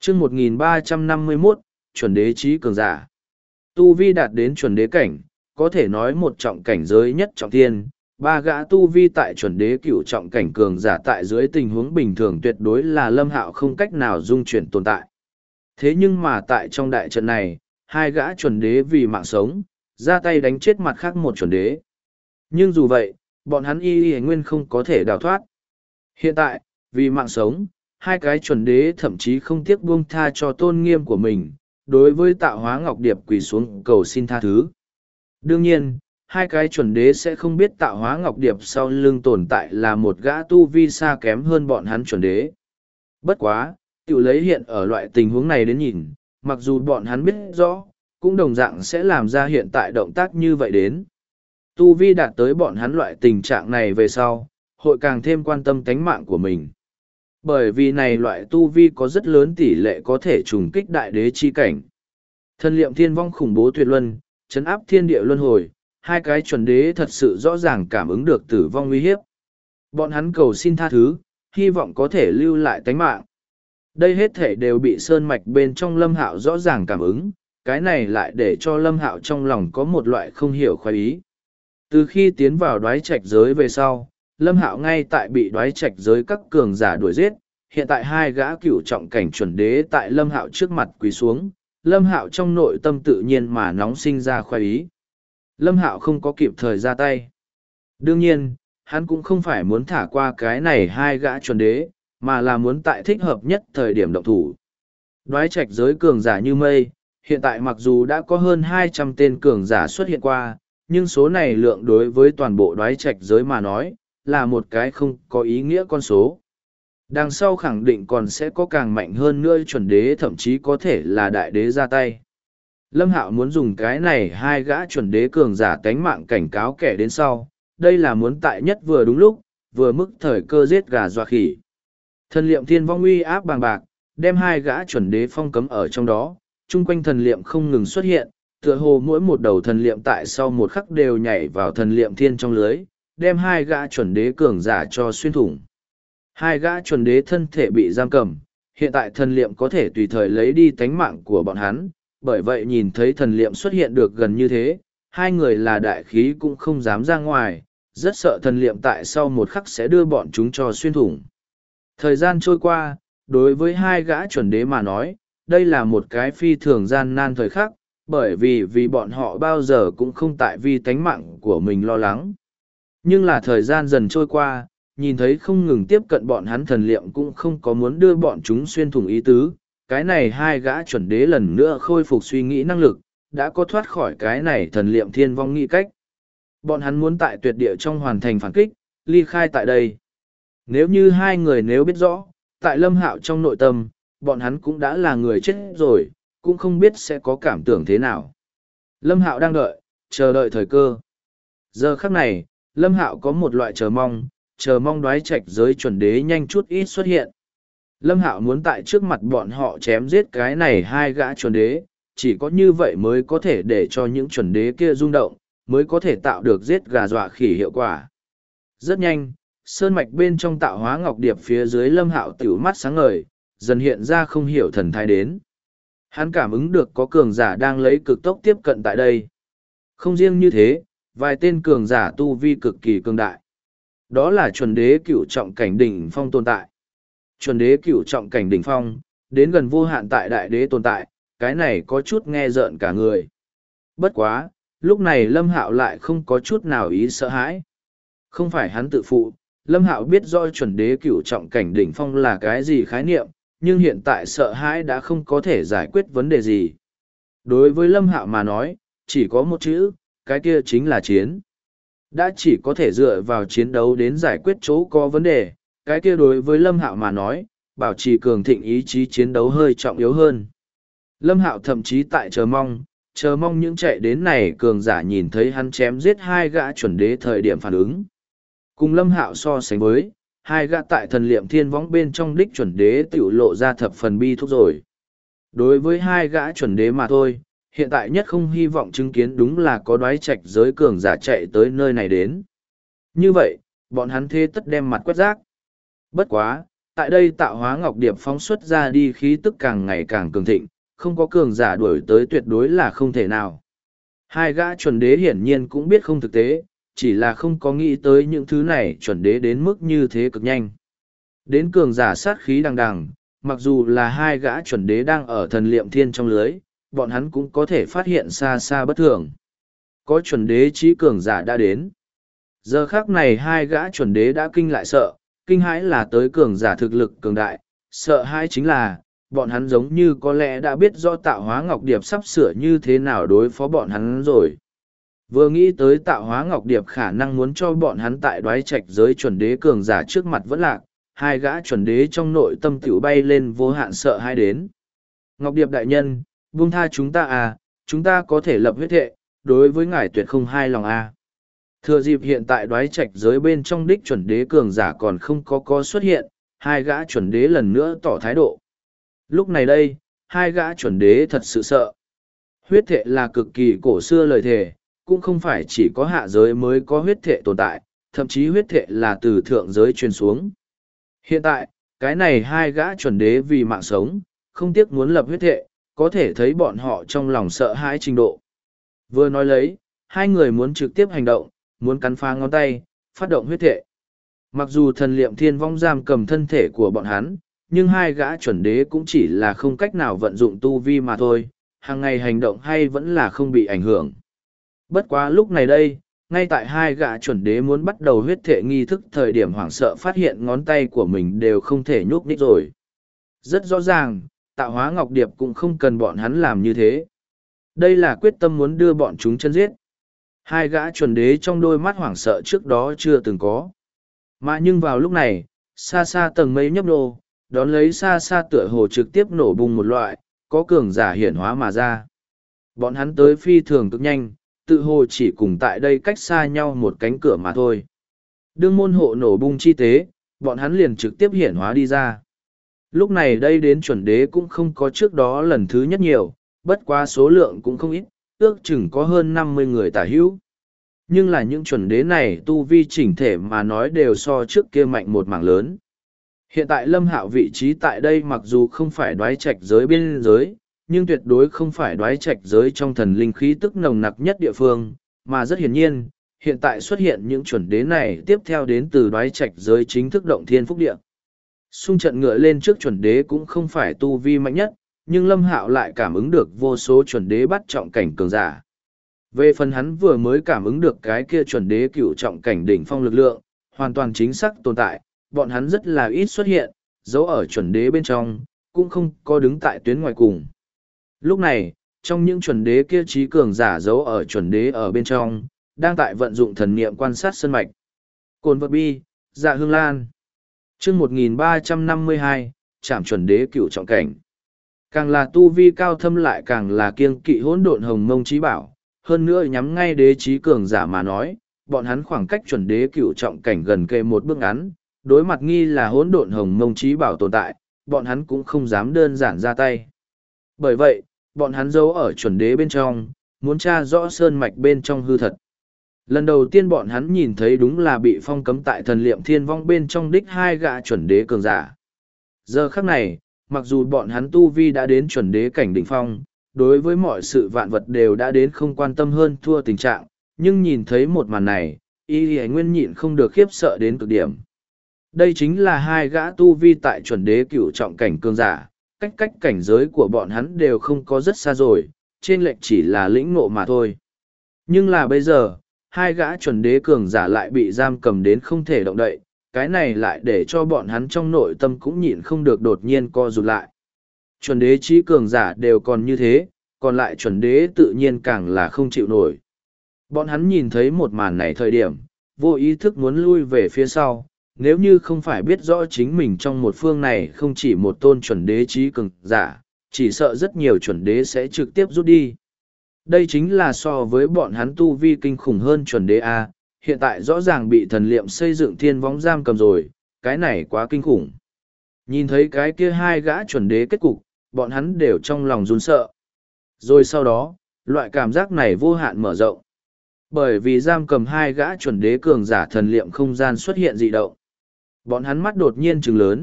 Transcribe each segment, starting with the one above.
chương 1351, chuẩn đế trí cường giả. Tu vi đạt đến chuẩn đế cảnh, có thể nói một trọng cảnh giới nhất trọng thiên. Ba gã tu vi tại chuẩn đế cửu trọng cảnh cường giả tại dưới tình huống bình thường tuyệt đối là Lâm Hạo không cách nào dung chuyển tồn tại. Thế nhưng mà tại trong đại trận này, hai gã chuẩn đế vì mạng sống, ra tay đánh chết mặt khác một chuẩn đế. Nhưng dù vậy, bọn hắn y nguyên không có thể đào thoát. Hiện tại, vì mạng sống, hai cái chuẩn đế thậm chí không tiếc buông tha cho tôn nghiêm của mình, đối với Tạo Hóa Ngọc Điệp quỳ xuống cầu xin tha thứ. Đương nhiên, hai cái chuẩn đế sẽ không biết Tạo Hóa Ngọc Điệp sau lưng tồn tại là một gã tu vi xa kém hơn bọn hắn chuẩn đế. Bất quá, tự lấy hiện ở loại tình huống này đến nhìn, mặc dù bọn hắn biết rõ, cũng đồng dạng sẽ làm ra hiện tại động tác như vậy đến. Tu vi đạt tới bọn hắn loại tình trạng này về sau, hội càng thêm quan tâm tánh mạng của mình. Bởi vì này loại tu vi có rất lớn tỷ lệ có thể trùng kích đại đế chi cảnh. Thần liệm thiên vong khủng bố tuyệt luân, chấn áp thiên địa luân hồi, hai cái chuẩn đế thật sự rõ ràng cảm ứng được tử vong uy hiếp. Bọn hắn cầu xin tha thứ, hy vọng có thể lưu lại tánh mạng. Đây hết thể đều bị sơn mạch bên trong Lâm Hạo rõ ràng cảm ứng, cái này lại để cho Lâm Hạo trong lòng có một loại không hiểu khoái ý. Từ khi tiến vào đoái trạch giới về sau, Lâm Hạo ngay tại bị đoái trạch giới các cường giả đuổi giết, hiện tại hai gã cửu trọng cảnh chuẩn đế tại Lâm Hạo trước mặt quỳ xuống, Lâm Hạo trong nội tâm tự nhiên mà nóng sinh ra khoái ý. Lâm Hạo không có kịp thời ra tay. Đương nhiên, hắn cũng không phải muốn thả qua cái này hai gã chuẩn đế, mà là muốn tại thích hợp nhất thời điểm động thủ. Đoái trạch giới cường giả như mây, hiện tại mặc dù đã có hơn 200 tên cường giả xuất hiện qua, nhưng số này lượng đối với toàn bộ đoái trạch giới mà nói, là một cái không có ý nghĩa con số. Đằng sau khẳng định còn sẽ có càng mạnh hơn nữa chuẩn đế thậm chí có thể là đại đế ra tay. Lâm Hạo muốn dùng cái này hai gã chuẩn đế cường giả tánh mạng cảnh cáo kẻ đến sau, đây là muốn tại nhất vừa đúng lúc, vừa mức thời cơ giết gà dọa khỉ. Thần liệm thiên vong uy áp bàng bạc, đem hai gã chuẩn đế phong cấm ở trong đó, chung quanh thần liệm không ngừng xuất hiện, tựa hồ mỗi một đầu thần liệm tại sau một khắc đều nhảy vào thần liệm thiên trong lưới, đem hai gã chuẩn đế cường giả cho xuyên thủng. Hai gã chuẩn đế thân thể bị giam cầm, hiện tại thần liệm có thể tùy thời lấy đi tánh mạng của bọn hắn, bởi vậy nhìn thấy thần liệm xuất hiện được gần như thế, hai người là đại khí cũng không dám ra ngoài, rất sợ thần liệm tại sau một khắc sẽ đưa bọn chúng cho xuyên thủng. Thời gian trôi qua, đối với hai gã chuẩn đế mà nói, đây là một cái phi thường gian nan thời khắc, bởi vì bọn họ bao giờ cũng không tại vì tánh mạng của mình lo lắng. Nhưng là thời gian dần trôi qua, nhìn thấy không ngừng tiếp cận bọn hắn thần liệm cũng không có muốn đưa bọn chúng xuyên thủng ý tứ. Cái này hai gã chuẩn đế lần nữa khôi phục suy nghĩ năng lực, đã có thoát khỏi cái này thần liệm thiên vong nghĩ cách. Bọn hắn muốn tại tuyệt địa trong hoàn thành phản kích, ly khai tại đây. Nếu như hai người nếu biết rõ, tại Lâm Hạo trong nội tâm, bọn hắn cũng đã là người chết rồi, cũng không biết sẽ có cảm tưởng thế nào. Lâm Hạo đang đợi, chờ đợi thời cơ. Giờ khắc này, Lâm Hạo có một loại chờ mong đoái trạch giới chuẩn đế nhanh chút ít xuất hiện. Lâm Hạo muốn tại trước mặt bọn họ chém giết cái này hai gã chuẩn đế, chỉ có như vậy mới có thể để cho những chuẩn đế kia rung động, mới có thể tạo được giết gà dọa khỉ hiệu quả. Rất nhanh, sơn mạch bên trong Tạo Hóa Ngọc Điệp phía dưới Lâm Hạo tiểu mắt sáng ngời, dần hiện ra không hiểu thần thái đến. Hắn cảm ứng được có cường giả đang lấy cực tốc tiếp cận tại đây. Không riêng như thế, vài tên cường giả tu vi cực kỳ cường đại. Đó là chuẩn đế cửu trọng cảnh đỉnh phong tồn tại. Chuẩn đế cửu trọng cảnh đỉnh phong, đến gần vô hạn tại đại đế tồn tại, cái này có chút nghe rợn cả người. Bất quá, lúc này Lâm Hạo lại không có chút nào ý sợ hãi. Không phải hắn tự phụ, Lâm Hạo biết rõ chuẩn đế cửu trọng cảnh đỉnh phong là cái gì khái niệm, nhưng hiện tại sợ hãi đã không có thể giải quyết vấn đề gì. Đối với Lâm Hạo mà nói, chỉ có một chữ, cái kia chính là chiến. Đã chỉ có thể dựa vào chiến đấu đến giải quyết chỗ có vấn đề, cái kia đối với Lâm Hạo mà nói, bảo trì cường thịnh ý chí chiến đấu hơi trọng yếu hơn. Lâm Hạo thậm chí tại chờ mong những chạy đến này cường giả nhìn thấy hắn chém giết hai gã chuẩn đế thời điểm phản ứng. Cùng Lâm Hạo so sánh với, hai gã tại thần liệm thiên võng bên trong đích chuẩn đế tiểu lộ ra thập phần bi thúc rồi. Đối với hai gã chuẩn đế mà thôi, hiện tại nhất không hy vọng chứng kiến đúng là có đoái trạch giới cường giả chạy tới nơi này đến. Như vậy, bọn hắn thế tất đem mặt quét rác. Bất quá, tại đây tạo hóa ngọc điệp phóng xuất ra đi khí tức càng ngày càng cường thịnh, không có cường giả đuổi tới tuyệt đối là không thể nào. Hai gã chuẩn đế hiển nhiên cũng biết không thực tế, chỉ là không có nghĩ tới những thứ này chuẩn đế đến mức như thế cực nhanh. Đến cường giả sát khí đằng đằng, mặc dù là hai gã chuẩn đế đang ở thần liệm thiên trong lưới, bọn hắn cũng có thể phát hiện xa xa bất thường. Có chuẩn đế trí cường giả đã đến. Giờ khác này hai gã chuẩn đế đã kinh lại sợ, kinh hãi là tới cường giả thực lực cường đại, sợ hãi chính là, bọn hắn giống như có lẽ đã biết do tạo hóa ngọc điệp sắp sửa như thế nào đối phó bọn hắn rồi. Vừa nghĩ tới tạo hóa ngọc điệp khả năng muốn cho bọn hắn tại đoái trạch giới chuẩn đế cường giả trước mặt vẫn lạc, hai gã chuẩn đế trong nội tâm tiểu bay lên vô hạn sợ hãi đến. Ngọc điệp đại nhân, buông tha chúng ta à, chúng ta có thể lập huyết thệ, đối với ngài tuyệt không hai lòng à. Thừa dịp hiện tại đoái trạch giới bên trong đích chuẩn đế cường giả còn không có xuất hiện, hai gã chuẩn đế lần nữa tỏ thái độ. Lúc này đây, hai gã chuẩn đế thật sự sợ. Huyết thệ là cực kỳ cổ xưa lời thề, cũng không phải chỉ có hạ giới mới có huyết thệ tồn tại, thậm chí huyết thệ là từ thượng giới truyền xuống. Hiện tại, cái này hai gã chuẩn đế vì mạng sống, không tiếc muốn lập huyết thệ, có thể thấy bọn họ trong lòng sợ hãi trình độ. Vừa nói lấy, hai người muốn trực tiếp hành động, muốn cắn phá ngón tay, phát động huyết thệ. Mặc dù thần liệm thiên vong giam cầm thân thể của bọn hắn, nhưng hai gã chuẩn đế cũng chỉ là không cách nào vận dụng tu vi mà thôi, hàng ngày hành động hay vẫn là không bị ảnh hưởng. Bất quá lúc này đây, ngay tại hai gã chuẩn đế muốn bắt đầu huyết thệ nghi thức thời điểm hoảng sợ phát hiện ngón tay của mình đều không thể nhúc nhích rồi. Rất rõ ràng, tạo hóa ngọc điệp cũng không cần bọn hắn làm như thế. Đây là quyết tâm muốn đưa bọn chúng chân giết. Hai gã chuẩn đế trong đôi mắt hoảng sợ trước đó chưa từng có. Mà nhưng vào lúc này, xa xa tầng mây nhấp nô, đón lấy xa xa tựa hồ trực tiếp nổ bùng một loại, có cường giả hiển hóa mà ra. Bọn hắn tới phi thường cực nhanh, tự hồ chỉ cùng tại đây cách xa nhau một cánh cửa mà thôi. Đương môn hộ nổ bung chi tế, bọn hắn liền trực tiếp hiển hóa đi ra. Lúc này đây đến chuẩn đế cũng không có trước đó lần thứ nhất nhiều, bất quá số lượng cũng không ít, ước chừng có hơn 50 người tả hữu. Nhưng là những chuẩn đế này tu vi chỉnh thể mà nói đều so trước kia mạnh một mảng lớn. Hiện tại Lâm Hạo vị trí tại đây mặc dù không phải đoái trạch giới biên giới, nhưng tuyệt đối không phải đoái trạch giới trong thần linh khí tức nồng nặc nhất địa phương, mà rất hiển nhiên, hiện tại xuất hiện những chuẩn đế này tiếp theo đến từ đoái trạch giới chính thức động thiên phúc địa. Xung trận ngựa lên trước chuẩn đế cũng không phải tu vi mạnh nhất, nhưng Lâm Hạo lại cảm ứng được vô số chuẩn đế bắt trọng cảnh cường giả. Về phần hắn vừa mới cảm ứng được cái kia chuẩn đế cửu trọng cảnh đỉnh phong lực lượng, hoàn toàn chính xác tồn tại, bọn hắn rất là ít xuất hiện, giấu ở chuẩn đế bên trong, cũng không có đứng tại tuyến ngoài cùng. Lúc này, trong những chuẩn đế kia trí cường giả giấu ở chuẩn đế ở bên trong, đang tại vận dụng thần niệm quan sát sân mạch. Cồn vật bi, dạ hương lan. chương 1352, trảm chuẩn đế cửu trọng cảnh. Càng là tu vi cao thâm lại càng là kiêng kỵ hỗn độn hồng mông trí bảo, hơn nữa nhắm ngay đế trí cường giả mà nói, bọn hắn khoảng cách chuẩn đế cửu trọng cảnh gần kề một bước ngắn, đối mặt nghi là hỗn độn hồng mông trí bảo tồn tại, bọn hắn cũng không dám đơn giản ra tay. Bởi vậy, bọn hắn giấu ở chuẩn đế bên trong, muốn tra rõ sơn mạch bên trong hư thật. Lần đầu tiên bọn hắn nhìn thấy đúng là bị phong cấm tại thần liệm thiên vong bên trong đích hai gã chuẩn đế cường giả. Giờ khắc này, mặc dù bọn hắn tu vi đã đến chuẩn đế cảnh đỉnh phong, đối với mọi sự vạn vật đều đã đến không quan tâm hơn thua tình trạng, nhưng nhìn thấy một màn này, y nguyên nhịn không được khiếp sợ đến cực điểm. Đây chính là hai gã tu vi tại chuẩn đế cửu trọng cảnh cường giả, cách cảnh giới của bọn hắn đều không có rất xa rồi, trên lệch chỉ là lĩnh ngộ mà thôi. Nhưng là bây giờ, hai gã chuẩn đế cường giả lại bị giam cầm đến không thể động đậy, cái này lại để cho bọn hắn trong nội tâm cũng nhịn không được đột nhiên co rụt lại. Chuẩn đế trí cường giả đều còn như thế, còn lại chuẩn đế tự nhiên càng là không chịu nổi. Bọn hắn nhìn thấy một màn này thời điểm, vô ý thức muốn lui về phía sau, nếu như không phải biết rõ chính mình trong một phương này không chỉ một tôn chuẩn đế trí cường giả, chỉ sợ rất nhiều chuẩn đế sẽ trực tiếp rút đi. Đây chính là so với bọn hắn tu vi kinh khủng hơn chuẩn đế A, hiện tại rõ ràng bị thần liệm xây dựng thiên võng giam cầm rồi, cái này quá kinh khủng. Nhìn thấy cái kia hai gã chuẩn đế kết cục, bọn hắn đều trong lòng run sợ. Rồi sau đó, loại cảm giác này vô hạn mở rộng. Bởi vì giam cầm hai gã chuẩn đế cường giả thần liệm không gian xuất hiện dị động. Bọn hắn mắt đột nhiên trừng lớn,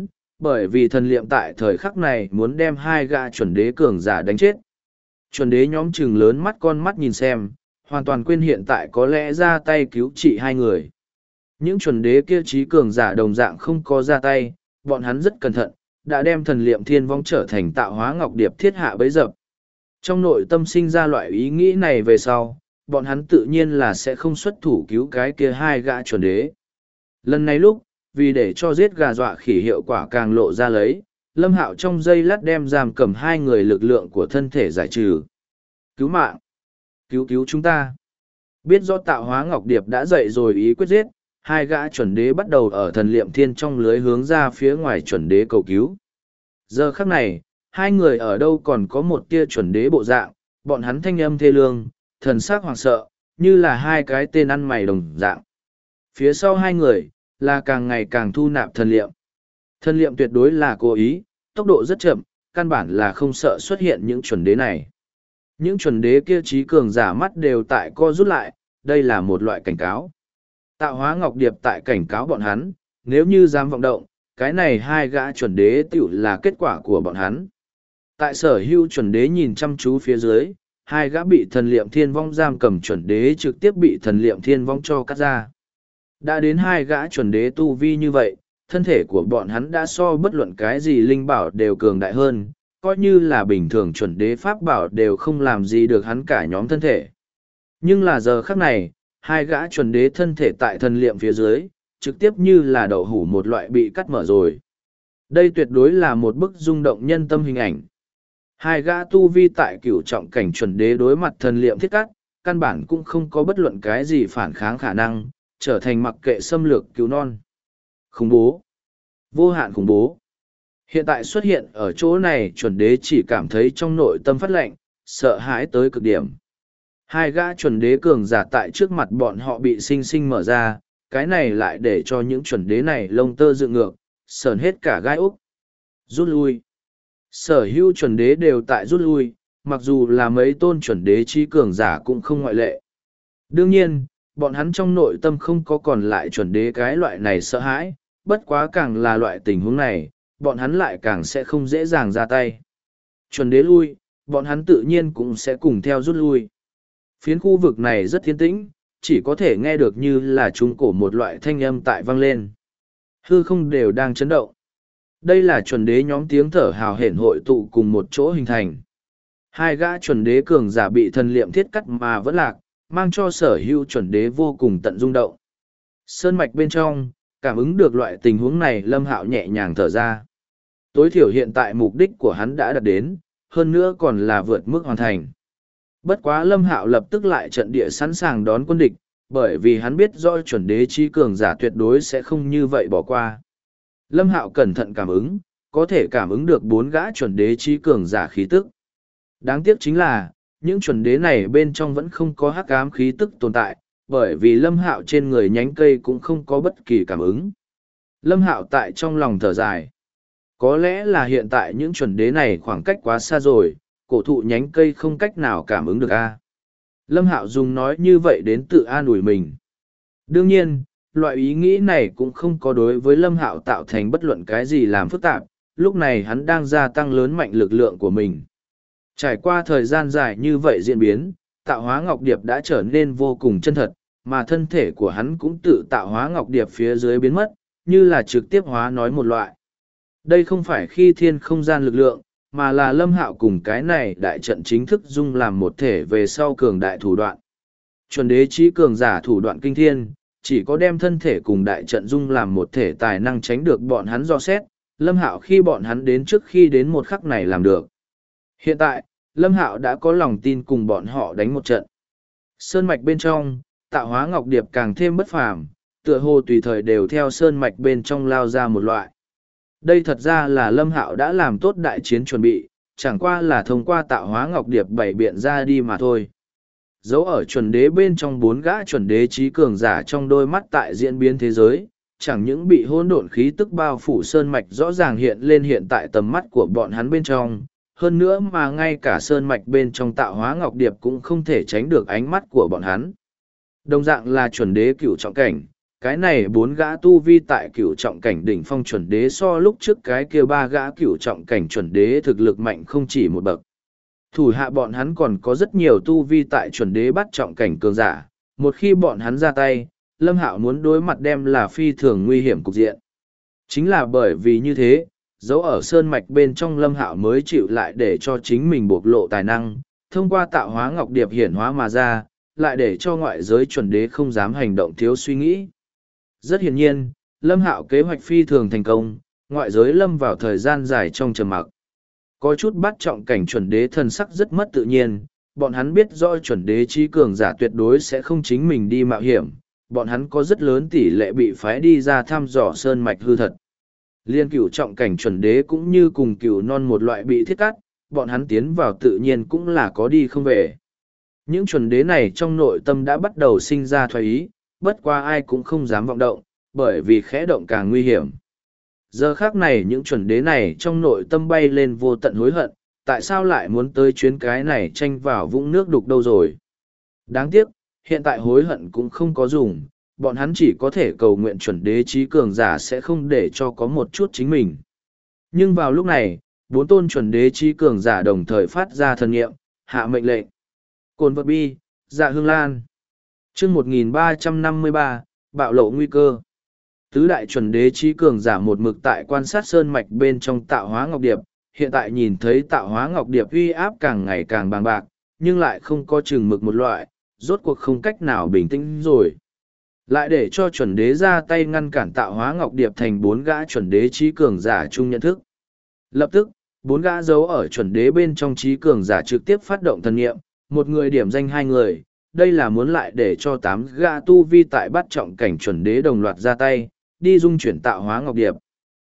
bởi vì thần liệm tại thời khắc này muốn đem hai gã chuẩn đế cường giả đánh chết. Chuẩn đế nhóm chừng lớn mắt con mắt nhìn xem, hoàn toàn quên hiện tại có lẽ ra tay cứu trị hai người. Những chuẩn đế kia trí cường giả đồng dạng không có ra tay, bọn hắn rất cẩn thận, đã đem thần liệm thiên vong trở thành tạo hóa ngọc điệp thiết hạ bấy dập. Trong nội tâm sinh ra loại ý nghĩ này về sau, bọn hắn tự nhiên là sẽ không xuất thủ cứu cái kia hai gã chuẩn đế. Lần này lúc, vì để cho giết gà dọa khỉ hiệu quả càng lộ ra lấy, Lâm Hạo trong giây lát đem giam cầm hai người lực lượng của thân thể giải trừ. Cứu mạng! Cứu chúng ta! Biết do tạo hóa ngọc điệp đã dậy rồi ý quyết giết, hai gã chuẩn đế bắt đầu ở thần liệm thiên trong lưới hướng ra phía ngoài chuẩn đế cầu cứu. Giờ khắc này, hai người ở đâu còn có một tia chuẩn đế bộ dạng, bọn hắn thanh âm thê lương, thần sắc hoảng sợ, như là hai cái tên ăn mày đồng dạng. Phía sau hai người, là càng ngày càng thu nạp thần liệm. Thần liệm tuyệt đối là cố ý, tốc độ rất chậm, căn bản là không sợ xuất hiện những chuẩn đế này. Những chuẩn đế kia trí cường giả mắt đều tại co rút lại, đây là một loại cảnh cáo. Tạo hóa ngọc điệp tại cảnh cáo bọn hắn, nếu như dám vọng động, cái này hai gã chuẩn đế tiểu là kết quả của bọn hắn. Tại sở hữu chuẩn đế nhìn chăm chú phía dưới, hai gã bị thần liệm thiên vong giam cầm chuẩn đế trực tiếp bị thần liệm thiên vong cho cắt ra. Đã đến hai gã chuẩn đế tu vi như vậy, thân thể của bọn hắn đã so bất luận cái gì linh bảo đều cường đại hơn, coi như là bình thường chuẩn đế pháp bảo đều không làm gì được hắn cả nhóm thân thể. Nhưng là giờ khắc này, hai gã chuẩn đế thân thể tại thần liệm phía dưới, trực tiếp như là đậu hủ một loại bị cắt mở rồi. Đây tuyệt đối là một bức rung động nhân tâm hình ảnh. Hai gã tu vi tại cửu trọng cảnh chuẩn đế đối mặt thần liệm thiết cắt, căn bản cũng không có bất luận cái gì phản kháng khả năng, trở thành mặc kệ xâm lược cứu non. Khủng bố. Vô hạn khủng bố. Hiện tại xuất hiện ở chỗ này chuẩn đế chỉ cảm thấy trong nội tâm phát lạnh, sợ hãi tới cực điểm. Hai gã chuẩn đế cường giả tại trước mặt bọn họ bị sinh sinh mở ra, cái này lại để cho những chuẩn đế này lông tơ dựng ngược, sờn hết cả gai úc. Rút lui. Sở hữu chuẩn đế đều tại rút lui, mặc dù là mấy tôn chuẩn đế trí cường giả cũng không ngoại lệ. Đương nhiên, bọn hắn trong nội tâm không có còn lại chuẩn đế cái loại này sợ hãi, bất quá càng là loại tình huống này, bọn hắn lại càng sẽ không dễ dàng ra tay. Chuẩn đế lui, bọn hắn tự nhiên cũng sẽ cùng theo rút lui. Phiến khu vực này rất thiên tĩnh, chỉ có thể nghe được như là trung cổ một loại thanh âm tại vang lên. Hư không đều đang chấn động. Đây là chuẩn đế nhóm tiếng thở hào hển hội tụ cùng một chỗ hình thành. Hai gã chuẩn đế cường giả bị thần liệm thiết cắt mà vẫn lạc, mang cho sở hữu chuẩn đế vô cùng tận rung động. Sơn mạch bên trong, cảm ứng được loại tình huống này Lâm Hạo nhẹ nhàng thở ra. Tối thiểu hiện tại mục đích của hắn đã đạt đến, hơn nữa còn là vượt mức hoàn thành. Bất quá Lâm Hạo lập tức lại trận địa sẵn sàng đón quân địch, bởi vì hắn biết rõ chuẩn đế chi cường giả tuyệt đối sẽ không như vậy bỏ qua. Lâm Hạo cẩn thận cảm ứng, có thể cảm ứng được 4 gã chuẩn đế chi cường giả khí tức. Đáng tiếc chính là, những chuẩn đế này bên trong vẫn không có hắc ám khí tức tồn tại, bởi vì Lâm Hạo trên người nhánh cây cũng không có bất kỳ cảm ứng. Lâm Hạo tại trong lòng thở dài. Có lẽ là hiện tại những chuẩn đế này khoảng cách quá xa rồi, cổ thụ nhánh cây không cách nào cảm ứng được a. Lâm Hạo dùng nói như vậy đến tự an ủi mình. Đương nhiên, loại ý nghĩ này cũng không có đối với Lâm Hạo tạo thành bất luận cái gì làm phức tạp, lúc này hắn đang gia tăng lớn mạnh lực lượng của mình. Trải qua thời gian dài như vậy diễn biến, tạo hóa ngọc điệp đã trở nên vô cùng chân thật, mà thân thể của hắn cũng tự tạo hóa ngọc điệp phía dưới biến mất, như là trực tiếp hóa nói một loại. Đây không phải khi thiên không gian lực lượng, mà là Lâm Hạo cùng cái này đại trận chính thức dung làm một thể về sau cường đại thủ đoạn. Chuẩn đế chí cường giả thủ đoạn kinh thiên, chỉ có đem thân thể cùng đại trận dung làm một thể tài năng tránh được bọn hắn dò xét, Lâm Hạo khi bọn hắn đến trước khi đến một khắc này làm được. Hiện tại, Lâm Hạo đã có lòng tin cùng bọn họ đánh một trận. Sơn mạch bên trong, tạo hóa ngọc điệp càng thêm bất phàm, tựa hồ tùy thời đều theo sơn mạch bên trong lao ra một loại. Đây thật ra là Lâm Hạo đã làm tốt đại chiến chuẩn bị, chẳng qua là thông qua tạo hóa ngọc điệp bày biện ra đi mà thôi. Dấu ở chuẩn đế bên trong 4 gã chuẩn đế trí cường giả trong đôi mắt tại diễn biến thế giới, chẳng những bị hỗn độn khí tức bao phủ sơn mạch rõ ràng hiện lên hiện tại tầm mắt của bọn hắn bên trong, hơn nữa mà ngay cả sơn mạch bên trong tạo hóa ngọc điệp cũng không thể tránh được ánh mắt của bọn hắn. Đồng dạng là chuẩn đế cửu trọng cảnh, Cái này 4 gã tu vi tại cửu trọng cảnh đỉnh phong chuẩn đế so lúc trước cái kia 3 gã cửu trọng cảnh chuẩn đế thực lực mạnh không chỉ một bậc. Thủ hạ bọn hắn còn có rất nhiều tu vi tại chuẩn đế bắt trọng cảnh cường giả, một khi bọn hắn ra tay, Lâm Hạo muốn đối mặt đem là phi thường nguy hiểm cục diện. Chính là bởi vì như thế, dấu ở sơn mạch bên trong Lâm Hạo mới chịu lại để cho chính mình bộc lộ tài năng, thông qua tạo hóa ngọc điệp hiển hóa mà ra, lại để cho ngoại giới chuẩn đế không dám hành động thiếu suy nghĩ. Rất hiển nhiên, Lâm Hạo kế hoạch phi thường thành công, ngoại giới lâm vào thời gian dài trong trầm mặc. Có chút bắt trọng cảnh chuẩn đế thần sắc rất mất tự nhiên, bọn hắn biết rõ chuẩn đế trí cường giả tuyệt đối sẽ không chính mình đi mạo hiểm, bọn hắn có rất lớn tỷ lệ bị phái đi ra thăm dò sơn mạch hư thật. Liên cửu trọng cảnh chuẩn đế cũng như cùng cửu non một loại bị thiết cắt, bọn hắn tiến vào tự nhiên cũng là có đi không về. Những chuẩn đế này trong nội tâm đã bắt đầu sinh ra thoái ý, bất qua ai cũng không dám vọng động, bởi vì khẽ động càng nguy hiểm. Giờ khác này những chuẩn đế này trong nội tâm bay lên vô tận hối hận, tại sao lại muốn tới chuyến cái này tranh vào vũng nước đục đâu rồi. Đáng tiếc, hiện tại hối hận cũng không có dùng, bọn hắn chỉ có thể cầu nguyện chuẩn đế trí cường giả sẽ không để cho có một chút chính mình. Nhưng vào lúc này, 4 tôn chuẩn đế trí cường giả đồng thời phát ra thần nghiệm, hạ mệnh lệnh. Cồn vật bi, dạ hương lan. Chương 1353, bạo lộ nguy cơ. Tứ đại chuẩn đế trí cường giả một mực tại quan sát sơn mạch bên trong tạo hóa ngọc điệp, hiện tại nhìn thấy tạo hóa ngọc điệp uy áp càng ngày càng bàng bạc, nhưng lại không có chừng mực một loại, rốt cuộc không cách nào bình tĩnh rồi. Lại để cho chuẩn đế ra tay ngăn cản tạo hóa ngọc điệp thành 4 gã chuẩn đế trí cường giả chung nhận thức. Lập tức, 4 gã giấu ở chuẩn đế bên trong trí cường giả trực tiếp phát động thần nghiệm, một người điểm danh 2 người, đây là muốn lại để cho 8 gã tu vi tại bắt trọng cảnh chuẩn đế đồng loạt ra tay, đi dung chuyển tạo hóa ngọc điệp.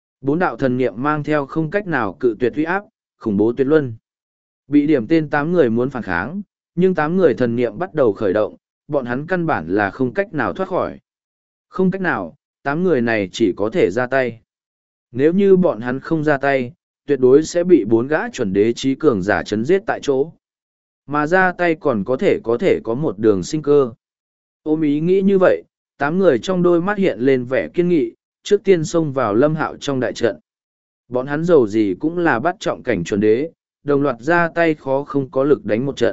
4 đạo thần niệm mang theo không cách nào cự tuyệt uy áp, khủng bố tuyệt luân. Bị điểm tên 8 người muốn phản kháng, nhưng 8 người thần niệm bắt đầu khởi động, bọn hắn căn bản là không cách nào thoát khỏi. Không cách nào, 8 người này chỉ có thể ra tay. Nếu như bọn hắn không ra tay, tuyệt đối sẽ bị 4 gã chuẩn đế trí cường giả chấn giết tại chỗ. Mà ra tay còn có thể có một đường sinh cơ. Ôm ý nghĩ như vậy, 8 người trong đôi mắt hiện lên vẻ kiên nghị, trước tiên xông vào Lâm Hạo trong đại trận. Bọn hắn dầu gì cũng là bắt trọng cảnh chuẩn đế, đồng loạt ra tay khó không có lực đánh một trận.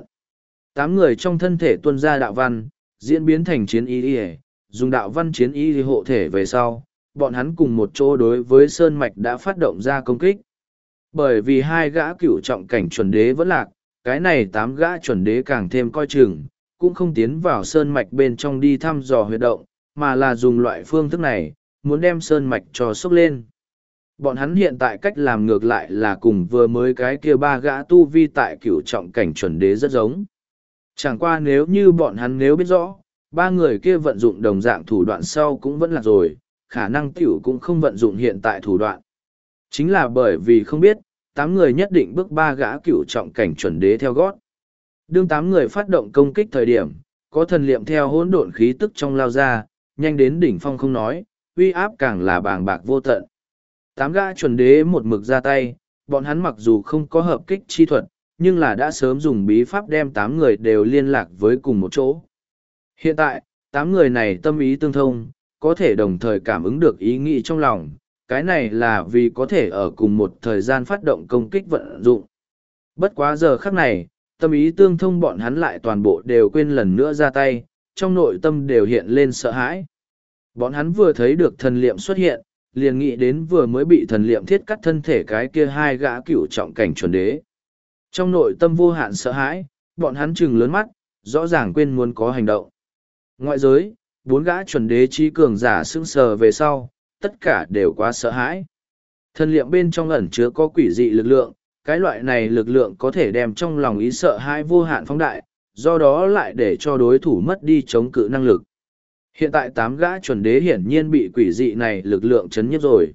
8 người trong thân thể tuôn ra đạo văn, diễn biến thành chiến ý, dùng đạo văn chiến ý hộ thể về sau, bọn hắn cùng một chỗ đối với Sơn Mạch đã phát động ra công kích. Bởi vì 2 gã cửu trọng cảnh chuẩn đế vẫn lạc, cái này 8 gã chuẩn đế càng thêm coi chừng, cũng không tiến vào Sơn Mạch bên trong đi thăm dò huyệt động, mà là dùng loại phương thức này, muốn đem Sơn Mạch cho sốc lên. Bọn hắn hiện tại cách làm ngược lại là cùng vừa mới cái kia 3 gã tu vi tại cửu trọng cảnh chuẩn đế rất giống. Chẳng qua nếu như bọn hắn nếu biết rõ, 3 người kia vận dụng đồng dạng thủ đoạn sau cũng vẫn là rồi, khả năng tiểu cũng không vận dụng hiện tại thủ đoạn. Chính là bởi vì không biết, 8 người nhất định bước 3 gã cửu trọng cảnh chuẩn đế theo gót. Đương 8 người phát động công kích thời điểm, có thần liệm theo hỗn độn khí tức trong lao ra, nhanh đến đỉnh phong không nói, uy áp càng là bàng bạc vô tận. 8 gã chuẩn đế một mực ra tay, bọn hắn mặc dù không có hợp kích chi thuật, nhưng là đã sớm dùng bí pháp đem 8 người đều liên lạc với cùng một chỗ. Hiện tại, 8 người này tâm ý tương thông, có thể đồng thời cảm ứng được ý nghĩ trong lòng, cái này là vì có thể ở cùng một thời gian phát động công kích vận dụng. Bất quá giờ khắc này, tâm ý tương thông bọn hắn lại toàn bộ đều quên lần nữa ra tay, trong nội tâm đều hiện lên sợ hãi. Bọn hắn vừa thấy được thần liệm xuất hiện, liền nghĩ đến vừa mới bị thần liệm thiết cắt thân thể cái kia 2 gã cửu trọng cảnh chuẩn đế. Trong nội tâm vô hạn sợ hãi, bọn hắn trừng lớn mắt, rõ ràng quên muốn có hành động. Ngoại giới, 4 gã chuẩn đế trí cường giả sững sờ về sau, tất cả đều quá sợ hãi. Thần liệm bên trong ẩn chứa có quỷ dị lực lượng, cái loại này lực lượng có thể đem trong lòng ý sợ hãi vô hạn phóng đại, do đó lại để cho đối thủ mất đi chống cự năng lực. Hiện tại 8 gã chuẩn đế hiển nhiên bị quỷ dị này lực lượng chấn nhiếp rồi.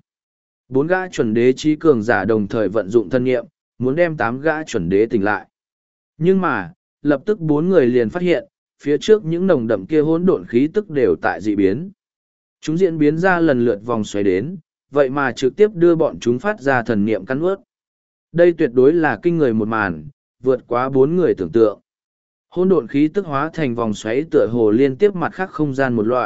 4 gã chuẩn đế trí cường giả đồng thời vận dụng thân nghiệm, muốn đem 8 gã chuẩn đế tỉnh lại. Nhưng mà, lập tức 4 người liền phát hiện, phía trước những nồng đậm kia hỗn độn khí tức đều tại dị biến. Chúng diễn biến ra lần lượt vòng xoáy đến, vậy mà trực tiếp đưa bọn chúng phát ra thần niệm cắn ướt. Đây tuyệt đối là kinh người một màn, vượt quá 4 người tưởng tượng. Hỗn độn khí tức hóa thành vòng xoáy tựa hồ liên tiếp mặt khác không gian một loại,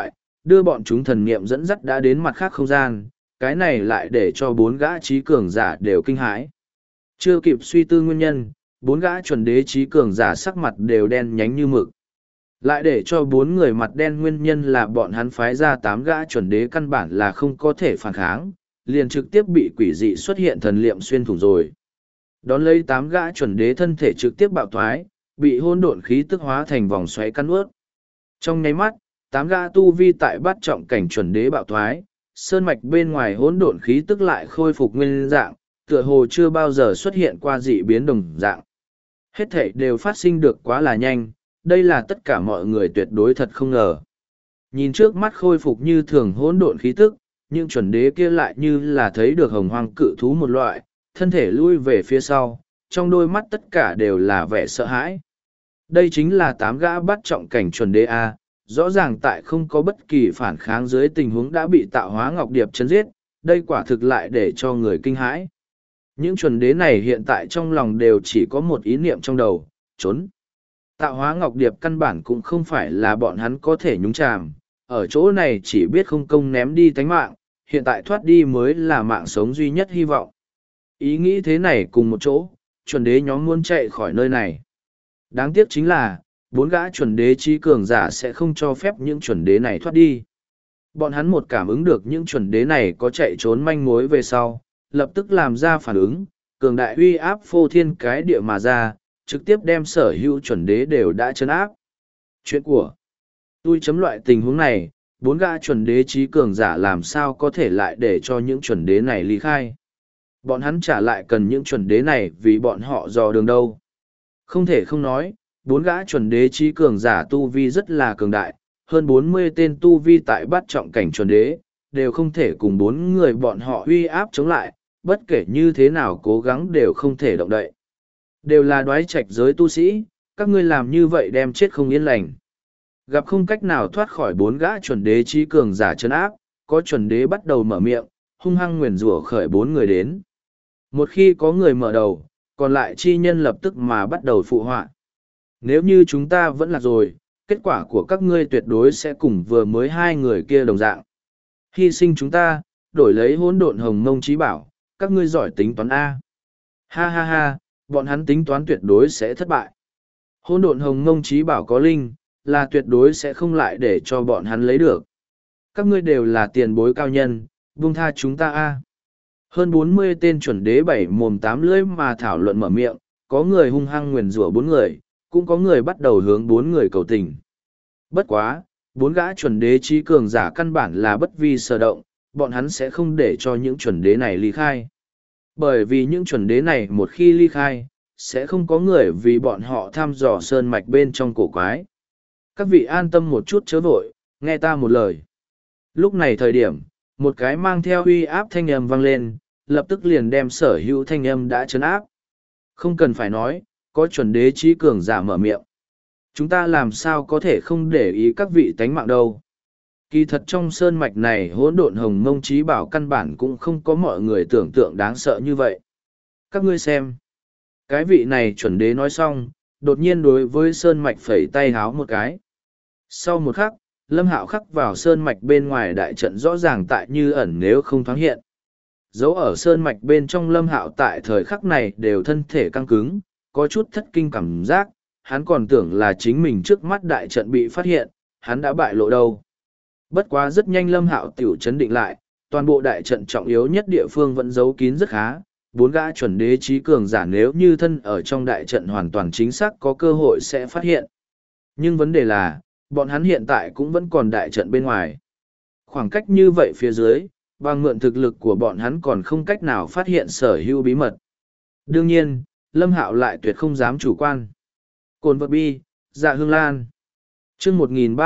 đưa bọn chúng thần niệm dẫn dắt đã đến mặt khác không gian, cái này lại để cho bốn gã trí cường giả đều kinh hãi. Chưa kịp suy tư nguyên nhân, bốn gã chuẩn đế trí cường giả sắc mặt đều đen nhánh như mực. Lại để cho bốn người mặt đen nguyên nhân là bọn hắn phái ra 8 gã chuẩn đế căn bản là không có thể phản kháng, liền trực tiếp bị quỷ dị xuất hiện thần liệm xuyên thủng rồi. Đón lấy 8 gã chuẩn đế thân thể trực tiếp bạo thoái, bị hôn độn khí tức hóa thành vòng xoáy căn ướt. Trong nháy mắt, 8 gã tu vi tại bát trọng cảnh chuẩn đế bạo thoái, sơn mạch bên ngoài hỗn độn khí tức lại khôi phục nguyên dạng, tựa hồ chưa bao giờ xuất hiện qua dị biến đồng dạng. Hết thảy đều phát sinh được quá là nhanh, đây là tất cả mọi người tuyệt đối thật không ngờ. Nhìn trước mắt khôi phục như thường hỗn độn khí tức, nhưng chuẩn đế kia lại như là thấy được hồng hoang cự thú một loại, thân thể lui về phía sau, trong đôi mắt tất cả đều là vẻ sợ hãi. Đây chính là 8 gã bắt trọng cảnh chuẩn đế A, rõ ràng tại không có bất kỳ phản kháng dưới tình huống đã bị tạo hóa ngọc điệp chấn giết, đây quả thực lại để cho người kinh hãi. Những chuẩn đế này hiện tại trong lòng đều chỉ có một ý niệm trong đầu, trốn. Tạo hóa ngọc điệp căn bản cũng không phải là bọn hắn có thể nhúng chàm, ở chỗ này chỉ biết không công ném đi tánh mạng, hiện tại thoát đi mới là mạng sống duy nhất hy vọng. Ý nghĩ thế này cùng một chỗ, chuẩn đế nhóm muốn chạy khỏi nơi này. Đáng tiếc chính là, 4 gã chuẩn đế trí cường giả sẽ không cho phép những chuẩn đế này thoát đi. Bọn hắn một cảm ứng được những chuẩn đế này có chạy trốn manh mối về sau, lập tức làm ra phản ứng, cường đại uy áp phô thiên cái địa mà ra, trực tiếp đem sở hữu chuẩn đế đều đã chấn áp. Chuyện của tôi chấm loại tình huống này, 4 gã chuẩn đế trí cường giả làm sao có thể lại để cho những chuẩn đế này ly khai. Bọn hắn trả lại cần những chuẩn đế này vì bọn họ dò đường đâu. Không thể không nói, 4 gã chuẩn đế trí cường giả tu vi rất là cường đại, hơn 40 tên tu vi tại bát trọng cảnh chuẩn đế, đều không thể cùng 4 người bọn họ uy áp chống lại, bất kể như thế nào cố gắng đều không thể động đậy. Đều là đoái trạch giới tu sĩ, các ngươi làm như vậy đem chết không yên lành. Gặp không cách nào thoát khỏi 4 gã chuẩn đế trí cường giả chân áp, có chuẩn đế bắt đầu mở miệng, hung hăng nguyền rủa khởi 4 người đến. Một khi có người mở đầu, còn lại chi nhân lập tức mà bắt đầu phụ họa. Nếu như chúng ta vẫn là rồi, kết quả của các ngươi tuyệt đối sẽ cùng vừa mới 2 người kia đồng dạng. Hy sinh chúng ta, đổi lấy hỗn độn hồng mông trí bảo, các ngươi giỏi tính toán A. Ha ha ha, bọn hắn tính toán tuyệt đối sẽ thất bại. Hỗn độn hồng mông trí bảo có linh, là tuyệt đối sẽ không lại để cho bọn hắn lấy được. Các ngươi đều là tiền bối cao nhân, buông tha chúng ta A. Hơn 40 tên chuẩn đế 7 mồm 8 lưỡi mà thảo luận mở miệng, có người hung hăng nguyền rủa 4 người, cũng có người bắt đầu hướng 4 người cầu tình. Bất quá, 4 gã chuẩn đế trí cường giả căn bản là bất vi sở động, bọn hắn sẽ không để cho những chuẩn đế này ly khai. Bởi vì những chuẩn đế này một khi ly khai, sẽ không có người vì bọn họ thăm dò sơn mạch bên trong cổ quái. Các vị an tâm một chút chớ vội, nghe ta một lời. Lúc này thời điểm, một cái mang theo uy áp thanh âm vang lên, lập tức liền đem sở hữu thanh âm đã trấn áp. Không cần phải nói, có chuẩn đế trí cường giả mở miệng. Chúng ta làm sao có thể không để ý các vị tánh mạng đâu. Kỳ thật trong sơn mạch này hỗn độn hồng mông trí bảo căn bản cũng không có mọi người tưởng tượng đáng sợ như vậy. Các ngươi xem. Cái vị này chuẩn đế nói xong, đột nhiên đối với sơn mạch phẩy tay háo một cái. Sau một khắc, Lâm Hạo khắc vào sơn mạch bên ngoài đại trận rõ ràng tại như ẩn nếu không thoáng hiện. Dấu ở sơn mạch bên trong Lâm Hạo tại thời khắc này đều thân thể căng cứng, có chút thất kinh cảm giác, hắn còn tưởng là chính mình trước mắt đại trận bị phát hiện, hắn đã bại lộ đâu. Bất quá rất nhanh Lâm Hạo tiểu chấn định lại, toàn bộ đại trận trọng yếu nhất địa phương vẫn giấu kín rất khá, 4 gã chuẩn đế trí cường giả nếu như thân ở trong đại trận hoàn toàn chính xác có cơ hội sẽ phát hiện. Nhưng vấn đề là, bọn hắn hiện tại cũng vẫn còn đại trận bên ngoài. Khoảng cách như vậy phía dưới, bằng mượn thực lực của bọn hắn còn không cách nào phát hiện sở hữu bí mật. Đương nhiên, Lâm Hạo lại tuyệt không dám chủ quan. Cồn vật bi, dạ hương lan. chương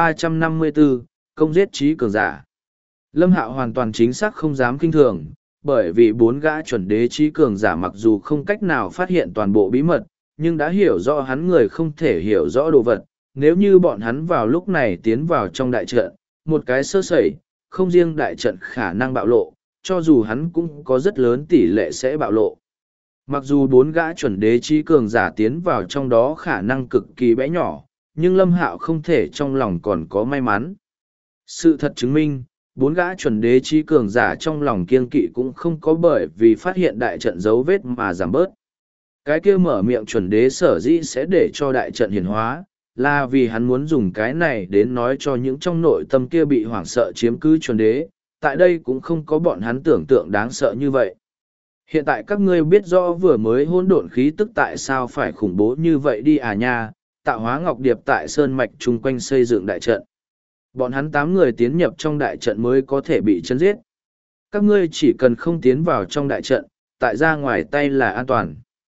1354, công giết trí cường giả. Lâm Hạo hoàn toàn chính xác không dám kinh thường, bởi vì 4 gã chuẩn đế trí cường giả mặc dù không cách nào phát hiện toàn bộ bí mật, nhưng đã hiểu rõ hắn người không thể hiểu rõ đồ vật. Nếu như bọn hắn vào lúc này tiến vào trong đại trận, một cái sơ sẩy, không riêng đại trận khả năng bạo lộ, cho dù hắn cũng có rất lớn tỷ lệ sẽ bạo lộ. Mặc dù 4 gã chuẩn đế trí cường giả tiến vào trong đó khả năng cực kỳ bé nhỏ, nhưng Lâm Hạo không thể trong lòng còn có may mắn. Sự thật chứng minh, bốn gã chuẩn đế trí cường giả trong lòng kiêng kỵ cũng không có bởi vì phát hiện đại trận dấu vết mà giảm bớt. Cái kia mở miệng chuẩn đế sở dĩ sẽ để cho đại trận hiển hóa, là vì hắn muốn dùng cái này đến nói cho những trong nội tâm kia bị hoảng sợ chiếm cứ chuẩn đế, tại đây cũng không có bọn hắn tưởng tượng đáng sợ như vậy. Hiện tại các ngươi biết rõ vừa mới hỗn độn khí tức tại sao phải khủng bố như vậy đi à nha, tạo hóa ngọc điệp tại sơn mạch chung quanh xây dựng đại trận. Bọn hắn 8 người tiến nhập trong đại trận mới có thể bị chấn giết. Các ngươi chỉ cần không tiến vào trong đại trận, tại ra ngoài tay là an toàn.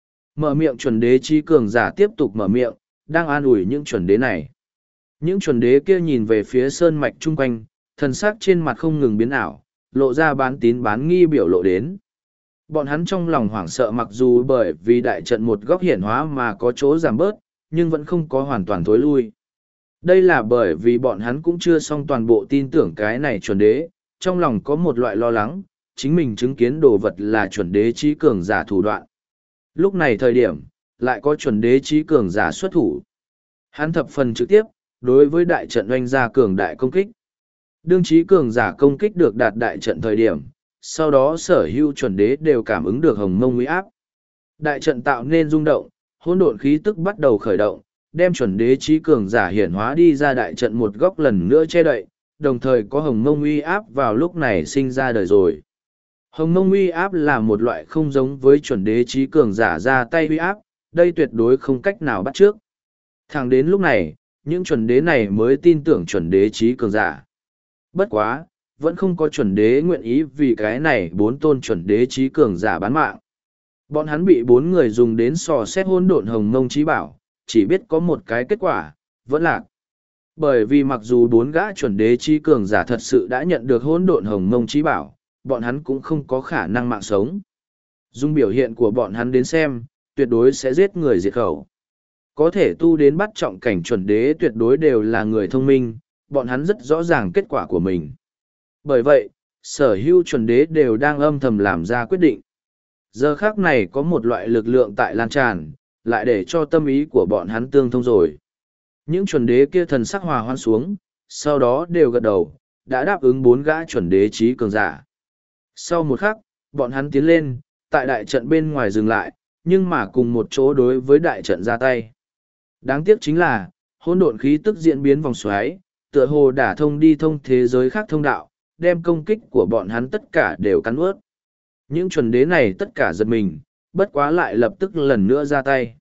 Mở miệng chuẩn đế trí cường giả tiếp tục mở miệng, đang an ủi những chuẩn đế này. Những chuẩn đế kia nhìn về phía sơn mạch chung quanh, thần sắc trên mặt không ngừng biến ảo, lộ ra bán tín bán nghi biểu lộ đến. Bọn hắn trong lòng hoảng sợ mặc dù bởi vì đại trận một góc hiển hóa mà có chỗ giảm bớt, nhưng vẫn không có hoàn toàn thối lui. Đây là bởi vì bọn hắn cũng chưa xong toàn bộ tin tưởng cái này chuẩn đế, trong lòng có một loại lo lắng, chính mình chứng kiến đồ vật là chuẩn đế trí cường giả thủ đoạn. Lúc này thời điểm, lại có chuẩn đế trí cường giả xuất thủ. Hắn thập phần trực tiếp, đối với đại trận oanh ra cường đại công kích. Đương trí cường giả công kích được đạt đại trận thời điểm, sau đó sở hữu chuẩn đế đều cảm ứng được hồng mông uy áp. Đại trận tạo nên rung động, hỗn độn khí tức bắt đầu khởi động, đem chuẩn đế trí cường giả hiển hóa đi ra đại trận một góc lần nữa che đậy, đồng thời có hồng mông uy áp vào lúc này sinh ra đời rồi. Hồng mông uy áp là một loại không giống với chuẩn đế trí cường giả ra tay uy áp, đây tuyệt đối không cách nào bắt trước. Thẳng đến lúc này, những chuẩn đế này mới tin tưởng chuẩn đế trí cường giả. Bất quá, vẫn không có chuẩn đế nguyện ý vì cái này 4 tôn chuẩn đế trí cường giả bán mạng. Bọn hắn bị 4 người dùng đến sò xét hỗn độn hồng mông trí bảo, chỉ biết có một cái kết quả, vẫn lạc. Bởi vì mặc dù 4 gã chuẩn đế trí cường giả thật sự đã nhận được hỗn độn hồng mông trí bảo, bọn hắn cũng không có khả năng mạng sống. Dùng biểu hiện của bọn hắn đến xem, tuyệt đối sẽ giết người diệt khẩu. Có thể tu đến bắt trọng cảnh chuẩn đế tuyệt đối đều là người thông minh, bọn hắn rất rõ ràng kết quả của mình. Bởi vậy, sở hữu chuẩn đế đều đang âm thầm làm ra quyết định. Giờ khác này có một loại lực lượng tại lan tràn, lại để cho tâm ý của bọn hắn tương thông rồi. Những chuẩn đế kia thần sắc hòa hoan xuống, sau đó đều gật đầu, đã đáp ứng 4 gã chuẩn đế trí cường giả. Sau một khắc, bọn hắn tiến lên, tại đại trận bên ngoài dừng lại, nhưng mà cùng một chỗ đối với đại trận ra tay. Đáng tiếc chính là, hỗn độn khí tức diễn biến vòng xoáy, tựa hồ đả thông đi thông thế giới khác thông đạo, đem công kích của bọn hắn tất cả đều cắn ướt. Những chuẩn đế này tất cả giật mình, bất quá lại lập tức lần nữa ra tay.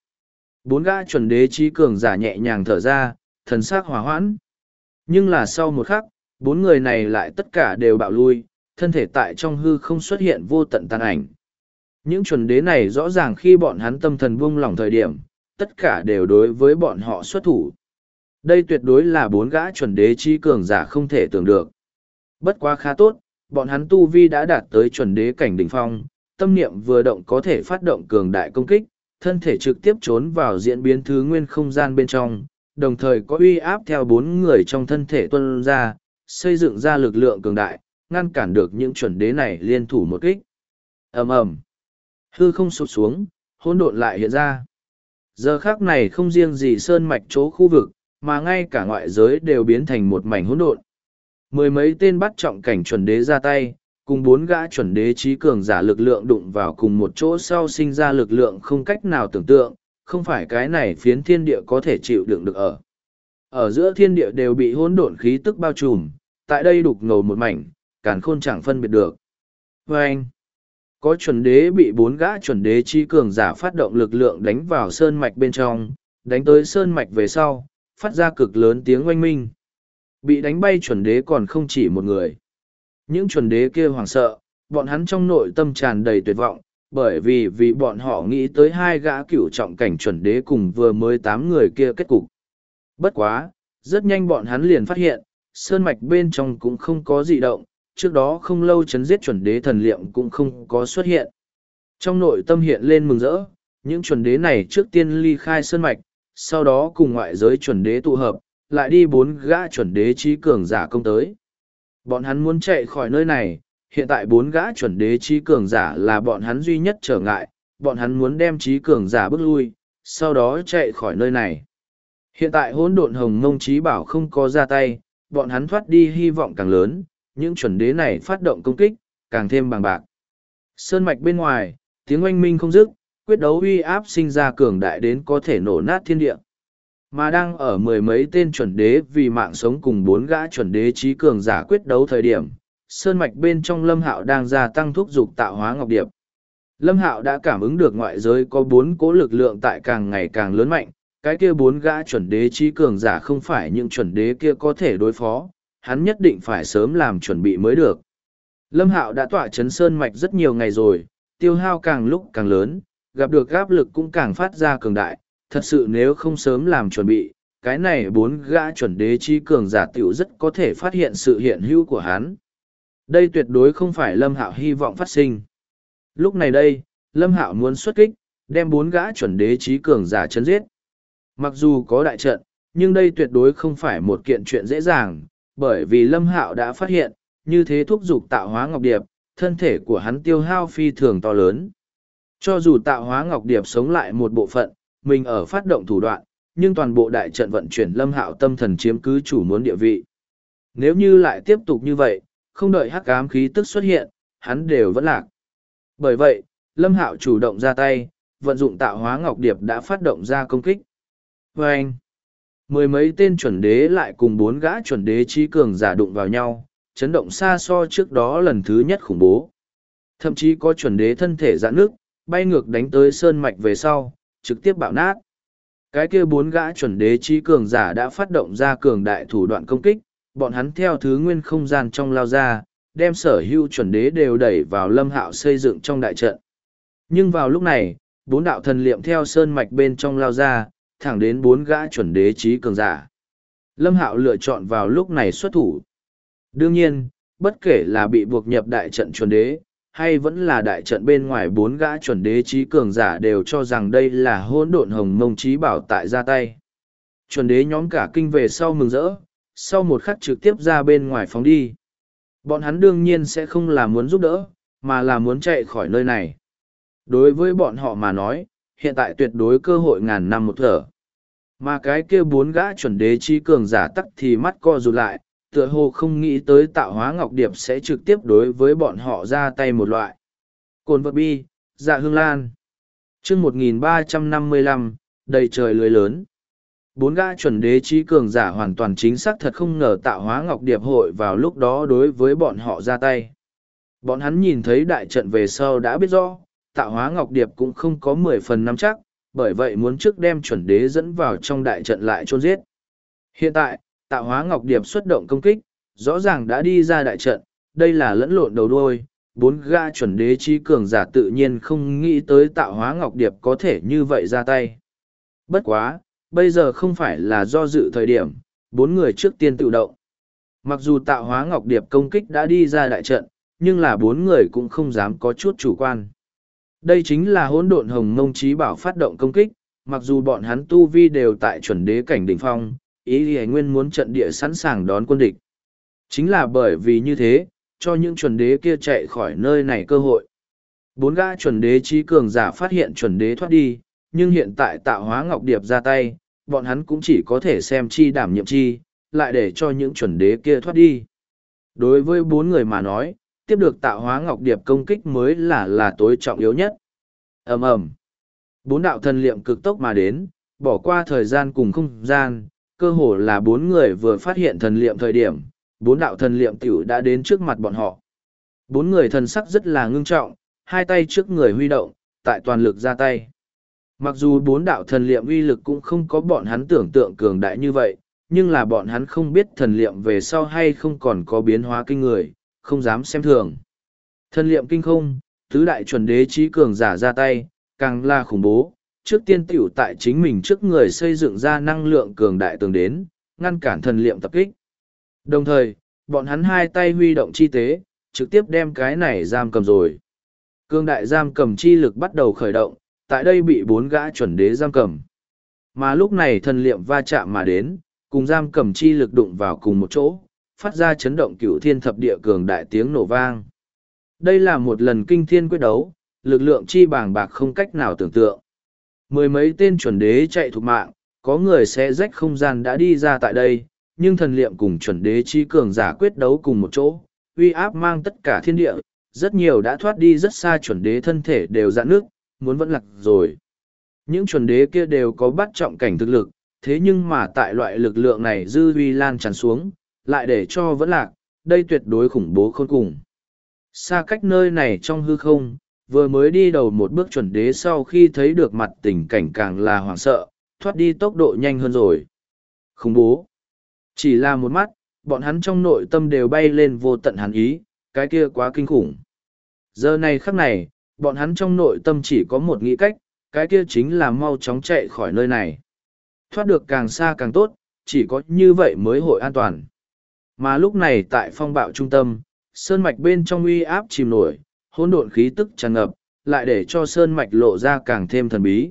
4 gã chuẩn đế trí cường giả nhẹ nhàng thở ra, thần sắc hòa hoãn. Nhưng là sau một khắc, 4 người này lại tất cả đều bạo lui, thân thể tại trong hư không xuất hiện vô tận tàn ảnh. Những chuẩn đế này rõ ràng khi bọn hắn tâm thần buông lỏng thời điểm, tất cả đều đối với bọn họ xuất thủ. Đây tuyệt đối là 4 gã chuẩn đế trí cường giả không thể tưởng được. Bất quá khá tốt, bọn hắn tu vi đã đạt tới chuẩn đế cảnh đỉnh phong, tâm niệm vừa động có thể phát động cường đại công kích, thân thể trực tiếp trốn vào diễn biến thứ nguyên không gian bên trong, đồng thời có uy áp theo 4 người trong thân thể tuôn ra, xây dựng ra lực lượng cường đại, ngăn cản được những chuẩn đế này liên thủ một kích. Ầm ầm, hư không sụp xuống, hỗn độn lại hiện ra. Giờ khắc này không riêng gì sơn mạch chỗ khu vực, mà ngay cả ngoại giới đều biến thành một mảnh hỗn độn. Mười mấy tên bắt trọng cảnh chuẩn đế ra tay, cùng 4 gã chuẩn đế trí cường giả lực lượng đụng vào cùng một chỗ sau sinh ra lực lượng không cách nào tưởng tượng, không phải cái này phiến thiên địa có thể chịu đựng được ở. Ở giữa thiên địa đều bị hỗn độn khí tức bao trùm, tại đây đục ngầu một mảnh, càn khôn chẳng phân biệt được. Và anh, có chuẩn đế bị 4 gã chuẩn đế trí cường giả phát động lực lượng đánh vào sơn mạch bên trong, đánh tới sơn mạch về sau, phát ra cực lớn tiếng oanh minh. Bị đánh bay chuẩn đế còn không chỉ một người. Những chuẩn đế kia hoảng sợ, bọn hắn trong nội tâm tràn đầy tuyệt vọng, bởi vì bọn họ nghĩ tới 2 gã cửu trọng cảnh chuẩn đế cùng vừa mới 8 người kia kết cục. Bất quá, rất nhanh bọn hắn liền phát hiện, sơn mạch bên trong cũng không có dị động, trước đó không lâu chấn giết chuẩn đế thần liệm cũng không có xuất hiện. Trong nội tâm hiện lên mừng rỡ, những chuẩn đế này trước tiên ly khai sơn mạch, sau đó cùng ngoại giới chuẩn đế tụ hợp, lại đi 4 gã chuẩn đế trí cường giả công tới. Bọn hắn muốn chạy khỏi nơi này, hiện tại 4 gã chuẩn đế trí cường giả là bọn hắn duy nhất trở ngại, bọn hắn muốn đem trí cường giả bước lui, sau đó chạy khỏi nơi này. Hiện tại hỗn độn hồng mông trí bảo không có ra tay, bọn hắn thoát đi hy vọng càng lớn, những chuẩn đế này phát động công kích, càng thêm bằng bạc. Sơn mạch bên ngoài, tiếng oanh minh không dứt, quyết đấu uy áp sinh ra cường đại đến có thể nổ nát thiên địa. Mà đang ở mười mấy tên chuẩn đế vì mạng sống cùng bốn gã chuẩn đế trí cường giả quyết đấu thời điểm, sơn mạch bên trong Lâm Hạo đang gia tăng thúc dục tạo hóa ngọc điệp. Lâm Hạo đã cảm ứng được ngoại giới có bốn cỗ lực lượng tại càng ngày càng lớn mạnh, cái kia bốn gã chuẩn đế trí cường giả không phải những chuẩn đế kia có thể đối phó, hắn nhất định phải sớm làm chuẩn bị mới được. Lâm Hạo đã tỏa chấn sơn mạch rất nhiều ngày rồi, tiêu hao càng lúc càng lớn, gặp được áp lực cũng càng phát ra cường đại, thật sự nếu không sớm làm chuẩn bị, cái này bốn gã chuẩn đế trí cường giả tiểu rất có thể phát hiện sự hiện hữu của hắn. Đây tuyệt đối không phải Lâm Hạo hy vọng phát sinh. Lúc này đây, Lâm Hạo muốn xuất kích, đem bốn gã chuẩn đế trí cường giả chấn giết. Mặc dù có đại trận, nhưng đây tuyệt đối không phải một kiện chuyện dễ dàng, bởi vì Lâm Hạo đã phát hiện, như thế thúc dục tạo hóa ngọc điệp, thân thể của hắn tiêu hao phi thường to lớn. Cho dù tạo hóa ngọc điệp sống lại một bộ phận, mình ở phát động thủ đoạn, nhưng toàn bộ đại trận vận chuyển Lâm Hạo tâm thần chiếm cứ chủ muốn địa vị. Nếu như lại tiếp tục như vậy, không đợi hắc ám khí tức xuất hiện, hắn đều vẫn lạc. Bởi vậy, Lâm Hạo chủ động ra tay, vận dụng tạo hóa ngọc điệp đã phát động ra công kích. Và anh, mười mấy tên chuẩn đế lại cùng bốn gã chuẩn đế trí cường giả đụng vào nhau, chấn động xa so trước đó lần thứ nhất khủng bố. Thậm chí có chuẩn đế thân thể giãn nước, bay ngược đánh tới sơn mạch về sau, trực tiếp bạo nát. Cái kia bốn gã chuẩn đế trí cường giả đã phát động ra cường đại thủ đoạn công kích, bọn hắn theo thứ nguyên không gian trong lao ra, đem sở hữu chuẩn đế đều đẩy vào Lâm Hạo xây dựng trong đại trận. Nhưng vào lúc này, bốn đạo thần liệm theo sơn mạch bên trong lao ra, thẳng đến bốn gã chuẩn đế trí cường giả. Lâm Hạo lựa chọn vào lúc này xuất thủ. Đương nhiên, bất kể là bị buộc nhập đại trận chuẩn đế, hay vẫn là đại trận bên ngoài bốn gã chuẩn đế trí cường giả đều cho rằng đây là hỗn độn hồng mông trí bảo tại ra tay. Chuẩn đế nhóm cả kinh về sau mừng rỡ, sau một khắc trực tiếp ra bên ngoài phóng đi. Bọn hắn đương nhiên sẽ không là muốn giúp đỡ, mà là muốn chạy khỏi nơi này. Đối với bọn họ mà nói, hiện tại tuyệt đối cơ hội ngàn năm một thở. Mà cái kia bốn gã chuẩn đế trí cường giả tắc thì mắt co rụt lại, tựa hồ không nghĩ tới tạo hóa ngọc điệp sẽ trực tiếp đối với bọn họ ra tay một loại. Cồn vật bi, dạ hương lan. chương 1355, đầy trời lưới lớn. Bốn gã chuẩn đế trí cường giả hoàn toàn chính xác thật không ngờ tạo hóa ngọc điệp hội vào lúc đó đối với bọn họ ra tay. Bọn hắn nhìn thấy đại trận về sau đã biết rõ, tạo hóa ngọc điệp cũng không có 10 phần nắm chắc, bởi vậy muốn trước đem chuẩn đế dẫn vào trong đại trận lại chôn giết. Hiện tại, tạo hóa ngọc điệp xuất động công kích, rõ ràng đã đi ra đại trận, đây là lẫn lộn đầu đuôi. Bốn gã chuẩn đế trí cường giả tự nhiên không nghĩ tới tạo hóa ngọc điệp có thể như vậy ra tay. Bất quá, bây giờ không phải là do dự thời điểm, bốn người trước tiên tự động. Mặc dù tạo hóa ngọc điệp công kích đã đi ra đại trận, nhưng là bốn người cũng không dám có chút chủ quan. Đây chính là hỗn độn hồng mông trí bảo phát động công kích, mặc dù bọn hắn tu vi đều tại chuẩn đế cảnh đỉnh phong, ý thì nguyên muốn trận địa sẵn sàng đón quân địch. Chính là bởi vì như thế, cho những chuẩn đế kia chạy khỏi nơi này cơ hội. Bốn gã chuẩn đế trí cường giả phát hiện chuẩn đế thoát đi, nhưng hiện tại tạo hóa ngọc điệp ra tay, bọn hắn cũng chỉ có thể xem chi đảm nhiệm chi, lại để cho những chuẩn đế kia thoát đi. Đối với bốn người mà nói, tiếp được tạo hóa ngọc điệp công kích mới là tối trọng yếu nhất. Ầm ầm, bốn đạo thần liệm cực tốc mà đến, bỏ qua thời gian cùng không gian, cơ hồ là bốn người vừa phát hiện thần liệm thời điểm, bốn đạo thần liệm tiểu đã đến trước mặt bọn họ. Bốn người thần sắc rất là ngưng trọng, hai tay trước người huy động, tại toàn lực ra tay. Mặc dù bốn đạo thần liệm uy lực cũng không có bọn hắn tưởng tượng cường đại như vậy, nhưng là bọn hắn không biết thần liệm về sau hay không còn có biến hóa kinh người, không dám xem thường. Thần liệm kinh không, tứ đại chuẩn đế trí cường giả ra tay, càng là khủng bố, trước tiên tiểu tại chính mình trước người xây dựng ra năng lượng cường đại tường đến, ngăn cản thần liệm tập kích. Đồng thời, bọn hắn hai tay huy động chi tế, trực tiếp đem cái này giam cầm rồi. Cường đại giam cầm chi lực bắt đầu khởi động, tại đây bị bốn gã chuẩn đế giam cầm. Mà lúc này thần liệm va chạm mà đến, cùng giam cầm chi lực đụng vào cùng một chỗ, phát ra chấn động cửu thiên thập địa cường đại tiếng nổ vang. Đây là một lần kinh thiên quyết đấu, lực lượng chi bàng bạc không cách nào tưởng tượng. Mười mấy tên chuẩn đế chạy thục mạng, có người sẽ rách không gian đã đi ra tại đây, nhưng thần liệm cùng chuẩn đế chi cường giả quyết đấu cùng một chỗ, uy áp mang tất cả thiên địa, rất nhiều đã thoát đi rất xa chuẩn đế thân thể đều dạn nước, muốn vẫn lạc rồi. Những chuẩn đế kia đều có bắt trọng cảnh thực lực, thế nhưng mà tại loại lực lượng này dư uy lan tràn xuống, lại để cho vẫn lạc, đây tuyệt đối khủng bố khôn cùng. Xa cách nơi này trong hư không, vừa mới đi đầu một bước chuẩn đế sau khi thấy được mặt tình cảnh càng là hoảng sợ, thoát đi tốc độ nhanh hơn rồi. Khủng bố. Chỉ là một mắt, bọn hắn trong nội tâm đều bay lên vô tận hàn ý, cái kia quá kinh khủng. Giờ này khắc này, bọn hắn trong nội tâm chỉ có một nghĩ cách, cái kia chính là mau chóng chạy khỏi nơi này. Thoát được càng xa càng tốt, chỉ có như vậy mới hội an toàn. Mà lúc này tại phong bạo trung tâm, sơn mạch bên trong uy áp chìm nổi, hỗn độn khí tức tràn ngập, lại để cho sơn mạch lộ ra càng thêm thần bí.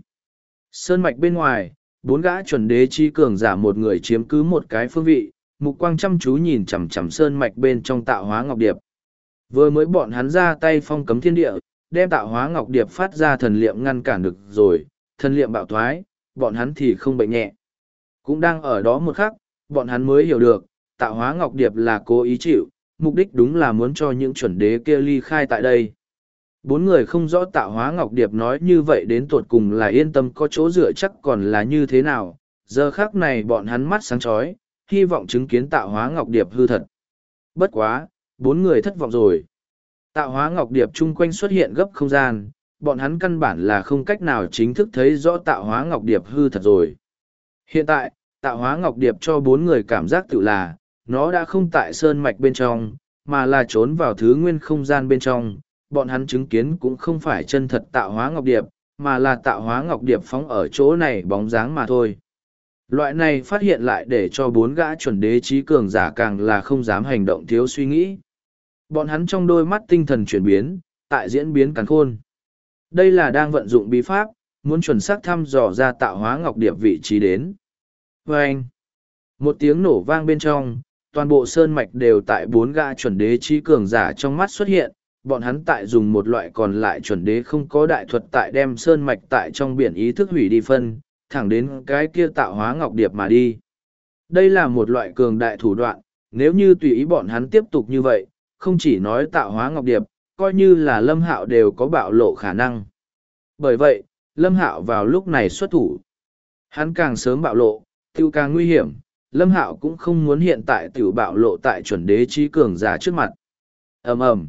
Sơn mạch bên ngoài, bốn gã chuẩn đế chi cường giả một người chiếm cứ một cái phương vị, mục quang chăm chú nhìn chằm chằm sơn mạch bên trong tạo hóa ngọc điệp. Vừa mới bọn hắn ra tay phong cấm thiên địa, đem tạo hóa ngọc điệp phát ra thần liệm ngăn cản được rồi, thần liệm bạo thoái, bọn hắn thì không bệnh nhẹ. Cũng đang ở đó một khắc, bọn hắn mới hiểu được, tạo hóa ngọc điệp là cố ý chịu, mục đích đúng là muốn cho những chuẩn đế kia ly khai tại đây. Bốn người không rõ tạo hóa ngọc điệp nói như vậy đến tột cùng là yên tâm có chỗ dựa chắc còn là như thế nào, giờ khắc này bọn hắn mắt sáng chói, hy vọng chứng kiến tạo hóa ngọc điệp hư thật. Bất quá, bốn người thất vọng rồi. Tạo hóa ngọc điệp chung quanh xuất hiện gấp không gian, bọn hắn căn bản là không cách nào chính thức thấy rõ tạo hóa ngọc điệp hư thật rồi. Hiện tại, tạo hóa ngọc điệp cho bốn người cảm giác tự là, nó đã không tại sơn mạch bên trong, mà là trốn vào thứ nguyên không gian bên trong. Bọn hắn chứng kiến cũng không phải chân thật tạo hóa ngọc điệp, mà là tạo hóa ngọc điệp phóng ở chỗ này bóng dáng mà thôi. Loại này phát hiện lại để cho bốn gã chuẩn đế trí cường giả càng là không dám hành động thiếu suy nghĩ. Bọn hắn trong đôi mắt tinh thần chuyển biến, tại diễn biến càn khôn. Đây là đang vận dụng bí pháp, muốn chuẩn xác thăm dò ra tạo hóa ngọc điệp vị trí đến. Vâng! Một tiếng nổ vang bên trong, toàn bộ sơn mạch đều tại bốn gã chuẩn đế trí cường giả trong mắt xuất hiện. Bọn hắn tại dùng một loại còn lại chuẩn đế không có đại thuật tại đem sơn mạch tại trong biển ý thức hủy đi phân, thẳng đến cái kia tạo hóa ngọc điệp mà đi. Đây là một loại cường đại thủ đoạn, nếu như tùy ý bọn hắn tiếp tục như vậy, không chỉ nói tạo hóa ngọc điệp, coi như là Lâm Hạo đều có bạo lộ khả năng. Bởi vậy, Lâm Hạo vào lúc này xuất thủ. Hắn càng sớm bạo lộ, tiêu càng nguy hiểm, Lâm Hạo cũng không muốn hiện tại tiểu bạo lộ tại chuẩn đế trí cường giả trước mặt. Ầm ầm.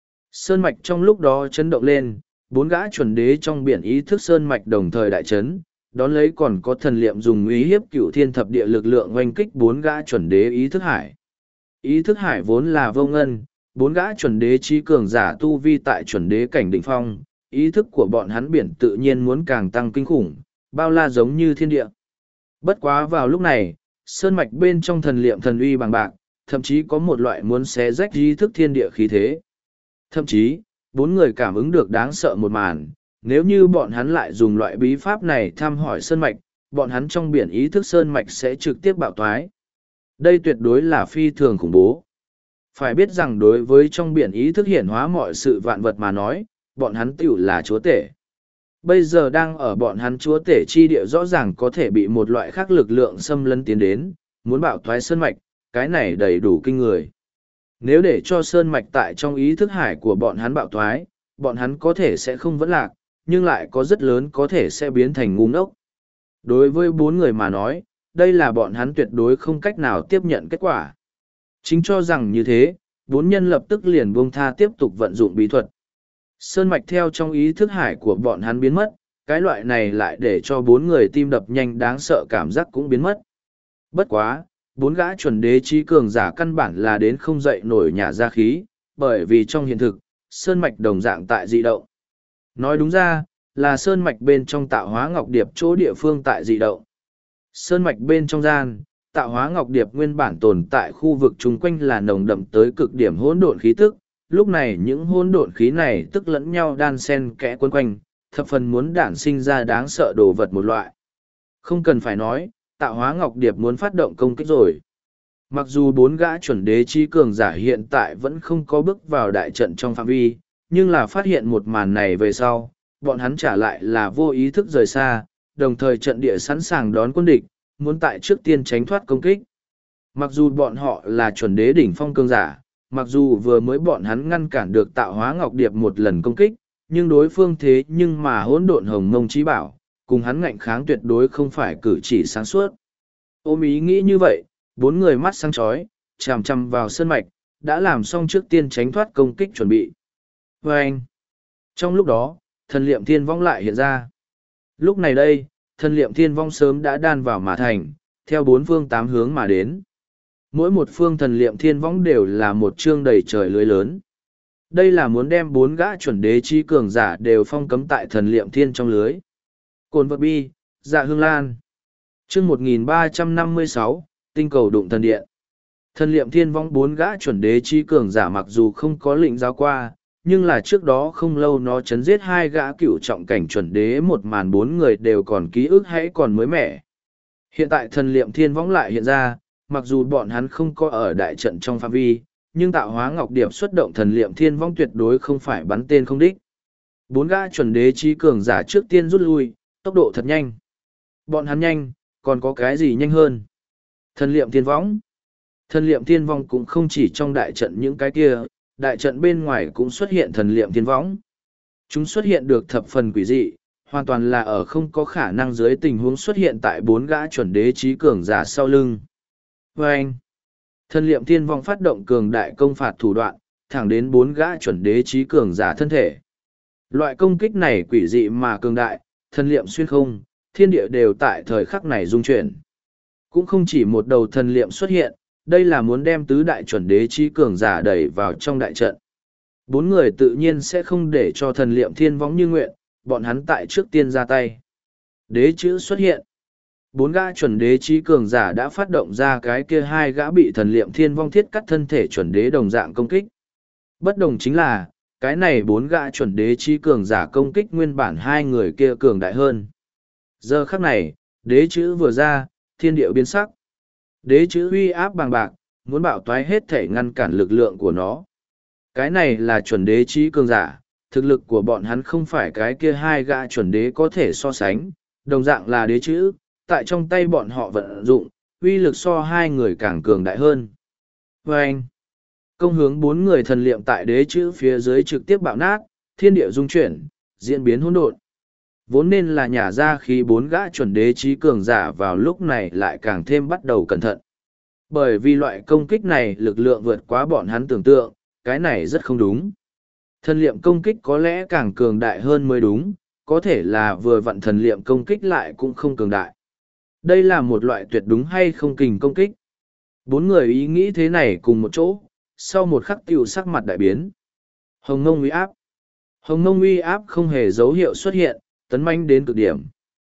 Sơn mạch trong lúc đó chấn động lên, bốn gã chuẩn đế trong biển ý thức sơn mạch đồng thời đại chấn, đón lấy còn có thần liệm dùng uy hiếp cửu thiên thập địa lực lượng oanh kích bốn gã chuẩn đế ý thức hải. Ý thức hải vốn là vô ngân, bốn gã chuẩn đế trí cường giả tu vi tại chuẩn đế cảnh đỉnh phong, ý thức của bọn hắn biển tự nhiên muốn càng tăng kinh khủng, bao la giống như thiên địa. Bất quá vào lúc này, sơn mạch bên trong thần liệm thần uy bằng bạc, thậm chí có một loại muốn xé rách ý thức thiên địa khí thế. Thậm chí, bốn người cảm ứng được đáng sợ một màn, nếu như bọn hắn lại dùng loại bí pháp này thăm hỏi sơn mạch, bọn hắn trong biển ý thức sơn mạch sẽ trực tiếp bạo toái. Đây tuyệt đối là phi thường khủng bố. Phải biết rằng đối với trong biển ý thức hiển hóa mọi sự vạn vật mà nói, bọn hắn tiểu là chúa tể. Bây giờ đang ở bọn hắn chúa tể chi địa rõ ràng có thể bị một loại khác lực lượng xâm lấn tiến đến, muốn bạo thoái sơn mạch, cái này đầy đủ kinh người. Nếu để cho sơn mạch tại trong ý thức hải của bọn hắn bạo thoái, bọn hắn có thể sẽ không vẫn lạc, nhưng lại có rất lớn có thể sẽ biến thành ngu ngốc. Đối với bốn người mà nói, đây là bọn hắn tuyệt đối không cách nào tiếp nhận kết quả. Chính cho rằng như thế, bốn nhân lập tức liền buông tha tiếp tục vận dụng bí thuật. Sơn mạch theo trong ý thức hải của bọn hắn biến mất, cái loại này lại để cho bốn người tim đập nhanh đáng sợ cảm giác cũng biến mất. Bất quá, bốn gã chuẩn đế trí cường giả căn bản là đến không dậy nổi nhà ra khí, bởi vì trong hiện thực, sơn mạch đồng dạng tại dị động. Nói đúng ra, là sơn mạch bên trong tạo hóa ngọc điệp chỗ địa phương tại dị động. Sơn mạch bên trong gian, tạo hóa ngọc điệp nguyên bản tồn tại khu vực chung quanh là nồng đậm tới cực điểm hỗn độn khí tức, lúc này những hỗn độn khí này tức lẫn nhau đan xen kẽ quấn quanh, thập phần muốn đản sinh ra đáng sợ đồ vật một loại. Không cần phải nói, tạo hóa ngọc điệp muốn phát động công kích rồi. Mặc dù bốn gã chuẩn đế chi cường giả hiện tại vẫn không có bước vào đại trận trong phạm vi, nhưng là phát hiện một màn này về sau, bọn hắn trả lại là vô ý thức rời xa, đồng thời trận địa sẵn sàng đón quân địch, muốn tại trước tiên tránh thoát công kích. Mặc dù bọn họ là chuẩn đế đỉnh phong cường giả, mặc dù vừa mới bọn hắn ngăn cản được tạo hóa ngọc điệp một lần công kích, nhưng đối phương thế nhưng mà hỗn độn hồng mông trí bảo, cùng hắn ngạnh kháng tuyệt đối không phải cử chỉ sáng suốt. Ôm ý nghĩ như vậy, bốn người mắt sáng chói, chằm chằm vào sơn mạch, đã làm xong trước tiên tránh thoát công kích chuẩn bị. Và anh, trong lúc đó, thần liệm thiên vong lại hiện ra. Lúc này đây, thần liệm thiên vong sớm đã đan vào mà thành, theo bốn phương tám hướng mà đến. Mỗi một phương thần liệm thiên vong đều là một chương đầy trời lưới lớn. Đây là muốn đem bốn gã chuẩn đế chi cường giả đều phong cấm tại thần liệm thiên trong lưới. Cồn vật bi, dạ hương lan. Chương 1356, tinh cầu đụng thần điện. Thần liệm thiên vong bốn gã chuẩn đế chi cường giả mặc dù không có lĩnh giáo qua, nhưng là trước đó không lâu nó chấn giết hai gã cựu trọng cảnh chuẩn đế một màn bốn người đều còn ký ức hãy còn mới mẻ. Hiện tại thần liệm thiên vong lại hiện ra, mặc dù bọn hắn không có ở đại trận trong phạm vi, nhưng tạo hóa ngọc điệp xuất động thần liệm thiên vong tuyệt đối không phải bắn tên không đích. Bốn gã chuẩn đế chi cường giả trước tiên rút lui, tốc độ thật nhanh. Bọn hắn nhanh, còn có cái gì nhanh hơn? Thần liệm thiên vong. Thần liệm thiên vong cũng không chỉ trong đại trận những cái kia, đại trận bên ngoài cũng xuất hiện thần liệm thiên võng. Chúng xuất hiện được thập phần quỷ dị, hoàn toàn là ở không có khả năng dưới tình huống xuất hiện tại bốn gã chuẩn đế trí cường giả sau lưng. Và anh, thần liệm thiên vong phát động cường đại công phạt thủ đoạn, thẳng đến bốn gã chuẩn đế trí cường giả thân thể. Loại công kích này quỷ dị mà cường đại, thần liệm xuyên không, thiên địa đều tại thời khắc này rung chuyển. Cũng không chỉ một đầu thần liệm xuất hiện, đây là muốn đem tứ đại chuẩn đế trí cường giả đẩy vào trong đại trận. Bốn người tự nhiên sẽ không để cho thần liệm thiên võng như nguyện, bọn hắn tại trước tiên ra tay. Đế chữ xuất hiện. Bốn gã chuẩn đế trí cường giả đã phát động ra cái kia hai gã bị thần liệm thiên vong thiết cắt thân thể chuẩn đế đồng dạng công kích. Bất đồng chính là, cái này bốn gã chuẩn đế trí cường giả công kích nguyên bản hai người kia cường đại hơn. Giờ khắc này, đế chữ vừa ra, thiên địa biến sắc. Đế chữ uy áp bằng bạc, muốn bạo toái hết thể ngăn cản lực lượng của nó. Cái này là chuẩn đế trí cường giả, thực lực của bọn hắn không phải cái kia hai gã chuẩn đế có thể so sánh, đồng dạng là đế chữ, tại trong tay bọn họ vận dụng, uy lực so hai người càng cường đại hơn. Và anh, công hướng bốn người thần liệm tại đế chữ phía dưới trực tiếp bạo nát, thiên địa dung chuyển, diễn biến hỗn độn. Vốn nên là nhả ra khi bốn gã chuẩn đế trí cường giả vào lúc này lại càng thêm bắt đầu cẩn thận. Bởi vì loại công kích này lực lượng vượt quá bọn hắn tưởng tượng, cái này rất không đúng. Thần liệm công kích có lẽ càng cường đại hơn mới đúng, có thể là vừa vặn thần liệm công kích lại cũng không cường đại. Đây là một loại tuyệt đúng hay không kình công kích. Bốn người ý nghĩ thế này cùng một chỗ, sau một khắc tiểu sắc mặt đại biến. Hồng Mông uy áp. Hồng Mông uy áp không hề dấu hiệu xuất hiện, tấn manh đến cực điểm.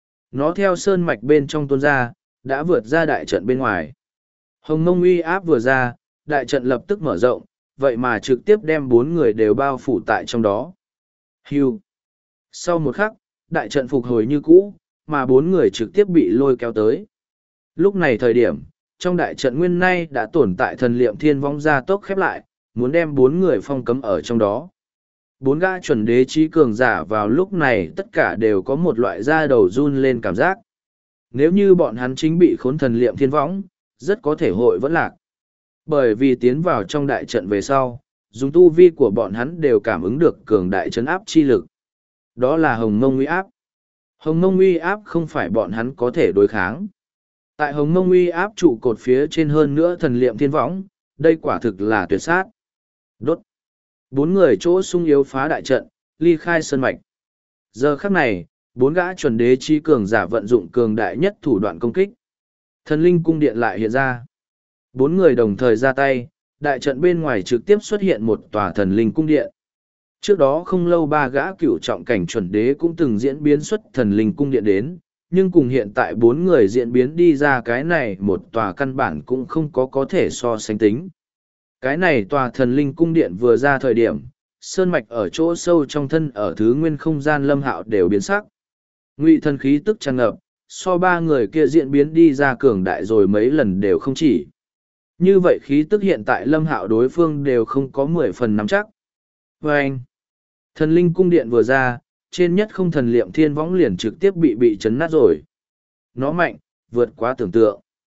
Nó theo sơn mạch bên trong tuôn ra, đã vượt ra đại trận bên ngoài. Hồng Mông uy áp vừa ra, đại trận lập tức mở rộng, vậy mà trực tiếp đem bốn người đều bao phủ tại trong đó. Hưu. Sau một khắc, đại trận phục hồi như cũ, mà bốn người trực tiếp bị lôi kéo tới. Lúc này thời điểm, trong đại trận nguyên nay đã tồn tại thần liệm thiên vong gia tốc khép lại, muốn đem bốn người phong cấm ở trong đó. Bốn gã chuẩn đế trí cường giả vào lúc này tất cả đều có một loại da đầu run lên cảm giác. Nếu như bọn hắn chính bị khốn thần liệm thiên võng, rất có thể hội vẫn lạc. Bởi vì tiến vào trong đại trận về sau, dùng tu vi của bọn hắn đều cảm ứng được cường đại trấn áp chi lực. Đó là Hồng Mông uy áp. Hồng Mông uy áp không phải bọn hắn có thể đối kháng. Tại Hồng Mông uy áp trụ cột phía trên hơn nữa thần liệm thiên võng, đây quả thực là tuyệt sát. Đốt. Bốn người chỗ sung yếu phá đại trận, ly khai sơn mạch. Giờ khắc này, bốn gã chuẩn đế chi cường giả vận dụng cường đại nhất thủ đoạn công kích. Thần linh cung điện lại hiện ra. Bốn người đồng thời ra tay, đại trận bên ngoài trực tiếp xuất hiện một tòa thần linh cung điện. Trước đó không lâu ba gã cửu trọng cảnh chuẩn đế cũng từng diễn biến xuất thần linh cung điện đến, nhưng cùng hiện tại bốn người diễn biến đi ra cái này một tòa căn bản cũng không có thể so sánh tính. Cái này tòa thần linh cung điện vừa ra thời điểm, sơn mạch ở chỗ sâu trong thân ở thứ nguyên không gian Lâm Hạo đều biến sắc. Ngụy thần khí tức tràn ngập, so ba người kia diễn biến đi ra cường đại rồi mấy lần đều không chỉ. Như vậy khí tức hiện tại Lâm Hạo đối phương đều không có 10 phần nắm chắc. Và anh, thần linh cung điện vừa ra, trên nhất không thần liệm thiên võng liền trực tiếp bị chấn nát rồi. Nó mạnh, vượt quá tưởng tượng.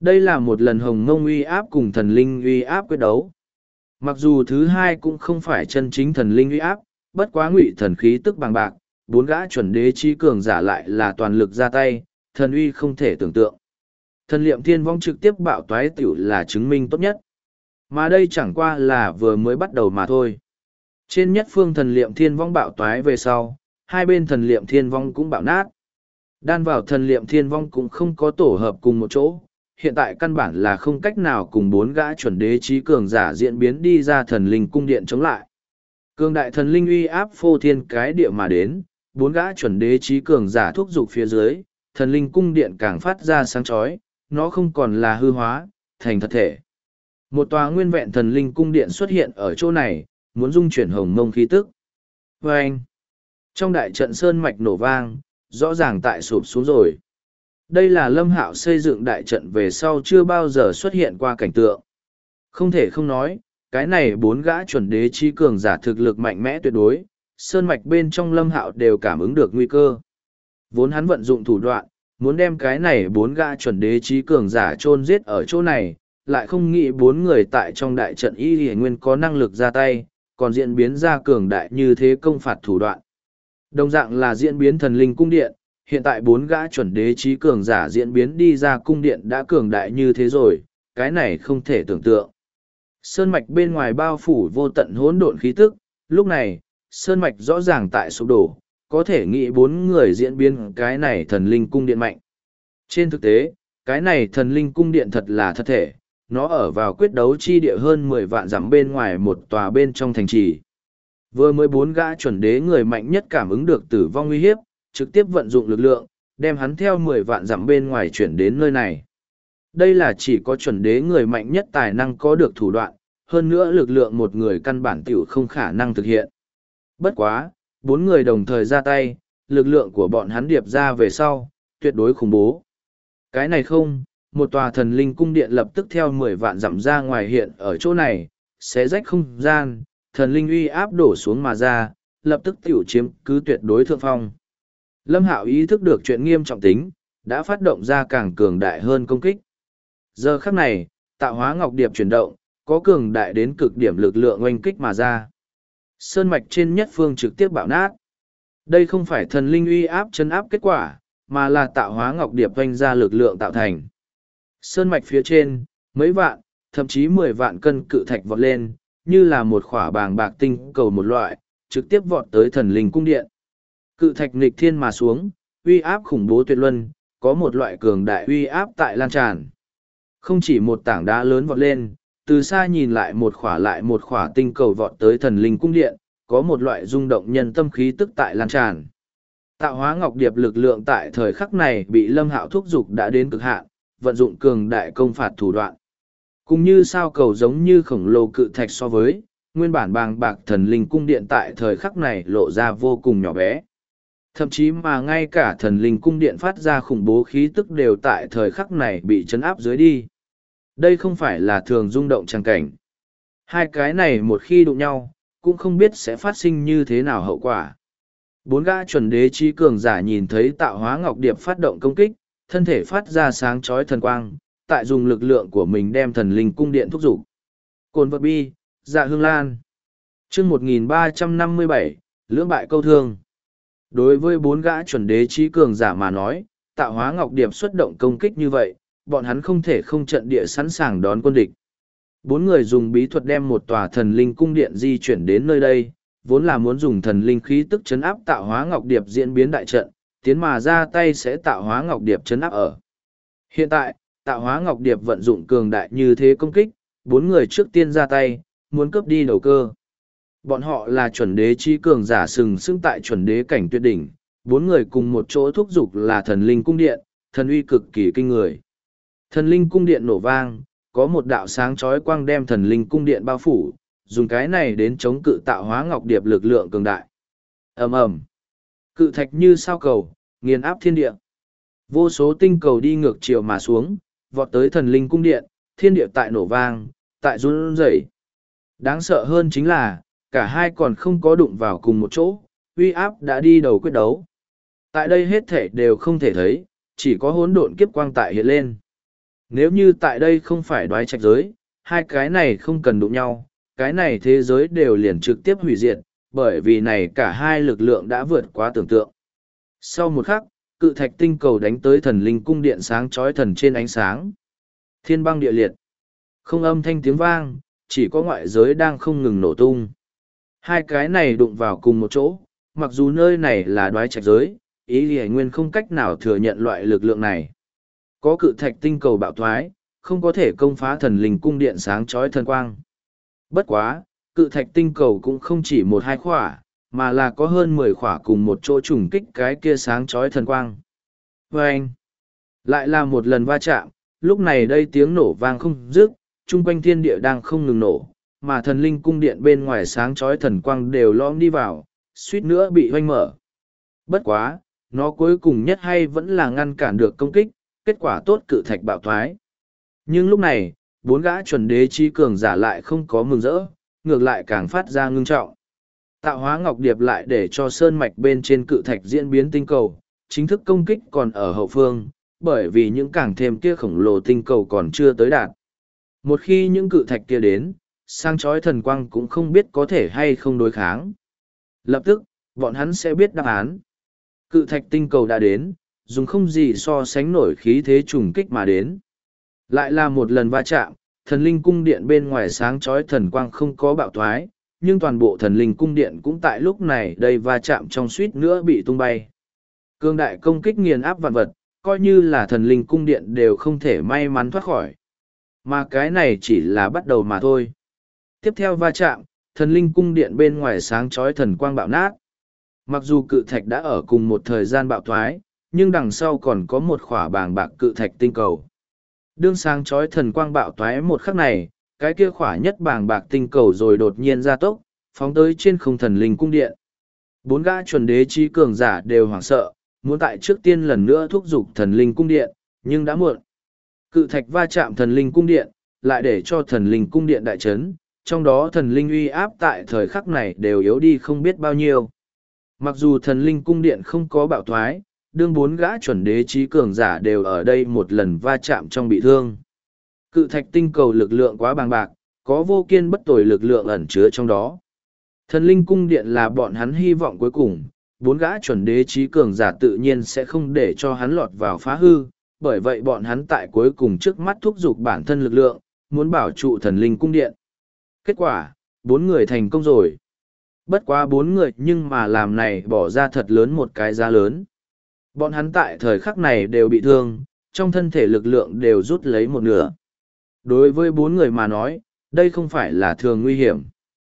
Đây là một lần hồng mông uy áp cùng thần linh uy áp quyết đấu. Mặc dù thứ hai cũng không phải chân chính thần linh uy áp, bất quá ngụy thần khí tức bằng bạc, bốn gã chuẩn đế trí cường giả lại là toàn lực ra tay, thần uy không thể tưởng tượng. Thần liệm thiên vong trực tiếp bạo toái tiểu là chứng minh tốt nhất. Mà đây chẳng qua là vừa mới bắt đầu mà thôi. Trên nhất phương thần liệm thiên vong bạo toái về sau, hai bên thần liệm thiên vong cũng bạo nát. Đan vào thần liệm thiên vong cũng không có tổ hợp cùng một chỗ, hiện tại căn bản là không cách nào cùng bốn gã chuẩn đế trí cường giả diễn biến đi ra thần linh cung điện chống lại. Cường đại thần linh uy áp phô thiên cái địa mà đến, bốn gã chuẩn đế trí cường giả thúc giục phía dưới, thần linh cung điện càng phát ra sáng chói, nó không còn là hư hóa, thành thật thể. Một tòa nguyên vẹn thần linh cung điện xuất hiện ở chỗ này, muốn dung chuyển hồng mông khí tức. Và anh, trong đại trận sơn mạch nổ vang, rõ ràng tại sụp xuống rồi. Đây là Lâm Hạo xây dựng đại trận về sau chưa bao giờ xuất hiện qua cảnh tượng. Không thể không nói, cái này bốn gã chuẩn đế trí cường giả thực lực mạnh mẽ tuyệt đối, sơn mạch bên trong Lâm Hạo đều cảm ứng được nguy cơ. Vốn hắn vận dụng thủ đoạn, muốn đem cái này bốn gã chuẩn đế trí cường giả chôn giết ở chỗ này, lại không nghĩ bốn người tại trong đại trận y hiển nguyên có năng lực ra tay, còn diễn biến ra cường đại như thế công phạt thủ đoạn. Đồng dạng là diễn biến thần linh cung điện, hiện tại bốn gã chuẩn đế trí cường giả diễn biến đi ra cung điện đã cường đại như thế rồi, cái này không thể tưởng tượng. Sơn mạch bên ngoài bao phủ vô tận hỗn độn khí tức, lúc này, sơn mạch rõ ràng tại sụp đổ, có thể nghĩ bốn người diễn biến cái này thần linh cung điện mạnh. Trên thực tế, cái này thần linh cung điện thật là thật thể, nó ở vào quyết đấu chi địa hơn 10 vạn dặm bên ngoài một tòa bên trong thành trì. Vừa mới bốn gã chuẩn đế người mạnh nhất cảm ứng được tử vong uy hiếp, trực tiếp vận dụng lực lượng, đem hắn theo 10 vạn dặm bên ngoài chuyển đến nơi này. Đây là chỉ có chuẩn đế người mạnh nhất tài năng có được thủ đoạn, hơn nữa lực lượng một người căn bản tiểu không khả năng thực hiện. Bất quá, bốn người đồng thời ra tay, lực lượng của bọn hắn điệp ra về sau, tuyệt đối khủng bố. Cái này không, một tòa thần linh cung điện lập tức theo 10 vạn dặm ra ngoài hiện ở chỗ này, xé rách không gian, thần linh uy áp đổ xuống mà ra, lập tức tiểu chiếm cứ tuyệt đối thượng phong. Lâm Hạo ý thức được chuyện nghiêm trọng tính, đã phát động ra càng cường đại hơn công kích. Giờ khắc này, tạo hóa ngọc điệp chuyển động, có cường đại đến cực điểm lực lượng oanh kích mà ra. Sơn mạch trên nhất phương trực tiếp bạo nát. Đây không phải thần linh uy áp chấn áp kết quả, mà là tạo hóa ngọc điệp oanh ra lực lượng tạo thành. Sơn mạch phía trên, mấy vạn, thậm chí 10 vạn cân cự thạch vọt lên, như là một khỏa bàng bạc tinh cầu một loại, trực tiếp vọt tới thần linh cung điện. Cự thạch nghịch thiên mà xuống, uy áp khủng bố tuyệt luân, có một loại cường đại uy áp tại lan tràn. Không chỉ một tảng đá lớn vọt lên, từ xa nhìn lại một khỏa tinh cầu vọt tới thần linh cung điện, có một loại rung động nhân tâm khí tức tại lan tràn. Tạo hóa ngọc điệp lực lượng tại thời khắc này bị Lâm Hạo thúc giục đã đến cực hạn, vận dụng cường đại công phạt thủ đoạn. Cũng như sao cầu giống như khổng lồ cự thạch so với, nguyên bản bàng bạc thần linh cung điện tại thời khắc này lộ ra vô cùng nhỏ bé. Thậm chí mà ngay cả thần linh cung điện phát ra khủng bố khí tức đều tại thời khắc này bị chấn áp dưới đi. Đây không phải là thường rung động tràng cảnh. Hai cái này một khi đụng nhau, cũng không biết sẽ phát sinh như thế nào hậu quả. Bốn gã chuẩn đế trí cường giả nhìn thấy tạo hóa ngọc điệp phát động công kích, thân thể phát ra sáng chói thần quang, tại dùng lực lượng của mình đem thần linh cung điện thúc giục. Cồn vật bi, dạ hương lan. Chương 1357, lưỡng bại câu thương. Đối với bốn gã chuẩn đế trí cường giả mà nói, tạo hóa ngọc điệp xuất động công kích như vậy, bọn hắn không thể không trận địa sẵn sàng đón quân địch. Bốn người dùng bí thuật đem một tòa thần linh cung điện di chuyển đến nơi đây, vốn là muốn dùng thần linh khí tức chấn áp tạo hóa ngọc điệp diễn biến đại trận, tiến mà ra tay sẽ tạo hóa ngọc điệp chấn áp ở. Hiện tại, tạo hóa ngọc điệp vận dụng cường đại như thế công kích, bốn người trước tiên ra tay, muốn cướp đi đầu cơ. Bọn họ là chuẩn đế chi cường giả sừng sững tại chuẩn đế cảnh tuyệt đỉnh, bốn người cùng một chỗ thúc giục là thần linh cung điện, thần uy cực kỳ kinh người. Thần linh cung điện nổ vang, có một đạo sáng chói quang đem thần linh cung điện bao phủ, dùng cái này đến chống cự tạo hóa ngọc điệp lực lượng cường đại. Ầm ầm, cự thạch như sao cầu, nghiền áp thiên địa. Vô số tinh cầu đi ngược chiều mà xuống, vọt tới thần linh cung điện, thiên địa tại nổ vang, tại run rẩy. Đáng sợ hơn chính là, cả hai còn không có đụng vào cùng một chỗ, uy áp đã đi đầu quyết đấu. Tại đây hết thể đều không thể thấy, chỉ có hỗn độn kiếp quang tại hiện lên. Nếu như tại đây không phải đoái trạch giới, hai cái này không cần đụng nhau, cái này thế giới đều liền trực tiếp hủy diệt, bởi vì này cả hai lực lượng đã vượt quá tưởng tượng. Sau một khắc, cự thạch tinh cầu đánh tới thần linh cung điện sáng chói thần trên ánh sáng. Thiên băng địa liệt. Không âm thanh tiếng vang, chỉ có ngoại giới đang không ngừng nổ tung. Hai cái này đụng vào cùng một chỗ, mặc dù nơi này là đoái trạch giới, ý lì nguyên không cách nào thừa nhận loại lực lượng này. Có cự thạch tinh cầu bạo thoái, không có thể công phá thần linh cung điện sáng chói thần quang. Bất quá, cự thạch tinh cầu cũng không chỉ một hai khỏa, mà là có hơn 10 khỏa cùng một chỗ trùng kích cái kia sáng chói thần quang. Vâng! Lại là một lần va chạm, lúc này đây tiếng nổ vang không dứt, chung quanh thiên địa đang không ngừng nổ, mà thần linh cung điện bên ngoài sáng chói thần quang đều lõm đi vào, suýt nữa bị hoanh mở. Bất quá, nó cuối cùng nhất hay vẫn là ngăn cản được công kích, kết quả tốt cự thạch bạo thoái. Nhưng lúc này, bốn gã chuẩn đế chi cường giả lại không có mừng rỡ, ngược lại càng phát ra ngưng trọng. Tạo hóa ngọc điệp lại để cho sơn mạch bên trên cự thạch diễn biến tinh cầu, chính thức công kích còn ở hậu phương, bởi vì những càng thêm kia khổng lồ tinh cầu còn chưa tới đạt. Một khi những cự thạch kia đến, sang chói thần quang cũng không biết có thể hay không đối kháng. Lập tức, bọn hắn sẽ biết đáp án. Cự thạch tinh cầu đã đến, dùng không gì so sánh nổi khí thế trùng kích mà đến. Lại là một lần va chạm, thần linh cung điện bên ngoài sáng chói thần quang không có bạo thoái, nhưng toàn bộ thần linh cung điện cũng tại lúc này đây va chạm trong suýt nữa bị tung bay. Cương đại công kích nghiền áp vạn vật, coi như là thần linh cung điện đều không thể may mắn thoát khỏi. Mà cái này chỉ là bắt đầu mà thôi. Tiếp theo va chạm, thần linh cung điện bên ngoài sáng chói thần quang bạo nát. Mặc dù cự thạch đã ở cùng một thời gian bạo thoái, nhưng đằng sau còn có một khỏa bàng bạc cự thạch tinh cầu. Đương sáng chói thần quang bạo thoái một khắc này, cái kia khỏa nhất bàng bạc tinh cầu rồi đột nhiên ra tốc, phóng tới trên không thần linh cung điện. Bốn gã chuẩn đế chi cường giả đều hoảng sợ, muốn tại trước tiên lần nữa thúc giục thần linh cung điện, nhưng đã muộn. Cự thạch va chạm thần linh cung điện, lại để cho thần linh cung điện đại chấn, trong đó thần linh uy áp tại thời khắc này đều yếu đi không biết bao nhiêu. Mặc dù thần linh cung điện không có bạo thoái, đương bốn gã chuẩn đế trí cường giả đều ở đây một lần va chạm trong bị thương. Cự thạch tinh cầu lực lượng quá bàng bạc, có vô kiên bất tồi lực lượng ẩn chứa trong đó. Thần linh cung điện là bọn hắn hy vọng cuối cùng, bốn gã chuẩn đế trí cường giả tự nhiên sẽ không để cho hắn lọt vào phá hư, bởi vậy bọn hắn tại cuối cùng trước mắt thúc giục bản thân lực lượng, muốn bảo trụ thần linh cung điện. Kết quả, 4 người thành công rồi. Bất quá 4 người nhưng mà làm này bỏ ra thật lớn một cái giá lớn. Bọn hắn tại thời khắc này đều bị thương, trong thân thể lực lượng đều rút lấy một nửa. Đối với 4 người mà nói, đây không phải là thường nguy hiểm.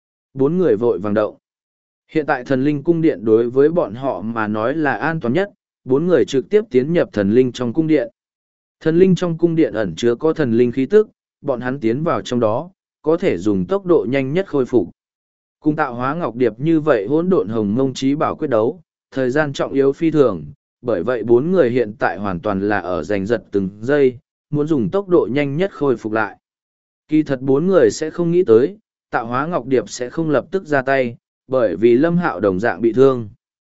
4 người vội vàng động. Hiện tại thần linh cung điện đối với bọn họ mà nói là an toàn nhất, 4 người trực tiếp tiến nhập thần linh trong cung điện. Thần linh trong cung điện ẩn chứa có thần linh khí tức, bọn hắn tiến vào trong đó, có thể dùng tốc độ nhanh nhất khôi phục. Cùng tạo hóa ngọc điệp như vậy hỗn độn hồng mông trí bảo quyết đấu, thời gian trọng yếu phi thường, bởi vậy 4 người hiện tại hoàn toàn là ở giành giật từng giây, muốn dùng tốc độ nhanh nhất khôi phục lại. Kỳ thật 4 người sẽ không nghĩ tới, tạo hóa ngọc điệp sẽ không lập tức ra tay, bởi vì Lâm Hạo đồng dạng bị thương.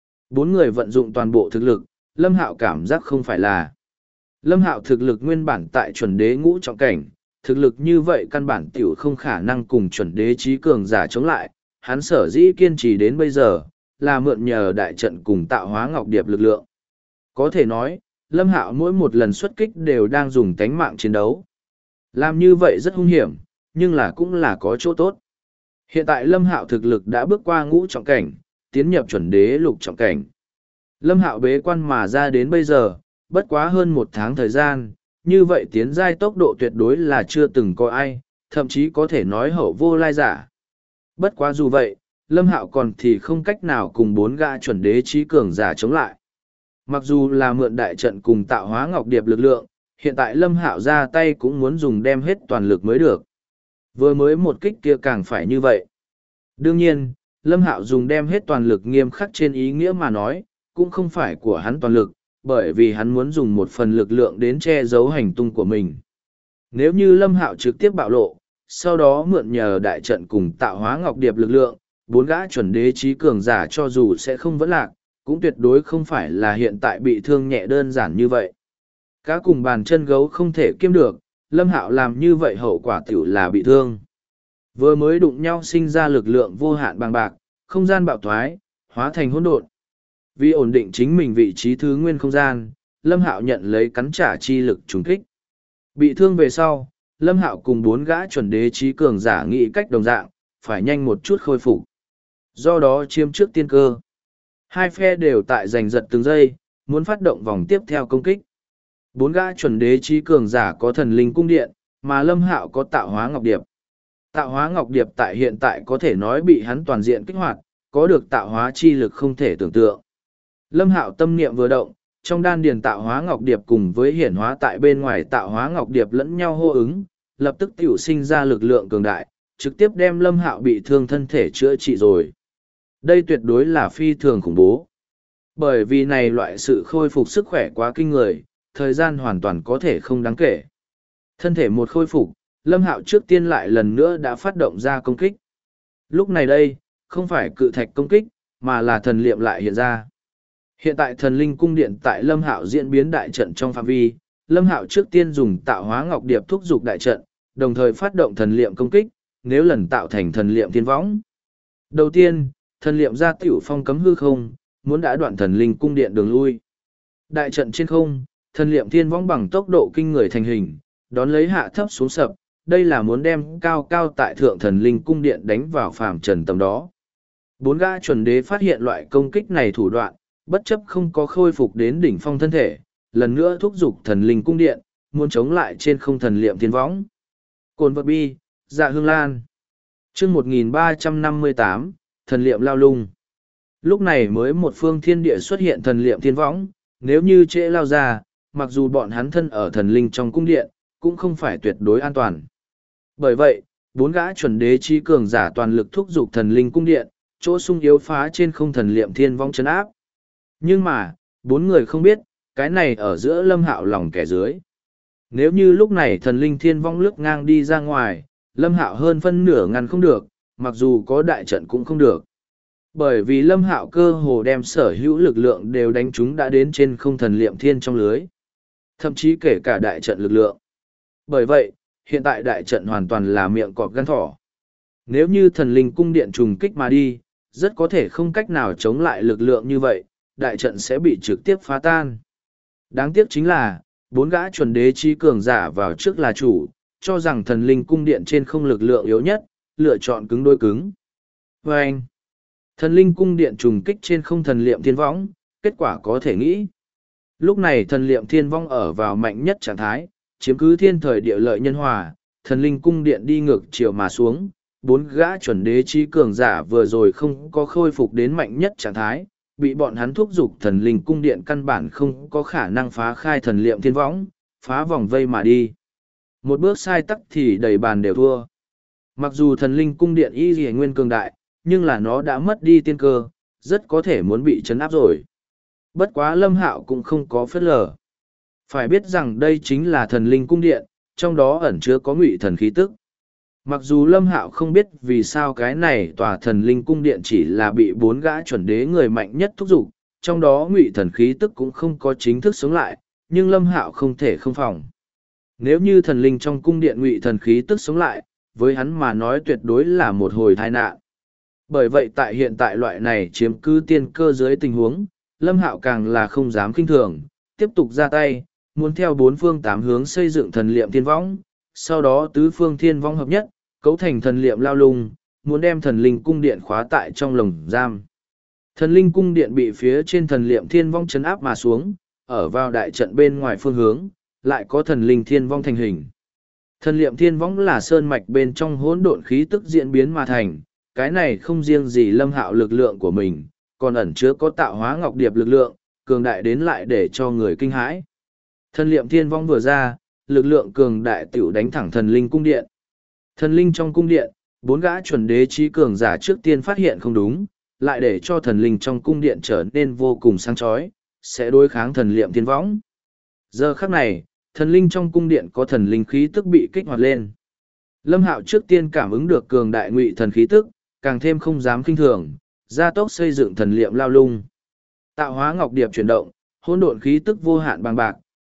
4 người vận dụng toàn bộ thực lực, Lâm Hạo cảm giác không phải là. Lâm Hạo thực lực nguyên bản tại chuẩn đế ngũ trọng cảnh, thực lực như vậy căn bản tiểu không khả năng cùng chuẩn đế trí cường giả chống lại, hắn sở dĩ kiên trì đến bây giờ, là mượn nhờ đại trận cùng tạo hóa ngọc điệp lực lượng. Có thể nói, Lâm Hạo mỗi một lần xuất kích đều đang dùng tánh mạng chiến đấu. Làm như vậy rất hung hiểm, nhưng là cũng là có chỗ tốt. Hiện tại Lâm Hạo thực lực đã bước qua ngũ trọng cảnh, tiến nhập chuẩn đế lục trọng cảnh. Lâm Hạo bế quan mà ra đến bây giờ, bất quá hơn 1 tháng thời gian, như vậy tiến giai tốc độ tuyệt đối là chưa từng có ai, thậm chí có thể nói hậu vô lai giả. Bất quá dù vậy, Lâm Hạo còn thì không cách nào cùng 4 gã chuẩn đế trí cường giả chống lại. Mặc dù là mượn đại trận cùng tạo hóa ngọc điệp lực lượng, hiện tại Lâm Hạo ra tay cũng muốn dùng đem hết toàn lực mới được. Vừa mới một kích kia càng phải như vậy. Đương nhiên, Lâm Hạo dùng đem hết toàn lực nghiêm khắc trên ý nghĩa mà nói, cũng không phải của hắn toàn lực, bởi vì hắn muốn dùng một phần lực lượng đến che giấu hành tung của mình. Nếu như Lâm Hạo trực tiếp bạo lộ, sau đó mượn nhờ đại trận cùng tạo hóa ngọc điệp lực lượng, 4 gã chuẩn đế trí cường giả cho dù sẽ không vẫn lạc, cũng tuyệt đối không phải là hiện tại bị thương nhẹ đơn giản như vậy. Cá cùng bàn chân gấu không thể kiêm được, Lâm Hạo làm như vậy hậu quả tiểu là bị thương. Vừa mới đụng nhau sinh ra lực lượng vô hạn bằng bạc, không gian bạo thoái, hóa thành hỗn độn. Vì ổn định chính mình vị trí thứ nguyên không gian, Lâm Hạo nhận lấy cắn trả chi lực trùng kích. Bị thương về sau, Lâm Hạo cùng 4 gã chuẩn đế trí cường giả nghĩ cách đồng dạng, phải nhanh một chút khôi phục. Do đó chiếm trước tiên cơ. Hai phe đều tại giành giật từng giây, muốn phát động vòng tiếp theo công kích. 4 gã chuẩn đế trí cường giả có thần linh cung điện, mà Lâm Hạo có tạo hóa ngọc điệp. Tạo hóa ngọc điệp tại hiện tại có thể nói bị hắn toàn diện kích hoạt, có được tạo hóa chi lực không thể tưởng tượng. Lâm Hạo tâm niệm vừa động, trong đan điền tạo hóa ngọc điệp cùng với hiển hóa tại bên ngoài tạo hóa ngọc điệp lẫn nhau hô ứng, lập tức tiểu sinh ra lực lượng cường đại, trực tiếp đem Lâm Hạo bị thương thân thể chữa trị rồi. Đây tuyệt đối là phi thường khủng bố. Bởi vì này loại sự khôi phục sức khỏe quá kinh người, thời gian hoàn toàn có thể không đáng kể. Thân thể một khôi phục, Lâm Hạo trước tiên lại lần nữa đã phát động ra công kích. Lúc này đây, không phải cự thạch công kích, mà là thần liệm lại hiện ra. Hiện tại thần linh cung điện tại Lâm Hạo diễn biến đại trận trong phạm vi, Lâm Hạo trước tiên dùng tạo hóa ngọc điệp thúc giục đại trận, đồng thời phát động thần liệm công kích, nếu lần tạo thành thần liệm thiên võng. Đầu tiên, thần liệm ra tiểu phong cấm hư không, muốn đã đoạn thần linh cung điện đường lui. Đại trận trên không, thần liệm thiên võng bằng tốc độ kinh người thành hình, đón lấy hạ thấp xuống sập, đây là muốn đem cao cao tại thượng thần linh cung điện đánh vào phàm trần tầm đó. 4 gã chuẩn đế phát hiện loại công kích này thủ đoạn, bất chấp không có khôi phục đến đỉnh phong thân thể, lần nữa thúc giục thần linh cung điện, muốn chống lại trên không thần liệm thiên võng. Cồn vật bi, dạ hương lan. Chương 1358, thần liệm lao lung. Lúc này mới một phương thiên địa xuất hiện thần liệm thiên võng, nếu như trễ lao ra, mặc dù bọn hắn thân ở thần linh trong cung điện, cũng không phải tuyệt đối an toàn. Bởi vậy, 4 gã chuẩn đế trí cường giả toàn lực thúc giục thần linh cung điện, chỗ sung yếu phá trên không thần liệm thiên võng chấn áp. Nhưng mà, 4 người không biết, cái này ở giữa Lâm Hạo lòng kẻ dưới. Nếu như lúc này thần linh thiên vong lướt ngang đi ra ngoài, Lâm Hạo hơn phân nửa ngăn không được, mặc dù có đại trận cũng không được. Bởi vì Lâm Hạo cơ hồ đem sở hữu lực lượng đều đánh chúng đã đến trên không thần liệm thiên trong lưới. Thậm chí kể cả đại trận lực lượng. Bởi vậy, hiện tại đại trận hoàn toàn là miệng cọp gan thỏ. Nếu như thần linh cung điện trùng kích mà đi, rất có thể không cách nào chống lại lực lượng như vậy, đại trận sẽ bị trực tiếp phá tan. Đáng tiếc chính là, 4 gã chuẩn đế trí cường giả vào trước là chủ, cho rằng thần linh cung điện trên không lực lượng yếu nhất, lựa chọn cứng đối cứng. Và anh, thần linh cung điện trùng kích trên không thần liệm thiên võng, kết quả có thể nghĩ. Lúc này thần liệm thiên võng ở vào mạnh nhất trạng thái, chiếm cứ thiên thời địa lợi nhân hòa, thần linh cung điện đi ngược chiều mà xuống, 4 gã chuẩn đế trí cường giả vừa rồi không có khôi phục đến mạnh nhất trạng thái, bị bọn hắn thúc giục thần linh cung điện căn bản không có khả năng phá khai thần liệm thiên võng, phá vòng vây mà đi. Một bước sai tắc thì đầy bàn đều thua. Mặc dù thần linh cung điện y dì nguyên cường đại, nhưng là nó đã mất đi tiên cơ, rất có thể muốn bị chấn áp rồi. Bất quá Lâm Hạo cũng không có phớt lờ. Phải biết rằng đây chính là thần linh cung điện, trong đó ẩn chứa có ngụy thần khí tức. Mặc dù Lâm Hạo không biết vì sao cái này tòa thần linh cung điện chỉ là bị 4 gã chuẩn đế người mạnh nhất thúc giục, trong đó ngụy thần khí tức cũng không có chính thức sống lại, nhưng Lâm Hạo không thể không phòng. Nếu như thần linh trong cung điện ngụy thần khí tức sống lại, với hắn mà nói tuyệt đối là một hồi tai nạn. Bởi vậy tại hiện tại loại này chiếm cứ tiên cơ dưới tình huống, Lâm Hạo càng là không dám kinh thường, tiếp tục ra tay, muốn theo 4 phương 8 hướng xây dựng thần liệm thiên võng, sau đó tứ phương thiên vong hợp nhất, cấu thành thần liệm lao lung, muốn đem thần linh cung điện khóa tại trong lồng giam. Thần linh cung điện bị phía trên thần liệm thiên vong chấn áp mà xuống, ở vào đại trận bên ngoài phương hướng, lại có thần linh thiên vong thành hình. Thần liệm thiên vong là sơn mạch bên trong hỗn độn khí tức diễn biến mà thành, cái này không riêng gì Lâm Hạo lực lượng của mình, còn ẩn chứa có tạo hóa ngọc điệp lực lượng, cường đại đến lại để cho người kinh hãi. Thần liệm thiên vong vừa ra, lực lượng cường đại tiểu đánh thẳng thần linh cung điện. Thần linh trong cung điện, 4 gã chuẩn đế trí cường giả trước tiên phát hiện không đúng, lại để cho thần linh trong cung điện trở nên vô cùng sáng chói, sẽ đối kháng thần liệm thiên võng. Giờ khắc này, thần linh trong cung điện có thần linh khí tức bị kích hoạt lên. Lâm Hạo trước tiên cảm ứng được cường đại ngụy thần khí tức, càng thêm không dám kinh thường, gia tốc xây dựng thần liệm lao lung. Tạo hóa ngọc điệp chuyển động, hỗn độn khí tức vô hạn bằng bạc,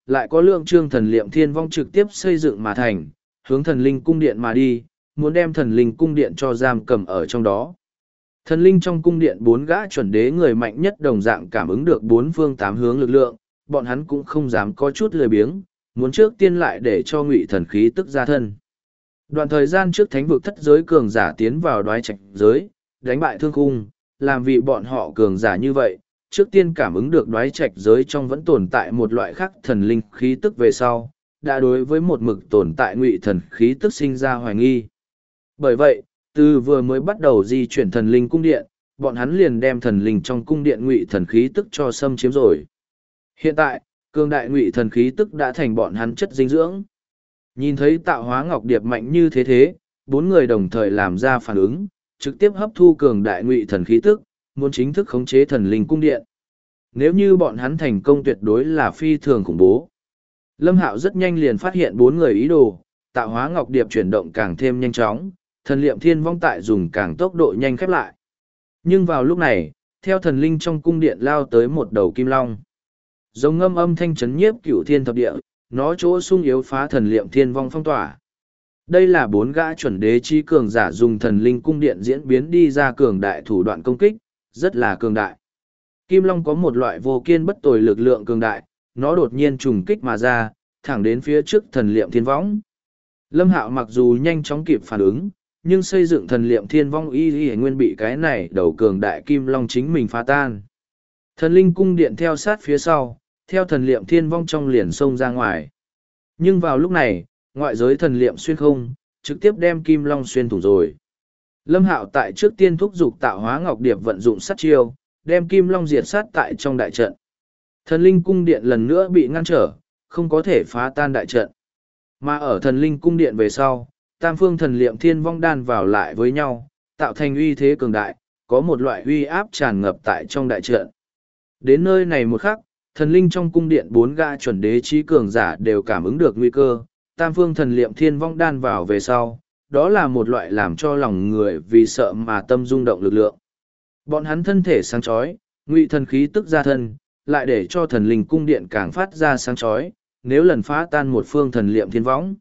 lại có lượng trương thần liệm thiên vong trực tiếp xây dựng mà thành, hướng thần linh cung điện mà đi, muốn đem thần linh cung điện cho giam cầm ở trong đó. Thần linh trong cung điện bốn gã chuẩn đế người mạnh nhất đồng dạng cảm ứng được bốn phương tám hướng lực lượng, bọn hắn cũng không dám có chút lười biếng, muốn trước tiên lại để cho ngụy thần khí tức ra thân. Đoạn thời gian trước thánh vực thất giới cường giả tiến vào đoái trạch giới, đánh bại thương khung, làm vì bọn họ cường giả như vậy, trước tiên cảm ứng được đoái trạch giới trong vẫn tồn tại một loại khác thần linh khí tức về sau, đã đối với một mực tồn tại ngụy thần khí tức sinh ra hoài nghi. Bởi vậy, từ vừa mới bắt đầu di chuyển thần linh cung điện, bọn hắn liền đem thần linh trong cung điện ngụy thần khí tức cho xâm chiếm rồi. Hiện tại, cường đại ngụy thần khí tức đã thành bọn hắn chất dinh dưỡng. Nhìn thấy tạo hóa ngọc điệp mạnh như thế, bốn người đồng thời làm ra phản ứng, trực tiếp hấp thu cường đại ngụy thần khí tức, muốn chính thức khống chế thần linh cung điện. Nếu như bọn hắn thành công tuyệt đối là phi thường khủng bố. Lâm Hạo rất nhanh liền phát hiện bốn người ý đồ, tạo hóa ngọc điệp chuyển động càng thêm nhanh chóng, thần liệm thiên vong tại dùng càng tốc độ nhanh khép lại. Nhưng vào lúc này, theo thần linh trong cung điện lao tới một đầu kim long. Giống ngâm âm thanh chấn nhiếp cửu thiên thập địa, nó chỗ sung yếu phá thần liệm thiên vong phong tỏa. Đây là bốn gã chuẩn đế chi cường giả dùng thần linh cung điện diễn biến đi ra cường đại thủ đoạn công kích, rất là cường đại. Kim long có một loại vô kiên bất tồi lực lượng cường đại, nó đột nhiên trùng kích mà ra, thẳng đến phía trước thần liệm thiên võng. Lâm Hạo mặc dù nhanh chóng kịp phản ứng, nhưng xây dựng thần liệm thiên vong y nguyên bị cái này đầu cường đại kim long chính mình phá tan. Thần linh cung điện theo sát phía sau, theo thần liệm thiên vong trong liền xông ra ngoài. Nhưng vào lúc này, ngoại giới thần liệm xuyên không, trực tiếp đem kim long xuyên thủng rồi. Lâm Hạo tại trước tiên thúc giục tạo hóa ngọc điệp vận dụng sát chiêu, đem kim long diệt sát tại trong đại trận. Thần linh cung điện lần nữa bị ngăn trở, không có thể phá tan đại trận. Mà ở thần linh cung điện về sau, tam phương thần liệm thiên vong đan vào lại với nhau, tạo thành uy thế cường đại, có một loại uy áp tràn ngập tại trong đại trận. Đến nơi này một khắc, thần linh trong cung điện bốn gã chuẩn đế trí cường giả đều cảm ứng được nguy cơ, tam phương thần liệm thiên vong đan vào về sau, đó là một loại làm cho lòng người vì sợ mà tâm rung động lực lượng. Bọn hắn thân thể sáng chói, ngụy thần khí tức ra thân, lại để cho thần linh cung điện càng phát ra sáng chói, nếu lần phá tan một phương thần liệm thiên võng.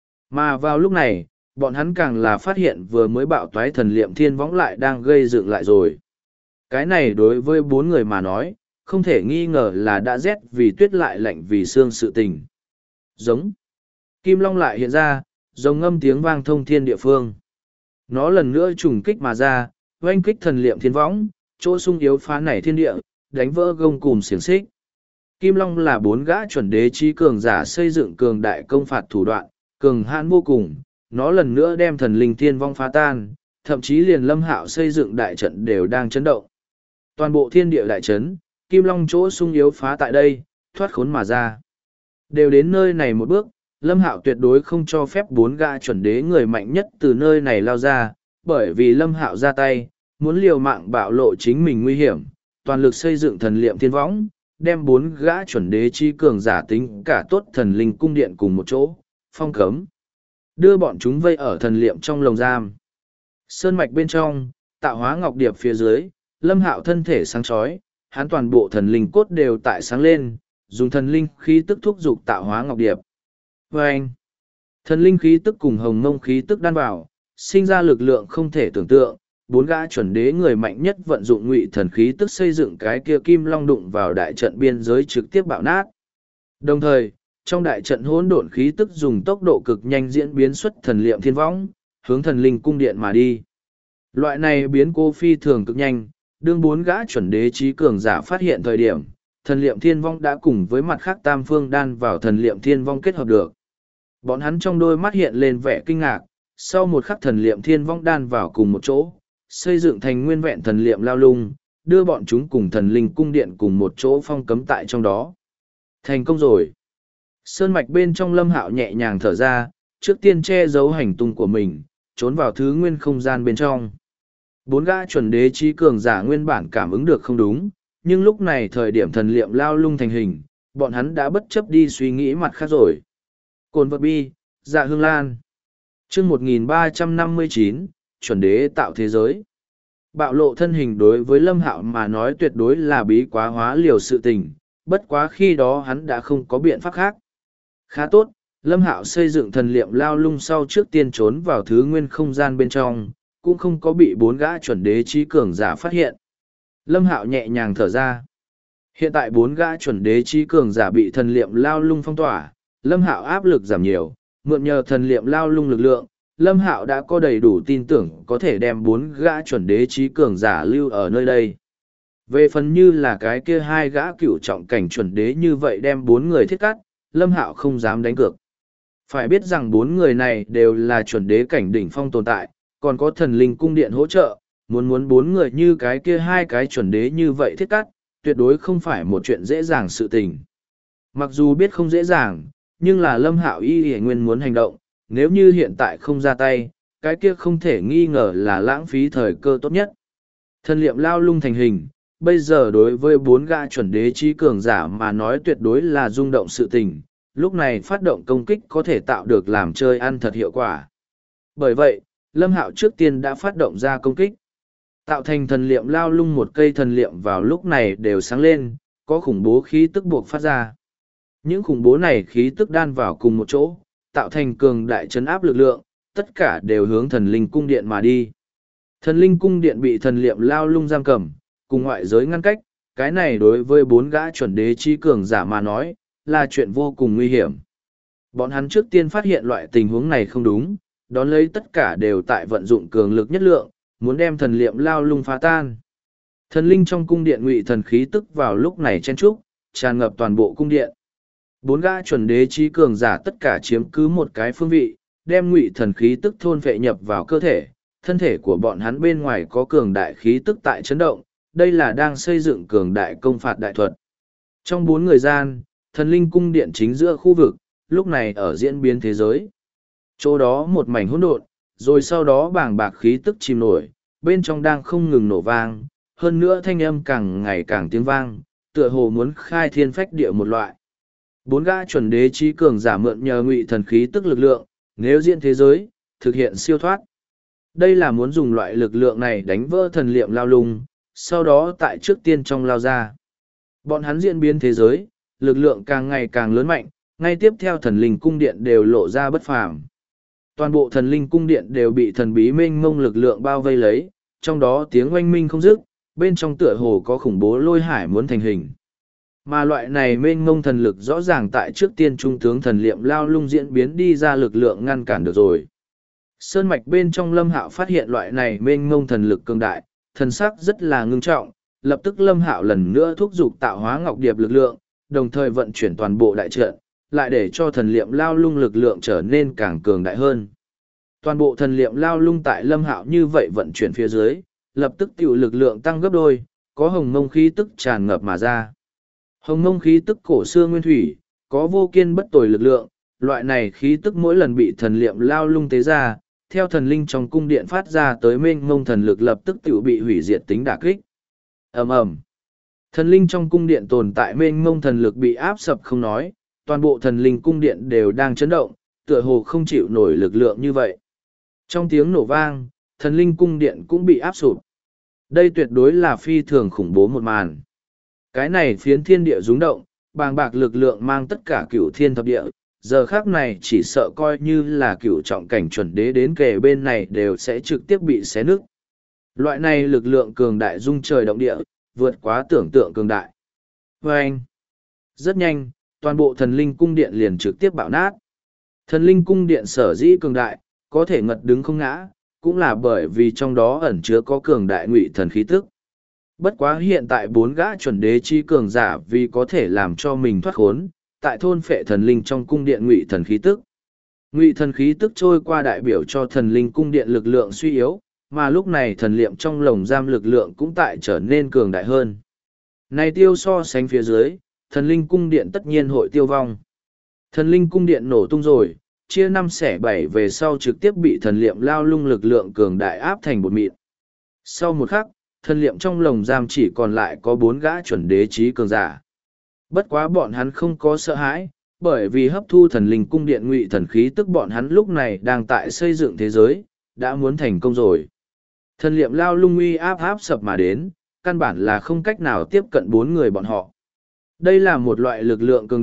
Mà vào lúc này, bọn hắn càng là phát hiện vừa mới bạo toái thần liệm thiên võng lại đang gây dựng lại rồi. Cái này đối với bốn người mà nói, không thể nghi ngờ là đã rét vì tuyết lại lạnh vì xương sự tình. Giống. Kim Long lại hiện ra, giống ngâm tiếng vang thông thiên địa phương. Nó lần nữa trùng kích mà ra, oanh kích thần liệm thiên võng, chỗ sung yếu phá nảy thiên địa, đánh vỡ gông cùm xiềng xích. Kim Long là bốn gã chuẩn đế trí cường giả xây dựng cường đại công phạt thủ đoạn, cường hãn vô cùng, nó lần nữa đem thần linh thiên vong phá tan, thậm chí liền Lâm Hạo xây dựng đại trận đều đang chấn động. Toàn bộ thiên địa đại trấn, Kim Long chỗ sung yếu phá tại đây, thoát khốn mà ra. Đều đến nơi này một bước, Lâm Hạo tuyệt đối không cho phép bốn gã chuẩn đế người mạnh nhất từ nơi này lao ra, bởi vì Lâm Hạo ra tay, muốn liều mạng bạo lộ chính mình nguy hiểm, toàn lực xây dựng thần liệm thiên võng, đem bốn gã chuẩn đế chi cường giả tính cả tốt thần linh cung điện cùng một chỗ, phong cấm. Đưa bọn chúng vây ở thần liệm trong lồng giam. Sơn mạch bên trong, tạo hóa ngọc điệp phía dưới, Lâm Hạo thân thể sáng chói, hắn toàn bộ thần linh cốt đều tại sáng lên, dùng thần linh khí tức thúc dục tạo hóa ngọc điệp. Vâng! Thần linh khí tức cùng hồng mông khí tức đan vào, sinh ra lực lượng không thể tưởng tượng, bốn gã chuẩn đế người mạnh nhất vận dụng ngụy thần khí tức xây dựng cái kia kim long đụng vào đại trận biên giới trực tiếp bạo nát. Đồng thời, trong đại trận hỗn độn khí tức dùng tốc độ cực nhanh diễn biến xuất thần liệm thiên võng, hướng thần linh cung điện mà đi. Loại này biến cố phi thường cực nhanh, đương bốn gã chuẩn đế trí cường giả phát hiện thời điểm, thần liệm thiên vong đã cùng với mặt khác tam phương đan vào thần liệm thiên vong kết hợp được. Bọn hắn trong đôi mắt hiện lên vẻ kinh ngạc, sau một khắc thần liệm thiên vong đan vào cùng một chỗ, xây dựng thành nguyên vẹn thần liệm lao lung, đưa bọn chúng cùng thần linh cung điện cùng một chỗ phong cấm tại trong đó. Thành công rồi. Sơn mạch bên trong Lâm Hạo nhẹ nhàng thở ra, trước tiên che giấu hành tung của mình, trốn vào thứ nguyên không gian bên trong. Bốn gã chuẩn đế trí cường giả nguyên bản cảm ứng được không đúng, nhưng lúc này thời điểm thần liệm lao lung thành hình, bọn hắn đã bất chấp đi suy nghĩ mặt khác rồi. Cồn vật bi, dạ hương lan. Chương 1359, chuẩn đế tạo thế giới. Bạo lộ thân hình đối với Lâm Hạo mà nói tuyệt đối là bí quá hóa liều sự tình, bất quá khi đó hắn đã không có biện pháp khác. Khá tốt, Lâm Hạo xây dựng thần liệm lao lung sau trước tiên trốn vào thứ nguyên không gian bên trong, cũng không có bị bốn gã chuẩn đế trí cường giả phát hiện. Lâm Hạo nhẹ nhàng thở ra. Hiện tại bốn gã chuẩn đế trí cường giả bị thần liệm lao lung phong tỏa, Lâm Hạo áp lực giảm nhiều, mượn nhờ thần liệm lao lung lực lượng, Lâm Hạo đã có đầy đủ tin tưởng có thể đem bốn gã chuẩn đế trí cường giả lưu ở nơi đây. Về phần như là cái kia hai gã cựu trọng cảnh chuẩn đế như vậy đem bốn người thiết cắt, Lâm Hạo không dám đánh cược. Phải biết rằng bốn người này đều là chuẩn đế cảnh đỉnh phong tồn tại, còn có thần linh cung điện hỗ trợ, muốn bốn người như cái kia hai cái chuẩn đế như vậy thiết cắt, tuyệt đối không phải một chuyện dễ dàng sự tình. Mặc dù biết không dễ dàng, nhưng là Lâm Hạo y nguyên muốn hành động, nếu như hiện tại không ra tay, cái kia không thể nghi ngờ là lãng phí thời cơ tốt nhất. Thần liệm lao lung thành hình, bây giờ đối với bốn gã chuẩn đế trí cường giả mà nói tuyệt đối là rung động sự tình, lúc này phát động công kích có thể tạo được làm chơi ăn thật hiệu quả. Bởi vậy, Lâm Hạo trước tiên đã phát động ra công kích. Tạo thành thần liệm lao lung một cây thần liệm vào lúc này đều sáng lên, có khủng bố khí tức buộc phát ra. Những khủng bố này khí tức đan vào cùng một chỗ, tạo thành cường đại chấn áp lực lượng, tất cả đều hướng thần linh cung điện mà đi. Thần linh cung điện bị thần liệm lao lung giam cầm, cùng ngoại giới ngăn cách, cái này đối với bốn gã chuẩn đế chi cường giả mà nói, là chuyện vô cùng nguy hiểm. Bọn hắn trước tiên phát hiện loại tình huống này không đúng, đón lấy tất cả đều tại vận dụng cường lực nhất lượng, muốn đem thần liệm lao lung phá tan. Thần linh trong cung điện ngụy thần khí tức vào lúc này chen trúc, tràn ngập toàn bộ cung điện. Bốn gã chuẩn đế trí cường giả tất cả chiếm cứ một cái phương vị, đem ngụy thần khí tức thôn phệ nhập vào cơ thể, thân thể của bọn hắn bên ngoài có cường đại khí tức tại chấn động, đây là đang xây dựng cường đại công phạt đại thuật. Trong bốn người gian, thần linh cung điện chính giữa khu vực, lúc này ở diễn biến thế giới. Chỗ đó một mảnh hỗn độn, rồi sau đó bàng bạc khí tức chìm nổi, bên trong đang không ngừng nổ vang, hơn nữa thanh âm càng ngày càng tiếng vang, tựa hồ muốn khai thiên phách địa một loại. Bốn gã chuẩn đế trí cường giả mượn nhờ ngụy thần khí tức lực lượng, nếu diễn thế giới, thực hiện siêu thoát. Đây là muốn dùng loại lực lượng này đánh vỡ thần liệm lao lung, sau đó tại trước tiên trong lao ra. Bọn hắn diễn biến thế giới, lực lượng càng ngày càng lớn mạnh, ngay tiếp theo thần linh cung điện đều lộ ra bất phàm. Toàn bộ thần linh cung điện đều bị thần bí mênh mông lực lượng bao vây lấy, trong đó tiếng oanh minh không dứt, bên trong tựa hồ có khủng bố lôi hải muốn thành hình. Mà loại này mênh mông thần lực rõ ràng tại trước tiên trung tướng thần liệm lao lung diễn biến đi ra lực lượng ngăn cản được rồi. Sơn mạch bên trong Lâm Hạo phát hiện loại này mênh mông thần lực cường đại, thần sắc rất là ngưng trọng, lập tức Lâm Hạo lần nữa thúc giục tạo hóa ngọc điệp lực lượng, đồng thời vận chuyển toàn bộ đại trận, lại để cho thần liệm lao lung lực lượng trở nên càng cường đại hơn. Toàn bộ thần liệm lao lung tại Lâm Hạo như vậy vận chuyển phía dưới, lập tức tiểu lực lượng tăng gấp đôi, có hồng mông khí tức tràn ngập mà ra. Hồng mông khí tức cổ xưa nguyên thủy, có vô kiên bất tồi lực lượng, loại này khí tức mỗi lần bị thần liệm lao lung tế ra, theo thần linh trong cung điện phát ra tới mênh mông thần lực lập tức tiểu bị hủy diệt tính đả kích. Ầm ầm. Thần linh trong cung điện tồn tại mênh mông thần lực bị áp sập không nói, toàn bộ thần linh cung điện đều đang chấn động, tựa hồ không chịu nổi lực lượng như vậy. Trong tiếng nổ vang, thần linh cung điện cũng bị áp sụp. Đây tuyệt đối là phi thường khủng bố một màn. Cái này phiến thiên địa rung động, bàng bạc lực lượng mang tất cả cửu thiên thập địa, giờ khác này chỉ sợ coi như là cửu trọng cảnh chuẩn đế đến kề bên này đều sẽ trực tiếp bị xé nứt. Loại này lực lượng cường đại rung trời động địa, vượt quá tưởng tượng cường đại. Và anh, rất nhanh, toàn bộ thần linh cung điện liền trực tiếp bạo nát. Thần linh cung điện sở dĩ cường đại, có thể ngật đứng không ngã, cũng là bởi vì trong đó ẩn chứa có cường đại ngụy thần khí tức. Bất quá hiện tại bốn gã chuẩn đế chi cường giả vì có thể làm cho mình thoát khốn, tại thôn phệ thần linh trong cung điện ngụy thần khí tức. Ngụy thần khí tức trôi qua đại biểu cho thần linh cung điện lực lượng suy yếu, mà lúc này thần liệm trong lồng giam lực lượng cũng tại trở nên cường đại hơn. Này tiêu so sánh phía dưới, thần linh cung điện tất nhiên hội tiêu vong. Thần linh cung điện nổ tung rồi, chia 5/7 về sau trực tiếp bị thần liệm lao lung lực lượng cường đại áp thành bột mịn. Sau một khắc, thần liệm trong lồng giam chỉ còn lại có 4 gã chuẩn đế trí cường giả. Bất quá bọn hắn không có sợ hãi, bởi vì hấp thu thần linh cung điện ngụy thần khí tức bọn hắn lúc này đang tại xây dựng thế giới, đã muốn thành công rồi. Thần liệm lao lung uy áp sập mà đến, căn bản là không cách nào tiếp cận 4 người bọn họ. Đây là một loại lực lượng cường đại,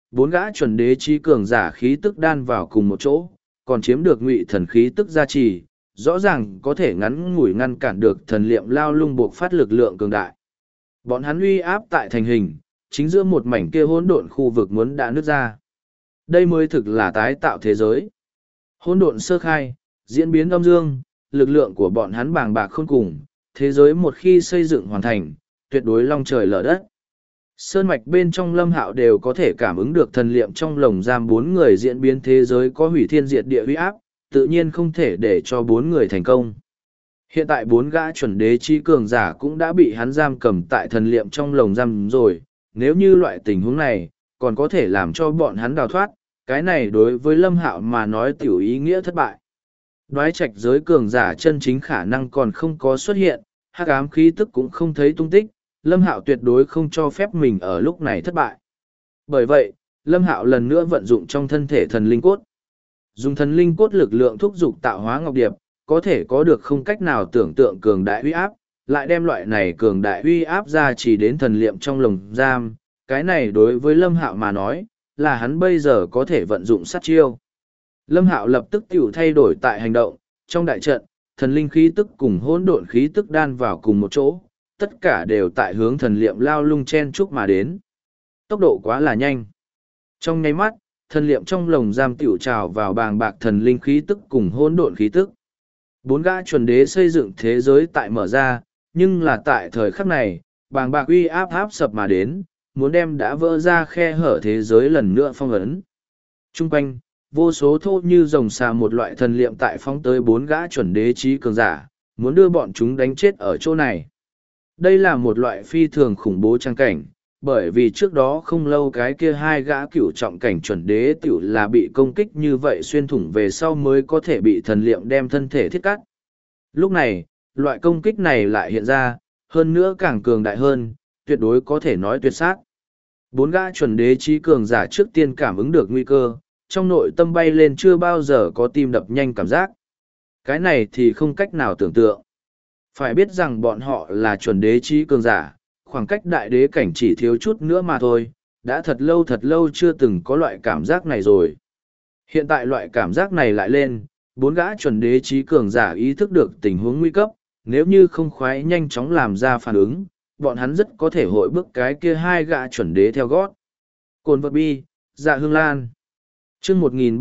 bốn gã chuẩn đế trí cường giả khí tức đan vào cùng một chỗ, còn chiếm được ngụy thần khí tức gia trì, rõ ràng có thể ngắn ngủi ngăn cản được thần liệm lao lung buộc phát lực lượng cường đại. Bọn hắn uy áp tại thành hình, chính giữa một mảnh kia hỗn độn khu vực muốn đã nứt ra. Đây mới thực là tái tạo thế giới. Hỗn độn sơ khai, diễn biến âm dương, lực lượng của bọn hắn bàng bạc khôn cùng, thế giới một khi xây dựng hoàn thành, tuyệt đối long trời lở đất. Sơn mạch bên trong Lâm Hạo đều có thể cảm ứng được thần liệm trong lồng giam bốn người diễn biến thế giới có hủy thiên diệt địa uy áp, tự nhiên không thể để cho bốn người thành công. Hiện tại bốn gã chuẩn đế chi cường giả cũng đã bị hắn giam cầm tại thần liệm trong lồng giam rồi, nếu như loại tình huống này, còn có thể làm cho bọn hắn đào thoát, cái này đối với Lâm Hạo mà nói tiểu ý nghĩa thất bại. Đoái trạch giới cường giả chân chính khả năng còn không có xuất hiện, hắc ám khí tức cũng không thấy tung tích, Lâm Hạo tuyệt đối không cho phép mình ở lúc này thất bại. Bởi vậy, Lâm Hạo lần nữa vận dụng trong thân thể thần linh cốt. Dùng thần linh cốt lực lượng thúc giục tạo hóa ngọc điệp, có thể có được không cách nào tưởng tượng cường đại uy áp, lại đem loại này cường đại uy áp ra chỉ đến thần liệm trong lồng giam, cái này đối với Lâm Hạo mà nói, là hắn bây giờ có thể vận dụng sát chiêu. Lâm Hạo lập tức tiểu thay đổi tại hành động, trong đại trận, thần linh khí tức cùng hỗn độn khí tức đan vào cùng một chỗ, tất cả đều tại hướng thần liệm lao lung chen chúc mà đến. Tốc độ quá là nhanh. Trong nháy mắt, thần liệm trong lồng giam tiểu trào vào bàng bạc thần linh khí tức cùng hỗn độn khí tức. Bốn gã chuẩn đế xây dựng thế giới tại mở ra, nhưng là tại thời khắc này, bàng bạc uy áp áp sập mà đến, muốn đem đã vỡ ra khe hở thế giới lần nữa phong ấn. Trung quanh, vô số thô như rồng xà một loại thần liệm tại phóng tới bốn gã chuẩn đế trí cường giả, muốn đưa bọn chúng đánh chết ở chỗ này. Đây là một loại phi thường khủng bố trang cảnh, bởi vì trước đó không lâu cái kia hai gã cửu trọng cảnh chuẩn đế tiểu là bị công kích như vậy xuyên thủng về sau mới có thể bị thần liệm đem thân thể thiết cắt. Lúc này, loại công kích này lại hiện ra, hơn nữa càng cường đại hơn, tuyệt đối có thể nói tuyệt sát. Bốn gã chuẩn đế trí cường giả trước tiên cảm ứng được nguy cơ, trong nội tâm bay lên chưa bao giờ có tim đập nhanh cảm giác. Cái này thì không cách nào tưởng tượng. Phải biết rằng bọn họ là chuẩn đế trí cường giả, khoảng cách đại đế cảnh chỉ thiếu chút nữa mà thôi, đã thật lâu chưa từng có loại cảm giác này rồi. Hiện tại loại cảm giác này lại lên, bốn gã chuẩn đế trí cường giả ý thức được tình huống nguy cấp, nếu như không khoái nhanh chóng làm ra phản ứng, bọn hắn rất có thể hội bước cái kia hai gã chuẩn đế theo gót. Cồn vật bi, dạ hương lan. chương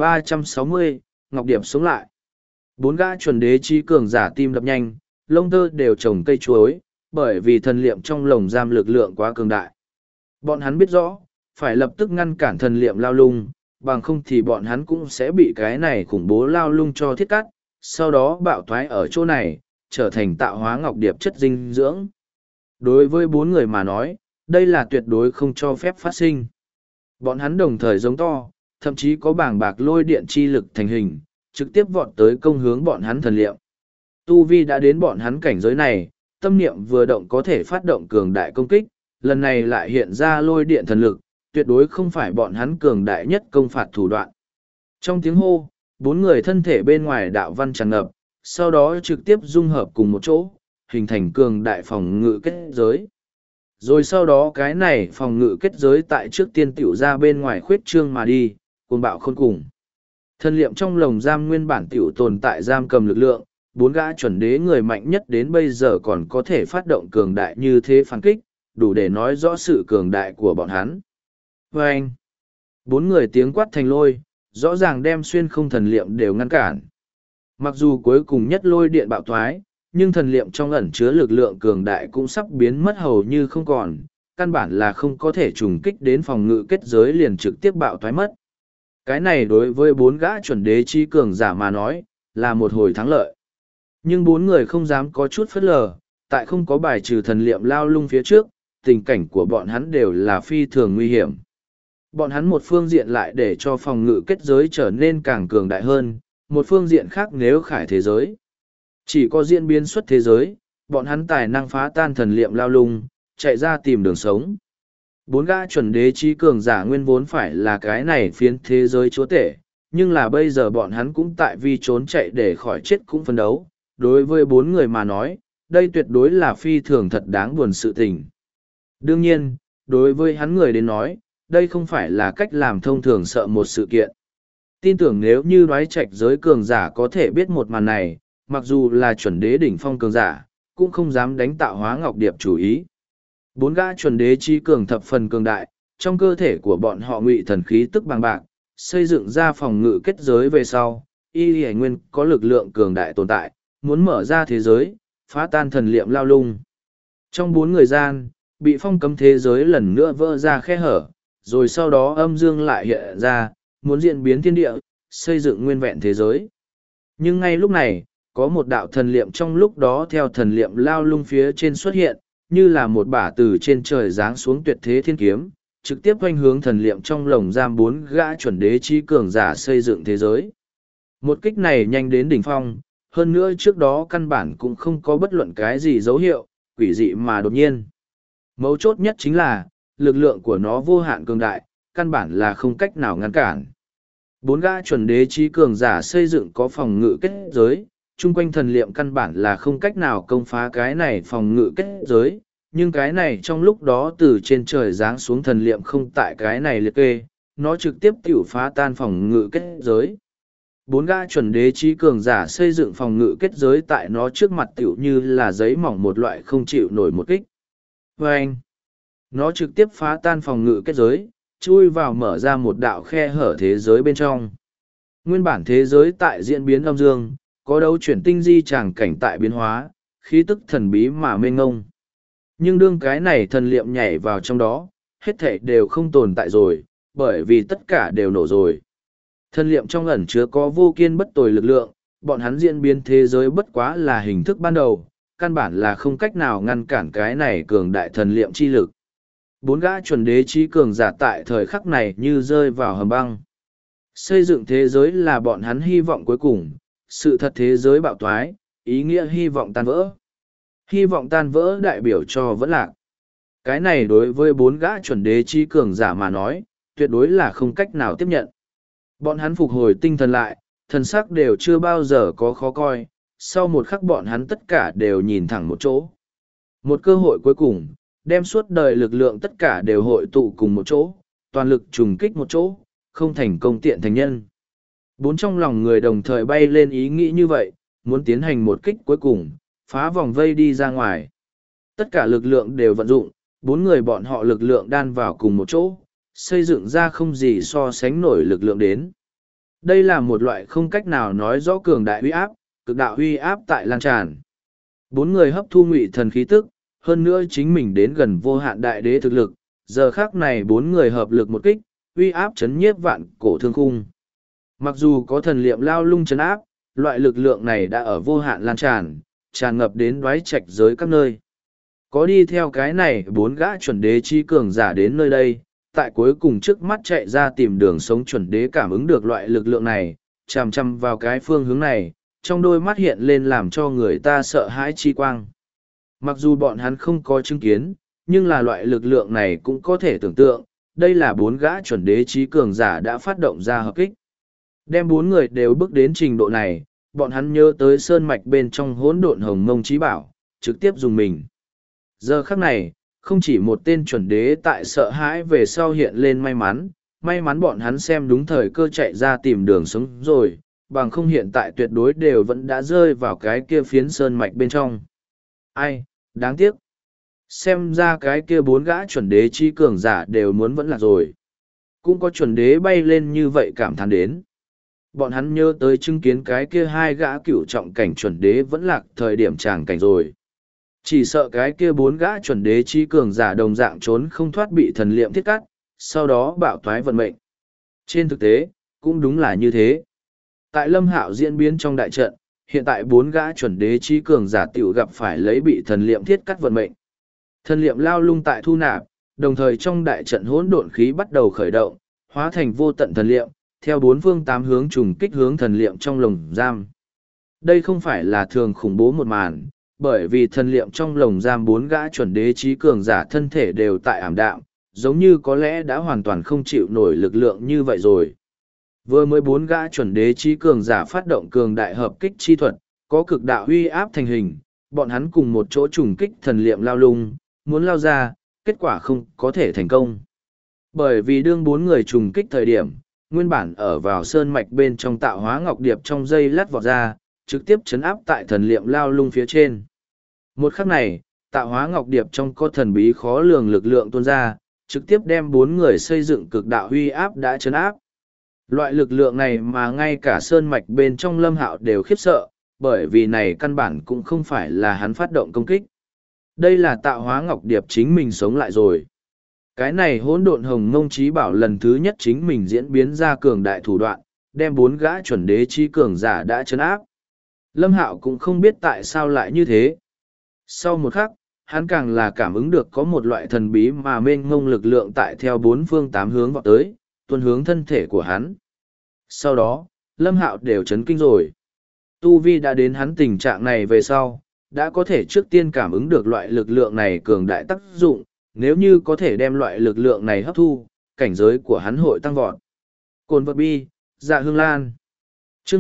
1360, Ngọc Điệp sống lại. Bốn gã chuẩn đế trí cường giả tim đập nhanh, lông tơ đều trồng cây chuối, bởi vì thần liệm trong lồng giam lực lượng quá cường đại. Bọn hắn biết rõ, phải lập tức ngăn cản thần liệm lao lung, bằng không thì bọn hắn cũng sẽ bị cái này khủng bố lao lung cho thiết cắt, sau đó bạo thoái ở chỗ này, trở thành tạo hóa ngọc điệp chất dinh dưỡng. Đối với bốn người mà nói, đây là tuyệt đối không cho phép phát sinh. Bọn hắn đồng thời giống to, thậm chí có bảng bạc lôi điện chi lực thành hình, trực tiếp vọt tới công hướng bọn hắn thần liệm. Tu Vi đã đến bọn hắn cảnh giới này, tâm niệm vừa động có thể phát động cường đại công kích, lần này lại hiện ra lôi điện thần lực, tuyệt đối không phải bọn hắn cường đại nhất công phạt thủ đoạn. Trong tiếng hô, bốn người thân thể bên ngoài đạo văn tràn ngập, sau đó trực tiếp dung hợp cùng một chỗ, hình thành cường đại phòng ngự kết giới. Rồi sau đó cái này phòng ngự kết giới tại trước tiên tiểu ra bên ngoài khuyết trương mà đi, cuồng bạo khôn cùng. Thân liệm trong lồng giam nguyên bản tiểu tồn tại giam cầm lực lượng, bốn gã chuẩn đế người mạnh nhất đến bây giờ còn có thể phát động cường đại như thế phản kích, đủ để nói rõ sự cường đại của bọn hắn. Và anh, bốn người tiếng quát thành lôi, rõ ràng đem xuyên không thần liệm đều ngăn cản. Mặc dù cuối cùng nhất lôi điện bạo thoái, nhưng thần liệm trong ẩn chứa lực lượng cường đại cũng sắp biến mất hầu như không còn, căn bản là không có thể trùng kích đến phòng ngự kết giới liền trực tiếp bạo thoái mất. Cái này đối với bốn gã chuẩn đế chi cường giả mà nói, là một hồi thắng lợi. Nhưng bốn người không dám có chút phớt lờ, tại không có bài trừ thần liệm lao lung phía trước, tình cảnh của bọn hắn đều là phi thường nguy hiểm. Bọn hắn một phương diện lại để cho phòng ngự kết giới trở nên càng cường đại hơn, một phương diện khác nếu khải thế giới. Chỉ có diễn biến xuất thế giới, bọn hắn tài năng phá tan thần liệm lao lung, chạy ra tìm đường sống. Bốn gã chuẩn đế trí cường giả nguyên vốn phải là cái này phiến thế giới chúa tể, nhưng là bây giờ bọn hắn cũng tại vì trốn chạy để khỏi chết cũng phấn đấu. Đối với bốn người mà nói, đây tuyệt đối là phi thường thật đáng buồn sự tình. Đương nhiên, đối với hắn người đến nói, đây không phải là cách làm thông thường sợ một sự kiện. Tin tưởng nếu như đoái trạch giới cường giả có thể biết một màn này, mặc dù là chuẩn đế đỉnh phong cường giả, cũng không dám đánh Tạo Hóa Ngọc Điệp chủ ý. Bốn gã chuẩn đế chi cường thập phần cường đại, trong cơ thể của bọn họ ngụy thần khí tức bằng bạc, xây dựng ra phòng ngự kết giới về sau, y hải nguyên có lực lượng cường đại tồn tại, muốn mở ra thế giới, phá tan thần liệm lao lung. Trong 4 người gian, bị phong cấm thế giới lần nữa vỡ ra khe hở, rồi sau đó âm dương lại hiện ra, muốn diễn biến thiên địa, xây dựng nguyên vẹn thế giới. Nhưng ngay lúc này, có một đạo thần liệm trong lúc đó theo thần liệm lao lung phía trên xuất hiện, như là một bả từ trên trời giáng xuống tuyệt thế thiên kiếm, trực tiếp quanh hướng thần liệm trong lồng giam 4 gã chuẩn đế chi cường giả xây dựng thế giới. Một kích này nhanh đến đỉnh phong, hơn nữa trước đó căn bản cũng không có bất luận cái gì dấu hiệu, quỷ dị mà đột nhiên. Mấu chốt nhất chính là, lực lượng của nó vô hạn cường đại, căn bản là không cách nào ngăn cản. 4 gã chuẩn đế chi cường giả xây dựng có phòng ngự kết giới, chung quanh thần liệm căn bản là không cách nào công phá cái này phòng ngự kết giới, nhưng cái này trong lúc đó từ trên trời giáng xuống thần liệm không tại cái này liệt kê, nó trực tiếp tiểu phá tan phòng ngự kết giới. 4 gã chuẩn đế trí cường giả xây dựng phòng ngự kết giới tại nó trước mặt tiểu như là giấy mỏng một loại không chịu nổi một kích. Và anh, nó trực tiếp phá tan phòng ngự kết giới, chui vào mở ra một đạo khe hở thế giới bên trong. Nguyên bản thế giới tại diễn biến âm dương, có đấu chuyển tinh di tràng cảnh tại biến hóa, khí tức thần bí mà mênh ngông. Nhưng đương cái này thần liệm nhảy vào trong đó, hết thảy đều không tồn tại rồi, bởi vì tất cả đều nổ rồi. Thần liệm trong ẩn chứa có vô kiên bất tồi lực lượng, bọn hắn diễn biến thế giới bất quá là hình thức ban đầu, căn bản là không cách nào ngăn cản cái này cường đại thần liệm chi lực. 4 gã chuẩn đế trí cường giả tại thời khắc này như rơi vào hầm băng. Xây dựng thế giới là bọn hắn hy vọng cuối cùng, sự thật thế giới bạo thoái, ý nghĩa hy vọng tan vỡ. Hy vọng tan vỡ đại biểu cho vẫn lạc. Cái này đối với 4 gã chuẩn đế trí cường giả mà nói, tuyệt đối là không cách nào tiếp nhận. Bọn hắn phục hồi tinh thần lại, thần sắc đều chưa bao giờ có khó coi, sau một khắc bọn hắn tất cả đều nhìn thẳng một chỗ. Một cơ hội cuối cùng, đem suốt đời lực lượng tất cả đều hội tụ cùng một chỗ, toàn lực trùng kích một chỗ, không thành công tiện thành nhân. 4 trong lòng người đồng thời bay lên ý nghĩ như vậy, muốn tiến hành một kích cuối cùng, phá vòng vây đi ra ngoài. Tất cả lực lượng đều vận dụng, 4 người bọn họ lực lượng đan vào cùng một chỗ, xây dựng ra không gì so sánh nổi lực lượng đến. Đây là một loại không cách nào nói rõ cường đại uy áp, cực đạo uy áp tại lan tràn. 4 người hấp thu ngụy thần khí tức, hơn nữa chính mình đến gần vô hạn đại đế thực lực, giờ khác này 4 người hợp lực một kích, uy áp chấn nhiếp vạn cổ thương khung. Mặc dù có thần liệm lao lung chấn áp, loại lực lượng này đã ở vô hạn lan tràn, tràn ngập đến đoái trạch giới các nơi. Có đi theo cái này 4 gã chuẩn đế chi cường giả đến nơi đây, tại cuối cùng trước mắt chạy ra tìm đường sống chuẩn đế cảm ứng được loại lực lượng này, chằm chằm vào cái phương hướng này, trong đôi mắt hiện lên làm cho người ta sợ hãi chi quang. Mặc dù bọn hắn không có chứng kiến, nhưng là loại lực lượng này cũng có thể tưởng tượng, đây là 4 gã chuẩn đế trí cường giả đã phát động ra hợp kích. Đem 4 người đều bước đến trình độ này, bọn hắn nhớ tới sơn mạch bên trong hỗn độn hồng mông trí bảo, trực tiếp dùng mình. Giờ khắc này, không chỉ một tên chuẩn đế tại sợ hãi về sau hiện lên may mắn bọn hắn xem đúng thời cơ chạy ra tìm đường sống rồi, bằng không hiện tại tuyệt đối đều vẫn đã rơi vào cái kia phiến sơn mạch bên trong. Ai, đáng tiếc. Xem ra cái kia 4 gã chuẩn đế chi cường giả đều muốn vẫn lạc rồi. Cũng có chuẩn đế bay lên như vậy cảm thán đến. Bọn hắn nhớ tới chứng kiến cái kia 2 gã cửu trọng cảnh chuẩn đế vẫn lạc thời điểm tràng cảnh rồi. Chỉ sợ cái kia 4 gã chuẩn đế chi cường giả đồng dạng trốn không thoát bị thần liệm thiết cắt, sau đó bạo thoái vận mệnh. Trên thực tế, cũng đúng là như thế. Tại Lâm Hạo diễn biến trong đại trận, hiện tại 4 gã chuẩn đế chi cường giả tiểu gặp phải lấy bị thần liệm thiết cắt vận mệnh. Thần liệm lao lung tại thu nạp, đồng thời trong đại trận hỗn độn khí bắt đầu khởi động, hóa thành vô tận thần liệm, theo 4 phương 8 hướng trùng kích hướng thần liệm trong lồng giam. Đây không phải là thường khủng bố một màn, bởi vì thần liệm trong lồng giam 4 gã chuẩn đế trí cường giả thân thể đều tại ảm đạm, giống như có lẽ đã hoàn toàn không chịu nổi lực lượng như vậy rồi. Vừa mới 4 gã chuẩn đế trí cường giả phát động cường đại hợp kích chi thuật, có cực đạo uy áp thành hình, bọn hắn cùng một chỗ trùng kích thần liệm lao lung, muốn lao ra, kết quả không có thể thành công. Bởi vì đương bốn người trùng kích thời điểm, nguyên bản ở vào sơn mạch bên trong tạo hóa ngọc điệp trong dây lát vọt ra, trực tiếp chấn áp tại thần liệm lao lung phía trên. Một khắc này, tạo hóa ngọc điệp trong có thần bí khó lường lực lượng tuôn ra, trực tiếp đem bốn người xây dựng cực đạo huy áp đã chấn áp. Loại lực lượng này mà ngay cả sơn mạch bên trong Lâm Hạo đều khiếp sợ, bởi vì này căn bản cũng không phải là hắn phát động công kích. Đây là tạo hóa ngọc điệp chính mình sống lại rồi. Cái này hỗn độn hồng mông trí bảo lần thứ nhất chính mình diễn biến ra cường đại thủ đoạn, đem bốn gã chuẩn đế trí cường giả đã chấn áp. Lâm Hạo cũng không biết tại sao lại như thế. Sau một khắc, hắn càng là cảm ứng được có một loại thần bí mà mênh mông lực lượng tại theo bốn phương tám hướng vọt tới, tuôn hướng thân thể của hắn. Sau đó, Lâm Hạo đều chấn kinh rồi. Tu vi đã đến hắn tình trạng này về sau, đã có thể trước tiên cảm ứng được loại lực lượng này cường đại tác dụng, nếu như có thể đem loại lực lượng này hấp thu, cảnh giới của hắn hội tăng vọt. Cồn vật bi, dạ hương lan. Chương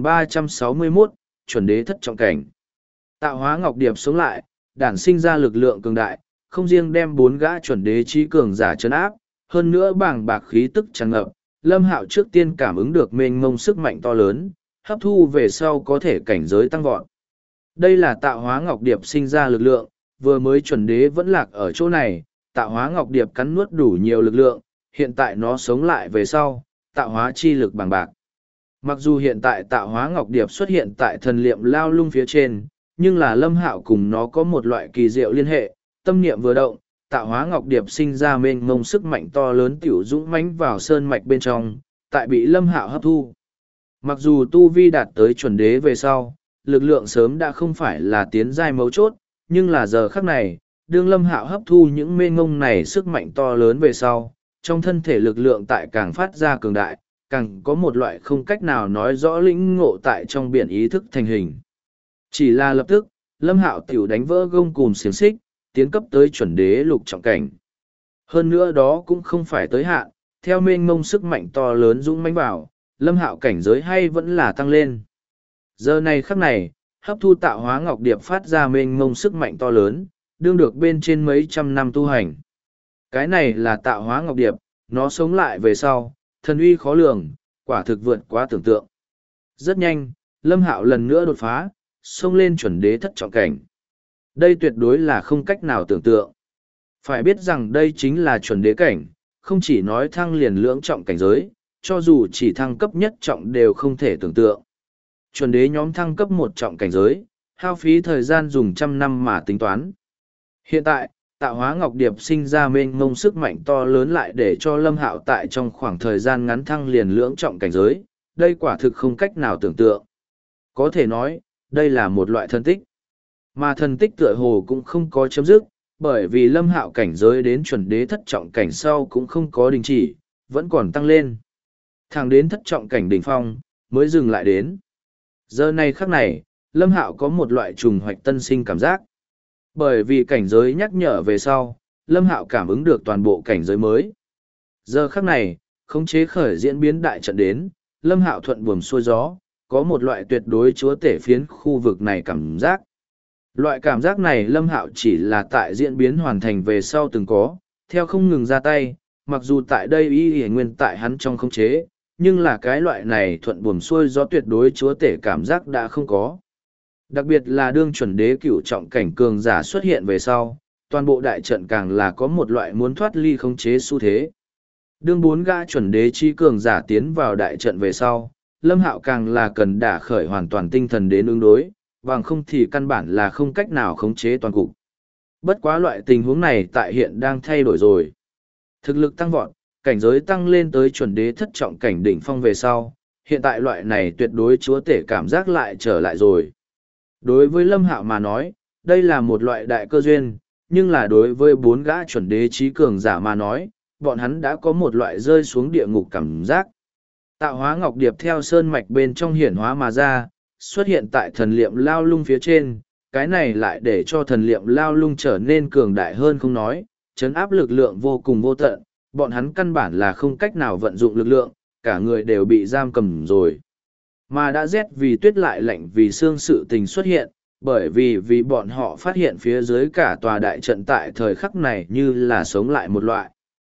1361, chuẩn đế thất trọng cảnh. Tạo hóa ngọc điệp sống lại, đản sinh ra lực lượng cường đại, không riêng đem bốn gã chuẩn đế trí cường giả chấn áp, hơn nữa bàng bạc khí tức tràn ngập, Lâm Hạo trước tiên cảm ứng được mênh mông sức mạnh to lớn, hấp thu về sau có thể cảnh giới tăng vọt. Đây là tạo hóa ngọc điệp sinh ra lực lượng, vừa mới chuẩn đế vẫn lạc ở chỗ này, tạo hóa ngọc điệp cắn nuốt đủ nhiều lực lượng, hiện tại nó sống lại về sau, tạo hóa chi lực bàng bạc. Mặc dù hiện tại tạo hóa ngọc điệp xuất hiện tại thần liệm lao lung phía trên, nhưng là Lâm Hạo cùng nó có một loại kỳ diệu liên hệ, tâm niệm vừa động, tạo hóa ngọc điệp sinh ra mênh mông sức mạnh to lớn tiểu dũng mãnh vào sơn mạch bên trong, tại bị Lâm Hạo hấp thu. Mặc dù tu vi đạt tới chuẩn đế về sau, lực lượng sớm đã không phải là tiến giai mấu chốt, nhưng là giờ khắc này, đương Lâm Hạo hấp thu những mênh mông này sức mạnh to lớn về sau, trong thân thể lực lượng tại càng phát ra cường đại, càng có một loại không cách nào nói rõ lĩnh ngộ tại trong biển ý thức thành hình. Chỉ là lập tức, Lâm Hạo tiểu đánh vỡ gông cùm xiềng xích, tiến cấp tới chuẩn đế lục trọng cảnh. Hơn nữa đó cũng không phải tới hạn, theo mênh mông sức mạnh to lớn dũng mãnh vào, Lâm Hạo cảnh giới hay vẫn là tăng lên. Giờ này khắc này, hấp thu tạo hóa ngọc điệp phát ra mênh mông sức mạnh to lớn, đương được bên trên mấy trăm năm tu hành. Cái này là tạo hóa ngọc điệp, nó sống lại về sau, thần uy khó lường, quả thực vượt quá tưởng tượng. Rất nhanh, Lâm Hạo lần nữa đột phá, xông lên chuẩn đế thất trọng cảnh. Đây tuyệt đối là không cách nào tưởng tượng. Phải biết rằng đây chính là chuẩn đế cảnh, không chỉ nói thăng liền lưỡng trọng cảnh giới, cho dù chỉ thăng cấp nhất trọng đều không thể tưởng tượng. Chuẩn đế nhóm thăng cấp một trọng cảnh giới, hao phí thời gian dùng trăm năm mà tính toán. Hiện tại, tạo hóa ngọc điệp sinh ra mênh mông sức mạnh to lớn lại để cho Lâm Hạo tại trong khoảng thời gian ngắn thăng liền lưỡng trọng cảnh giới, đây quả thực không cách nào tưởng tượng. Có thể nói, đây là một loại thần tích. Mà thần tích tựa hồ cũng không có chấm dứt, bởi vì Lâm Hạo cảnh giới đến chuẩn đế thất trọng cảnh sau cũng không có đình chỉ, vẫn còn tăng lên. Thẳng đến thất trọng cảnh đỉnh phong, mới dừng lại đến. Giờ này khắc này, Lâm Hạo có một loại trùng hoạch tân sinh cảm giác. Bởi vì cảnh giới nhắc nhở về sau, Lâm Hạo cảm ứng được toàn bộ cảnh giới mới. Giờ khắc này, khống chế khởi diễn biến đại trận đến, Lâm Hạo thuận buồm xuôi gió, có một loại tuyệt đối chúa tể phiến khu vực này cảm giác. Loại cảm giác này Lâm Hạo chỉ là tại diễn biến hoàn thành về sau từng có, theo không ngừng ra tay, mặc dù tại đây y nguyên tại hắn trong khống chế, nhưng là cái loại này thuận buồm xuôi gió tuyệt đối chúa tể cảm giác đã không có. Đặc biệt là đương chuẩn đế cửu trọng cảnh cường giả xuất hiện về sau, toàn bộ đại trận càng là có một loại muốn thoát ly khống chế xu thế. Đương bốn gã chuẩn đế chi cường giả tiến vào đại trận về sau, Lâm Hạo càng là cần đả khởi hoàn toàn tinh thần đến ứng đối, bằng không thì căn bản là không cách nào khống chế toàn cục. Bất quá loại tình huống này tại hiện đang thay đổi rồi. Thực lực tăng vọt, cảnh giới tăng lên tới chuẩn đế thất trọng cảnh đỉnh phong về sau, hiện tại loại này tuyệt đối chúa tể cảm giác lại trở lại rồi. Đối với Lâm Hạo mà nói, đây là một loại đại cơ duyên, nhưng là đối với bốn gã chuẩn đế trí cường giả mà nói, bọn hắn đã có một loại rơi xuống địa ngục cảm giác. Tạo hóa ngọc điệp theo sơn mạch bên trong hiển hóa mà ra, xuất hiện tại thần liệm lao lung phía trên, cái này lại để cho thần liệm lao lung trở nên cường đại hơn không nói, chấn áp lực lượng vô cùng vô tận, bọn hắn căn bản là không cách nào vận dụng lực lượng, cả người đều bị giam cầm rồi. Mà đã rét vì tuyết lại lạnh vì xương sự tình xuất hiện, bởi vì bọn họ phát hiện phía dưới cả tòa đại trận tại thời khắc này như là sống lại một loại.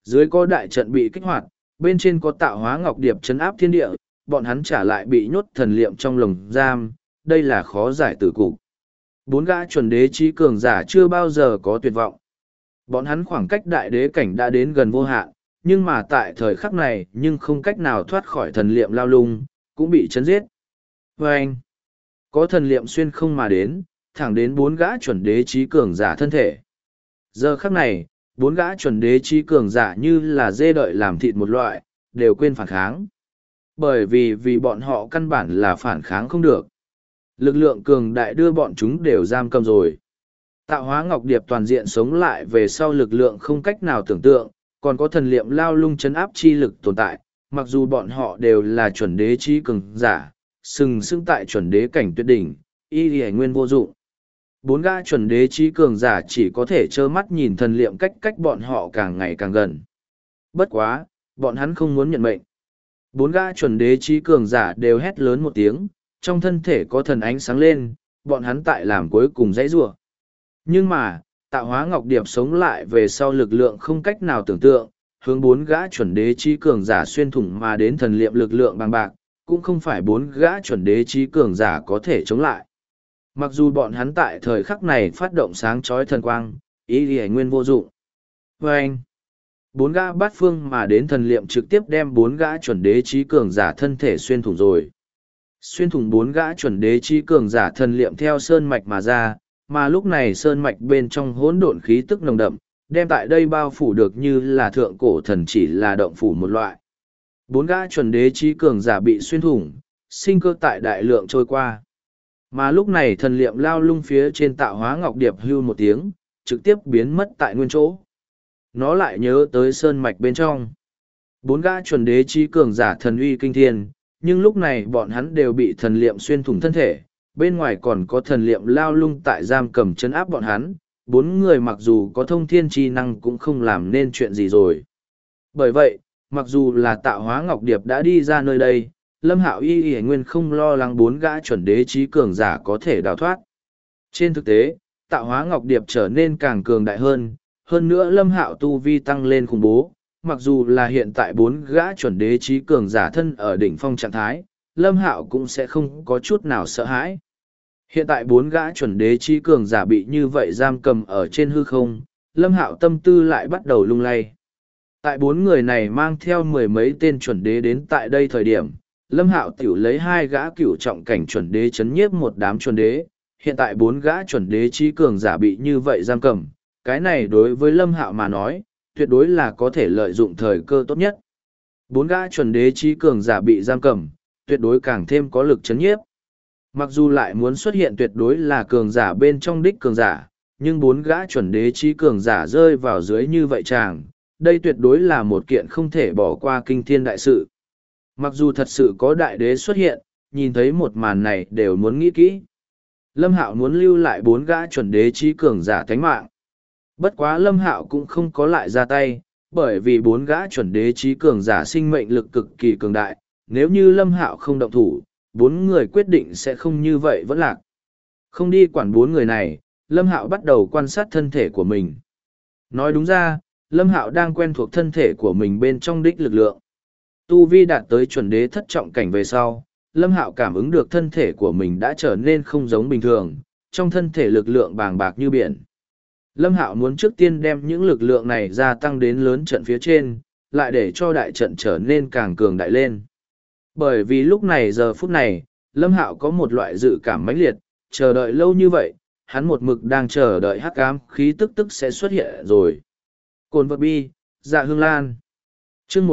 Dưới có đại trận bị kích hoạt, bên trên có tạo hóa ngọc điệp chấn áp thiên địa, bọn hắn trả lại bị nhốt thần liệm trong lồng giam, đây là khó giải tử cục. Bốn gã chuẩn đế trí cường giả chưa bao giờ có tuyệt vọng. Bọn hắn khoảng cách đại đế cảnh đã đến gần vô hạn, nhưng mà tại thời khắc này nhưng không cách nào thoát khỏi thần liệm lao lung, cũng bị chấn giết. Và anh, có thần liệm xuyên không mà đến, thẳng đến bốn gã chuẩn đế trí cường giả thân thể. Giờ khắc này, bốn gã chuẩn đế trí cường giả như là dê đợi làm thịt một loại, đều quên phản kháng. Bởi vì bọn họ căn bản là phản kháng không được. Lực lượng cường đại đưa bọn chúng đều giam cầm rồi. Tạo hóa ngọc điệp toàn diện sống lại về sau lực lượng không cách nào tưởng tượng, còn có thần liệm lao lung chấn áp chi lực tồn tại, mặc dù bọn họ đều là chuẩn đế trí cường giả, sừng sững tại chuẩn đế cảnh tuyệt đỉnh, y lì nguyên vô dụng. Bốn gã chuẩn đế trí cường giả chỉ có thể trơ mắt nhìn thần liệm cách bọn họ càng ngày càng gần. Bất quá, bọn hắn không muốn nhận mệnh. Bốn gã chuẩn đế trí cường giả đều hét lớn một tiếng, trong thân thể có thần ánh sáng lên, bọn hắn tại làm cuối cùng dãy rủa. Nhưng mà, tạo hóa ngọc điệp sống lại về sau lực lượng không cách nào tưởng tượng, hướng bốn gã chuẩn đế trí cường giả xuyên thủng mà đến thần liệm lực lượng bằng bạc, cũng không phải bốn gã chuẩn đế trí cường giả có thể chống lại. Mặc dù bọn hắn tại thời khắc này phát động sáng chói thần quang, ý ghi nguyên vô dụng. Và anh, bốn gã bát phương mà đến thần liệm trực tiếp đem bốn gã chuẩn đế trí cường giả thân thể xuyên thủng rồi. Xuyên thủng bốn gã chuẩn đế trí cường giả thần liệm theo sơn mạch mà ra, mà lúc này sơn mạch bên trong hỗn độn khí tức nồng đậm, đem tại đây bao phủ được như là thượng cổ thần chỉ là động phủ một loại. Bốn gã chuẩn đế trí cường giả bị xuyên thủng, sinh cơ tại đại lượng trôi qua. Mà lúc này thần liệm lao lung phía trên tạo hóa ngọc điệp hưu một tiếng, trực tiếp biến mất tại nguyên chỗ. Nó lại nhớ tới sơn mạch bên trong. Bốn gã chuẩn đế trí cường giả thần uy kinh thiên, nhưng lúc này bọn hắn đều bị thần liệm xuyên thủng thân thể, bên ngoài còn có thần liệm lao lung tại giam cầm chân áp bọn hắn. Bốn người mặc dù có thông thiên chi năng cũng không làm nên chuyện gì rồi. Bởi vậy, mặc dù là tạo hóa ngọc điệp đã đi ra nơi đây, Lâm Hạo y nguyên không lo lắng bốn gã chuẩn đế trí cường giả có thể đào thoát. Trên thực tế, tạo hóa ngọc điệp trở nên càng cường đại hơn nữa Lâm Hạo tu vi tăng lên khủng bố, mặc dù là hiện tại bốn gã chuẩn đế trí cường giả thân ở đỉnh phong trạng thái, Lâm Hạo cũng sẽ không có chút nào sợ hãi. Hiện tại bốn gã chuẩn đế trí cường giả bị như vậy giam cầm ở trên hư không, Lâm Hạo tâm tư lại bắt đầu lung lay. Tại bốn người này mang theo mười mấy tên chuẩn đế đến tại đây thời điểm, Lâm Hạo tiểu lấy hai gã cửu trọng cảnh chuẩn đế chấn nhiếp một đám chuẩn đế, hiện tại bốn gã chuẩn đế trí cường giả bị như vậy giam cầm, cái này đối với Lâm Hạo mà nói, tuyệt đối là có thể lợi dụng thời cơ tốt nhất. Bốn gã chuẩn đế trí cường giả bị giam cầm, tuyệt đối càng thêm có lực chấn nhiếp. Mặc dù lại muốn xuất hiện tuyệt đối là cường giả bên trong đích cường giả, nhưng bốn gã chuẩn đế trí cường giả rơi vào dưới như vậy chàng, đây tuyệt đối là một kiện không thể bỏ qua kinh thiên đại sự. Mặc dù thật sự có đại đế xuất hiện, nhìn thấy một màn này đều muốn nghĩ kỹ. Lâm Hạo muốn lưu lại bốn gã chuẩn đế trí cường giả thánh mạng. Bất quá Lâm Hạo cũng không có lại ra tay, bởi vì bốn gã chuẩn đế trí cường giả sinh mệnh lực cực kỳ cường đại, nếu như Lâm Hạo không động thủ, bốn người quyết định sẽ không như vậy vẫn lạc. Không đi quản bốn người này, Lâm Hạo bắt đầu quan sát thân thể của mình. Nói đúng ra, Lâm Hạo đang quen thuộc thân thể của mình bên trong đích lực lượng. Tu vi đạt tới chuẩn đế thất trọng cảnh về sau, Lâm Hạo cảm ứng được thân thể của mình đã trở nên không giống bình thường, trong thân thể lực lượng bàng bạc như biển. Lâm Hạo muốn trước tiên đem những lực lượng này gia tăng đến lớn trận phía trên, lại để cho đại trận trở nên càng cường đại lên. Bởi vì lúc này giờ phút này, Lâm Hạo có một loại dự cảm mãnh liệt, chờ đợi lâu như vậy, hắn một mực đang chờ đợi hắc ám khí tức sẽ xuất hiện rồi. Cồn vật bi, dạ hương lan. Chương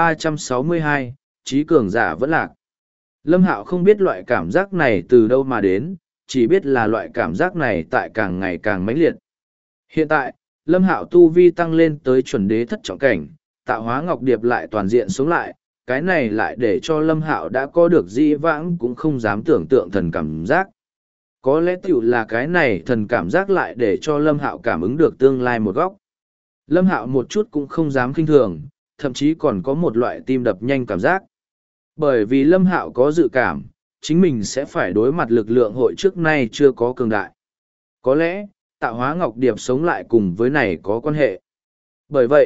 1362, trí cường giả vẫn lạc. Lâm Hạo không biết loại cảm giác này từ đâu mà đến, chỉ biết là loại cảm giác này tại càng ngày càng mãnh liệt. Hiện tại, Lâm Hạo tu vi tăng lên tới chuẩn đế thất trọng cảnh, tạo hóa ngọc điệp lại toàn diện sống lại, cái này lại để cho Lâm Hạo đã có được dĩ vãng cũng không dám tưởng tượng thần cảm giác. Có lẽ tiểu là cái này thần cảm giác lại để cho Lâm Hạo cảm ứng được tương lai một góc. Lâm Hạo một chút cũng không dám khinh thường, thậm chí còn có một loại tim đập nhanh cảm giác. Bởi vì Lâm Hạo có dự cảm, chính mình sẽ phải đối mặt lực lượng hội trước nay chưa có cường đại. Có lẽ, tạo hóa ngọc điệp sống lại cùng với này có quan hệ. Bởi vậy,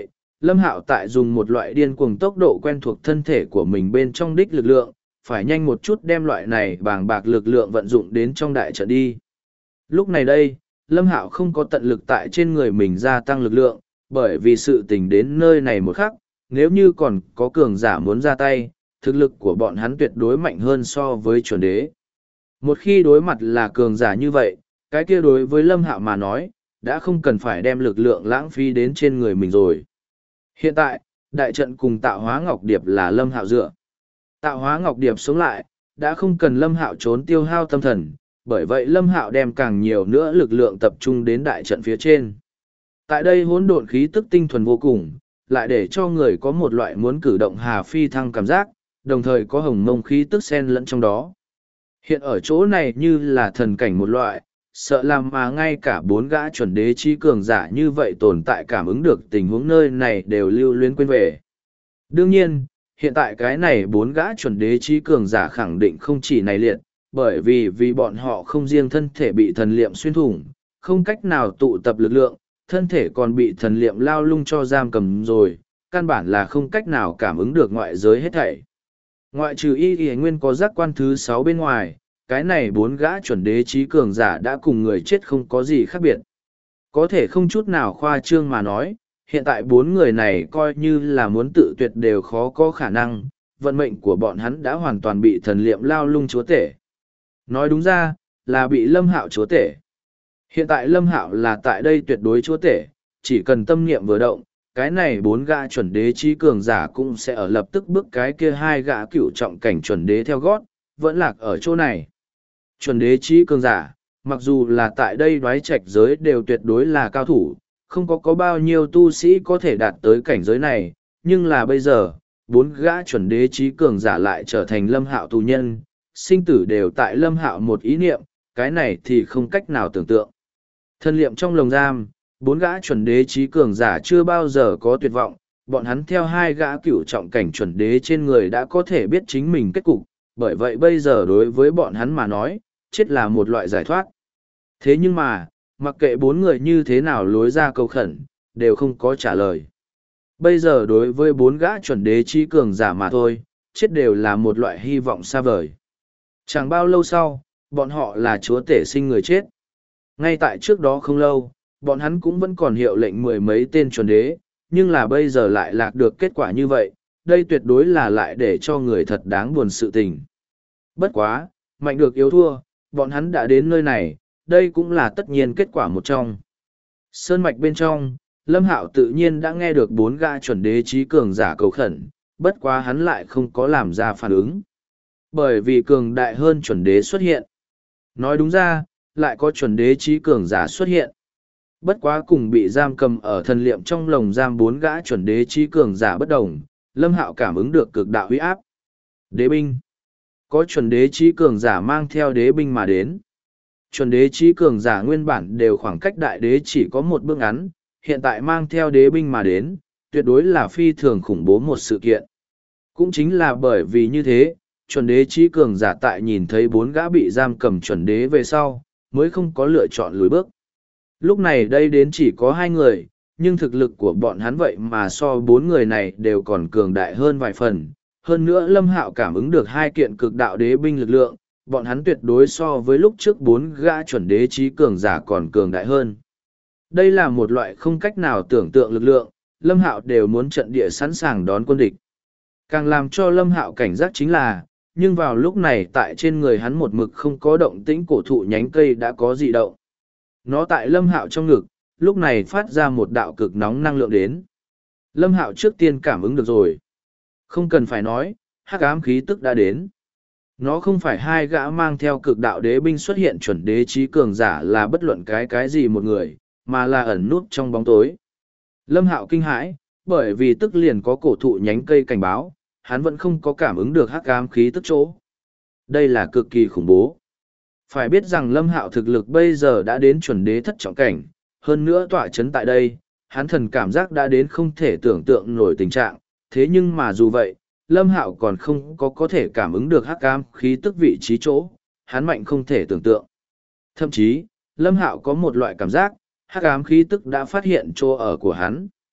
Lâm Hạo tại dùng một loại điên cuồng tốc độ quen thuộc thân thể của mình bên trong đích lực lượng, phải nhanh một chút đem loại này bàng bạc lực lượng vận dụng đến trong đại trận đi. Lúc này đây, Lâm Hạo không có tận lực tại trên người mình gia tăng lực lượng, bởi vì sự tình đến nơi này một khắc, nếu như còn có cường giả muốn ra tay, thực lực của bọn hắn tuyệt đối mạnh hơn so với chuẩn đế. Một khi đối mặt là cường giả như vậy, cái kia đối với Lâm Hạo mà nói, đã không cần phải đem lực lượng lãng phí đến trên người mình rồi. Hiện tại, đại trận cùng Tạo Hóa Ngọc Điệp là Lâm Hạo dựa. Tạo Hóa Ngọc Điệp sống lại, đã không cần Lâm Hạo trốn tiêu hao tâm thần, bởi vậy Lâm Hạo đem càng nhiều nữa lực lượng tập trung đến đại trận phía trên. Tại đây hỗn độn khí tức tinh thuần vô cùng, lại để cho người có một loại muốn cử động hà phi thăng cảm giác, đồng thời có hồng mông khí tức xen lẫn trong đó. Hiện ở chỗ này như là thần cảnh một loại, sợ làm mà ngay cả bốn gã chuẩn đế trí cường giả như vậy tồn tại cảm ứng được tình huống nơi này đều lưu luyến quên về. Đương nhiên, hiện tại cái này bốn gã chuẩn đế trí cường giả khẳng định không chỉ này liệt, bởi vì bọn họ không riêng thân thể bị thần liệm xuyên thủng, không cách nào tụ tập lực lượng, thân thể còn bị thần liệm lao lung cho giam cầm rồi, căn bản là không cách nào cảm ứng được ngoại giới hết thảy. Ngoại trừ y nguyên có giác quan thứ 6 bên ngoài, cái này bốn gã chuẩn đế trí cường giả đã cùng người chết không có gì khác biệt. Có thể không chút nào khoa trương mà nói, hiện tại bốn người này coi như là muốn tự tuyệt đều khó có khả năng, vận mệnh của bọn hắn đã hoàn toàn bị thần liệm lao lung chúa tể. Nói đúng ra, là bị Lâm Hạo chúa tể. Hiện tại Lâm Hạo là tại đây tuyệt đối chúa tể, chỉ cần tâm niệm vừa động, cái này bốn gã chuẩn đế trí cường giả cũng sẽ ở lập tức bước cái kia hai gã cựu trọng cảnh chuẩn đế theo gót, vẫn lạc ở chỗ này. Chuẩn đế trí cường giả, mặc dù là tại đây đoái trạch giới đều tuyệt đối là cao thủ, không có bao nhiêu tu sĩ có thể đạt tới cảnh giới này, nhưng là bây giờ, bốn gã chuẩn đế trí cường giả lại trở thành Lâm Hạo tù nhân, sinh tử đều tại Lâm Hạo một ý niệm, cái này thì không cách nào tưởng tượng. Thân liệm trong lồng giam, bốn gã chuẩn đế trí cường giả chưa bao giờ có tuyệt vọng, bọn hắn theo hai gã cựu trọng cảnh chuẩn đế trên người đã có thể biết chính mình kết cục, bởi vậy bây giờ đối với bọn hắn mà nói, chết là một loại giải thoát. Thế nhưng mà, mặc kệ bốn người như thế nào lối ra cầu khẩn, đều không có trả lời. Bây giờ đối với bốn gã chuẩn đế trí cường giả mà thôi, chết đều là một loại hy vọng xa vời. Chẳng bao lâu sau, bọn họ là chúa tể sinh người chết. Ngay tại trước đó không lâu, bọn hắn cũng vẫn còn hiệu lệnh mười mấy tên chuẩn đế, nhưng là bây giờ lại lạc được kết quả như vậy, đây tuyệt đối là lại để cho người thật đáng buồn sự tình. Bất quá, mạnh được yếu thua, bọn hắn đã đến nơi này, đây cũng là tất nhiên kết quả một trong. Sơn mạch bên trong, Lâm Hạo tự nhiên đã nghe được bốn gã chuẩn đế trí cường giả cầu khẩn, bất quá hắn lại không có làm ra phản ứng. Bởi vì cường đại hơn chuẩn đế xuất hiện. Nói đúng ra, lại có chuẩn đế trí cường giả xuất hiện. Bất quá cùng bị giam cầm ở thần liệm trong lồng giam bốn gã chuẩn đế trí cường giả bất đồng, Lâm Hạo cảm ứng được cực đạo huy áp. Đế binh. Có chuẩn đế trí cường giả mang theo đế binh mà đến. Chuẩn đế trí cường giả nguyên bản đều khoảng cách đại đế chỉ có một bước ngắn, hiện tại mang theo đế binh mà đến, tuyệt đối là phi thường khủng bố một sự kiện. Cũng chính là bởi vì như thế, chuẩn đế trí cường giả tại nhìn thấy bốn gã bị giam cầm chuẩn đế về sau, mới không có lựa chọn lùi bước. Lúc này đây đến chỉ có hai người, nhưng thực lực của bọn hắn vậy mà so bốn người này đều còn cường đại hơn vài phần. Hơn nữa Lâm Hạo cảm ứng được hai kiện cực đạo đế binh lực lượng, bọn hắn tuyệt đối so với lúc trước bốn gã chuẩn đế trí cường giả còn cường đại hơn. Đây là một loại không cách nào tưởng tượng lực lượng, Lâm Hạo đều muốn trận địa sẵn sàng đón quân địch. Càng làm cho Lâm Hạo cảnh giác chính là, nhưng vào lúc này tại trên người hắn một mực không có động tĩnh cổ thụ nhánh cây đã có dị động. Nó tại Lâm Hạo trong ngực, lúc này phát ra một đạo cực nóng năng lượng đến. Lâm Hạo trước tiên cảm ứng được rồi. Không cần phải nói, hắc ám khí tức đã đến. Nó không phải hai gã mang theo cực đạo đế binh xuất hiện chuẩn đế trí cường giả là bất luận cái gì một người, mà là ẩn nút trong bóng tối. Lâm Hạo kinh hãi, bởi vì tức liền có cổ thụ nhánh cây cảnh báo, hắn vẫn không có cảm ứng được hắc ám khí tức chỗ. Đây là cực kỳ khủng bố. Phải biết rằng Lâm Hạo thực lực bây giờ đã đến chuẩn đế thất trọng cảnh, hơn nữa tọa chấn tại đây, hắn thần cảm giác đã đến không thể tưởng tượng nổi tình trạng, thế nhưng mà dù vậy, Lâm Hạo còn không có thể cảm ứng được hắc ám khí tức vị trí chỗ, hắn mạnh không thể tưởng tượng. Thậm chí, Lâm Hạo có một loại cảm giác, hắc ám khí tức đã phát hiện chỗ ở của hắn.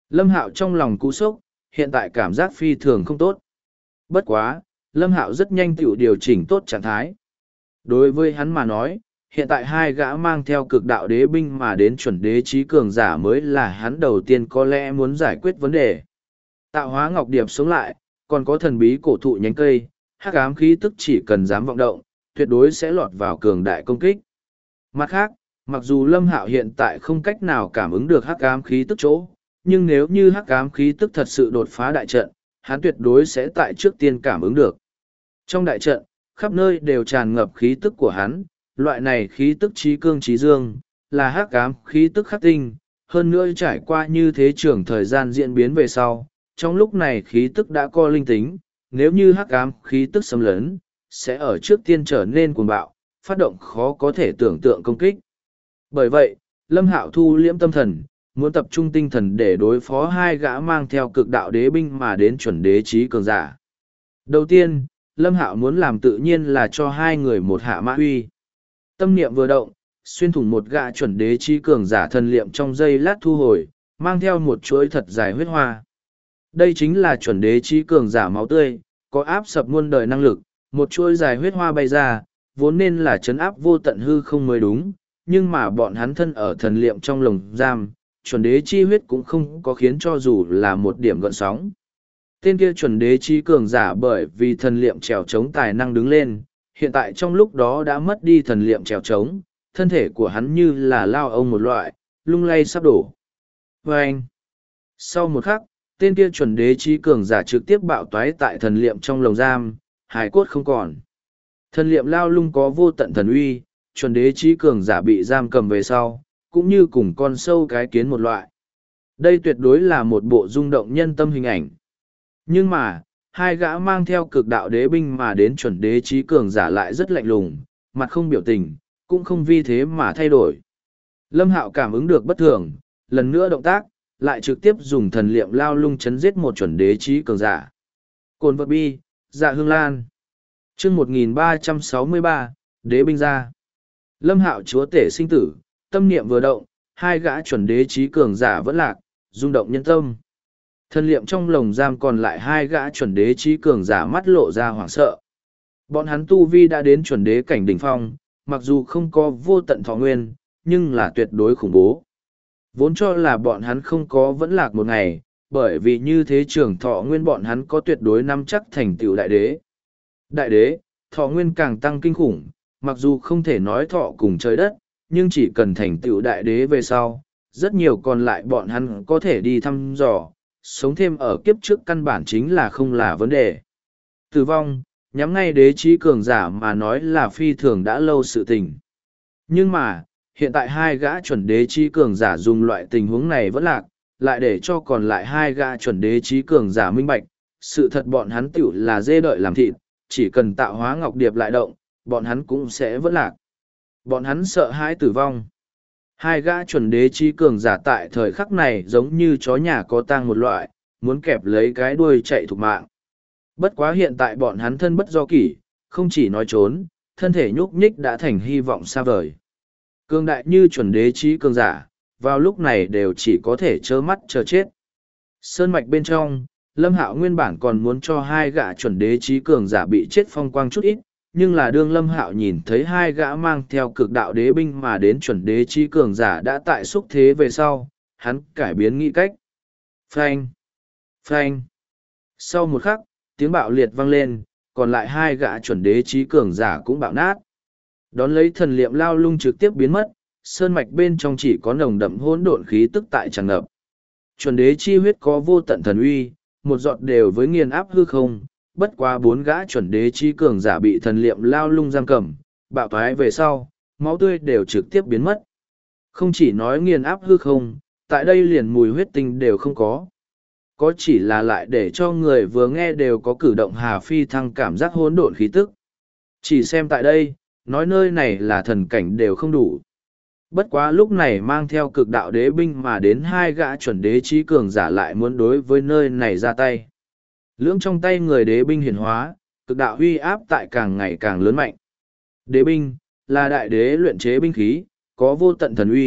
Lâm Hạo trong lòng cú sốc, hiện tại cảm giác phi thường không tốt. Bất quá, Lâm Hạo rất nhanh tự điều chỉnh tốt trạng thái. Đối với hắn mà nói, hiện tại hai gã mang theo cực đạo đế binh mà đến chuẩn đế trí cường giả mới là hắn đầu tiên có lẽ muốn giải quyết vấn đề. Tạo hóa ngọc điệp sống lại, còn có thần bí cổ thụ nhánh cây, hắc ám khí tức chỉ cần dám vọng động, tuyệt đối sẽ lọt vào cường đại công kích. Mặt khác, mặc dù Lâm Hạo hiện tại không cách nào cảm ứng được hắc ám khí tức chỗ, nhưng nếu như hắc ám khí tức thật sự đột phá đại trận, hắn tuyệt đối sẽ tại trước tiên cảm ứng được. Trong đại trận, khắp nơi đều tràn ngập khí tức của hắn, loại này khí tức trí cương trí dương, là hắc ám khí tức khắc tinh, hơn nữa trải qua như thế trường thời gian diễn biến về sau, trong lúc này khí tức đã co linh tính, nếu như hắc ám khí tức xâm lấn, sẽ ở trước tiên trở nên cuồng bạo, phát động khó có thể tưởng tượng công kích. Bởi vậy, Lâm Hạo thu liễm tâm thần, muốn tập trung tinh thần để đối phó hai gã mang theo cực đạo đế binh mà đến chuẩn đế trí cường giả. Đầu tiên, Lâm Hạo muốn làm tự nhiên là cho hai người một hạ mã huy. Tâm niệm vừa động, xuyên thủng một gã chuẩn đế trí cường giả thần liệm trong giây lát thu hồi, mang theo một chuỗi thật dài huyết hoa. Đây chính là chuẩn đế trí cường giả máu tươi, có áp sập muôn đời năng lực, một chuỗi dài huyết hoa bay ra, vốn nên là trấn áp vô tận hư không mới đúng, nhưng mà bọn hắn thân ở thần liệm trong lồng giam, chuẩn đế chi huyết cũng không có khiến cho dù là một điểm gợn sóng. Tên kia chuẩn đế chi cường giả bởi vì thần liệm trèo trống tài năng đứng lên, hiện tại trong lúc đó đã mất đi thần liệm trèo trống, thân thể của hắn như là lao ông một loại, lung lay sắp đổ. Và anh, sau một khắc, tên kia chuẩn đế chi cường giả trực tiếp bạo toái tại thần liệm trong lồng giam, hài cốt không còn. Thần liệm lao lung có vô tận thần uy, chuẩn đế chi cường giả bị giam cầm về sau, cũng như cùng con sâu cái kiến một loại. Đây tuyệt đối là một bộ rung động nhân tâm hình ảnh. Nhưng mà, hai gã mang theo cực đạo đế binh mà đến chuẩn đế trí cường giả lại rất lạnh lùng, mặt không biểu tình, cũng không vì thế mà thay đổi. Lâm Hạo cảm ứng được bất thường, lần nữa động tác, lại trực tiếp dùng thần liệm lao lung chấn giết một chuẩn đế trí cường giả. Cồn vật bi, dạ hương lan. Chương 1363, đế binh ra. Lâm Hạo chúa tể sinh tử, tâm niệm vừa động, hai gã chuẩn đế trí cường giả vẫn lạc, rung động nhân tâm. Thần liệm trong lồng giam còn lại hai gã chuẩn đế trí cường giả mắt lộ ra hoảng sợ. Bọn hắn tu vi đã đến chuẩn đế cảnh đỉnh phong, mặc dù không có vô tận thọ nguyên, nhưng là tuyệt đối khủng bố. Vốn cho là bọn hắn không có vẫn lạc một ngày, bởi vì như thế trường thọ nguyên bọn hắn có tuyệt đối nắm chắc thành tựu đại đế. Đại đế, thọ nguyên càng tăng kinh khủng, mặc dù không thể nói thọ cùng trời đất, nhưng chỉ cần thành tựu đại đế về sau, rất nhiều còn lại bọn hắn có thể đi thăm dò, sống thêm ở kiếp trước căn bản chính là không là vấn đề. Tử vong, nhắm ngay đế trí cường giả mà nói là phi thường đã lâu sự tình. Nhưng mà, hiện tại hai gã chuẩn đế trí cường giả dùng loại tình huống này vẫn lạc, lại để cho còn lại hai gã chuẩn đế trí cường giả minh bạch, sự thật bọn hắn tiểu là dê đợi làm thịt, chỉ cần tạo hóa ngọc điệp lại động, bọn hắn cũng sẽ vẫn lạc. Bọn hắn sợ hãi tử vong. Hai gã chuẩn đế trí cường giả tại thời khắc này giống như chó nhà có tang một loại, muốn kẹp lấy cái đuôi chạy thục mạng. Bất quá hiện tại bọn hắn thân bất do kỷ, không chỉ nói trốn, thân thể nhúc nhích đã thành hy vọng xa vời. Cường đại như chuẩn đế trí cường giả, vào lúc này đều chỉ có thể trơ mắt chờ chết. Sơn mạch bên trong, Lâm Hạo nguyên bản còn muốn cho hai gã chuẩn đế trí cường giả bị chết phong quang chút ít, nhưng là đương Lâm Hạo nhìn thấy hai gã mang theo cực đạo đế binh mà đến chuẩn đế trí cường giả đã tại xúc thế về sau, hắn cải biến nghĩ cách. Phanh! Phanh! Sau một khắc, tiếng bạo liệt vang lên, còn lại hai gã chuẩn đế trí cường giả cũng bạo nát. Đón lấy thần liệm lao lung trực tiếp biến mất, sơn mạch bên trong chỉ có nồng đậm hỗn độn khí tức tại tràn ngập. Chuẩn đế chi huyết có vô tận thần uy, một giọt đều với nghiền áp hư không, bất quá bốn gã chuẩn đế chi cường giả bị thần liệm lao lung giam cầm, bạo thoái về sau, máu tươi đều trực tiếp biến mất. Không chỉ nói nghiền áp hư không, tại đây liền mùi huyết tinh đều không có. Có chỉ là lại để cho người vừa nghe đều có cử động hà phi thăng cảm giác hỗn độn khí tức. Chỉ xem tại đây, nói nơi này là thần cảnh đều không đủ. Bất quá lúc này mang theo cực đạo đế binh mà đến hai gã chuẩn đế trí cường giả lại muốn đối với nơi này ra tay. Lưỡng trong tay người đế binh hiển hóa, cực đạo huy áp tại càng ngày càng lớn mạnh. Đế binh, là đại đế luyện chế binh khí, có vô tận thần uy,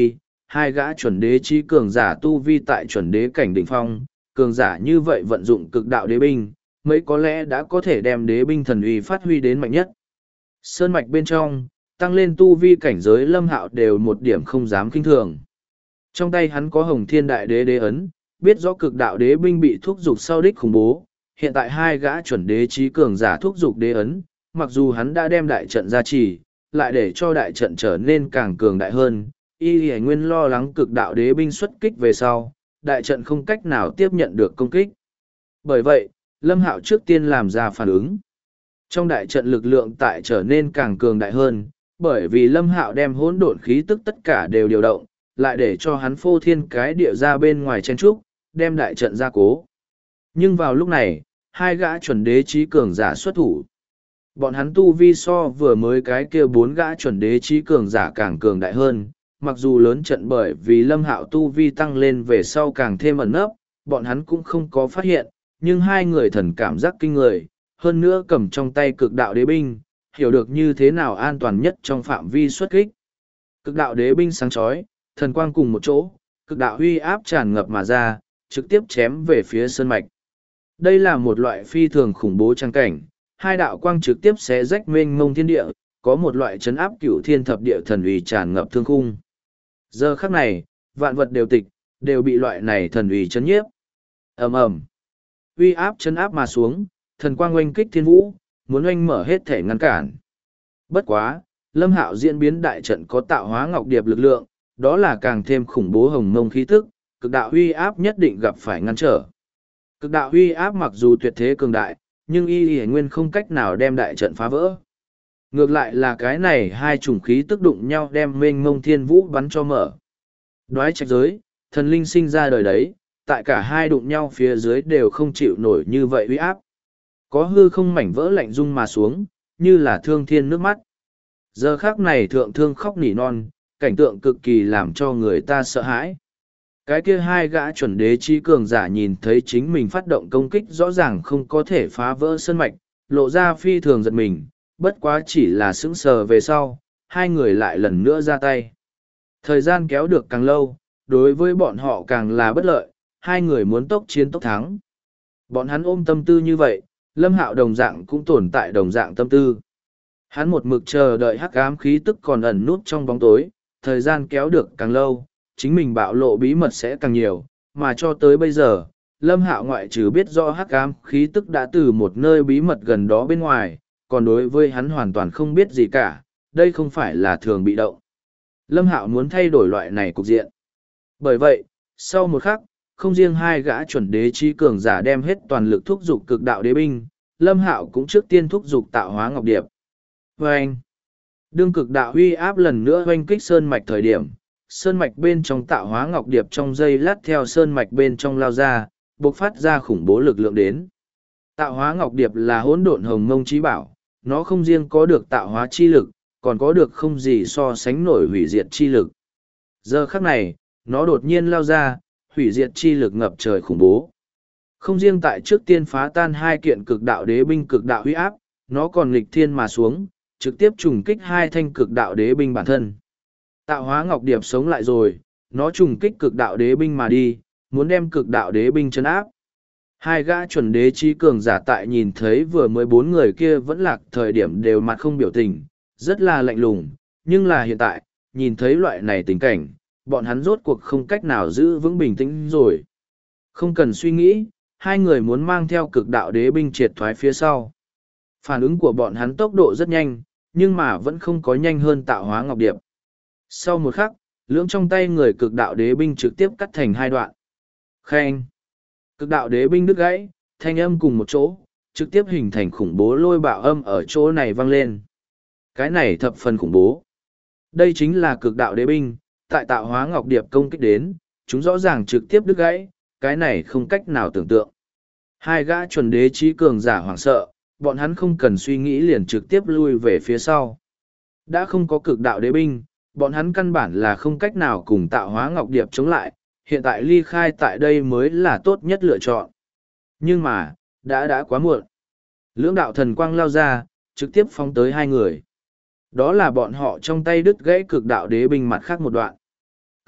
hai gã chuẩn đế trí cường giả tu vi tại chuẩn đế cảnh đỉnh phong, cường giả như vậy vận dụng cực đạo đế binh, mấy có lẽ đã có thể đem đế binh thần uy phát huy đến mạnh nhất. Sơn mạch bên trong, tăng lên tu vi cảnh giới Lâm Hạo đều một điểm không dám kinh thường. Trong tay hắn có Hồng Thiên Đại Đế đế ấn, biết rõ cực đạo đế binh bị thúc giục sau đích khủng bố, hiện tại hai gã chuẩn đế trí cường giả thúc giục đế ấn, mặc dù hắn đã đem đại trận gia trì, lại để cho đại trận trở nên càng cường đại hơn, Y Hải Nguyên lo lắng cực đạo đế binh xuất kích về sau, đại trận không cách nào tiếp nhận được công kích. Bởi vậy, Lâm Hạo trước tiên làm ra phản ứng. Trong đại trận lực lượng tại trở nên càng cường đại hơn, bởi vì Lâm Hạo đem hỗn độn khí tức tất cả đều điều động, lại để cho hắn phô thiên cái địa ra bên ngoài chen trúc, đem đại trận gia cố. Nhưng vào lúc này, hai gã chuẩn đế trí cường giả xuất thủ. Bọn hắn tu vi so vừa mới cái kia bốn gã chuẩn đế trí cường giả càng cường đại hơn, mặc dù lớn trận bởi vì Lâm Hạo tu vi tăng lên về sau càng thêm ẩn nấp, bọn hắn cũng không có phát hiện, nhưng hai người thần cảm giác kinh người, hơn nữa cầm trong tay cực đạo đế binh, hiểu được như thế nào an toàn nhất trong phạm vi xuất kích. Cực đạo đế binh sáng chói, thần quang cùng một chỗ, cực đạo huy áp tràn ngập mà ra, trực tiếp chém về phía sơn mạch. Đây là một loại phi thường khủng bố trang cảnh, hai đạo quang trực tiếp xé rách mênh mông thiên địa, có một loại chấn áp cửu thiên thập địa thần uy tràn ngập thương khung. Giờ khắc này, vạn vật đều tịch, đều bị loại này thần uy chấn nhiếp. Ầm ầm, uy áp chấn áp mà xuống, thần quang oanh kích thiên vũ, muốn oanh mở hết thể ngăn cản. Bất quá, Lâm Hạo diễn biến đại trận có tạo hóa ngọc điệp lực lượng, đó là càng thêm khủng bố hồng mông khí tức, cực đạo uy áp nhất định gặp phải ngăn trở. Cực đạo uy áp mặc dù tuyệt thế cường đại, nhưng Y Hải Nguyên không cách nào đem đại trận phá vỡ. Ngược lại là cái này hai chủng khí tức đụng nhau đem mênh mông thiên vũ bắn cho mở. Đoái trạch giới, thần linh sinh ra đời đấy, tại cả hai đụng nhau phía dưới đều không chịu nổi như vậy uy áp. Có hư không mảnh vỡ lạnh rung mà xuống, như là thương thiên nước mắt. Giờ khắc này thượng thương khóc nỉ non, cảnh tượng cực kỳ làm cho người ta sợ hãi. Cái kia hai gã chuẩn đế trí cường giả nhìn thấy chính mình phát động công kích rõ ràng không có thể phá vỡ sơn mạch, lộ ra phi thường giật mình, bất quá chỉ là sững sờ về sau, hai người lại lần nữa ra tay. Thời gian kéo được càng lâu, đối với bọn họ càng là bất lợi, hai người muốn tốc chiến tốc thắng. Bọn hắn ôm tâm tư như vậy, Lâm Hạo đồng dạng cũng tồn tại đồng dạng tâm tư. Hắn một mực chờ đợi hắc ám khí tức còn ẩn nút trong bóng tối, thời gian kéo được càng lâu, chính mình bạo lộ bí mật sẽ càng nhiều, mà cho tới bây giờ, Lâm Hạo ngoại trừ biết rõ hắc ám khí tức đã từ một nơi bí mật gần đó bên ngoài, còn đối với hắn hoàn toàn không biết gì cả, đây không phải là thường bị động. Lâm Hạo muốn thay đổi loại này cục diện. Bởi vậy, sau một khắc, không riêng hai gã chuẩn đế trí cường giả đem hết toàn lực thúc giục cực đạo đế binh, Lâm Hạo cũng trước tiên thúc giục tạo hóa ngọc điệp. Vâng! Đương cực đạo huy áp lần nữa hoanh kích sơn mạch thời điểm, sơn mạch bên trong tạo hóa ngọc điệp trong dây lát theo sơn mạch bên trong lao ra, bộc phát ra khủng bố lực lượng đến. Tạo hóa ngọc điệp là hỗn độn hồng mông trí bảo, nó không riêng có được tạo hóa chi lực, còn có được không gì so sánh nổi hủy diệt chi lực. Giờ khắc này, nó đột nhiên lao ra, hủy diệt chi lực ngập trời khủng bố. Không riêng tại trước tiên phá tan hai kiện cực đạo đế binh cực đạo huy áp, nó còn nghịch thiên mà xuống, trực tiếp trùng kích hai thanh cực đạo đế binh bản thân. Tạo hóa ngọc điệp sống lại rồi, nó trùng kích cực đạo đế binh mà đi, muốn đem cực đạo đế binh chấn áp. Hai gã chuẩn đế trí cường giả tại nhìn thấy vừa mới bốn người kia vẫn lạc thời điểm đều mặt không biểu tình, rất là lạnh lùng, nhưng là hiện tại, nhìn thấy loại này tình cảnh, bọn hắn rốt cuộc không cách nào giữ vững bình tĩnh rồi. Không cần suy nghĩ, hai người muốn mang theo cực đạo đế binh triệt thoái phía sau. Phản ứng của bọn hắn tốc độ rất nhanh, nhưng mà vẫn không có nhanh hơn tạo hóa ngọc điệp. Sau một khắc, lưỡng trong tay người cực đạo đế binh trực tiếp cắt thành hai đoạn. Khen! Cực đạo đế binh đứt gãy, thanh âm cùng một chỗ, trực tiếp hình thành khủng bố lôi bạo âm ở chỗ này vang lên. Cái này thập phần khủng bố. Đây chính là cực đạo đế binh, tại tạo hóa ngọc điệp công kích đến, chúng rõ ràng trực tiếp đứt gãy, cái này không cách nào tưởng tượng. Hai gã chuẩn đế trí cường giả hoảng sợ, bọn hắn không cần suy nghĩ liền trực tiếp lui về phía sau. Đã không có cực đạo đế binh, bọn hắn căn bản là không cách nào cùng tạo hóa ngọc điệp chống lại, hiện tại ly khai tại đây mới là tốt nhất lựa chọn. Nhưng mà, đã quá muộn. Lưỡng đạo thần quang lao ra, trực tiếp phóng tới hai người. Đó là bọn họ trong tay đứt gãy cực đạo đế binh mặt khác một đoạn.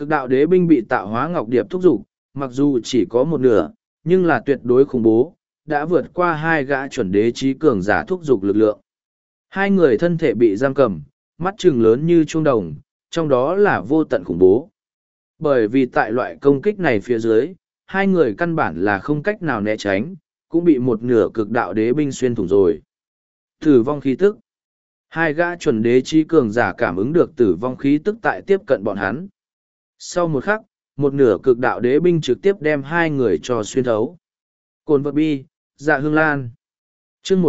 Cực đạo đế binh bị tạo hóa ngọc điệp thúc giục, mặc dù chỉ có một nửa, nhưng là tuyệt đối khủng bố, đã vượt qua hai gã chuẩn đế trí cường giả thúc giục lực lượng. Hai người thân thể bị giam cầm, mắt trừng lớn như chuông đồng, trong đó là vô tận khủng bố. Bởi vì tại loại công kích này phía dưới, hai người căn bản là không cách nào né tránh, cũng bị một nửa cực đạo đế binh xuyên thủng rồi. Tử vong khí tức. Hai gã chuẩn đế trí cường giả cảm ứng được tử vong khí tức tại tiếp cận bọn hắn. Sau một khắc, một nửa cực đạo đế binh trực tiếp đem hai người cho xuyên thấu. Cồn vật bi, dạ hương lan. chương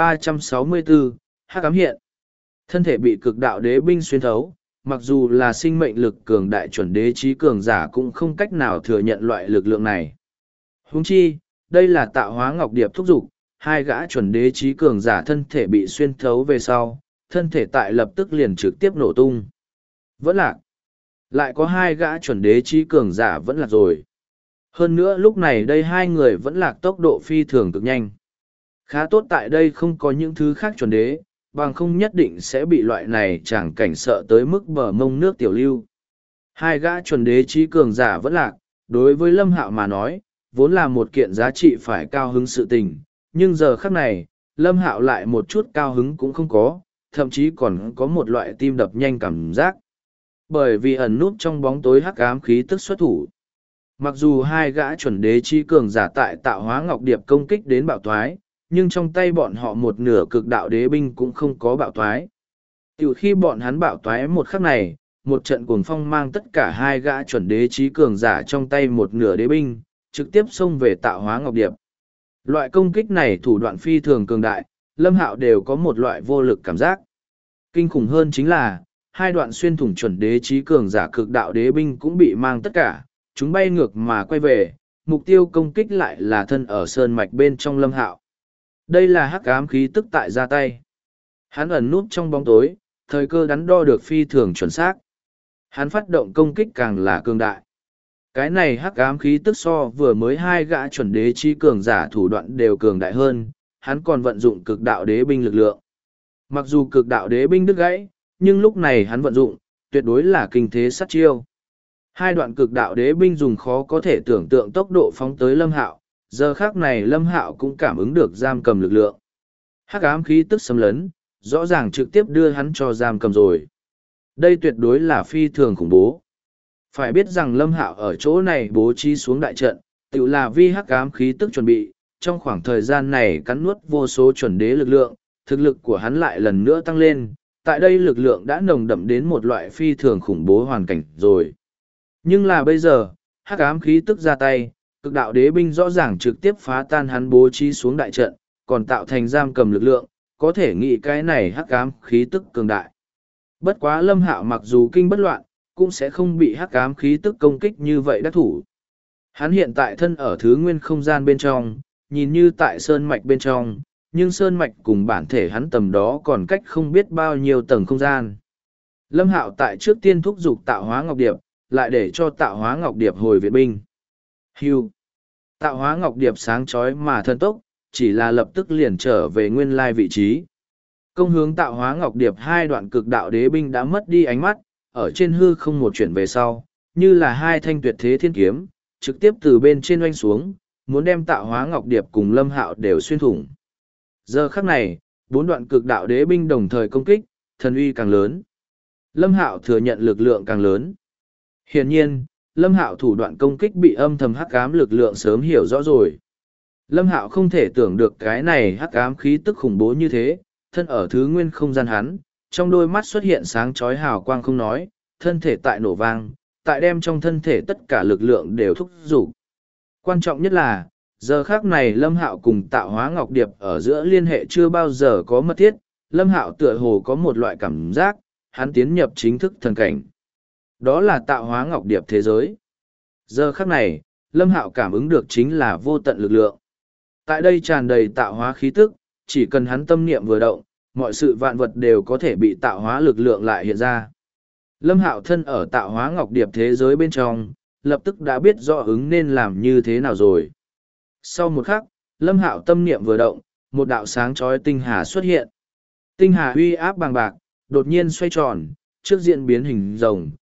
1364, hắc ám hiện. Thân thể bị cực đạo đế binh xuyên thấu, mặc dù là sinh mệnh lực cường đại chuẩn đế trí cường giả cũng không cách nào thừa nhận loại lực lượng này. Huống chi, đây là tạo hóa ngọc điệp thúc giục, hai gã chuẩn đế trí cường giả thân thể bị xuyên thấu về sau, thân thể tại lập tức liền trực tiếp nổ tung. Vẫn lạc. Lại có hai gã chuẩn đế trí cường giả vẫn lạc rồi. Hơn nữa lúc này đây hai người vẫn lạc tốc độ phi thường cực nhanh. Khá tốt tại đây không có những thứ khác chuẩn đế, bằng không nhất định sẽ bị loại này chẳng cảnh sợ tới mức bờ mông nước tiểu lưu. Hai gã chuẩn đế trí cường giả vẫn lạc, đối với Lâm Hạo mà nói, vốn là một kiện giá trị phải cao hứng sự tình, nhưng giờ khắc này, Lâm Hạo lại một chút cao hứng cũng không có, thậm chí còn có một loại tim đập nhanh cảm giác. Bởi vì ẩn nút trong bóng tối hắc ám khí tức xuất thủ. Mặc dù hai gã chuẩn đế trí cường giả tại tạo hóa ngọc điệp công kích đến bạo thoái, nhưng trong tay bọn họ một nửa cực đạo đế binh cũng không có bạo thoái. Từ khi bọn hắn bạo thoái một khắc này, một trận cuồng phong mang tất cả hai gã chuẩn đế trí cường giả trong tay một nửa đế binh, trực tiếp xông về tạo hóa ngọc điệp. Loại công kích này thủ đoạn phi thường cường đại, Lâm Hạo đều có một loại vô lực cảm giác. Kinh khủng hơn chính là, hai đoạn xuyên thủng chuẩn đế trí cường giả cực đạo đế binh cũng bị mang tất cả, chúng bay ngược mà quay về, mục tiêu công kích lại là thân ở sơn mạch bên trong Lâm Hạo. Đây là hắc ám khí tức tại ra tay. Hắn ẩn núp trong bóng tối, thời cơ đắn đo được phi thường chuẩn xác. Hắn phát động công kích càng là cường đại. Cái này hắc ám khí tức so vừa mới hai gã chuẩn đế trí cường giả thủ đoạn đều cường đại hơn, hắn còn vận dụng cực đạo đế binh lực lượng. Mặc dù cực đạo đế binh đứt gãy, nhưng lúc này hắn vận dụng, tuyệt đối là kinh thế sát chiêu. Hai đoạn cực đạo đế binh dùng khó có thể tưởng tượng tốc độ phóng tới Lâm Hạo, giờ khác này Lâm Hạo cũng cảm ứng được giam cầm lực lượng. Hắc ám khí tức xâm lấn, rõ ràng trực tiếp đưa hắn cho giam cầm rồi. Đây tuyệt đối là phi thường khủng bố. Phải biết rằng Lâm Hạo ở chỗ này bố trí xuống đại trận, tự là vi hắc ám khí tức chuẩn bị, trong khoảng thời gian này cắn nuốt vô số chuẩn đế lực lượng, thực lực của hắn lại lần nữa tăng lên, tại đây lực lượng đã nồng đậm đến một loại phi thường khủng bố hoàn cảnh rồi. Nhưng là bây giờ, hắc ám khí tức ra tay, cực đạo đế binh rõ ràng trực tiếp phá tan hắn bố trí xuống đại trận, còn tạo thành giam cầm lực lượng, có thể nghĩ cái này hắc ám khí tức cường đại. Bất quá Lâm Hạo mặc dù kinh bất loạn, cũng sẽ không bị hắc ám khí tức công kích như vậy đắc thủ. Hắn hiện tại thân ở thứ nguyên không gian bên trong, nhìn như tại sơn mạch bên trong, nhưng sơn mạch cùng bản thể hắn tầm đó còn cách không biết bao nhiêu tầng không gian. Lâm Hạo tại trước tiên thúc giục tạo hóa ngọc điệp, lại để cho tạo hóa ngọc điệp hồi viện binh. Hưu. Tạo hóa ngọc điệp sáng chói mà thân tốc, chỉ là lập tức liền trở về nguyên lai vị trí. Công hướng tạo hóa ngọc điệp hai đoạn cực đạo đế binh đã mất đi ánh mắt, ở trên hư không một chuyển về sau, như là hai thanh tuyệt thế thiên kiếm, trực tiếp từ bên trên oanh xuống, muốn đem tạo hóa ngọc điệp cùng Lâm Hạo đều xuyên thủng. Giờ khắc này, bốn đoạn cực đạo đế binh đồng thời công kích, thần uy càng lớn. Lâm Hạo thừa nhận lực lượng càng lớn. Hiển nhiên, Lâm Hạo thủ đoạn công kích bị âm thầm hắc ám lực lượng sớm hiểu rõ rồi. Lâm Hạo không thể tưởng được cái này hắc ám khí tức khủng bố như thế, thân ở thứ nguyên không gian hắn, trong đôi mắt xuất hiện sáng chói hào quang không nói, thân thể tại nổ vang, tại đem trong thân thể tất cả lực lượng đều thúc giục. Quan trọng nhất là, giờ khác này Lâm Hạo cùng tạo hóa ngọc điệp ở giữa liên hệ chưa bao giờ có mật thiết, Lâm Hạo tựa hồ có một loại cảm giác, hắn tiến nhập chính thức thần cảnh. Đó là tạo hóa ngọc điệp thế giới. Giờ khắc này, Lâm Hạo cảm ứng được chính là vô tận lực lượng. Tại đây tràn đầy tạo hóa khí tức, chỉ cần hắn tâm niệm vừa động, mọi sự vạn vật đều có thể bị tạo hóa lực lượng lại hiện ra. Lâm Hạo thân ở tạo hóa ngọc điệp thế giới bên trong, lập tức đã biết rõ ứng nên làm như thế nào rồi. Sau một khắc, Lâm Hạo tâm niệm vừa động, một đạo sáng chói tinh hà xuất hiện. Tinh hà uy áp bằng bạc, đột nhiên xoay tròn, trước diện biến hình rồng,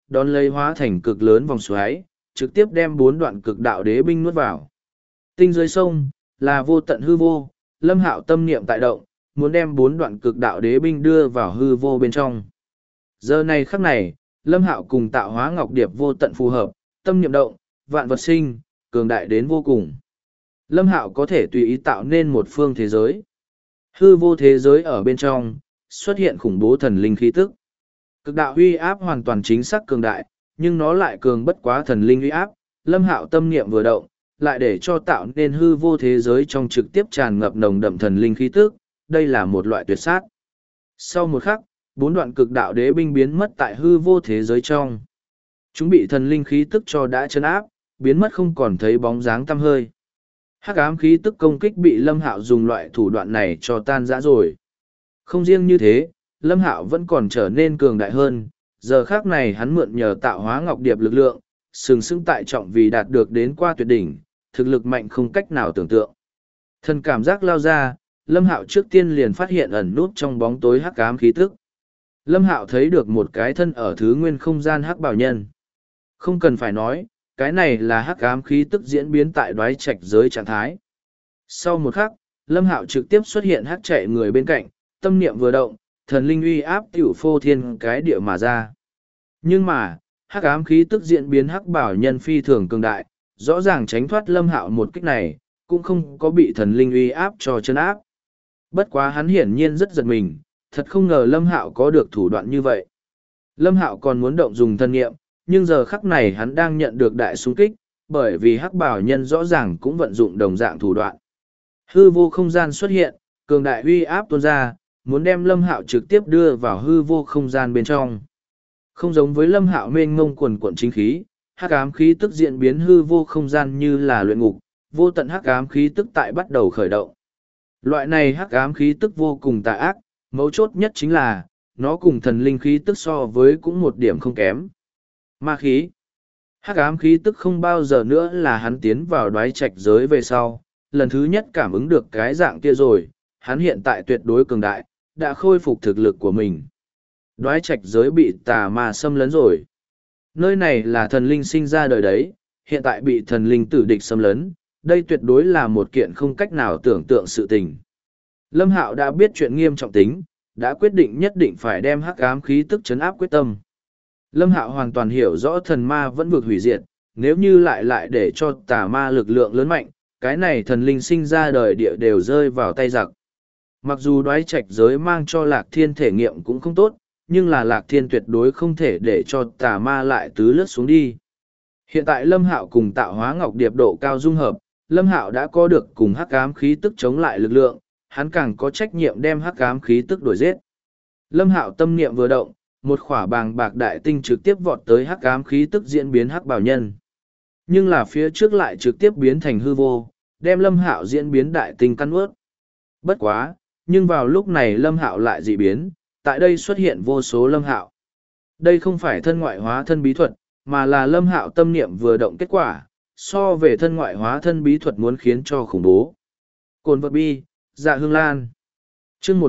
đón lấy hóa thành cực lớn vòng xoáy, trực tiếp đem 4 đoạn cực đạo đế binh nuốt vào. Tinh dưới sông, là vô tận hư vô, Lâm Hạo tâm niệm tại động, muốn đem 4 đoạn cực đạo đế binh đưa vào hư vô bên trong. Giờ này khắc này, Lâm Hạo cùng tạo hóa ngọc điệp vô tận phù hợp, tâm niệm động, vạn vật sinh, cường đại đến vô cùng. Lâm Hạo có thể tùy ý tạo nên một phương thế giới. Hư vô thế giới ở bên trong, xuất hiện khủng bố thần linh khí tức. Cực đạo uy áp hoàn toàn chính xác cường đại, nhưng nó lại cường bất quá thần linh uy áp. Lâm Hạo tâm niệm vừa động, lại để cho tạo nên hư vô thế giới trong trực tiếp tràn ngập nồng đậm thần linh khí tức. Đây là một loại tuyệt sát. Sau một khắc, 4 đoạn cực đạo đế binh biến mất tại hư vô thế giới trong. Chúng bị thần linh khí tức cho đã chấn áp, biến mất không còn thấy bóng dáng tăm hơi. Hắc ám khí tức công kích bị Lâm Hạo dùng loại thủ đoạn này cho tan rã rồi. Không riêng như thế, Lâm Hạo vẫn còn trở nên cường đại hơn. Giờ khác này hắn mượn nhờ tạo hóa ngọc điệp lực lượng, sừng sững tại trọng vì đạt được đến qua tuyệt đỉnh, thực lực mạnh không cách nào tưởng tượng. Thần cảm giác lao ra, Lâm Hạo trước tiên liền phát hiện ẩn nút trong bóng tối hắc ám khí tức. Lâm Hạo thấy được một cái thân ở thứ nguyên không gian hắc bảo nhân. Không cần phải nói, cái này là hắc ám khí tức diễn biến tại đoái trạch giới trạng thái. Sau một khắc, Lâm Hạo trực tiếp xuất hiện hắc chạy người bên cạnh, tâm niệm vừa động, thần linh uy áp tiểu phô thiên cái địa mà ra. Nhưng mà, hắc ám khí tức diễn biến hắc bảo nhân phi thường cường đại, rõ ràng tránh thoát Lâm Hạo một kích này, cũng không có bị thần linh uy áp cho chân áp. Bất quá hắn hiển nhiên rất giật mình, thật không ngờ Lâm Hạo có được thủ đoạn như vậy. Lâm Hạo còn muốn động dùng thân nghiệm, nhưng giờ khắc này hắn đang nhận được đại xung kích, bởi vì hắc bảo nhân rõ ràng cũng vận dụng đồng dạng thủ đoạn. Hư vô không gian xuất hiện, cường đại uy áp tuôn ra, muốn đem Lâm Hạo trực tiếp đưa vào hư vô không gian bên trong. Không giống với Lâm Hạo mênh mông quần quận chính khí, hắc ám khí tức diễn biến hư vô không gian như là luyện ngục, vô tận hắc ám khí tức tại bắt đầu khởi động. Loại này hắc ám khí tức vô cùng tà ác, mấu chốt nhất chính là, nó cùng thần linh khí tức so với cũng một điểm không kém. Ma khí. Hắc ám khí tức không bao giờ nữa là hắn tiến vào đoái trạch giới về sau, lần thứ nhất cảm ứng được cái dạng kia rồi, hắn hiện tại tuyệt đối cường đại, đã khôi phục thực lực của mình. Đoái trạch giới bị tà ma xâm lấn rồi. Nơi này là thần linh sinh ra đời đấy, hiện tại bị thần linh tử địch xâm lấn, đây tuyệt đối là một kiện không cách nào tưởng tượng sự tình. Lâm Hạo đã biết chuyện nghiêm trọng tính, đã quyết định nhất định phải đem hắc ám khí tức trấn áp quyết tâm. Lâm Hạo hoàn toàn hiểu rõ thần ma vẫn vực hủy diệt, nếu như lại để cho tà ma lực lượng lớn mạnh, cái này thần linh sinh ra đời địa đều rơi vào tay giặc. Mặc dù đoái trạch giới mang cho Lạc Thiên thể nghiệm cũng không tốt, nhưng là Lạc Thiên tuyệt đối không thể để cho tà ma lại tứ lướt xuống đi. Hiện tại Lâm Hạo cùng tạo hóa ngọc điệp độ cao dung hợp, Lâm Hạo đã có được cùng hắc ám khí tức chống lại lực lượng, hắn càng có trách nhiệm đem hắc ám khí tức đuổi giết. Lâm Hạo tâm niệm vừa động, một khỏa bàng bạc đại tinh trực tiếp vọt tới hắc ám khí tức diễn biến hắc bảo nhân. Nhưng là phía trước lại trực tiếp biến thành hư vô, đem Lâm Hạo diễn biến đại tinh căn ướt. Bất quá, nhưng vào lúc này Lâm Hạo lại dị biến, tại đây xuất hiện vô số Lâm Hạo. Đây không phải thân ngoại hóa thân bí thuật, mà là Lâm Hạo tâm niệm vừa động kết quả, so về thân ngoại hóa thân bí thuật muốn khiến cho khủng bố. Cồn vật bi, dạ hương lan. Chương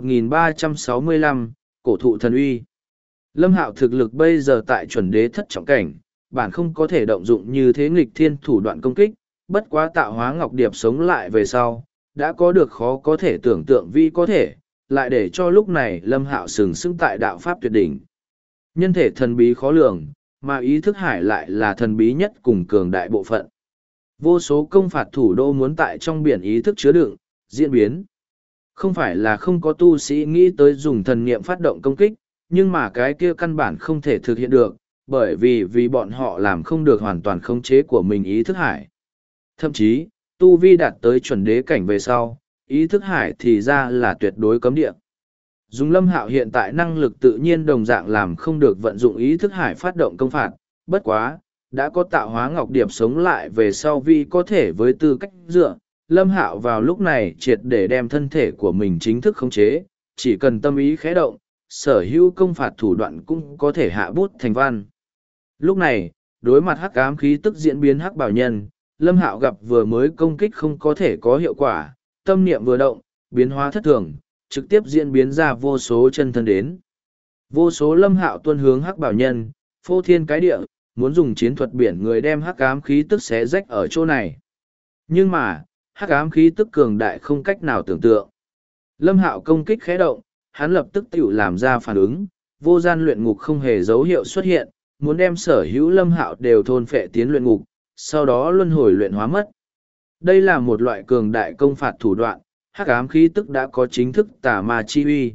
1365, cổ thụ thần uy. Lâm Hạo thực lực bây giờ tại chuẩn đế thất trọng cảnh, bản không có thể động dụng như thế nghịch thiên thủ đoạn công kích, bất quá tạo hóa ngọc điệp sống lại về sau, đã có được khó có thể tưởng tượng vi có thể, lại để cho lúc này Lâm Hạo sừng sững tại đạo pháp tuyệt đỉnh. Nhân thể thần bí khó lường, mà ý thức hải lại là thần bí nhất cùng cường đại bộ phận. Vô số công phạt thủ đô muốn tại trong biển ý thức chứa đựng, diễn biến. Không phải là không có tu sĩ nghĩ tới dùng thần niệm phát động công kích, nhưng mà cái kia căn bản không thể thực hiện được, bởi vì bọn họ làm không được hoàn toàn khống chế của mình ý thức hải. Thậm chí, tu vi đạt tới chuẩn đế cảnh về sau, ý thức hải thì ra là tuyệt đối cấm địa. Dùng Lâm Hạo hiện tại năng lực tự nhiên đồng dạng làm không được vận dụng ý thức hải phát động công phạt, bất quá, đã có tạo hóa ngọc điệp sống lại về sau vì có thể với tư cách dựa, Lâm Hạo vào lúc này triệt để đem thân thể của mình chính thức khống chế, chỉ cần tâm ý khẽ động, sở hữu công phạt thủ đoạn cũng có thể hạ bút thành văn. Lúc này, đối mặt hắc ám khí tức diễn biến hắc bảo nhân, Lâm Hạo gặp vừa mới công kích không có thể có hiệu quả, tâm niệm vừa động, biến hóa thất thường, trực tiếp diễn biến ra vô số chân thân đến. Vô số Lâm Hạo tuân hướng hắc bảo nhân, phô thiên cái địa, muốn dùng chiến thuật biển người đem hắc ám khí tức xé rách ở chỗ này. Nhưng mà, hắc ám khí tức cường đại không cách nào tưởng tượng. Lâm Hạo công kích khẽ động, hắn lập tức tự làm ra phản ứng, vô gian luyện ngục không hề dấu hiệu xuất hiện, muốn đem sở hữu Lâm Hạo đều thôn phệ tiến luyện ngục, sau đó luân hồi luyện hóa mất. Đây là một loại cường đại công phạt thủ đoạn, hắc ám khí tức đã có chính thức tà ma chi uy.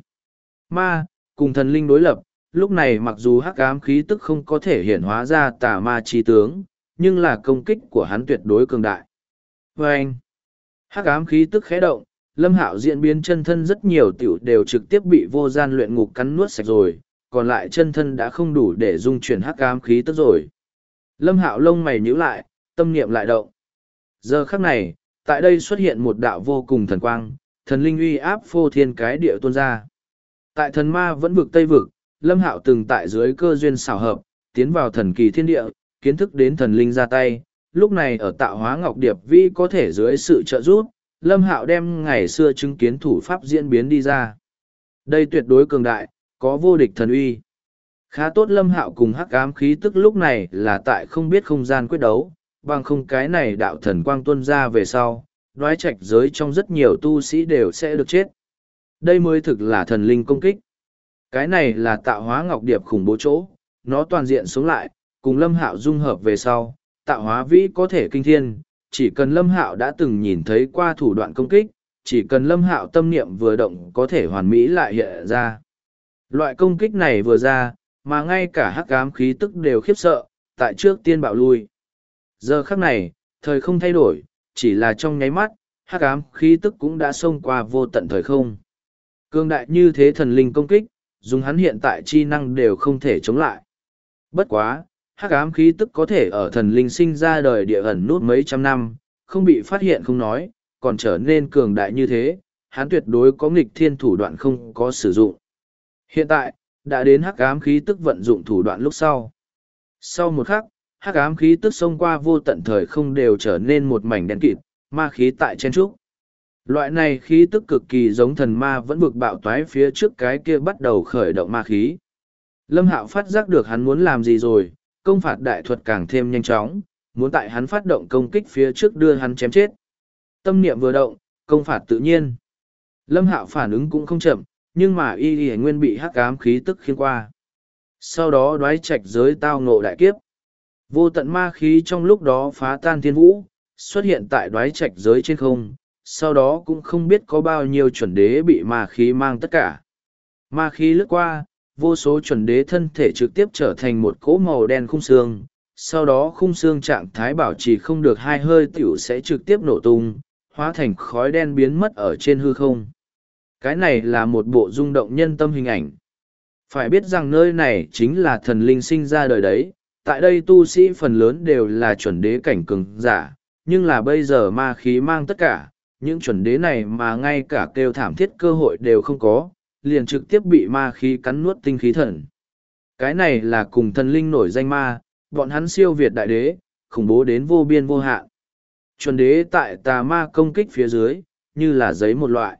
Ma, cùng thần linh đối lập, lúc này mặc dù hắc ám khí tức không có thể hiện hóa ra tà ma chi tướng, nhưng là công kích của hắn tuyệt đối cường đại. Và anh, hắc ám khí tức khẽ động, Lâm Hạo diễn biến chân thân rất nhiều tiểu đều trực tiếp bị vô gian luyện ngục cắn nuốt sạch rồi, còn lại chân thân đã không đủ để dung chuyển hắc ám khí tức rồi. Lâm Hạo lông mày nhíu lại, tâm niệm lại động. Giờ khắc này, tại đây xuất hiện một đạo vô cùng thần quang, thần linh uy áp phô thiên cái địa tuôn ra. Tại thần ma vẫn vực Tây vực, Lâm Hạo từng tại dưới cơ duyên xảo hợp, tiến vào thần kỳ thiên địa, kiến thức đến thần linh ra tay, lúc này ở tạo hóa ngọc điệp vi có thể dưới sự trợ giúp, Lâm Hạo đem ngày xưa chứng kiến thủ pháp diễn biến đi ra. Đây tuyệt đối cường đại, có vô địch thần uy. Khá tốt Lâm Hạo cùng hắc ám khí tức lúc này là tại không biết không gian quyết đấu, bằng không cái này đạo thần quang tuân ra về sau, đoái trạch giới trong rất nhiều tu sĩ đều sẽ được chết. Đây mới thực là thần linh công kích. Cái này là tạo hóa ngọc điệp khủng bố chỗ, nó toàn diện xuống lại, cùng Lâm Hạo dung hợp về sau, tạo hóa vĩ có thể kinh thiên, chỉ cần Lâm Hạo đã từng nhìn thấy qua thủ đoạn công kích, chỉ cần Lâm Hạo tâm niệm vừa động có thể hoàn mỹ lại hiện ra. Loại công kích này vừa ra, mà ngay cả hắc ám khí tức đều khiếp sợ, tại trước tiên bạo lui. Giờ khắc này, thời không thay đổi, chỉ là trong nháy mắt, hắc ám khí tức cũng đã xông qua vô tận thời không. Cương đại như thế thần linh công kích, dùng hắn hiện tại chi năng đều không thể chống lại. Bất quá, hắc ám khí tức có thể ở thần linh sinh ra đời địa ẩn nút mấy trăm năm, không bị phát hiện không nói, còn trở nên cường đại như thế, hắn tuyệt đối có nghịch thiên thủ đoạn không có sử dụng. Hiện tại, đã đến hắc ám khí tức vận dụng thủ đoạn lúc sau. Sau một khắc, hắc ám khí tức xông qua vô tận thời không đều trở nên một mảnh đen kịt, ma khí tại chen trúc. Loại này khí tức cực kỳ giống thần ma vẫn vực bạo toái phía trước cái kia bắt đầu khởi động ma khí. Lâm Hạo phát giác được hắn muốn làm gì rồi, công phạt đại thuật càng thêm nhanh chóng, muốn tại hắn phát động công kích phía trước đưa hắn chém chết. Tâm niệm vừa động, công phạt tự nhiên. Lâm Hạo phản ứng cũng không chậm, nhưng mà y nguyên bị hắc ám khí tức khiêng qua. Sau đó đoái trạch giới tao ngộ đại kiếp. Vô tận ma khí trong lúc đó phá tan thiên vũ, xuất hiện tại đoái trạch giới trên không, sau đó cũng không biết có bao nhiêu chuẩn đế bị ma khí mang tất cả. Ma khí lướt qua, vô số chuẩn đế thân thể trực tiếp trở thành một cỗ màu đen khung xương, sau đó khung xương trạng thái bảo trì không được hai hơi tiểu sẽ trực tiếp nổ tung, hóa thành khói đen biến mất ở trên hư không. Cái này là một bộ rung động nhân tâm hình ảnh. Phải biết rằng nơi này chính là thần linh sinh ra đời đấy, tại đây tu sĩ phần lớn đều là chuẩn đế cảnh cường giả, nhưng là bây giờ ma khí mang tất cả, những chuẩn đế này mà ngay cả kêu thảm thiết cơ hội đều không có, liền trực tiếp bị ma khí cắn nuốt tinh khí thần. Cái này là cùng thần linh nổi danh ma, bọn hắn siêu việt đại đế, khủng bố đến vô biên vô hạn. Chuẩn đế tại tà ma công kích phía dưới, như là giấy một loại.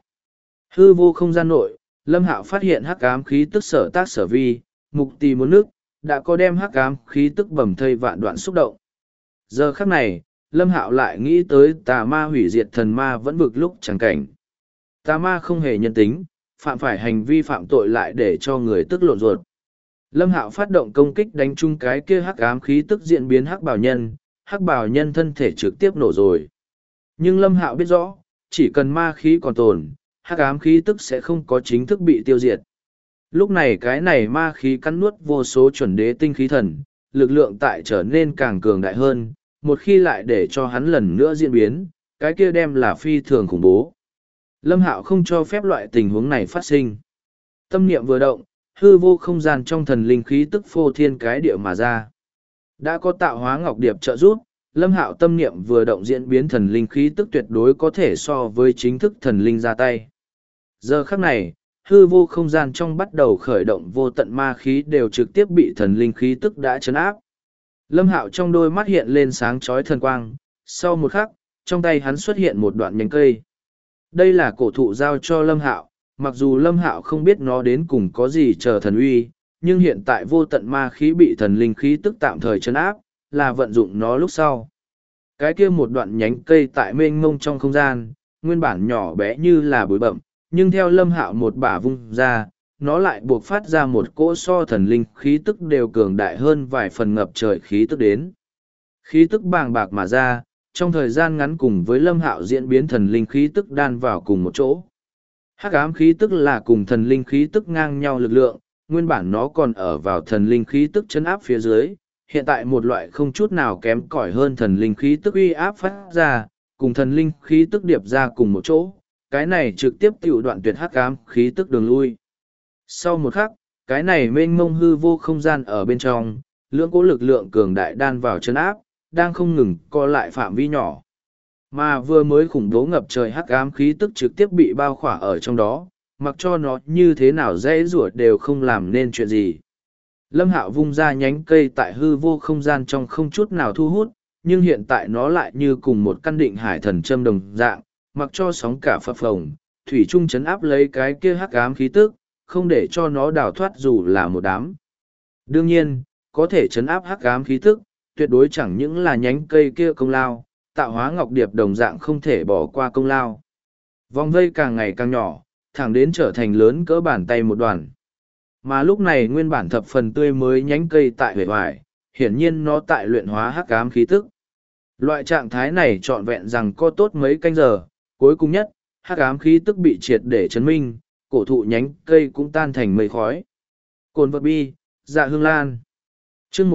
Hư vô không gian nội, Lâm Hạo phát hiện hắc ám khí tức sở tác sở vi, mục tì muốn nước, đã có đem hắc ám khí tức bầm thây vạn đoạn xúc động. Giờ khắc này, Lâm Hạo lại nghĩ tới tà ma hủy diệt thần ma vẫn vực lúc chẳng cảnh. Tà ma không hề nhân tính, phạm phải hành vi phạm tội lại để cho người tức lộn ruột. Lâm Hạo phát động công kích đánh chung cái kia hắc ám khí tức diễn biến hắc bảo nhân thân thể trực tiếp nổ rồi. Nhưng Lâm Hạo biết rõ, chỉ cần ma khí còn tồn, hắc ám khí tức sẽ không có chính thức bị tiêu diệt. Lúc này cái này ma khí cắn nuốt vô số chuẩn đế tinh khí thần, lực lượng tại trở nên càng cường đại hơn, một khi lại để cho hắn lần nữa diễn biến, cái kia đem là phi thường khủng bố. Lâm Hạo không cho phép loại tình huống này phát sinh. Tâm niệm vừa động, hư vô không gian trong thần linh khí tức phô thiên cái địa mà ra. Đã có tạo hóa ngọc điệp trợ giúp, Lâm Hạo tâm niệm vừa động diễn biến thần linh khí tức tuyệt đối có thể so với chính thức thần linh ra tay. Giờ khắc này, hư vô không gian trong bắt đầu khởi động vô tận ma khí đều trực tiếp bị thần linh khí tức đã chấn áp. Lâm Hạo trong đôi mắt hiện lên sáng chói thần quang, sau một khắc, trong tay hắn xuất hiện một đoạn nhánh cây. Đây là cổ thụ giao cho Lâm Hạo, mặc dù Lâm Hạo không biết nó đến cùng có gì chờ thần uy, nhưng hiện tại vô tận ma khí bị thần linh khí tức tạm thời chấn áp, là vận dụng nó lúc sau. Cái kia một đoạn nhánh cây tại mênh mông trong không gian, nguyên bản nhỏ bé như là bụi bậm, nhưng theo Lâm Hạo một bả vung ra, nó lại buộc phát ra một cỗ so thần linh khí tức đều cường đại hơn vài phần ngập trời khí tức đến. Khí tức bàng bạc mà ra, trong thời gian ngắn cùng với Lâm Hạo diễn biến thần linh khí tức đan vào cùng một chỗ. Hắc ám khí tức là cùng thần linh khí tức ngang nhau lực lượng, nguyên bản nó còn ở vào thần linh khí tức chấn áp phía dưới, hiện tại một loại không chút nào kém cỏi hơn thần linh khí tức uy áp phát ra, cùng thần linh khí tức điệp ra cùng một chỗ, cái này trực tiếp tiểu đoạn tuyệt hắc ám khí tức đường lui. Sau một khắc, cái này mênh mông hư vô không gian ở bên trong, lưỡng cố lực lượng cường đại đan vào chân áp, đang không ngừng co lại phạm vi nhỏ. Mà vừa mới khủng bố ngập trời hắc ám khí tức trực tiếp bị bao khỏa ở trong đó, mặc cho nó như thế nào dễ rủa đều không làm nên chuyện gì. Lâm Hạo vung ra nhánh cây tại hư vô không gian trong không chút nào thu hút, nhưng hiện tại nó lại như cùng một căn định hải thần châm đồng dạng, mặc cho sóng cả phập phồng, thủy trung chấn áp lấy cái kia hắc ám khí tức, không để cho nó đào thoát dù là một đám. Đương nhiên, có thể chấn áp hắc ám khí tức, tuyệt đối chẳng những là nhánh cây kia công lao, tạo hóa ngọc điệp đồng dạng không thể bỏ qua công lao. Vòng vây càng ngày càng nhỏ, thẳng đến trở thành lớn cỡ bàn tay một đoàn. Mà lúc này nguyên bản thập phần tươi mới nhánh cây tại huệ hoài, hiển nhiên nó tại luyện hóa hắc ám khí tức. Loại trạng thái này trọn vẹn rằng có tốt mấy canh giờ, cuối cùng nhất, hắc ám khí tức bị triệt để chấn minh, cổ thụ nhánh cây cũng tan thành mây khói. Cồn vật bi, dạ hương lan. Chương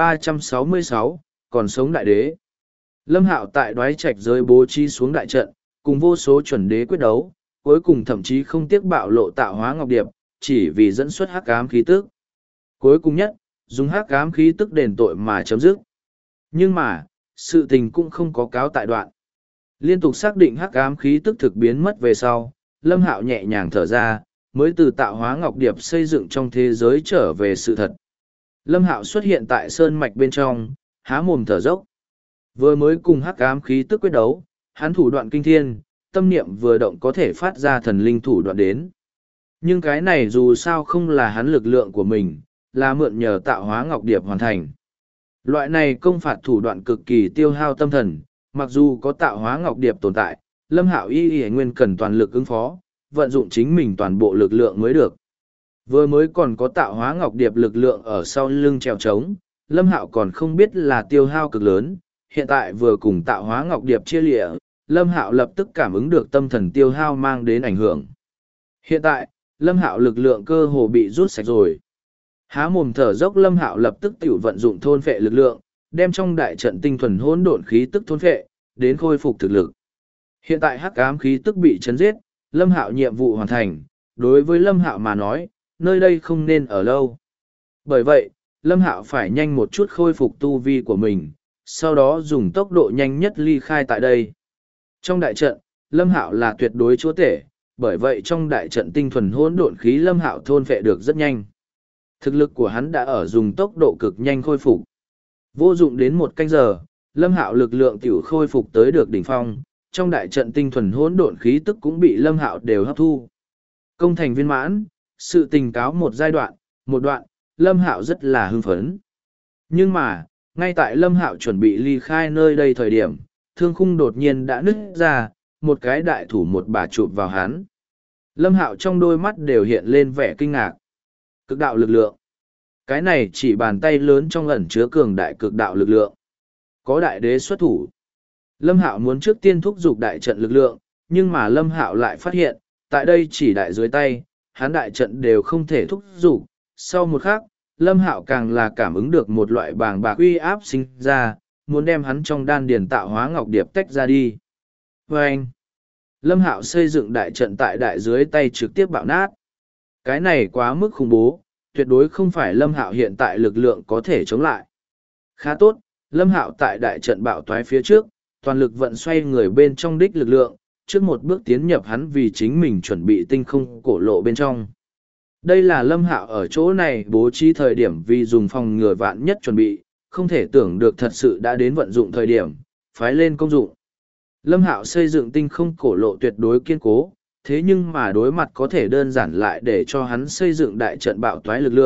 1366, còn sống đại đế. Lâm Hạo tại đoái trạch giới bố trí xuống đại trận, cùng vô số chuẩn đế quyết đấu, cuối cùng thậm chí không tiếc bạo lộ tạo hóa ngọc điệp, chỉ vì dẫn xuất hắc ám khí tức. Cuối cùng nhất, dùng hắc ám khí tức đền tội mà chấm dứt. Nhưng mà, sự tình cũng không có cáo tại đoạn. Liên tục xác định hắc ám khí tức thực biến mất về sau, Lâm Hạo nhẹ nhàng thở ra, mới từ tạo hóa ngọc điệp xây dựng trong thế giới trở về sự thật. Lâm Hạo xuất hiện tại sơn mạch bên trong, há mồm thở dốc. Vừa mới cùng hắc ám khí tức quyết đấu, hắn thủ đoạn kinh thiên, tâm niệm vừa động có thể phát ra thần linh thủ đoạn đến. Nhưng cái này dù sao không là hắn lực lượng của mình, là mượn nhờ tạo hóa ngọc điệp hoàn thành. Loại này công phạt thủ đoạn cực kỳ tiêu hao tâm thần, mặc dù có tạo hóa ngọc điệp tồn tại, Lâm Hạo y nguyên cần toàn lực ứng phó, vận dụng chính mình toàn bộ lực lượng mới được. Vừa mới còn có tạo hóa ngọc điệp lực lượng ở sau lưng trèo trống, Lâm Hạo còn không biết là tiêu hao cực lớn, hiện tại vừa cùng tạo hóa ngọc điệp chia lịa, Lâm Hạo lập tức cảm ứng được tâm thần tiêu hao mang đến ảnh hưởng. Hiện tại, Lâm Hạo lực lượng cơ hồ bị rút sạch rồi. Há mồm thở dốc, Lâm Hạo lập tức tiểu vận dụng thôn phệ lực lượng, đem trong đại trận tinh thuần hỗn độn khí tức thôn phệ, đến khôi phục thực lực. Hiện tại hắc ám khí tức bị chấn giết, Lâm Hạo nhiệm vụ hoàn thành, đối với Lâm Hạo mà nói, nơi đây không nên ở lâu. Bởi vậy, Lâm Hạo phải nhanh một chút khôi phục tu vi của mình, sau đó dùng tốc độ nhanh nhất ly khai tại đây. Trong đại trận, Lâm Hạo là tuyệt đối chúa tể, bởi vậy trong đại trận tinh thuần hỗn độn khí Lâm Hạo thôn phệ được rất nhanh. Thực lực của hắn đã ở dùng tốc độ cực nhanh khôi phục. Vô dụng đến một canh giờ, Lâm Hạo lực lượng tiểu khôi phục tới được đỉnh phong, trong đại trận tinh thuần hỗn độn khí tức cũng bị Lâm Hạo đều hấp thu. Công thành viên mãn, sự tình cáo một giai đoạn, một đoạn, Lâm Hạo rất là hưng phấn. Nhưng mà, ngay tại Lâm Hạo chuẩn bị ly khai nơi đây thời điểm, thương khung đột nhiên đã nứt ra, một cái đại thủ một bà chụp vào hắn. Lâm Hạo trong đôi mắt đều hiện lên vẻ kinh ngạc. Cực đạo lực lượng. Cái này chỉ bàn tay lớn trong ẩn chứa cường đại cực đạo lực lượng. Có đại đế xuất thủ. Lâm Hạo muốn trước tiên thúc giục đại trận lực lượng, nhưng mà Lâm Hạo lại phát hiện, tại đây chỉ đại dưới tay, hắn đại trận đều không thể thúc giục. Sau một khắc, Lâm Hạo càng là cảm ứng được một loại bàng bạc uy áp sinh ra, muốn đem hắn trong đan điền tạo hóa ngọc điệp tách ra đi. Và anh, Lâm Hạo xây dựng đại trận tại đại dưới tay trực tiếp bạo nát. Cái này quá mức khủng bố, tuyệt đối không phải Lâm Hạo hiện tại lực lượng có thể chống lại. Khá tốt, Lâm Hạo tại đại trận bạo toái phía trước, toàn lực vận xoay người bên trong đích lực lượng, trước một bước tiến nhập hắn vì chính mình chuẩn bị tinh không cổ lộ bên trong. Đây là Lâm Hạo ở chỗ này bố trí thời điểm vì dùng phòng ngừa vạn nhất chuẩn bị, không thể tưởng được thật sự đã đến vận dụng thời điểm, phái lên công dụng. Lâm Hạo xây dựng tinh không cổ lộ tuyệt đối kiên cố, thế nhưng mà đối mặt có thể đơn giản lại để cho hắn xây dựng đại trận bạo toái lực lượng,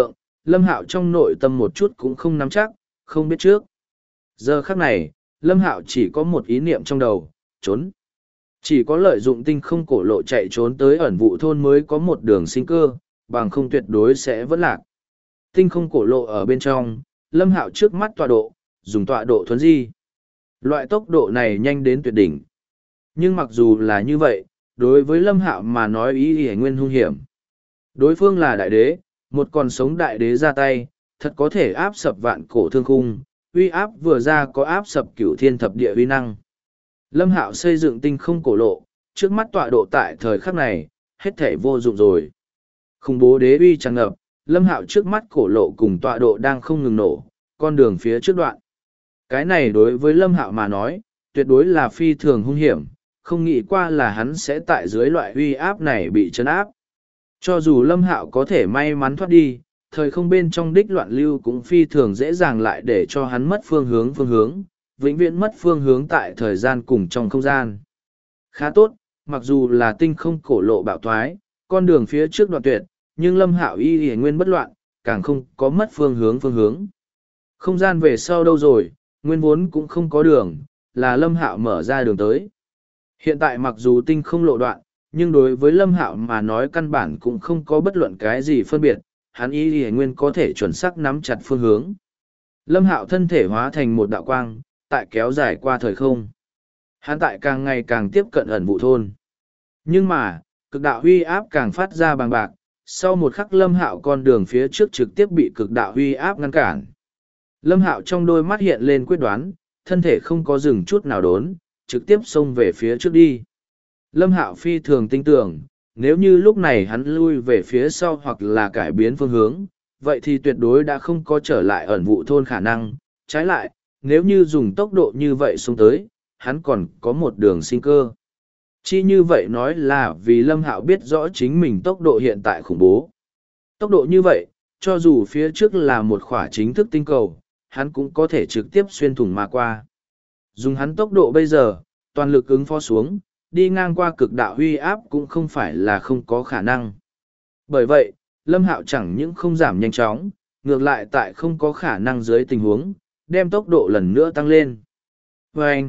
Lâm Hạo trong nội tâm một chút cũng không nắm chắc, không biết trước. Giờ khắc này, Lâm Hạo chỉ có một ý niệm trong đầu, trốn. Chỉ có lợi dụng tinh không cổ lộ chạy trốn tới ẩn vụ thôn mới có một đường sinh cơ, bằng không tuyệt đối sẽ vẫn lạc. Tinh không cổ lộ ở bên trong, Lâm Hạo trước mắt tọa độ, dùng tọa độ thuấn di. Loại tốc độ này nhanh đến tuyệt đỉnh. Nhưng mặc dù là như vậy, đối với Lâm Hạo mà nói ý y nguyên hung hiểm. Đối phương là đại đế, một con sống đại đế ra tay, thật có thể áp sập vạn cổ thương khung, uy áp vừa ra có áp sập cửu thiên thập địa uy năng. Lâm Hạo xây dựng tinh không cổ lộ, trước mắt tọa độ tại thời khắc này, hết thể vô dụng rồi. Khủng bố đế uy tràn ngập, Lâm Hạo trước mắt cổ lộ cùng tọa độ đang không ngừng nổ, con đường phía trước đoạn. Cái này đối với Lâm Hạo mà nói, tuyệt đối là phi thường hung hiểm, không nghĩ qua là hắn sẽ tại dưới loại uy áp này bị chấn áp. Cho dù Lâm Hạo có thể may mắn thoát đi, thời không bên trong đích loạn lưu cũng phi thường dễ dàng lại để cho hắn mất phương hướng, vĩnh viễn mất phương hướng tại thời gian cùng trong không gian. Khá tốt, mặc dù là tinh không cổ lộ bạo thoái, con đường phía trước đoạn tuyệt, nhưng Lâm Hạo y nguyên bất loạn, càng không có mất phương hướng. Không gian về sau đâu rồi, nguyên vốn cũng không có đường, là Lâm Hạo mở ra đường tới. Hiện tại mặc dù tinh không lộ đoạn, nhưng đối với Lâm Hạo mà nói căn bản cũng không có bất luận cái gì phân biệt, hắn y nguyên có thể chuẩn xác nắm chặt phương hướng. Lâm Hạo thân thể hóa thành một đạo quang, tại kéo dài qua thời không. Hắn tại càng ngày càng tiếp cận ẩn vụ thôn. Nhưng mà, cực đạo huy áp càng phát ra bằng bạc, sau một khắc Lâm Hạo con đường phía trước trực tiếp bị cực đạo huy áp ngăn cản. Lâm Hạo trong đôi mắt hiện lên quyết đoán, thân thể không có dừng chút nào đốn, trực tiếp xông về phía trước đi. Lâm Hạo phi thường tin tưởng, nếu như lúc này hắn lui về phía sau hoặc là cải biến phương hướng, vậy thì tuyệt đối đã không có trở lại ẩn vụ thôn khả năng. Trái lại, nếu như dùng tốc độ như vậy xuống tới, hắn còn có một đường sinh cơ. Chi như vậy nói là vì Lâm Hạo biết rõ chính mình tốc độ hiện tại khủng bố. Tốc độ như vậy, cho dù phía trước là một khỏa chính thức tinh cầu, hắn cũng có thể trực tiếp xuyên thủng mà qua. Dùng hắn tốc độ bây giờ, toàn lực ứng phó xuống, đi ngang qua cực đạo huy áp cũng không phải là không có khả năng. Bởi vậy, Lâm Hạo chẳng những không giảm nhanh chóng, ngược lại tại không có khả năng dưới tình huống, đem tốc độ lần nữa tăng lên. Và anh,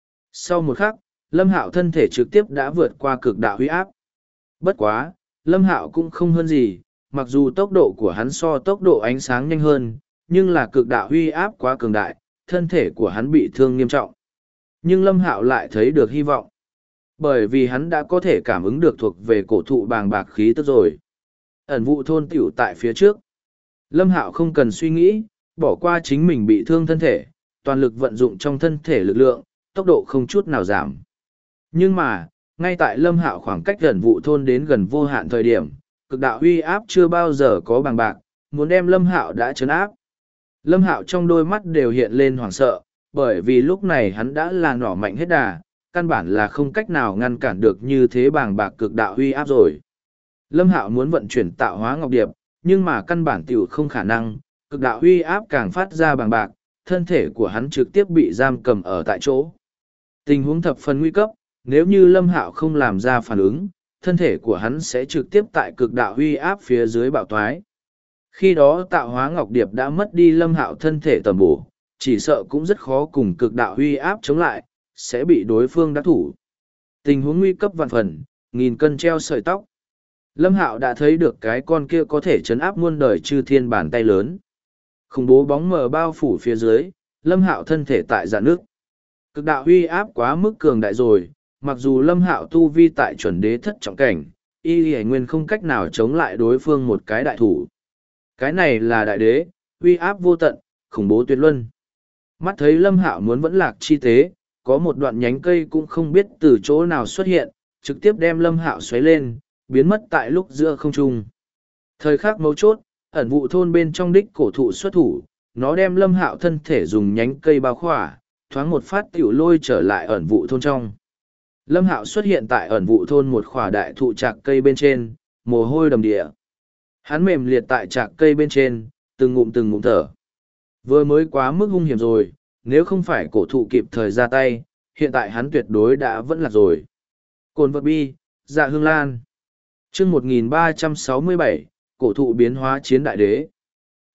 sau một khắc, Lâm Hạo thân thể trực tiếp đã vượt qua cực đạo huy áp. Bất quá, Lâm Hạo cũng không hơn gì, mặc dù tốc độ của hắn so tốc độ ánh sáng nhanh hơn, nhưng là cực đạo huy áp quá cường đại, thân thể của hắn bị thương nghiêm trọng. Nhưng Lâm Hạo lại thấy được hy vọng. Bởi vì hắn đã có thể cảm ứng được thuộc về cổ thụ bàng bạc khí tức rồi. Ẩn vụ thôn tiểu tại phía trước. Lâm Hạo không cần suy nghĩ, bỏ qua chính mình bị thương thân thể, toàn lực vận dụng trong thân thể lực lượng, tốc độ không chút nào giảm. Nhưng mà, ngay tại Lâm Hạo khoảng cách ẩn vụ thôn đến gần vô hạn thời điểm, cực đạo huy áp chưa bao giờ có bàng bạc, muốn đem Lâm Hạo đã trấn áp. Lâm Hạo trong đôi mắt đều hiện lên hoảng sợ, bởi vì lúc này hắn đã là nỏ mạnh hết đà, căn bản là không cách nào ngăn cản được như thế bàng bạc cực đạo huy áp rồi. Lâm Hạo muốn vận chuyển tạo hóa ngọc điệp, nhưng mà căn bản tiểu không khả năng, cực đạo huy áp càng phát ra bàng bạc, thân thể của hắn trực tiếp bị giam cầm ở tại chỗ. Tình huống thập phần nguy cấp, nếu như Lâm Hạo không làm ra phản ứng, thân thể của hắn sẽ trực tiếp tại cực đạo huy áp phía dưới bạo toái. Khi đó tạo hóa ngọc điệp đã mất đi Lâm Hạo thân thể tầm bổ, chỉ sợ cũng rất khó cùng cực đạo huy áp chống lại, sẽ bị đối phương đắc thủ. Tình huống nguy cấp vạn phần, nghìn cân treo sợi tóc. Lâm Hạo đã thấy được cái con kia có thể chấn áp muôn đời chư thiên bàn tay lớn. Khủng bố bóng mờ bao phủ phía dưới, Lâm Hạo thân thể tại dạn nước. Cực đạo huy áp quá mức cường đại rồi, mặc dù Lâm Hạo tu vi tại chuẩn đế thất trọng cảnh, y nguyên không cách nào chống lại đối phương một cái đại thủ. Cái này là đại đế, huy áp vô tận, khủng bố tuyệt luân. Mắt thấy Lâm Hạo muốn vẫn lạc chi tế, có một đoạn nhánh cây cũng không biết từ chỗ nào xuất hiện, trực tiếp đem Lâm Hạo xoáy lên, biến mất tại lúc giữa không trung. Thời khắc mấu chốt, ẩn vụ thôn bên trong đích cổ thụ xuất thủ, nó đem Lâm Hạo thân thể dùng nhánh cây bao khỏa, thoáng một phát tiểu lôi trở lại ẩn vụ thôn trong. Lâm Hạo xuất hiện tại ẩn vụ thôn một khỏa đại thụ trạc cây bên trên, mồ hôi đầm địa. Hắn mềm liệt tại trạc cây bên trên, từng ngụm thở. Vừa mới quá mức hung hiểm rồi, nếu không phải cổ thụ kịp thời ra tay, hiện tại hắn tuyệt đối đã vẫn lạc rồi. Cồn vật bi, dạ hương lan. Chương 1367, cổ thụ biến hóa chiến đại đế.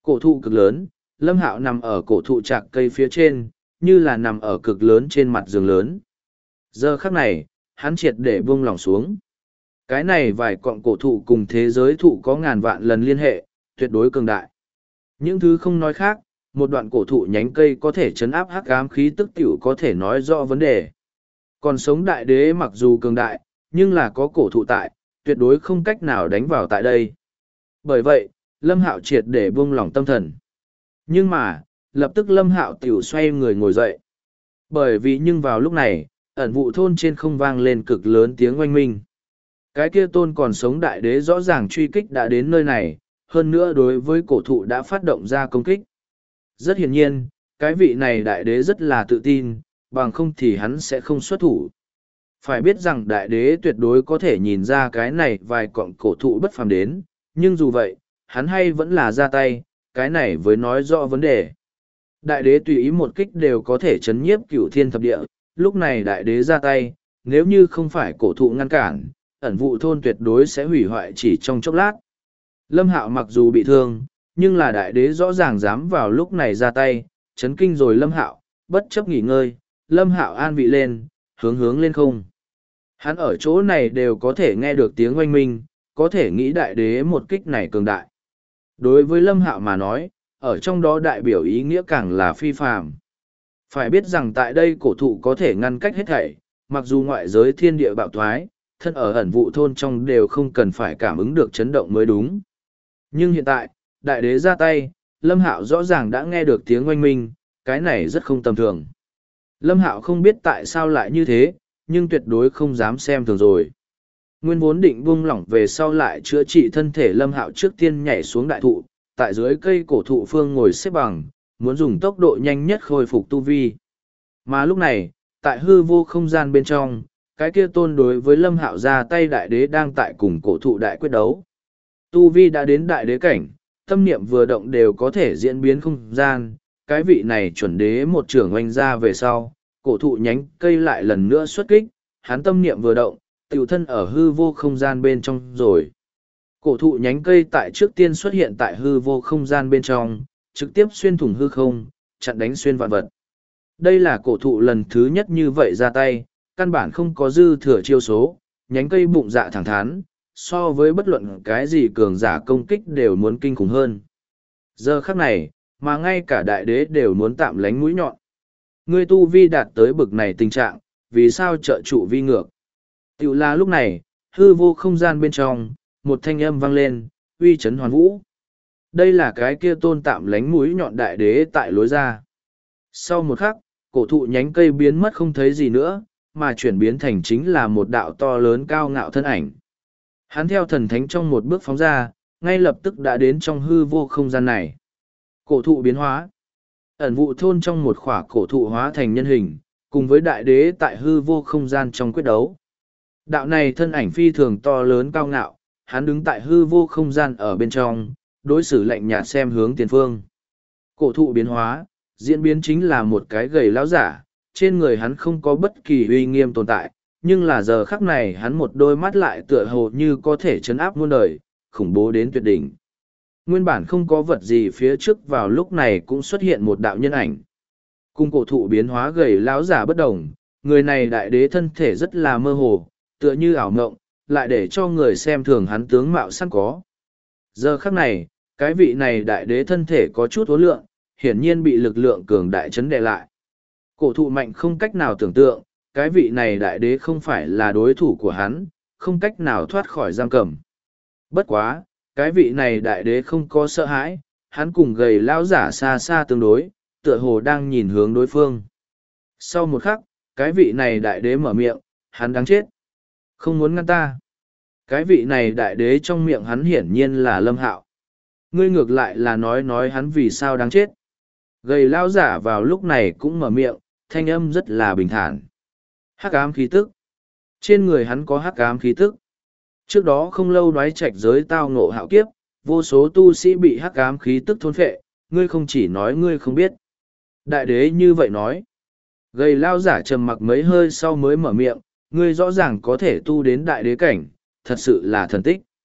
Cổ thụ cực lớn, Lâm Hạo nằm ở cổ thụ trạc cây phía trên, như là nằm ở cực lớn trên mặt giường lớn. Giờ khắc này, hắn triệt để buông lỏng xuống. Cái này vài cọng cổ thụ cùng thế giới thụ có ngàn vạn lần liên hệ, tuyệt đối cường đại. Những thứ không nói khác, một đoạn cổ thụ nhánh cây có thể chấn áp hắc ám khí tức tiểu có thể nói rõ vấn đề. Còn sống đại đế mặc dù cường đại, nhưng là có cổ thụ tại, tuyệt đối không cách nào đánh vào tại đây. Bởi vậy, Lâm Hạo triệt để buông lỏng tâm thần. Nhưng mà, lập tức Lâm Hạo tiểu xoay người ngồi dậy. Bởi vì nhưng vào lúc này, ẩn vụ thôn trên không vang lên cực lớn tiếng oanh minh. Cái kia tôn còn sống đại đế rõ ràng truy kích đã đến nơi này, hơn nữa đối với cổ thụ đã phát động ra công kích. Rất hiển nhiên, cái vị này đại đế rất là tự tin, bằng không thì hắn sẽ không xuất thủ. Phải biết rằng đại đế tuyệt đối có thể nhìn ra cái này vài cọng cổ thụ bất phàm đến, nhưng dù vậy, hắn hay vẫn là ra tay, cái này với nói rõ vấn đề. Đại đế tùy ý một kích đều có thể chấn nhiếp cửu thiên thập địa, lúc này đại đế ra tay, nếu như không phải cổ thụ ngăn cản, ẩn vụ thôn tuyệt đối sẽ hủy hoại chỉ trong chốc lát. Lâm Hạo mặc dù bị thương, nhưng là đại đế rõ ràng dám vào lúc này ra tay, chấn kinh rồi Lâm Hạo, bất chấp nghỉ ngơi, Lâm Hạo an vị lên, hướng lên không. Hắn ở chỗ này đều có thể nghe được tiếng oanh minh, có thể nghĩ đại đế một kích này cường đại. Đối với Lâm Hạo mà nói, ở trong đó đại biểu ý nghĩa càng là phi phàm. Phải biết rằng tại đây cổ thụ có thể ngăn cách hết thảy, mặc dù ngoại giới thiên địa bạo thoái, thân ở ẩn vụ thôn trong đều không cần phải cảm ứng được chấn động mới đúng. Nhưng hiện tại, đại đế ra tay, Lâm Hạo rõ ràng đã nghe được tiếng oanh minh, cái này rất không tầm thường. Lâm Hạo không biết tại sao lại như thế, nhưng tuyệt đối không dám xem thường rồi. Nguyên vốn định buông lỏng về sau lại chữa trị thân thể Lâm Hạo trước tiên nhảy xuống đại thụ, tại dưới cây cổ thụ phương ngồi xếp bằng, muốn dùng tốc độ nhanh nhất khôi phục tu vi. Mà lúc này, tại hư vô không gian bên trong, cái kia tôn đối với Lâm Hạo ra tay đại đế đang tại cùng cổ thụ đại quyết đấu. Tu vi đã đến đại đế cảnh, tâm niệm vừa động đều có thể diễn biến không gian, cái vị này chuẩn đế một trưởng oanh ra về sau, cổ thụ nhánh cây lại lần nữa xuất kích, hắn tâm niệm vừa động, tiểu thân ở hư vô không gian bên trong rồi. Cổ thụ nhánh cây tại trước tiên xuất hiện tại hư vô không gian bên trong, trực tiếp xuyên thủng hư không, chặn đánh xuyên vạn vật. Đây là cổ thụ lần thứ nhất như vậy ra tay, căn bản không có dư thừa chiêu số, nhánh cây bụng dạ thẳng thắn, so với bất luận cái gì cường giả công kích đều muốn kinh khủng hơn. Giờ khắc này, mà ngay cả đại đế đều muốn tạm lánh mũi nhọn. Ngươi tu vi đạt tới bực này tình trạng, vì sao trợ trụ vi ngược? Tiểu là lúc này, hư vô không gian bên trong, một thanh âm vang lên, uy chấn hoàn vũ. Đây là cái kia tôn tạm lánh mũi nhọn đại đế tại lối ra. Sau một khắc, cổ thụ nhánh cây biến mất không thấy gì nữa, mà chuyển biến thành chính là một đạo to lớn cao ngạo thân ảnh. Hắn theo thần thánh trong một bước phóng ra, ngay lập tức đã đến trong hư vô không gian này. Cổ thụ biến hóa. Ẩn vụ thôn trong một khỏa cổ thụ hóa thành nhân hình, cùng với đại đế tại hư vô không gian trong quyết đấu. Đạo này thân ảnh phi thường to lớn cao ngạo, hắn đứng tại hư vô không gian ở bên trong, đối xử lạnh nhạt xem hướng tiền phương. Cổ thụ biến hóa, diễn biến chính là một cái gầy lão giả, trên người hắn không có bất kỳ uy nghiêm tồn tại, nhưng là giờ khắc này hắn một đôi mắt lại tựa hồ như có thể chấn áp muôn đời, khủng bố đến tuyệt đỉnh. Nguyên bản không có vật gì phía trước vào lúc này cũng xuất hiện một đạo nhân ảnh. Cùng cổ thụ biến hóa gầy lão giả bất đồng, người này đại đế thân thể rất là mơ hồ, tựa như ảo mộng, lại để cho người xem thường hắn tướng mạo sẵn có. Giờ khắc này, cái vị này đại đế thân thể có chút uốn lượn, hiển nhiên bị lực lượng cường đại chấn đè lại. Cổ thụ mạnh không cách nào tưởng tượng, cái vị này đại đế không phải là đối thủ của hắn, không cách nào thoát khỏi giam cầm. Bất quá, cái vị này đại đế không có sợ hãi, hắn cùng gầy lão giả xa xa tương đối, tựa hồ đang nhìn hướng đối phương. Sau một khắc, cái vị này đại đế mở miệng, hắn đáng chết. Không muốn ngăn ta. Cái vị này đại đế trong miệng hắn hiển nhiên là Lâm Hạo. Ngươi ngược lại là nói hắn vì sao đáng chết. Gầy lão giả vào lúc này cũng mở miệng, thanh âm rất là bình thản. Hắc ám khí tức. Trên người hắn có hắc ám khí tức. Trước đó không lâu đoái trạch giới tao ngộ hạo kiếp, vô số tu sĩ bị hắc ám khí tức thôn phệ, ngươi không chỉ nói ngươi không biết. Đại đế như vậy nói. Gầy lao giả trầm mặc mấy hơi sau mới mở miệng, ngươi rõ ràng có thể tu đến đại đế cảnh, thật sự là thần tích.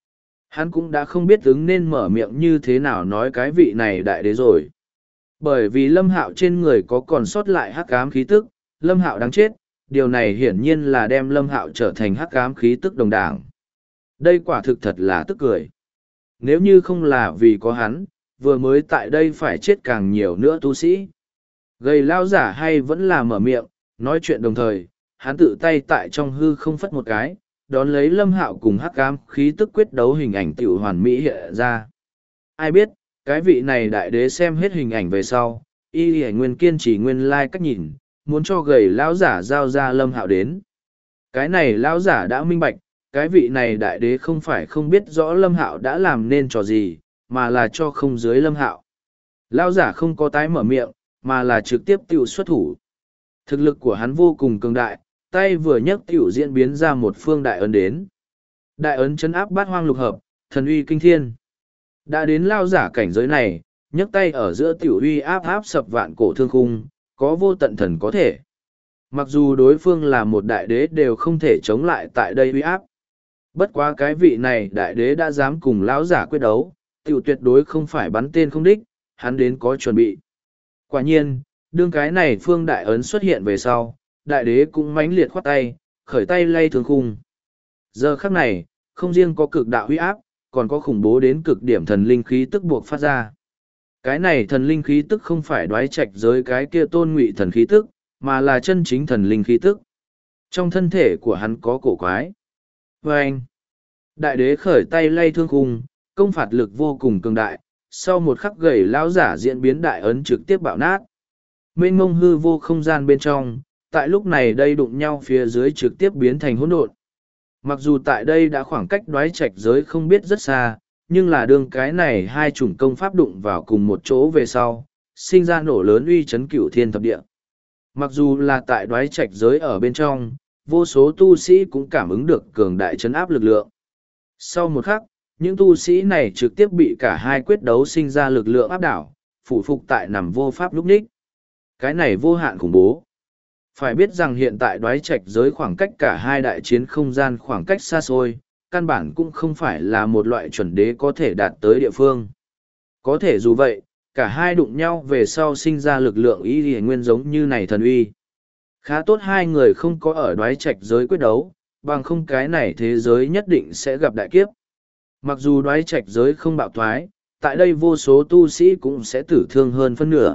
Hắn cũng đã không biết ứng nên mở miệng như thế nào nói cái vị này đại đế rồi. Bởi vì Lâm Hạo trên người có còn sót lại hắc ám khí tức, Lâm Hạo đáng chết, điều này hiển nhiên là đem Lâm Hạo trở thành hắc ám khí tức đồng đảng. Đây quả thực thật là tức cười. Nếu như không là vì có hắn, vừa mới tại đây phải chết càng nhiều nữa tu sĩ. Gầy lao giả hay vẫn là mở miệng, nói chuyện đồng thời, hắn tự tay tại trong hư không phất một cái, đón lấy Lâm Hạo cùng hắc ám khí tức quyết đấu hình ảnh tiểu hoàn mỹ hiện ra. Ai biết, cái vị này đại đế xem hết hình ảnh về sau, y y nguyên kiên trì nguyên lai cách nhìn, muốn cho gầy lão giả giao ra Lâm Hạo đến. Cái này lão giả đã minh bạch, cái vị này đại đế không phải không biết rõ Lâm Hạo đã làm nên trò gì, mà là cho không dưới Lâm Hạo. Lão giả không có tái mở miệng, mà là trực tiếp tiểu xuất thủ. Thực lực của hắn vô cùng cường đại, tay vừa nhấc tiểu diễn biến ra một phương đại ấn đến. Đại ấn chấn áp bát hoang lục hợp, thần uy kinh thiên. Đã đến lao giả cảnh giới này, nhấc tay ở giữa tiểu uy áp áp sập vạn cổ thương khung, có vô tận thần có thể. Mặc dù đối phương là một đại đế đều không thể chống lại tại đây uy áp. Bất quá cái vị này đại đế đã dám cùng lão giả quyết đấu, tiểu tuyệt đối không phải bắn tên không đích, hắn đến có chuẩn bị. Quả nhiên, đương cái này phương đại ấn xuất hiện về sau, đại đế cũng mãnh liệt khoát tay, khởi tay lay thương khung. Giờ khắc này, không riêng có cực đạo huy áp, còn có khủng bố đến cực điểm thần linh khí tức buộc phát ra. Cái này thần linh khí tức không phải đoái trạch giới cái kia tôn ngụy thần khí tức, mà là chân chính thần linh khí tức. Trong thân thể của hắn có cổ quái. Và anh, đại đế khởi tay lay thương khung, công phạt lực vô cùng cường đại, sau một khắc gầy lão giả diễn biến đại ấn trực tiếp bạo nát. Mênh mông hư vô không gian bên trong, tại lúc này đây đụng nhau phía dưới trực tiếp biến thành hỗn độn. Mặc dù tại đây đã khoảng cách đoái trạch giới không biết rất xa, nhưng là đương cái này hai chủng công pháp đụng vào cùng một chỗ về sau, sinh ra nổ lớn uy chấn cửu thiên thập địa. Mặc dù là tại đoái trạch giới ở bên trong, vô số tu sĩ cũng cảm ứng được cường đại chấn áp lực lượng. Sau một khắc, những tu sĩ này trực tiếp bị cả hai quyết đấu sinh ra lực lượng áp đảo, phủ phục tại nằm vô pháp lúc ních. Cái này vô hạn khủng bố. Phải biết rằng hiện tại đoái trạch giới khoảng cách cả hai đại chiến không gian khoảng cách xa xôi, căn bản cũng không phải là một loại chuẩn đế có thể đạt tới địa phương. Có thể dù vậy, cả hai đụng nhau về sau sinh ra lực lượng y lìa nguyên giống như này thần uy. Khá tốt hai người không có ở đoái trạch giới quyết đấu, bằng không cái này thế giới nhất định sẽ gặp đại kiếp. Mặc dù đoái trạch giới không bạo thoái, tại đây vô số tu sĩ cũng sẽ tử thương hơn phân nửa.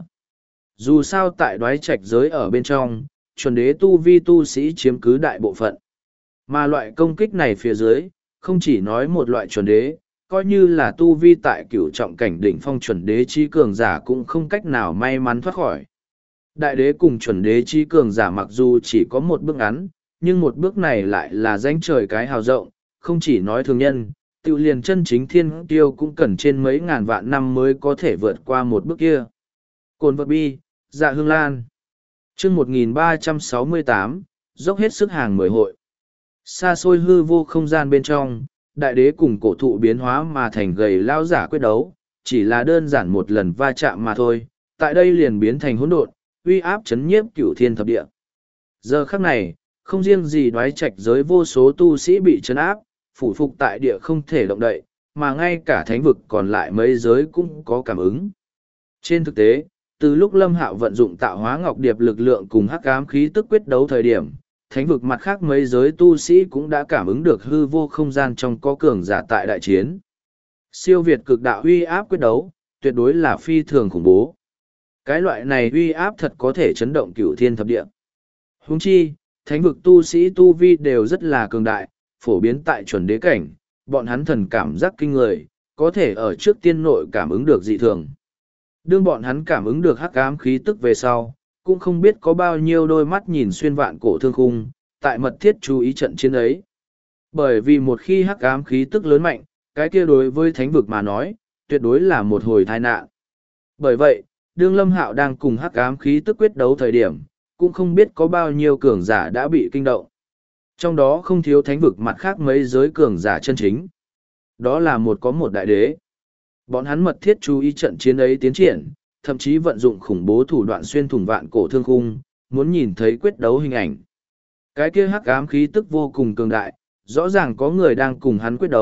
Dù sao tại đoái trạch giới ở bên trong, chuẩn đế tu vi tu sĩ chiếm cứ đại bộ phận. Mà loại công kích này phía dưới, không chỉ nói một loại chuẩn đế, coi như là tu vi tại cửu trọng cảnh đỉnh phong chuẩn đế chi cường giả cũng không cách nào may mắn thoát khỏi. Đại đế cùng chuẩn đế chi cường giả mặc dù chỉ có một bước ngắn, nhưng một bước này lại là danh trời cái hào rộng, không chỉ nói thường nhân, tự liền chân chính thiên tiêu cũng cần trên mấy ngàn vạn năm mới có thể vượt qua một bước kia. Cồn vật bi, dạ hương lan. chương 1368, dốc hết sức hàng mười hội. Xa xôi hư vô không gian bên trong, đại đế cùng cổ thụ biến hóa mà thành gầy lao giả quyết đấu, chỉ là đơn giản một lần va chạm mà thôi, tại đây liền biến thành hỗn độn, uy áp chấn nhiếp cửu thiên thập địa. Giờ khắc này, không riêng gì đoái trạch giới vô số tu sĩ bị chấn áp, phủ phục tại địa không thể động đậy, mà ngay cả thánh vực còn lại mấy giới cũng có cảm ứng. Trên thực tế, từ lúc Lâm Hạo vận dụng tạo hóa ngọc điệp lực lượng cùng hắc ám khí tức quyết đấu thời điểm, thánh vực mặt khác mấy giới tu sĩ cũng đã cảm ứng được hư vô không gian trong có cường giả tại đại chiến. Siêu việt cực đạo uy áp quyết đấu, tuyệt đối là phi thường khủng bố. Cái loại này uy áp thật có thể chấn động cửu thiên thập địa. Huống chi, thánh vực tu sĩ tu vi đều rất là cường đại, phổ biến tại chuẩn đế cảnh, bọn hắn thần cảm giác kinh người, có thể ở trước tiên nội cảm ứng được dị thường. Đương bọn hắn cảm ứng được hắc ám khí tức về sau, cũng không biết có bao nhiêu đôi mắt nhìn xuyên vạn cổ thương khung, tại mật thiết chú ý trận chiến ấy. Bởi vì một khi hắc ám khí tức lớn mạnh, cái kia đối với thánh vực mà nói, tuyệt đối là một hồi tai nạn. Bởi vậy, đương Lâm Hạo đang cùng hắc ám khí tức quyết đấu thời điểm, cũng không biết có bao nhiêu cường giả đã bị kinh động. Trong đó không thiếu thánh vực mặt khác mấy giới cường giả chân chính. Đó là có một đại đế. Bọn hắn mật thiết chú ý trận chiến ấy tiến triển, thậm chí vận dụng khủng bố thủ đoạn xuyên thủng vạn cổ thương khung, muốn nhìn thấy quyết đấu hình ảnh. Cái kia hắc ám khí tức vô cùng cường đại, rõ ràng có người đang cùng hắn quyết đấu,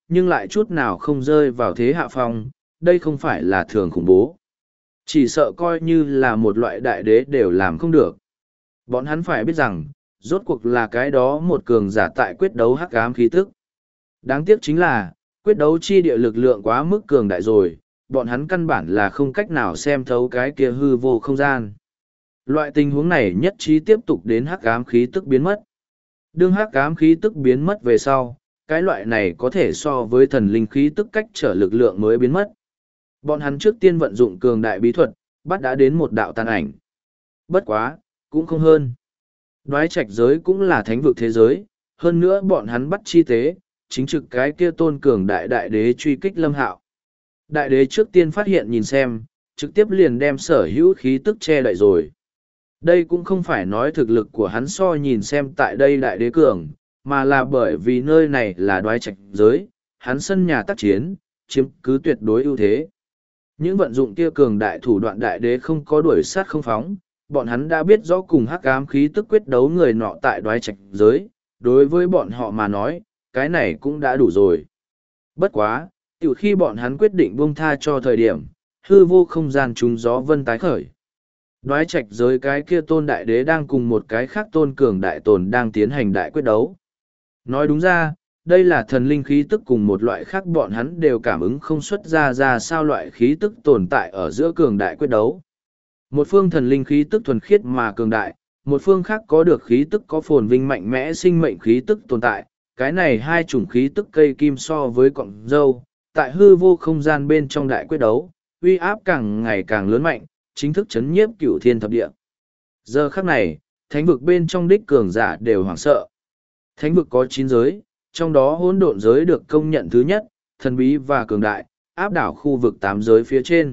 nhưng lại chút nào không rơi vào thế hạ phong, đây không phải là thường khủng bố. Chỉ sợ coi như là một loại đại đế đều làm không được. Bọn hắn phải biết rằng, rốt cuộc là cái đó một cường giả tại quyết đấu hắc ám khí tức. Đáng tiếc chính là, quyết đấu chi địa lực lượng quá mức cường đại rồi, bọn hắn căn bản là không cách nào xem thấu cái kia hư vô không gian. Loại tình huống này nhất trí tiếp tục đến hắc ám khí tức biến mất. Đương hắc ám khí tức biến mất về sau, cái loại này có thể so với thần linh khí tức cách trở lực lượng mới biến mất. Bọn hắn trước tiên vận dụng cường đại bí thuật, bắt đã đến một đạo tàn ảnh. Bất quá, cũng không hơn. Đoái trạch giới cũng là thánh vực thế giới, hơn nữa bọn hắn bắt chi tế, chính trực cái kia tôn cường đại đại đế truy kích Lâm Hạo. Đại đế trước tiên phát hiện nhìn xem, trực tiếp liền đem sở hữu khí tức che đậy rồi. Đây cũng không phải nói thực lực của hắn so nhìn xem tại đây đại đế cường, mà là bởi vì nơi này là đoái trạch giới, hắn sân nhà tác chiến, chiếm cứ tuyệt đối ưu thế. Những vận dụng kia cường đại thủ đoạn đại đế không có đuổi sát không phóng, bọn hắn đã biết rõ cùng hắc ám khí tức quyết đấu người nọ tại đoái trạch giới, đối với bọn họ mà nói, cái này cũng đã đủ rồi. Bất quá, từ khi bọn hắn quyết định buông tha cho thời điểm, hư vô không gian trúng gió vân tái khởi. Đoái trạch giới cái kia tôn đại đế đang cùng một cái khác tôn cường đại tồn đang tiến hành đại quyết đấu. Nói đúng ra, đây là thần linh khí tức cùng một loại khác bọn hắn đều cảm ứng không xuất ra sao loại khí tức tồn tại ở giữa cường đại quyết đấu. Một phương thần linh khí tức thuần khiết mà cường đại, một phương khác có được khí tức có phồn vinh mạnh mẽ sinh mệnh khí tức tồn tại. Cái này hai chủng khí tức cây kim so với cọng dâu, tại hư vô không gian bên trong đại quyết đấu, uy áp càng ngày càng lớn mạnh, chính thức chấn nhiếp cửu thiên thập địa. Giờ khắc này, thánh vực bên trong đích cường giả đều hoảng sợ. Thánh vực có 9 giới, trong đó hỗn độn giới được công nhận thứ nhất, thần bí và cường đại, áp đảo khu vực 8 giới phía trên.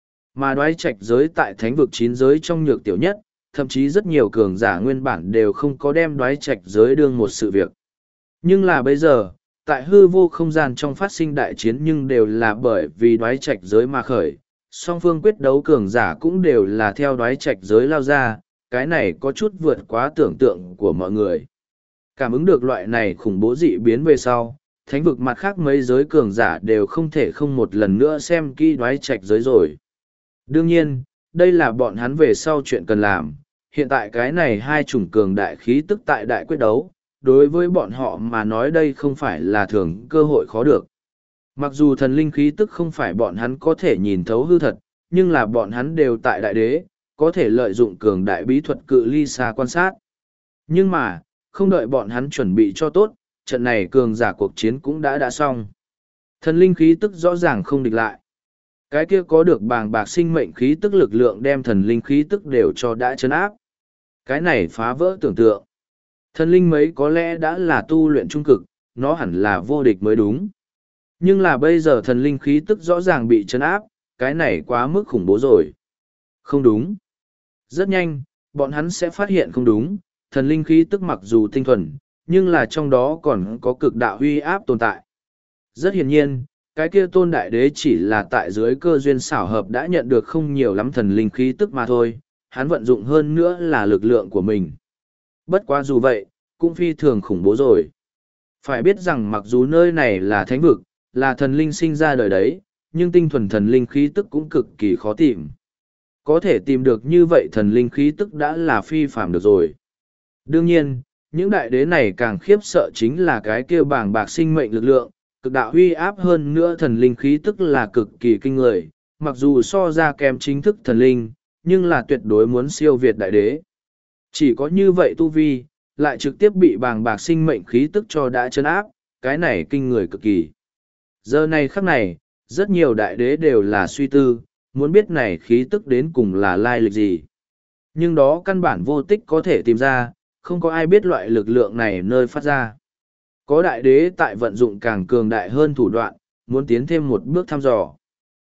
Mà đoái trạch giới tại thánh vực 9 giới trong nhược tiểu nhất, thậm chí rất nhiều cường giả nguyên bản đều không có đem đoái trạch giới đương một sự việc. Nhưng là bây giờ, tại hư vô không gian trong phát sinh đại chiến nhưng đều là bởi vì đoái trạch giới mà khởi, song phương quyết đấu cường giả cũng đều là theo đoái trạch giới lao ra, cái này có chút vượt quá tưởng tượng của mọi người. Cảm ứng được loại này khủng bố dị biến về sau, thánh vực mặt khác mấy giới cường giả đều không thể không một lần nữa xem kỹ đoái trạch giới rồi. Đương nhiên, đây là bọn hắn về sau chuyện cần làm, hiện tại cái này hai chủng cường đại khí tức tại đại quyết đấu, đối với bọn họ mà nói đây không phải là thường cơ hội khó được. Mặc dù thần linh khí tức không phải bọn hắn có thể nhìn thấu hư thật, nhưng là bọn hắn đều tại đại đế, có thể lợi dụng cường đại bí thuật cự ly xa quan sát. Nhưng mà, không đợi bọn hắn chuẩn bị cho tốt, trận này cường giả cuộc chiến cũng đã xong. Thần linh khí tức rõ ràng không địch lại. Cái kia có được bàng bạc sinh mệnh khí tức lực lượng đem thần linh khí tức đều cho đã chấn áp. Cái này phá vỡ tưởng tượng. Thần linh mấy có lẽ đã là tu luyện trung cực, nó hẳn là vô địch mới đúng. Nhưng là bây giờ thần linh khí tức rõ ràng bị chấn áp, cái này quá mức khủng bố rồi. Không đúng. Rất nhanh, bọn hắn sẽ phát hiện không đúng, thần linh khí tức mặc dù tinh thuần, nhưng là trong đó còn có cực đạo huy áp tồn tại. Rất hiển nhiên, cái kia tôn đại đế chỉ là tại dưới cơ duyên xảo hợp đã nhận được không nhiều lắm thần linh khí tức mà thôi, hắn vận dụng hơn nữa là lực lượng của mình. Bất quá dù vậy, cũng phi thường khủng bố rồi. Phải biết rằng mặc dù nơi này là thánh vực, là thần linh sinh ra đời đấy, nhưng tinh thuần thần linh khí tức cũng cực kỳ khó tìm. Có thể tìm được như vậy thần linh khí tức đã là phi phàm được rồi. Đương nhiên, những đại đế này càng khiếp sợ chính là cái kia bàng bạc sinh mệnh lực lượng, cực đạo huy áp hơn nữa thần linh khí tức là cực kỳ kinh người, mặc dù so ra kém chính thức thần linh, nhưng là tuyệt đối muốn siêu việt đại đế. Chỉ có như vậy tu vi, lại trực tiếp bị bàng bạc sinh mệnh khí tức cho đã chấn áp, cái này kinh người cực kỳ. Giờ này khắc này, rất nhiều đại đế đều là suy tư, muốn biết này khí tức đến cùng là lai lịch gì. Nhưng đó căn bản vô tích có thể tìm ra, không có ai biết loại lực lượng này nơi phát ra. Có đại đế tại vận dụng càng cường đại hơn thủ đoạn, muốn tiến thêm một bước thăm dò.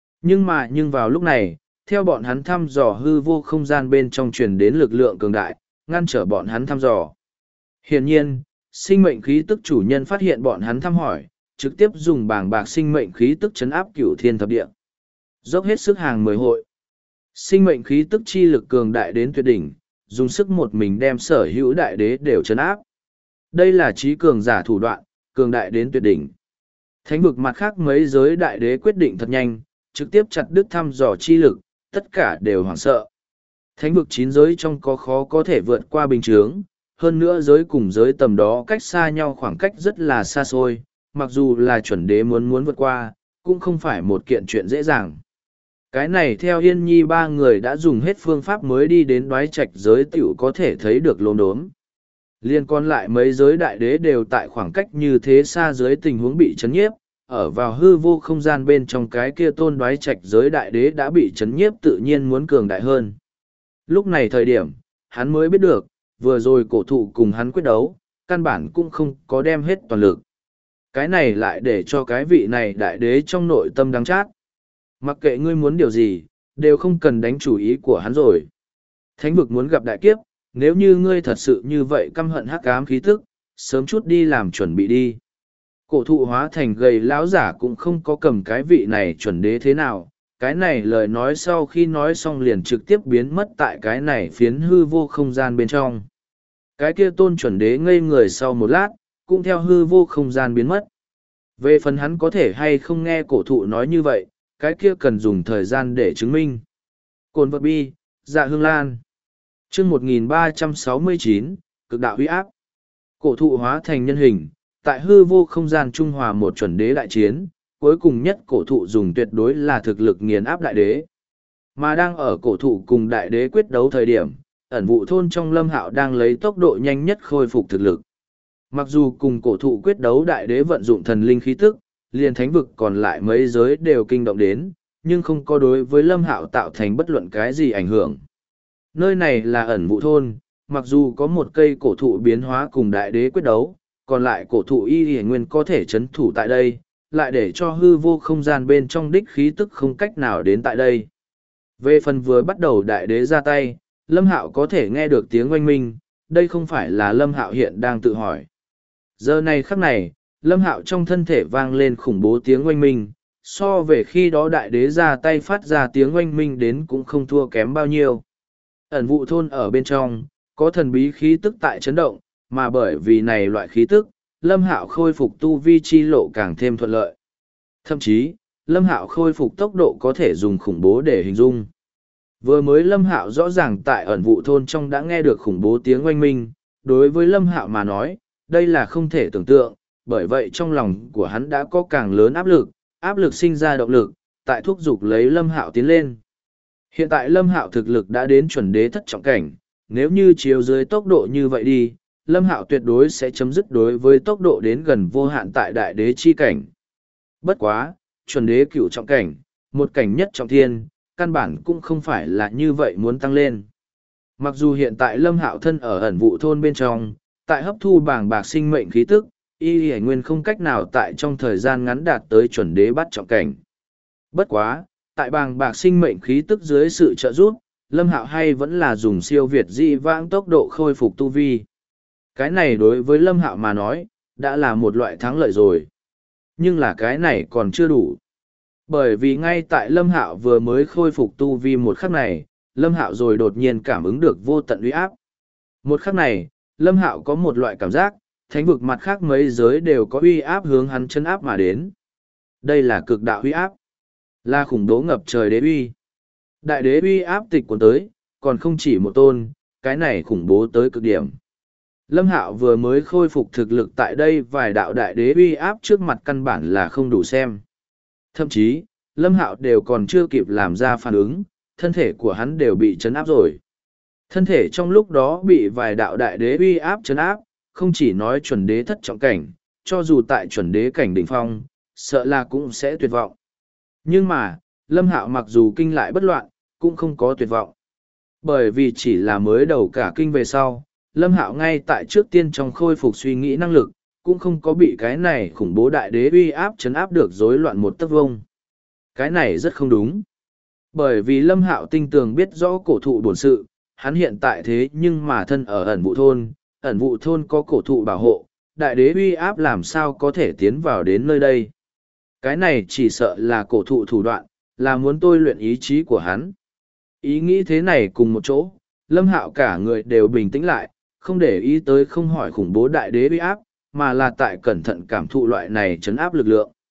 Nhưng vào lúc này, theo bọn hắn thăm dò hư vô không gian bên trong truyền đến lực lượng cường đại, ngăn trở bọn hắn thăm dò. Hiển nhiên, sinh mệnh khí tức chủ nhân phát hiện bọn hắn thăm hỏi, trực tiếp dùng bảng bạc sinh mệnh khí tức chấn áp cửu thiên thập địa. Dốc hết sức hàng mười hội. Sinh mệnh khí tức chi lực cường đại đến tuyệt đỉnh, dùng sức một mình đem sở hữu đại đế đều chấn áp. Đây là trí cường giả thủ đoạn, cường đại đến tuyệt đỉnh. Thánh vực mặt khác mấy giới đại đế quyết định thật nhanh, trực tiếp chặt đứt thăm dò chi lực, tất cả đều hoảng sợ. Thánh vực 9 giới trong có khó có thể vượt qua bình chướng, hơn nữa giới cùng giới tầm đó cách xa nhau khoảng cách rất là xa xôi, mặc dù là chuẩn đế muốn vượt qua, cũng không phải một kiện chuyện dễ dàng. Cái này theo Yên Nhi ba người đã dùng hết phương pháp mới đi đến đoái trạch giới tiểu có thể thấy được lồn đốm. Liên còn lại mấy giới đại đế đều tại khoảng cách như thế xa dưới tình huống bị chấn nhiếp, ở vào hư vô không gian bên trong cái kia tôn đoái trạch giới đại đế đã bị chấn nhiếp tự nhiên muốn cường đại hơn. Lúc này thời điểm, hắn mới biết được, vừa rồi cổ thụ cùng hắn quyết đấu, căn bản cũng không có đem hết toàn lực. Cái này lại để cho cái vị này đại đế trong nội tâm đắng chát. Mặc kệ ngươi muốn điều gì, đều không cần đánh chủ ý của hắn rồi. Thánh vực muốn gặp đại kiếp, nếu như ngươi thật sự như vậy căm hận hắc ám khí tức, sớm chút đi làm chuẩn bị đi. Cổ thụ hóa thành gầy lão giả cũng không có cầm cái vị này chuẩn đế thế nào, cái này lời nói sau khi nói xong liền trực tiếp biến mất tại cái này phiến hư vô không gian bên trong. Cái kia tôn chuẩn đế ngây người sau một lát, cũng theo hư vô không gian biến mất. Về phần hắn có thể hay không nghe cổ thụ nói như vậy, cái kia cần dùng thời gian để chứng minh. Cồn vật bi, dạ hương lan. chương 1369, cực đạo huy áp. Cổ thụ hóa thành nhân hình, tại hư vô không gian trung hòa một chuẩn đế đại chiến, cuối cùng nhất cổ thụ dùng tuyệt đối là thực lực nghiền áp đại đế. Mà đang ở cổ thụ cùng đại đế quyết đấu thời điểm, ẩn vụ thôn trong Lâm Hạo đang lấy tốc độ nhanh nhất khôi phục thực lực. Mặc dù cùng cổ thụ quyết đấu đại đế vận dụng thần linh khí tức, liền thánh vực còn lại mấy giới đều kinh động đến, nhưng không có đối với Lâm Hạo tạo thành bất luận cái gì ảnh hưởng. Nơi này là ẩn vụ thôn, mặc dù có một cây cổ thụ biến hóa cùng đại đế quyết đấu, còn lại cổ thụ y hề nguyên có thể chấn thủ tại đây, lại để cho hư vô không gian bên trong đích khí tức không cách nào đến tại đây. Về phần vừa bắt đầu đại đế ra tay, Lâm Hạo có thể nghe được tiếng oanh minh, đây không phải là Lâm Hạo hiện đang tự hỏi. Giờ này khắc này, Lâm Hạo trong thân thể vang lên khủng bố tiếng oanh minh, so về khi đó đại đế ra tay phát ra tiếng oanh minh đến cũng không thua kém bao nhiêu. Ẩn vụ thôn ở bên trong, có thần bí khí tức tại chấn động, mà bởi vì này loại khí tức, Lâm Hạo khôi phục tu vi chi lộ càng thêm thuận lợi. Thậm chí, Lâm Hạo khôi phục tốc độ có thể dùng khủng bố để hình dung. Vừa mới Lâm Hạo rõ ràng tại ẩn vụ thôn trong đã nghe được khủng bố tiếng oanh minh, đối với Lâm Hạo mà nói, đây là không thể tưởng tượng, bởi vậy trong lòng của hắn đã có càng lớn áp lực sinh ra động lực, tại thúc giục lấy Lâm Hạo tiến lên. Hiện tại Lâm Hạo thực lực đã đến chuẩn đế thất trọng cảnh, nếu như chiếu dưới tốc độ như vậy đi, Lâm Hạo tuyệt đối sẽ chấm dứt đối với tốc độ đến gần vô hạn tại đại đế chi cảnh. Bất quá, chuẩn đế cửu trọng cảnh, một cảnh nhất trọng thiên, căn bản cũng không phải là như vậy muốn tăng lên. Mặc dù hiện tại Lâm Hạo thân ở ẩn vụ thôn bên trong, tại hấp thu bàng bạc sinh mệnh khí tức, y hải nguyên không cách nào tại trong thời gian ngắn đạt tới chuẩn đế bắt trọng cảnh. Bất quá, tại bàng bạc sinh mệnh khí tức dưới sự trợ giúp, Lâm Hạo hay vẫn là dùng siêu việt dị vãng tốc độ khôi phục tu vi. Cái này đối với Lâm Hạo mà nói, đã là một loại thắng lợi rồi. Nhưng là cái này còn chưa đủ. Bởi vì ngay tại Lâm Hạo vừa mới khôi phục tu vi một khắc này, Lâm Hạo rồi đột nhiên cảm ứng được vô tận uy áp. Một khắc này, Lâm Hạo có một loại cảm giác, thánh vực mặt khác mấy giới đều có uy áp hướng hắn chân áp mà đến. Đây là cực đạo uy áp, là khủng bố ngập trời đế uy. Đại đế uy áp tịch cuốn tới, còn không chỉ một tôn, cái này khủng bố tới cực điểm. Lâm Hạo vừa mới khôi phục thực lực tại đây vài đạo đại đế uy áp trước mặt căn bản là không đủ xem. Thậm chí, Lâm Hạo đều còn chưa kịp làm ra phản ứng, thân thể của hắn đều bị chấn áp rồi. Thân thể trong lúc đó bị vài đạo đại đế uy áp chấn áp, không chỉ nói chuẩn đế thất trọng cảnh, cho dù tại chuẩn đế cảnh đỉnh phong, sợ là cũng sẽ tuyệt vọng. Nhưng mà, Lâm Hạo mặc dù kinh lại bất loạn, cũng không có tuyệt vọng. Bởi vì chỉ là mới đầu cả kinh về sau, Lâm Hạo ngay tại trước tiên trong khôi phục suy nghĩ năng lực, cũng không có bị cái này khủng bố đại đế uy áp chấn áp được rối loạn một tấc vông. Cái này rất không đúng. Bởi vì Lâm Hạo tinh tường biết rõ cổ thụ bổn sự, hắn hiện tại thế nhưng mà thân ở ẩn vụ thôn có cổ thụ bảo hộ, đại đế uy áp làm sao có thể tiến vào đến nơi đây. Cái này chỉ sợ là cổ thụ thủ đoạn, là muốn tôi luyện ý chí của hắn. Ý nghĩ thế này cùng một chỗ, Lâm Hạo cả người đều bình tĩnh lại, không để ý tới không hỏi khủng bố đại đế uy áp, mà là tại cẩn thận cảm thụ loại này chấn áp lực lượng.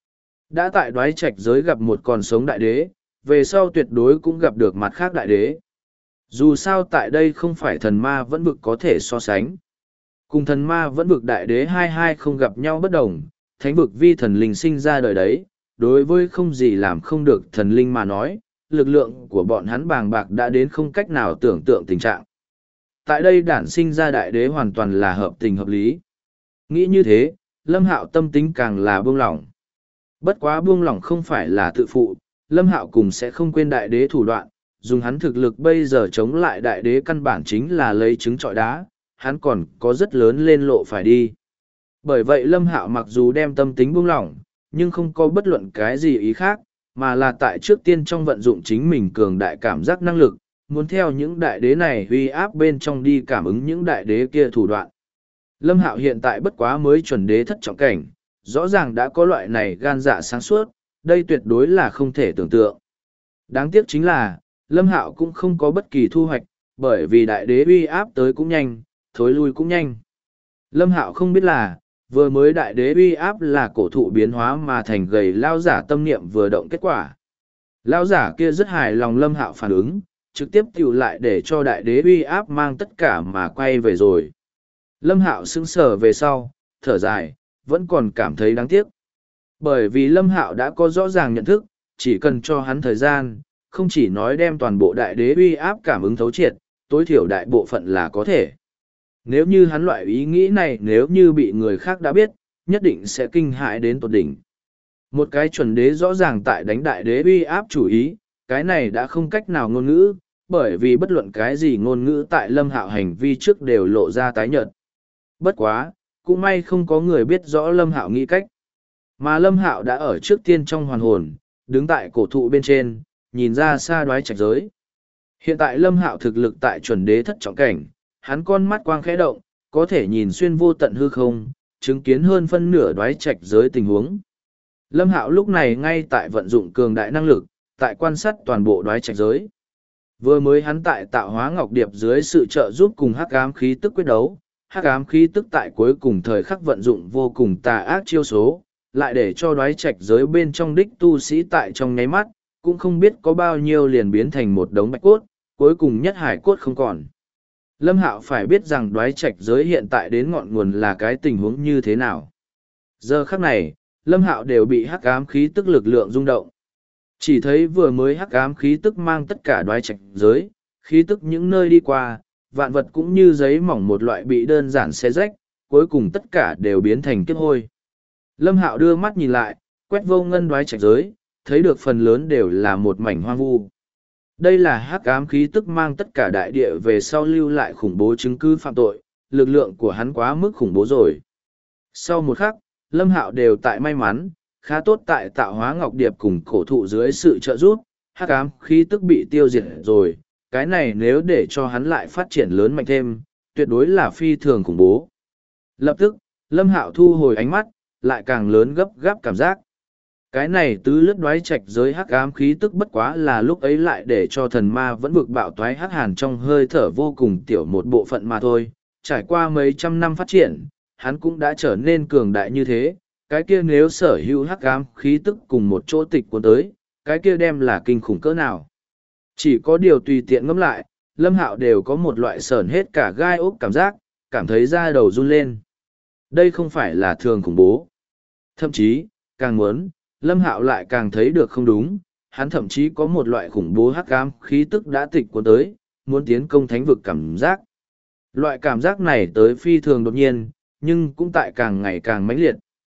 Đã tại đoái trạch giới gặp một còn sống đại đế, về sau tuyệt đối cũng gặp được mặt khác đại đế. Dù sao tại đây không phải thần ma vẫn vực có thể so sánh. Cùng thần ma vẫn vực đại đế hai không gặp nhau bất đồng, thánh vực vi thần linh sinh ra đời đấy, đối với không gì làm không được thần linh mà nói, lực lượng của bọn hắn bàng bạc đã đến không cách nào tưởng tượng tình trạng. Tại đây đản sinh ra đại đế hoàn toàn là hợp tình hợp lý. Nghĩ như thế, Lâm Hạo tâm tính càng là buông lỏng. Bất quá buông lỏng không phải là tự phụ, Lâm Hạo cùng sẽ không quên đại đế thủ đoạn, dùng hắn thực lực bây giờ chống lại đại đế căn bản chính là lấy trứng trọi đá, hắn còn có rất lớn lên lộ phải đi. Bởi vậy Lâm Hạo mặc dù đem tâm tính buông lỏng, nhưng không có bất luận cái gì ý khác, mà là tại trước tiên trong vận dụng chính mình cường đại cảm giác năng lực, muốn theo những đại đế này uy áp bên trong đi cảm ứng những đại đế kia thủ đoạn. Lâm Hạo hiện tại bất quá mới chuẩn đế thất trọng cảnh, rõ ràng đã có loại này gan dạ sáng suốt, đây tuyệt đối là không thể tưởng tượng. Đáng tiếc chính là, Lâm Hạo cũng không có bất kỳ thu hoạch, bởi vì đại đế uy áp tới cũng nhanh, thối lui cũng nhanh. Lâm Hạo không biết là, vừa mới đại đế uy áp là cổ thụ biến hóa mà thành gầy lao giả tâm niệm vừa động kết quả. Lao giả kia rất hài lòng Lâm Hạo phản ứng, trực tiếp tiểu lại để cho đại đế uy áp mang tất cả mà quay về rồi. Lâm Hạo sững sờ về sau, thở dài, vẫn còn cảm thấy đáng tiếc. Bởi vì Lâm Hạo đã có rõ ràng nhận thức, chỉ cần cho hắn thời gian, không chỉ nói đem toàn bộ đại đế uy áp cảm ứng thấu triệt, tối thiểu đại bộ phận là có thể. Nếu như hắn loại ý nghĩ này nếu như bị người khác đã biết, nhất định sẽ kinh hãi đến tột đỉnh. Một cái chuẩn đế rõ ràng tại đánh đại đế uy áp chủ ý, cái này đã không cách nào ngôn ngữ, bởi vì bất luận cái gì ngôn ngữ tại Lâm Hạo hành vi trước đều lộ ra tái nhợt. Bất quá, cũng may không có người biết rõ Lâm Hạo nghĩ cách. Mà Lâm Hạo đã ở trước tiên trong hoàn hồn, đứng tại cổ thụ bên trên, nhìn ra xa đoái trạch giới. Hiện tại Lâm Hạo thực lực tại chuẩn đế thất trọng cảnh, hắn con mắt quang khẽ động, có thể nhìn xuyên vô tận hư không, chứng kiến hơn phân nửa đoái trạch giới tình huống. Lâm Hạo lúc này ngay tại vận dụng cường đại năng lực, tại quan sát toàn bộ đoái trạch giới. Vừa mới hắn tại tạo hóa ngọc điệp dưới sự trợ giúp cùng hắc ám khí tức quyết đấu, hắc ám khí tức tại cuối cùng thời khắc vận dụng vô cùng tà ác chiêu số, lại để cho đoái trạch giới bên trong đích tu sĩ tại trong nháy mắt, cũng không biết có bao nhiêu liền biến thành một đống bạch cốt, cuối cùng nhất hải cốt không còn. Lâm Hạo phải biết rằng đoái trạch giới hiện tại đến ngọn nguồn là cái tình huống như thế nào. Giờ khắc này, Lâm Hạo đều bị hắc ám khí tức lực lượng rung động. Chỉ thấy vừa mới hắc ám khí tức mang tất cả đoái trạch giới, khí tức những nơi đi qua, vạn vật cũng như giấy mỏng một loại bị đơn giản xé rách, cuối cùng tất cả đều biến thành kiếp hôi. Lâm Hạo đưa mắt nhìn lại, quét vô ngân đoái trạch giới, thấy được phần lớn đều là một mảnh hoang vu. Đây là hắc ám khí tức mang tất cả đại địa về sau lưu lại khủng bố chứng cứ phạm tội, lực lượng của hắn quá mức khủng bố rồi. Sau một khắc, Lâm Hạo đều tại may mắn, khá tốt tại tạo hóa ngọc điệp cùng cổ thụ dưới sự trợ giúp, hắc ám khí tức bị tiêu diệt rồi, cái này nếu để cho hắn lại phát triển lớn mạnh thêm, tuyệt đối là phi thường khủng bố. Lập tức, Lâm Hạo thu hồi ánh mắt, lại càng lớn gấp gáp cảm giác. Cái này tứ lướt đoái trạch giới hắc ám khí tức bất quá là lúc ấy lại để cho thần ma vẫn vực bạo toái hắc hàn trong hơi thở vô cùng tiểu một bộ phận mà thôi. Trải qua mấy trăm năm phát triển, hắn cũng đã trở nên cường đại như thế. Cái kia nếu sở hữu hắc ám khí tức cùng một chỗ tịch cuốn tới, cái kia đem là kinh khủng cỡ nào. Chỉ có điều tùy tiện ngẫm lại, Lâm Hạo đều có một loại sởn hết cả gai ốc cảm giác, cảm thấy da đầu run lên. Đây không phải là thường khủng bố. Thậm chí, càng muốn, Lâm Hạo lại càng thấy được không đúng, hắn thậm chí có một loại khủng bố hắc ám khí tức đã tịch cuốn tới, muốn tiến công thánh vực cảm giác. Loại cảm giác này tới phi thường đột nhiên, nhưng cũng tại càng ngày càng mãnh liệt.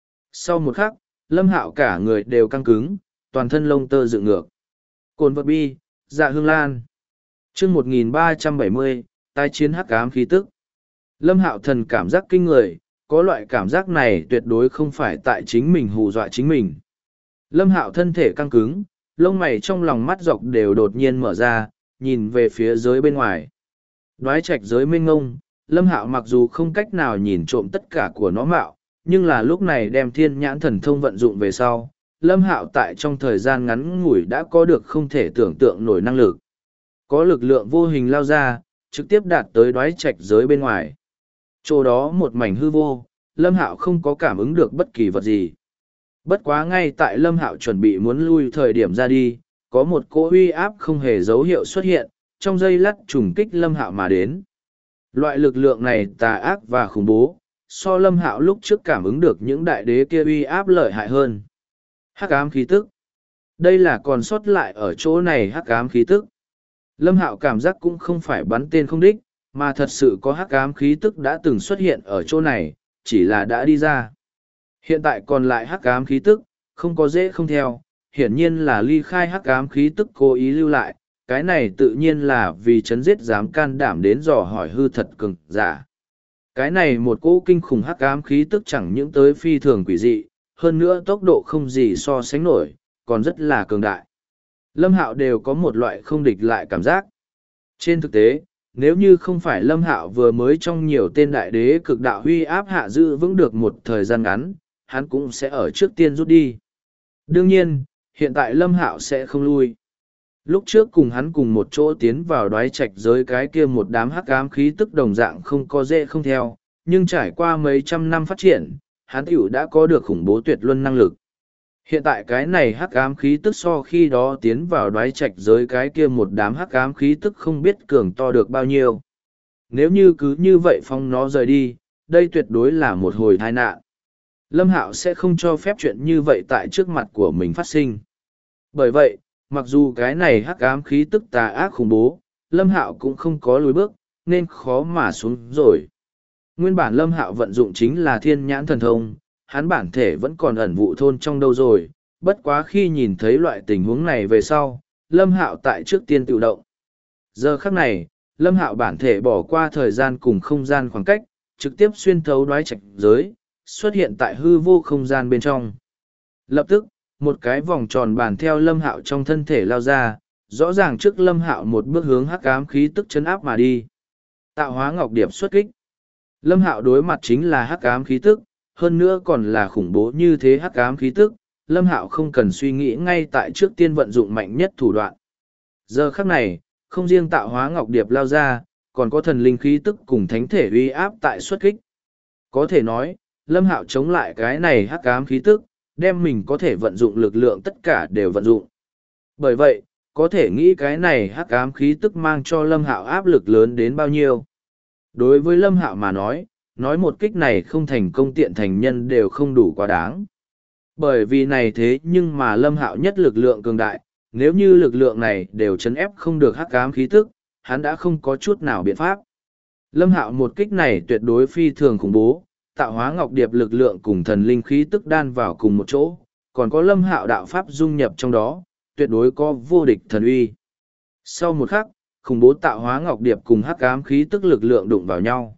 Sau một khắc, Lâm Hạo cả người đều căng cứng, toàn thân lông tơ dựng ngược. Cồn vật bi, dạ hương lan. Chương 1370, tái chiến hắc ám khí tức. Lâm Hạo thần cảm giác kinh người, có loại cảm giác này tuyệt đối không phải tại chính mình hù dọa chính mình. Lâm Hạo thân thể căng cứng, lông mày trong lòng mắt dọc đều đột nhiên mở ra, nhìn về phía giới bên ngoài. Đoái trạch giới mênh ngông, Lâm Hạo mặc dù không cách nào nhìn trộm tất cả của nó mạo, nhưng là lúc này đem thiên nhãn thần thông vận dụng về sau, Lâm Hạo tại trong thời gian ngắn ngủi đã có được không thể tưởng tượng nổi năng lực. Có lực lượng vô hình lao ra, trực tiếp đạt tới đoái trạch giới bên ngoài. Chỗ đó một mảnh hư vô, Lâm Hạo không có cảm ứng được bất kỳ vật gì. Bất quá ngay tại Lâm Hạo chuẩn bị muốn lui thời điểm ra đi, có một cỗ uy áp không hề dấu hiệu xuất hiện, trong giây lát trùng kích Lâm Hạo mà đến. Loại lực lượng này tà ác và khủng bố, so Lâm Hạo lúc trước cảm ứng được những đại đế kia uy áp lợi hại hơn. Hắc ám khí tức. Đây là còn sót lại ở chỗ này hắc ám khí tức. Lâm Hạo cảm giác cũng không phải bắn tên không đích, mà thật sự có hắc ám khí tức đã từng xuất hiện ở chỗ này, chỉ là đã đi ra. Hiện tại còn lại hắc ám khí tức, không có dễ không theo, hiển nhiên là ly khai hắc ám khí tức cố ý lưu lại, cái này tự nhiên là vì chấn giết dám can đảm đến dò hỏi hư thật cường giả. Cái này một cỗ kinh khủng hắc ám khí tức chẳng những tới phi thường quỷ dị, hơn nữa tốc độ không gì so sánh nổi, còn rất là cường đại. Lâm Hạo đều có một loại không địch lại cảm giác. Trên thực tế, nếu như không phải Lâm Hạo vừa mới trong nhiều tên đại đế cực đạo huy áp hạ giữ vững được một thời gian ngắn, hắn cũng sẽ ở trước tiên rút đi. Đương nhiên, hiện tại Lâm Hạo sẽ không lui. Lúc trước cùng hắn cùng một chỗ tiến vào đoái trạch giới cái kia một đám hắc ám khí tức đồng dạng không có dễ không theo, nhưng trải qua mấy trăm năm phát triển, hắn tiểu đã có được khủng bố tuyệt luân năng lực. Hiện tại cái này hắc ám khí tức so khi đó tiến vào đoái trạch giới cái kia một đám hắc ám khí tức không biết cường to được bao nhiêu. Nếu như cứ như vậy phong nó rời đi, đây tuyệt đối là một hồi tai nạn. Lâm Hạo sẽ không cho phép chuyện như vậy tại trước mặt của mình phát sinh. Bởi vậy, mặc dù cái này hắc ám khí tức tà ác khủng bố, Lâm Hạo cũng không có lùi bước, nên khó mà xuống rồi. Nguyên bản Lâm Hạo vận dụng chính là thiên nhãn thần thông, hắn bản thể vẫn còn ẩn vụ thôn trong đâu rồi, bất quá khi nhìn thấy loại tình huống này về sau, Lâm Hạo tại trước tiên tự động. Giờ khắc này, Lâm Hạo bản thể bỏ qua thời gian cùng không gian khoảng cách, trực tiếp xuyên thấu đoái trạch giới, xuất hiện tại hư vô không gian bên trong. Lập tức, một cái vòng tròn bàn theo Lâm Hạo trong thân thể lao ra, rõ ràng trước Lâm Hạo một bước hướng hắc ám khí tức chấn áp mà đi. Tạo hóa ngọc điệp xuất kích. Lâm Hạo đối mặt chính là hắc ám khí tức, hơn nữa còn là khủng bố như thế hắc ám khí tức, Lâm Hạo không cần suy nghĩ ngay tại trước tiên vận dụng mạnh nhất thủ đoạn. Giờ khắc này, không riêng tạo hóa ngọc điệp lao ra, còn có thần linh khí tức cùng thánh thể uy áp tại xuất kích. Có thể nói, Lâm Hạo chống lại cái này hắc ám khí tức, đem mình có thể vận dụng lực lượng tất cả đều vận dụng. Bởi vậy, có thể nghĩ cái này hắc ám khí tức mang cho Lâm Hạo áp lực lớn đến bao nhiêu. Đối với Lâm Hạo mà nói một kích này không thành công tiện thành nhân đều không đủ quá đáng. Bởi vì này thế nhưng mà Lâm Hạo nhất lực lượng cường đại, nếu như lực lượng này đều chấn ép không được hắc ám khí tức, hắn đã không có chút nào biện pháp. Lâm Hạo một kích này tuyệt đối phi thường khủng bố, tạo hóa ngọc điệp lực lượng cùng thần linh khí tức đan vào cùng một chỗ, còn có Lâm Hạo đạo pháp dung nhập trong đó, tuyệt đối có vô địch thần uy. Sau một khắc, khủng bố tạo hóa ngọc điệp cùng hắc ám khí tức lực lượng đụng vào nhau.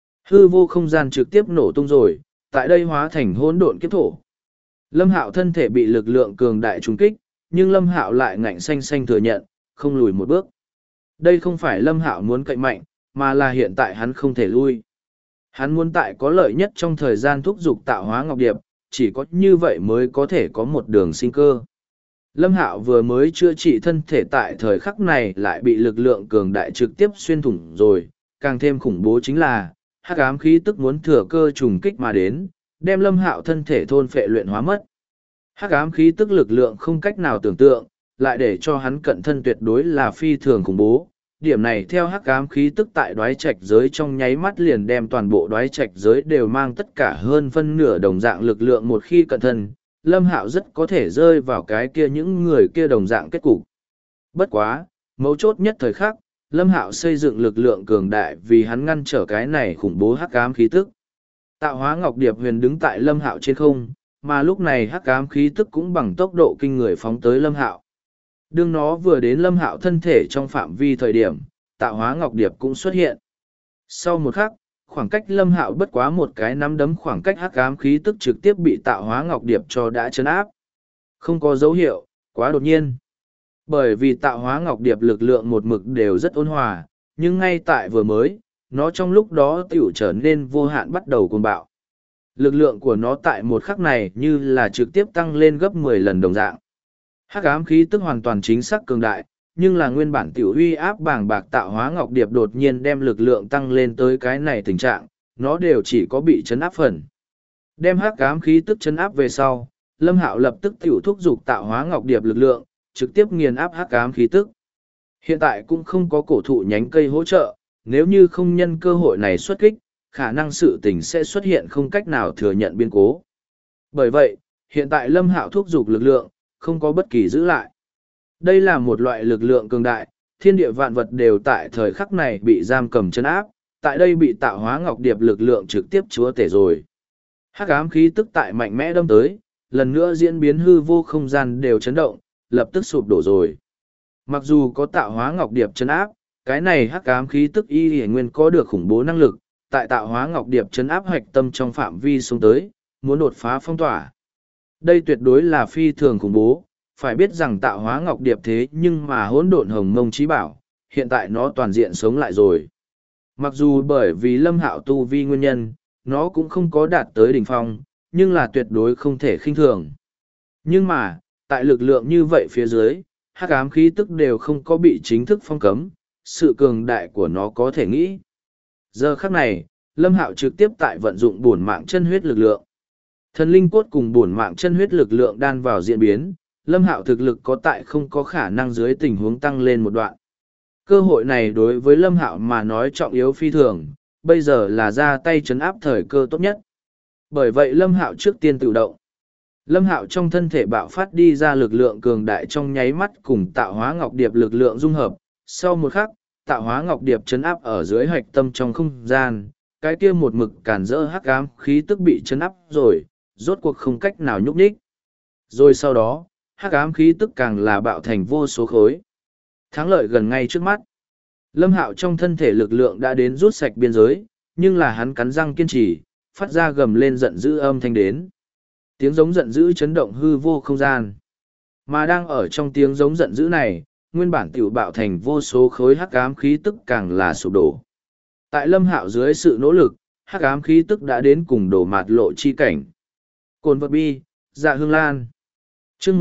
Hư vô không gian trực tiếp nổ tung rồi, tại đây hóa thành hỗn độn kiếp thổ. Lâm Hạo thân thể bị lực lượng cường đại trúng kích, nhưng Lâm Hạo lại ngạnh xanh xanh thừa nhận, không lùi một bước. Đây không phải Lâm Hạo muốn cậy mạnh, mà là hiện tại hắn không thể lui. Hắn muốn tại có lợi nhất trong thời gian thúc giục tạo hóa ngọc điệp, chỉ có như vậy mới có thể có một đường sinh cơ. Lâm Hạo vừa mới chữa trị thân thể tại thời khắc này lại bị lực lượng cường đại trực tiếp xuyên thủng rồi, càng thêm khủng bố chính là, hắc ám khí tức muốn thừa cơ trùng kích mà đến, đem Lâm Hạo thân thể thôn phệ luyện hóa mất. Hắc ám khí tức lực lượng không cách nào tưởng tượng, lại để cho hắn cận thân tuyệt đối là phi thường khủng bố. Điểm này theo hắc ám khí tức tại đoái trạch giới trong nháy mắt liền đem toàn bộ đoái trạch giới đều mang tất cả hơn phân nửa đồng dạng lực lượng một khi cận thân, Lâm Hạo rất có thể rơi vào cái kia những người kia đồng dạng kết cục. Bất quá, mấu chốt nhất thời khắc, Lâm Hạo xây dựng lực lượng cường đại vì hắn ngăn trở cái này khủng bố hắc ám khí tức. Tạo hóa ngọc điệp huyền đứng tại Lâm Hạo trên không, mà lúc này hắc ám khí tức cũng bằng tốc độ kinh người phóng tới Lâm Hạo. Đương nó vừa đến Lâm Hạo thân thể trong phạm vi thời điểm, tạo hóa ngọc điệp cũng xuất hiện. Sau một khắc, khoảng cách Lâm Hạo bất quá một cái nắm đấm khoảng cách hắc ám khí tức trực tiếp bị tạo hóa ngọc điệp cho đã chấn áp. Không có dấu hiệu, quá đột nhiên. Bởi vì tạo hóa ngọc điệp lực lượng một mực đều rất ôn hòa, nhưng ngay tại vừa mới, nó trong lúc đó tiểu trở nên vô hạn bắt đầu cuồng bạo. Lực lượng của nó tại một khắc này như là trực tiếp tăng lên gấp 10 lần đồng dạng. Hắc ám khí tức hoàn toàn chính xác cường đại, nhưng là nguyên bản tiểu uy áp bàng bạc tạo hóa ngọc điệp đột nhiên đem lực lượng tăng lên tới cái này tình trạng, nó đều chỉ có bị chấn áp phần. Đem hắc ám khí tức chấn áp về sau, Lâm Hạo lập tức tiểu thúc giục tạo hóa ngọc điệp lực lượng, trực tiếp nghiền áp hắc ám khí tức. Hiện tại cũng không có cổ thụ nhánh cây hỗ trợ, nếu như không nhân cơ hội này xuất kích, khả năng sự tình sẽ xuất hiện không cách nào thừa nhận biến cố. Bởi vậy, hiện tại Lâm Hạo thúc giục lực lượng, không có bất kỳ giữ lại. Đây là một loại lực lượng cường đại, thiên địa vạn vật đều tại thời khắc này bị giam cầm chân áp, tại đây bị tạo hóa ngọc điệp lực lượng trực tiếp chúa tể rồi. Hắc ám khí tức tại mạnh mẽ đâm tới, lần nữa diễn biến hư vô không gian đều chấn động, lập tức sụp đổ rồi. Mặc dù có tạo hóa ngọc điệp chấn áp, cái này hắc ám khí tức y hiển nguyên có được khủng bố năng lực, tại tạo hóa ngọc điệp chấn áp hoạch tâm trong phạm vi xuống tới, muốn đột phá phong tỏa. Đây tuyệt đối là phi thường khủng bố, phải biết rằng tạo hóa ngọc điệp thế nhưng mà hỗn độn hồng mông trí bảo, hiện tại nó toàn diện sống lại rồi. Mặc dù bởi vì Lâm Hạo tu vi nguyên nhân, nó cũng không có đạt tới đỉnh phong, nhưng là tuyệt đối không thể khinh thường. Nhưng mà, tại lực lượng như vậy phía dưới, hắc ám khí tức đều không có bị chính thức phong cấm, sự cường đại của nó có thể nghĩ. Giờ khắc này, Lâm Hạo trực tiếp tại vận dụng bổn mạng chân huyết lực lượng. Thần linh cốt cùng bổn mạng chân huyết lực lượng đan vào diễn biến, Lâm Hạo thực lực có tại không có khả năng dưới tình huống tăng lên một đoạn. Cơ hội này đối với Lâm Hạo mà nói trọng yếu phi thường, bây giờ là ra tay trấn áp thời cơ tốt nhất. Bởi vậy Lâm Hạo trước tiên tự động. Lâm Hạo trong thân thể bạo phát đi ra lực lượng cường đại trong nháy mắt cùng tạo hóa ngọc điệp lực lượng dung hợp. Sau một khắc, tạo hóa ngọc điệp trấn áp ở dưới hạch tâm trong không gian, cái kia một mực cản rỡ hắc ám khí tức bị trấn áp rồi, rốt cuộc không cách nào nhúc nhích. Rồi sau đó, hắc ám khí tức càng là bạo thành vô số khối. Thắng lợi gần ngay trước mắt. Lâm Hạo trong thân thể lực lượng đã đến rút sạch biên giới, nhưng là hắn cắn răng kiên trì, phát ra gầm lên giận dữ âm thanh đến. Tiếng giống giận dữ chấn động hư vô không gian. Mà đang ở trong tiếng giống giận dữ này, nguyên bản tiểu bạo thành vô số khối hắc ám khí tức càng là sụp đổ. Tại Lâm Hạo dưới sự nỗ lực, hắc ám khí tức đã đến cùng đổ mạt lộ chi cảnh. Cồn vật bi, dạ hương lan. Chương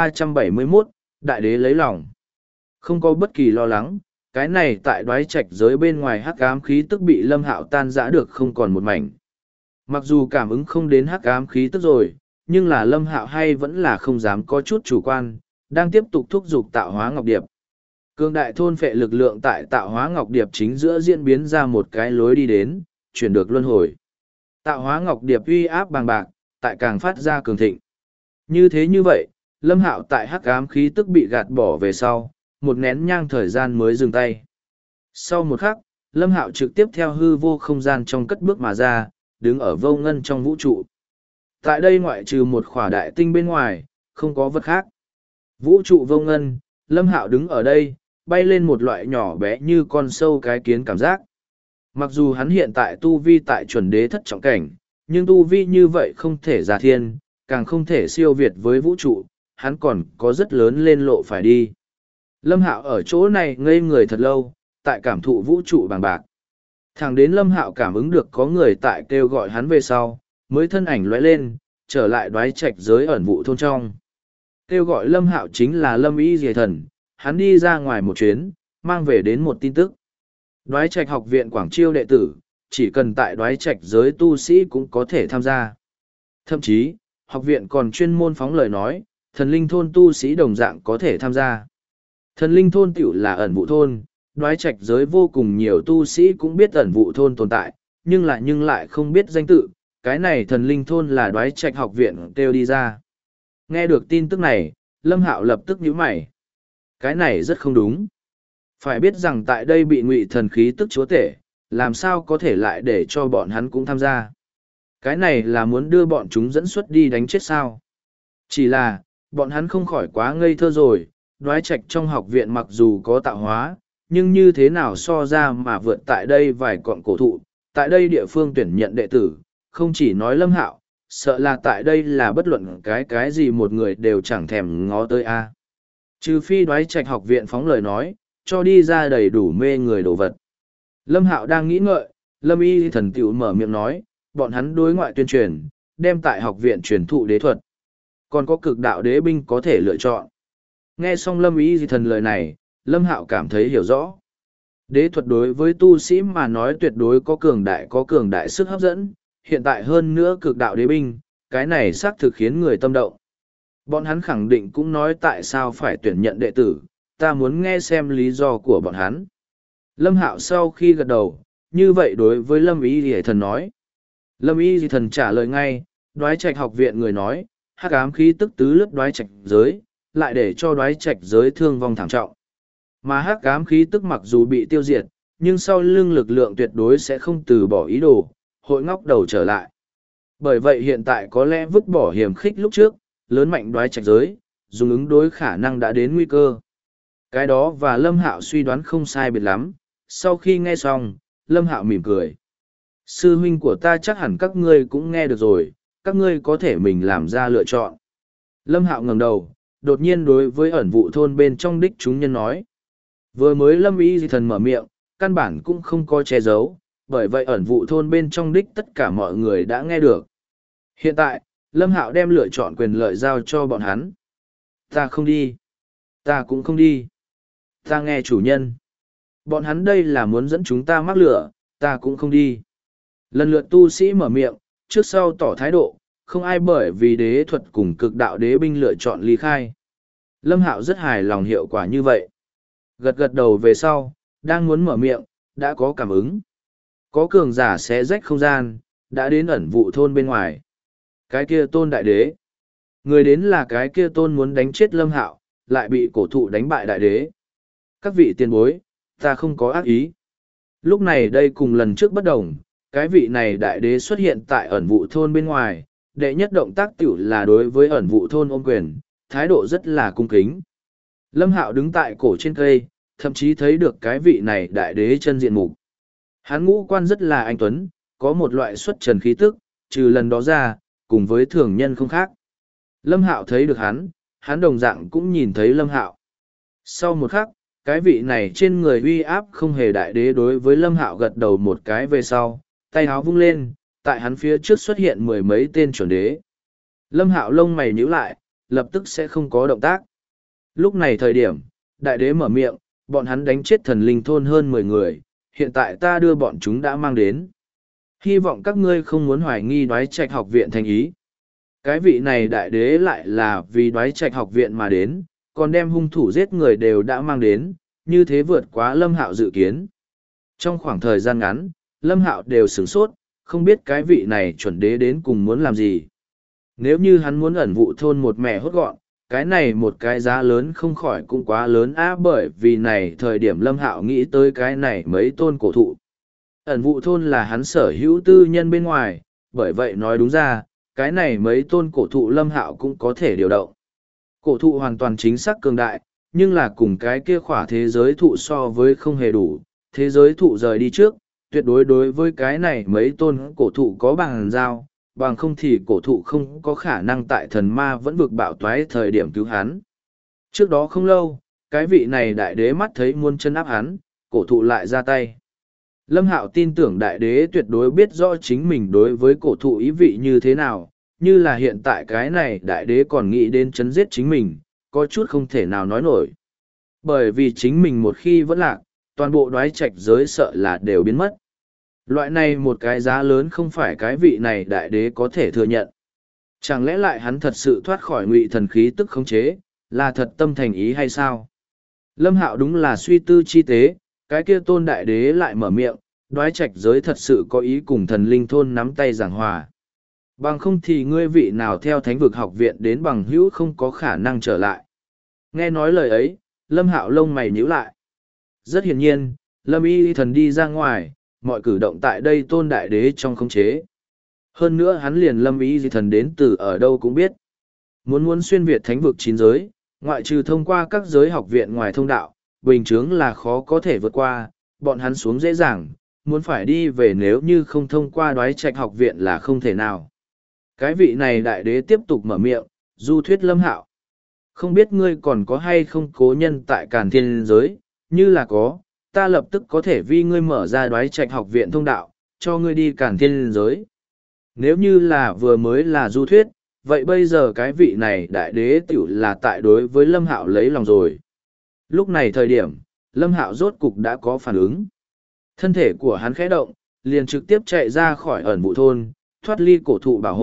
1371, Đại đế lấy lòng. Không có bất kỳ lo lắng, cái này tại đoái trạch giới bên ngoài hắc ám khí tức bị Lâm Hạo tan rã được không còn một mảnh. Mặc dù cảm ứng không đến hắc ám khí tức rồi, nhưng là Lâm Hạo hay vẫn là không dám có chút chủ quan, đang tiếp tục thúc giục tạo hóa ngọc điệp. Cương đại thôn phệ lực lượng tại tạo hóa ngọc điệp chính giữa diễn biến ra một cái lối đi đến, chuyển được luân hồi. Tạo hóa ngọc điệp uy áp bằng bạc, tại càng phát ra cường thịnh. Như thế như vậy, Lâm Hạo tại hắc ám khí tức bị gạt bỏ về sau, một nén nhang thời gian mới dừng tay. Sau một khắc, Lâm Hạo trực tiếp theo hư vô không gian trong cất bước mà ra, đứng ở vô ngân trong vũ trụ. Tại đây ngoại trừ một khỏa đại tinh bên ngoài, không có vật khác. Vũ trụ vô ngân, Lâm Hạo đứng ở đây, bay lên một loại nhỏ bé như con sâu cái kiến cảm giác. Mặc dù hắn hiện tại tu vi tại chuẩn đế thất trọng cảnh, nhưng tu vi như vậy không thể giả thiên, càng không thể siêu việt với vũ trụ, hắn còn có rất lớn lên lộ phải đi. Lâm Hạo ở chỗ này ngây người thật lâu, tại cảm thụ vũ trụ bằng bạc. Thẳng đến Lâm Hạo cảm ứng được có người tại kêu gọi hắn về sau, mới thân ảnh lóe lên, trở lại đoái trạch giới ẩn vụ thôn trong. Kêu gọi Lâm Hạo chính là Lâm Y Dìa Thần, hắn đi ra ngoài một chuyến, mang về đến một tin tức. Đoái trạch học viện Quảng Chiêu đệ tử, chỉ cần tại đoái trạch giới tu sĩ cũng có thể tham gia. Thậm chí, học viện còn chuyên môn phóng lời nói, thần linh thôn tu sĩ đồng dạng có thể tham gia. Thần linh thôn tiểu là ẩn vụ thôn, đoái trạch giới vô cùng nhiều tu sĩ cũng biết ẩn vụ thôn tồn tại, nhưng lại không biết danh tự, cái này thần linh thôn là đoái trạch học viện kêu đi ra. Nghe được tin tức này, Lâm Hạo lập tức nhíu mày. Cái này rất không đúng. Phải biết rằng tại đây bị ngụy thần khí tức chúa tể, làm sao có thể lại để cho bọn hắn cũng tham gia. Cái này là muốn đưa bọn chúng dẫn xuất đi đánh chết sao. Chỉ là, bọn hắn không khỏi quá ngây thơ rồi, đoái trạch trong học viện mặc dù có tạo hóa, nhưng như thế nào so ra mà vượt tại đây vài cọn cổ thụ, tại đây địa phương tuyển nhận đệ tử, không chỉ nói Lâm Hạo, sợ là tại đây là bất luận cái gì một người đều chẳng thèm ngó tới a. Trừ phi đoái trạch học viện phóng lời nói, cho đi ra đầy đủ mê người đồ vật. Lâm Hạo đang nghĩ ngợi, Lâm Y Thần tiểu mở miệng nói, bọn hắn đối ngoại tuyên truyền, đem tại học viện truyền thụ đế thuật. Còn có cực đạo đế binh có thể lựa chọn. Nghe xong Lâm Y Thần lời này, Lâm Hạo cảm thấy hiểu rõ. Đế thuật đối với tu sĩ mà nói tuyệt đối có cường đại sức hấp dẫn, hiện tại hơn nữa cực đạo đế binh, cái này xác thực khiến người tâm động. Bọn hắn khẳng định cũng nói tại sao phải tuyển nhận đệ tử, ta muốn nghe xem lý do của bọn hắn. Lâm Hạo sau khi gật đầu, như vậy đối với Lâm Y Dì Thần nói. Lâm Y Dì Thần trả lời ngay, Đoái Trạch học viện người nói, hắc ám khí tức tứ lướt Đoái Trạch giới, lại để cho Đoái Trạch giới thương vong thảm trọng. Mà hắc ám khí tức mặc dù bị tiêu diệt, nhưng sau lưng lực lượng tuyệt đối sẽ không từ bỏ ý đồ, hội ngóc đầu trở lại. Bởi vậy hiện tại có lẽ vứt bỏ hiểm khích lúc trước, lớn mạnh Đoái Trạch giới, dùng ứng đối khả năng đã đến nguy cơ. Cái đó và Lâm Hạo suy đoán không sai biệt lắm, sau khi nghe xong, Lâm Hạo mỉm cười. Sư huynh của ta chắc hẳn các ngươi cũng nghe được rồi, các ngươi có thể mình làm ra lựa chọn. Lâm Hạo ngẩng đầu, đột nhiên đối với ẩn vụ thôn bên trong đích chúng nhân nói. Vừa mới Lâm Y Dì Thần mở miệng, căn bản cũng không có che giấu, bởi vậy ẩn vụ thôn bên trong đích tất cả mọi người đã nghe được. Hiện tại, Lâm Hạo đem lựa chọn quyền lợi giao cho bọn hắn. Ta không đi. Ta cũng không đi. Ta nghe chủ nhân. Bọn hắn đây là muốn dẫn chúng ta mắc lửa, ta cũng không đi. Lần lượt tu sĩ mở miệng, trước sau tỏ thái độ, không ai bởi vì đế thuật cùng cực đạo đế binh lựa chọn ly khai. Lâm Hạo rất hài lòng hiệu quả như vậy. Gật gật đầu về sau, đang muốn mở miệng, đã có cảm ứng. Có cường giả xé rách không gian, đã đến ẩn vụ thôn bên ngoài. Cái kia tôn đại đế. Người đến là cái kia tôn muốn đánh chết Lâm Hạo, lại bị cổ thụ đánh bại đại đế. Các vị tiền bối, ta không có ác ý. Lúc này đây cùng lần trước bất đồng, cái vị này đại đế xuất hiện tại ẩn vụ thôn bên ngoài, đệ nhất động tác tiểu là đối với ẩn vụ thôn ôm quyền, thái độ rất là cung kính. Lâm Hạo đứng tại cổ trên cây, thậm chí thấy được cái vị này đại đế chân diện mục. Hắn ngũ quan rất là anh tuấn, có một loại xuất trần khí tức, trừ lần đó ra, cùng với thường nhân không khác. Lâm Hạo thấy được hắn đồng dạng cũng nhìn thấy Lâm Hạo. Sau một khắc, cái vị này trên người uy áp không hề đại đế đối với Lâm Hạo gật đầu một cái về sau, tay áo vung lên, tại hắn phía trước xuất hiện mười mấy tên chuẩn đế. Lâm Hạo lông mày nhíu lại, lập tức sẽ không có động tác. Lúc này thời điểm, đại đế mở miệng, bọn hắn đánh chết thần linh thôn hơn 10 người, hiện tại ta đưa bọn chúng đã mang đến. Hy vọng các ngươi không muốn hoài nghi Đoái Trạch học viện thành ý. Cái vị này đại đế lại là vì Đoái Trạch học viện mà đến, còn đem hung thủ giết người đều đã mang đến, như thế vượt quá Lâm Hạo dự kiến. Trong khoảng thời gian ngắn, Lâm Hạo đều sửng sốt, không biết cái vị này chuẩn đế đến cùng muốn làm gì. Nếu như hắn muốn ẩn vụ thôn một mẹ hốt gọn, cái này một cái giá lớn không khỏi cũng quá lớn bởi vì này thời điểm Lâm Hạo nghĩ tới cái này mấy tôn cổ thụ. Ẩn vụ thôn là hắn sở hữu tư nhân bên ngoài, bởi vậy nói đúng ra, cái này mấy tôn cổ thụ Lâm Hạo cũng có thể điều động. Cổ thụ hoàn toàn chính xác cường đại, nhưng là cùng cái kia khỏa thế giới thụ so với không hề đủ, thế giới thụ rời đi trước, tuyệt đối đối với cái này mấy tôn cổ thụ có bằng giao, bằng không thì cổ thụ không có khả năng tại thần ma vẫn vực bạo toái thời điểm cứu hắn. Trước đó không lâu, cái vị này đại đế mắt thấy muốn chân áp hắn, cổ thụ lại ra tay. Lâm Hạo tin tưởng đại đế tuyệt đối biết rõ chính mình đối với cổ thụ ý vị như thế nào, như là hiện tại cái này đại đế còn nghĩ đến chấn giết chính mình, có chút không thể nào nói nổi. Bởi vì chính mình một khi vẫn lạc, toàn bộ Đoái Trạch giới sợ là đều biến mất. Loại này một cái giá lớn không phải cái vị này đại đế có thể thừa nhận. Chẳng lẽ lại hắn thật sự thoát khỏi ngụy thần khí tức khống chế, là thật tâm thành ý hay sao? Lâm Hạo đúng là suy tư chi tế, cái kia tôn đại đế lại mở miệng, Đoái Trạch giới thật sự có ý cùng thần linh thôn nắm tay giảng hòa. Bằng không thì ngươi vị nào theo thánh vực học viện đến bằng hữu không có khả năng trở lại. Nghe nói lời ấy, Lâm Hạo lông mày nhíu lại. Rất hiển nhiên, Lâm Y Thần đi ra ngoài, mọi cử động tại đây tôn đại đế trong khống chế. Hơn nữa hắn liền Lâm Y Thần đến từ ở đâu cũng biết. Muốn xuyên Việt thánh vực 9 giới, ngoại trừ thông qua các giới học viện ngoài thông đạo, bình chướng là khó có thể vượt qua, bọn hắn xuống dễ dàng, muốn phải đi về nếu như không thông qua Đoái Trạch học viện là không thể nào. Cái vị này đại đế tiếp tục mở miệng, du thuyết Lâm Hạo. Không biết ngươi còn có hay không cố nhân tại Càn Thiên giới, như là có, ta lập tức có thể vi ngươi mở ra Đoái Trạch học viện thông đạo, cho ngươi đi Càn Thiên giới. Nếu như là vừa mới là du thuyết, vậy bây giờ cái vị này đại đế tiểu là tại đối với Lâm Hạo lấy lòng rồi. Lúc này thời điểm, Lâm Hạo rốt cục đã có phản ứng. Thân thể của hắn khẽ động, liền trực tiếp chạy ra khỏi ẩn vụ thôn, thoát ly cổ thụ bảo hộ,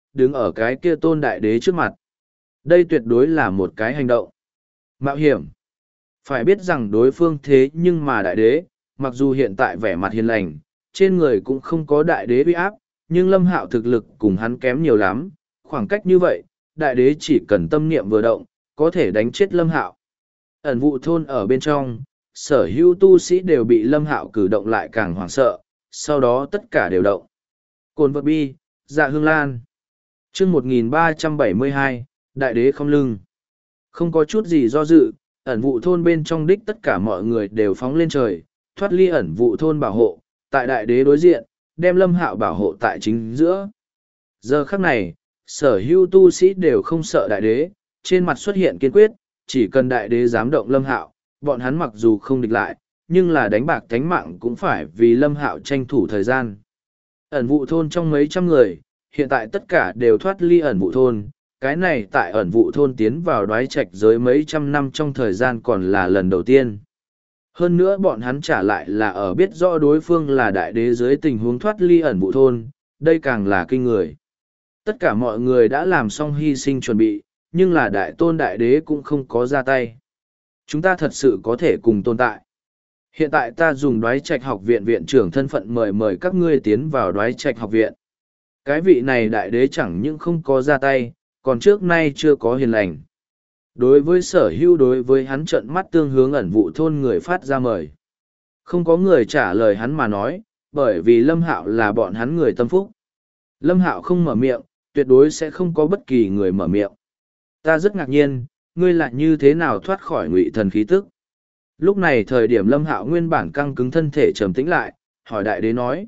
đứng ở cái kia tôn đại đế trước mặt. Đây tuyệt đối là một cái hành động mạo hiểm. Phải biết rằng đối phương thế nhưng mà đại đế, mặc dù hiện tại vẻ mặt hiền lành, trên người cũng không có đại đế uy áp, nhưng Lâm Hạo thực lực cùng hắn kém nhiều lắm, khoảng cách như vậy, đại đế chỉ cần tâm niệm vừa động, có thể đánh chết Lâm Hạo. Ẩn vụ thôn ở bên trong, sở hữu tu sĩ đều bị Lâm Hạo cử động lại càng hoảng sợ, sau đó tất cả đều động. Cồn vật bi, dạ hương lan. Chương 1372, đại đế không lưng. Không có chút gì do dự, ẩn vụ thôn bên trong đích tất cả mọi người đều phóng lên trời, thoát ly ẩn vụ thôn bảo hộ, tại đại đế đối diện, đem Lâm Hạo bảo hộ tại chính giữa. Giờ khắc này, sở hữu tu sĩ đều không sợ đại đế, trên mặt xuất hiện kiên quyết, chỉ cần đại đế dám động Lâm Hạo, bọn hắn mặc dù không địch lại, nhưng là đánh bạc thánh mạng cũng phải vì Lâm Hạo tranh thủ thời gian. Ẩn vụ thôn trong mấy trăm người, hiện tại tất cả đều thoát ly ẩn vụ thôn, cái này tại ẩn vụ thôn tiến vào đoái trạch giới mấy trăm năm trong thời gian còn là lần đầu tiên. Hơn nữa bọn hắn trả lại là ở biết rõ đối phương là đại đế dưới tình huống thoát ly ẩn vụ thôn, đây càng là kinh người. Tất cả mọi người đã làm xong hy sinh chuẩn bị, nhưng là đại tôn đại đế cũng không có ra tay. Chúng ta thật sự có thể cùng tồn tại. Hiện tại ta dùng đoái trạch học viện viện trưởng thân phận mời các ngươi tiến vào đoái trạch học viện. Cái vị này đại đế chẳng những không có ra tay, còn trước nay chưa có hiền lành. Đối với sở hữu đối với hắn trợn mắt tương hướng ẩn vụ thôn người phát ra mời. Không có người trả lời hắn mà nói, bởi vì Lâm Hạo là bọn hắn người tâm phúc. Lâm Hạo không mở miệng, tuyệt đối sẽ không có bất kỳ người mở miệng. Ta rất ngạc nhiên, ngươi lại như thế nào thoát khỏi ngụy thần khí tức. Lúc này thời điểm Lâm Hạo nguyên bản căng cứng thân thể trầm tĩnh lại, hỏi đại đế nói.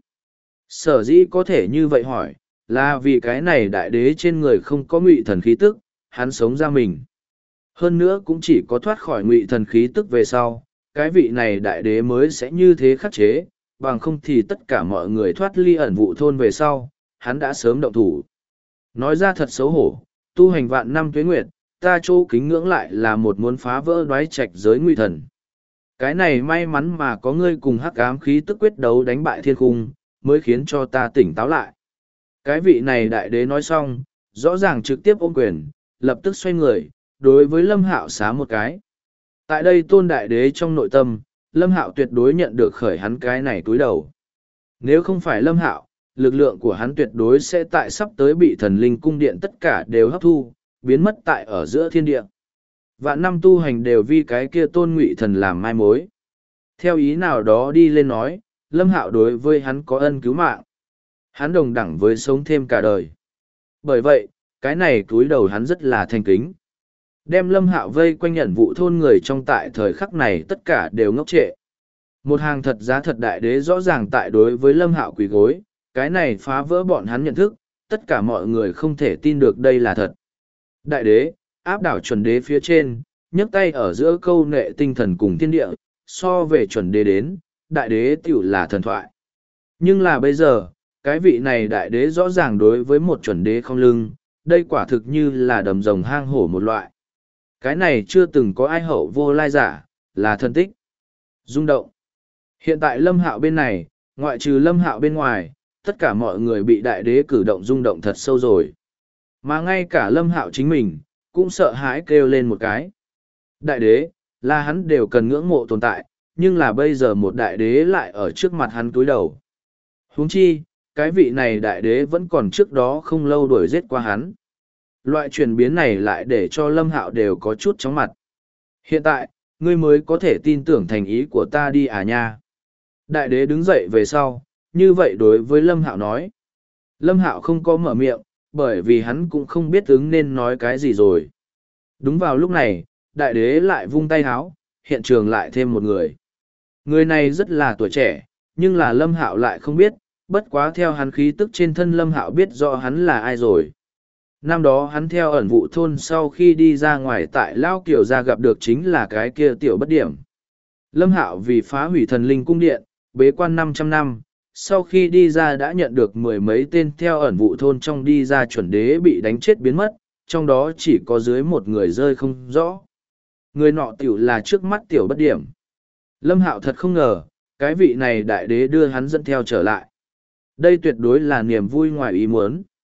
Sở dĩ có thể như vậy hỏi, là vì cái này đại đế trên người không có ngụy thần khí tức, hắn sống ra mình. Hơn nữa cũng chỉ có thoát khỏi ngụy thần khí tức về sau, cái vị này đại đế mới sẽ như thế khắc chế, bằng không thì tất cả mọi người thoát ly ẩn vụ thôn về sau, hắn đã sớm động thủ. Nói ra thật xấu hổ, tu hành vạn năm tuế nguyệt, ta chỗ kính ngưỡng lại là một muốn phá vỡ đoái trạch giới ngụy thần. Cái này may mắn mà có ngươi cùng hắc ám khí tức quyết đấu đánh bại thiên khung, mới khiến cho ta tỉnh táo lại. Cái vị này đại đế nói xong, rõ ràng trực tiếp ôm quyền, lập tức xoay người, đối với Lâm Hạo xá một cái. Tại đây tôn đại đế trong nội tâm, Lâm Hạo tuyệt đối nhận được khởi hắn cái này túi đầu. Nếu không phải Lâm Hạo, lực lượng của hắn tuyệt đối sẽ tại sắp tới bị thần linh cung điện tất cả đều hấp thu, biến mất tại ở giữa thiên địa. Vạn năm tu hành đều vì cái kia tôn ngụy thần làm mai mối. Theo ý nào đó đi lên nói, Lâm Hạo đối với hắn có ân cứu mạng. Hắn đồng đẳng với sống thêm cả đời. Bởi vậy, cái này túi đầu hắn rất là thành kính. Đem Lâm Hạo vây quanh nhận vụ thôn người trong tại thời khắc này tất cả đều ngốc trệ. Một hàng thật giá thật đại đế rõ ràng tại đối với Lâm Hạo quỳ gối, cái này phá vỡ bọn hắn nhận thức, tất cả mọi người không thể tin được đây là thật. Đại đế, áp đảo chuẩn đế phía trên, nhấc tay ở giữa câu nệ tinh thần cùng thiên địa, so về chuẩn đế đến, đại đế tiểu là thần thoại. Nhưng là bây giờ, cái vị này đại đế rõ ràng đối với một chuẩn đế không lưng, đây quả thực như là đầm rồng hang hổ một loại. Cái này chưa từng có ai hậu vô lai giả, là thân tích. Rung động. Hiện tại Lâm Hạo bên này, ngoại trừ Lâm Hạo bên ngoài, tất cả mọi người bị đại đế cử động rung động thật sâu rồi. Mà ngay cả Lâm Hạo chính mình, cũng sợ hãi kêu lên một cái. Đại đế, là hắn đều cần ngưỡng mộ tồn tại, nhưng là bây giờ một đại đế lại ở trước mặt hắn cúi đầu. Huống chi, cái vị này đại đế vẫn còn trước đó không lâu đuổi giết qua hắn. Loại chuyển biến này lại để cho Lâm Hạo đều có chút chóng mặt. Hiện tại, ngươi mới có thể tin tưởng thành ý của ta đi à nha. Đại đế đứng dậy về sau, như vậy đối với Lâm Hạo nói. Lâm Hạo không có mở miệng, bởi vì hắn cũng không biết ứng nên nói cái gì rồi. Đúng vào lúc này, đại đế lại vung tay háo, hiện trường lại thêm một người. Người này rất là tuổi trẻ, nhưng là Lâm Hạo lại không biết, bất quá theo hắn khí tức trên thân Lâm Hạo biết rõ hắn là ai rồi. Năm đó hắn theo ẩn vụ thôn sau khi đi ra ngoài tại Lao Kiều gia gặp được chính là cái kia tiểu bất điểm. Lâm Hạo vì phá hủy thần linh cung điện, bế quan 500 năm, sau khi đi ra đã nhận được mười mấy tên theo ẩn vụ thôn trong đi ra chuẩn đế bị đánh chết biến mất, trong đó chỉ có dưới một người rơi không rõ. Người nọ tiểu là trước mắt tiểu bất điểm. Lâm Hạo thật không ngờ, cái vị này đại đế đưa hắn dẫn theo trở lại. Đây tuyệt đối là niềm vui ngoài ý muốn.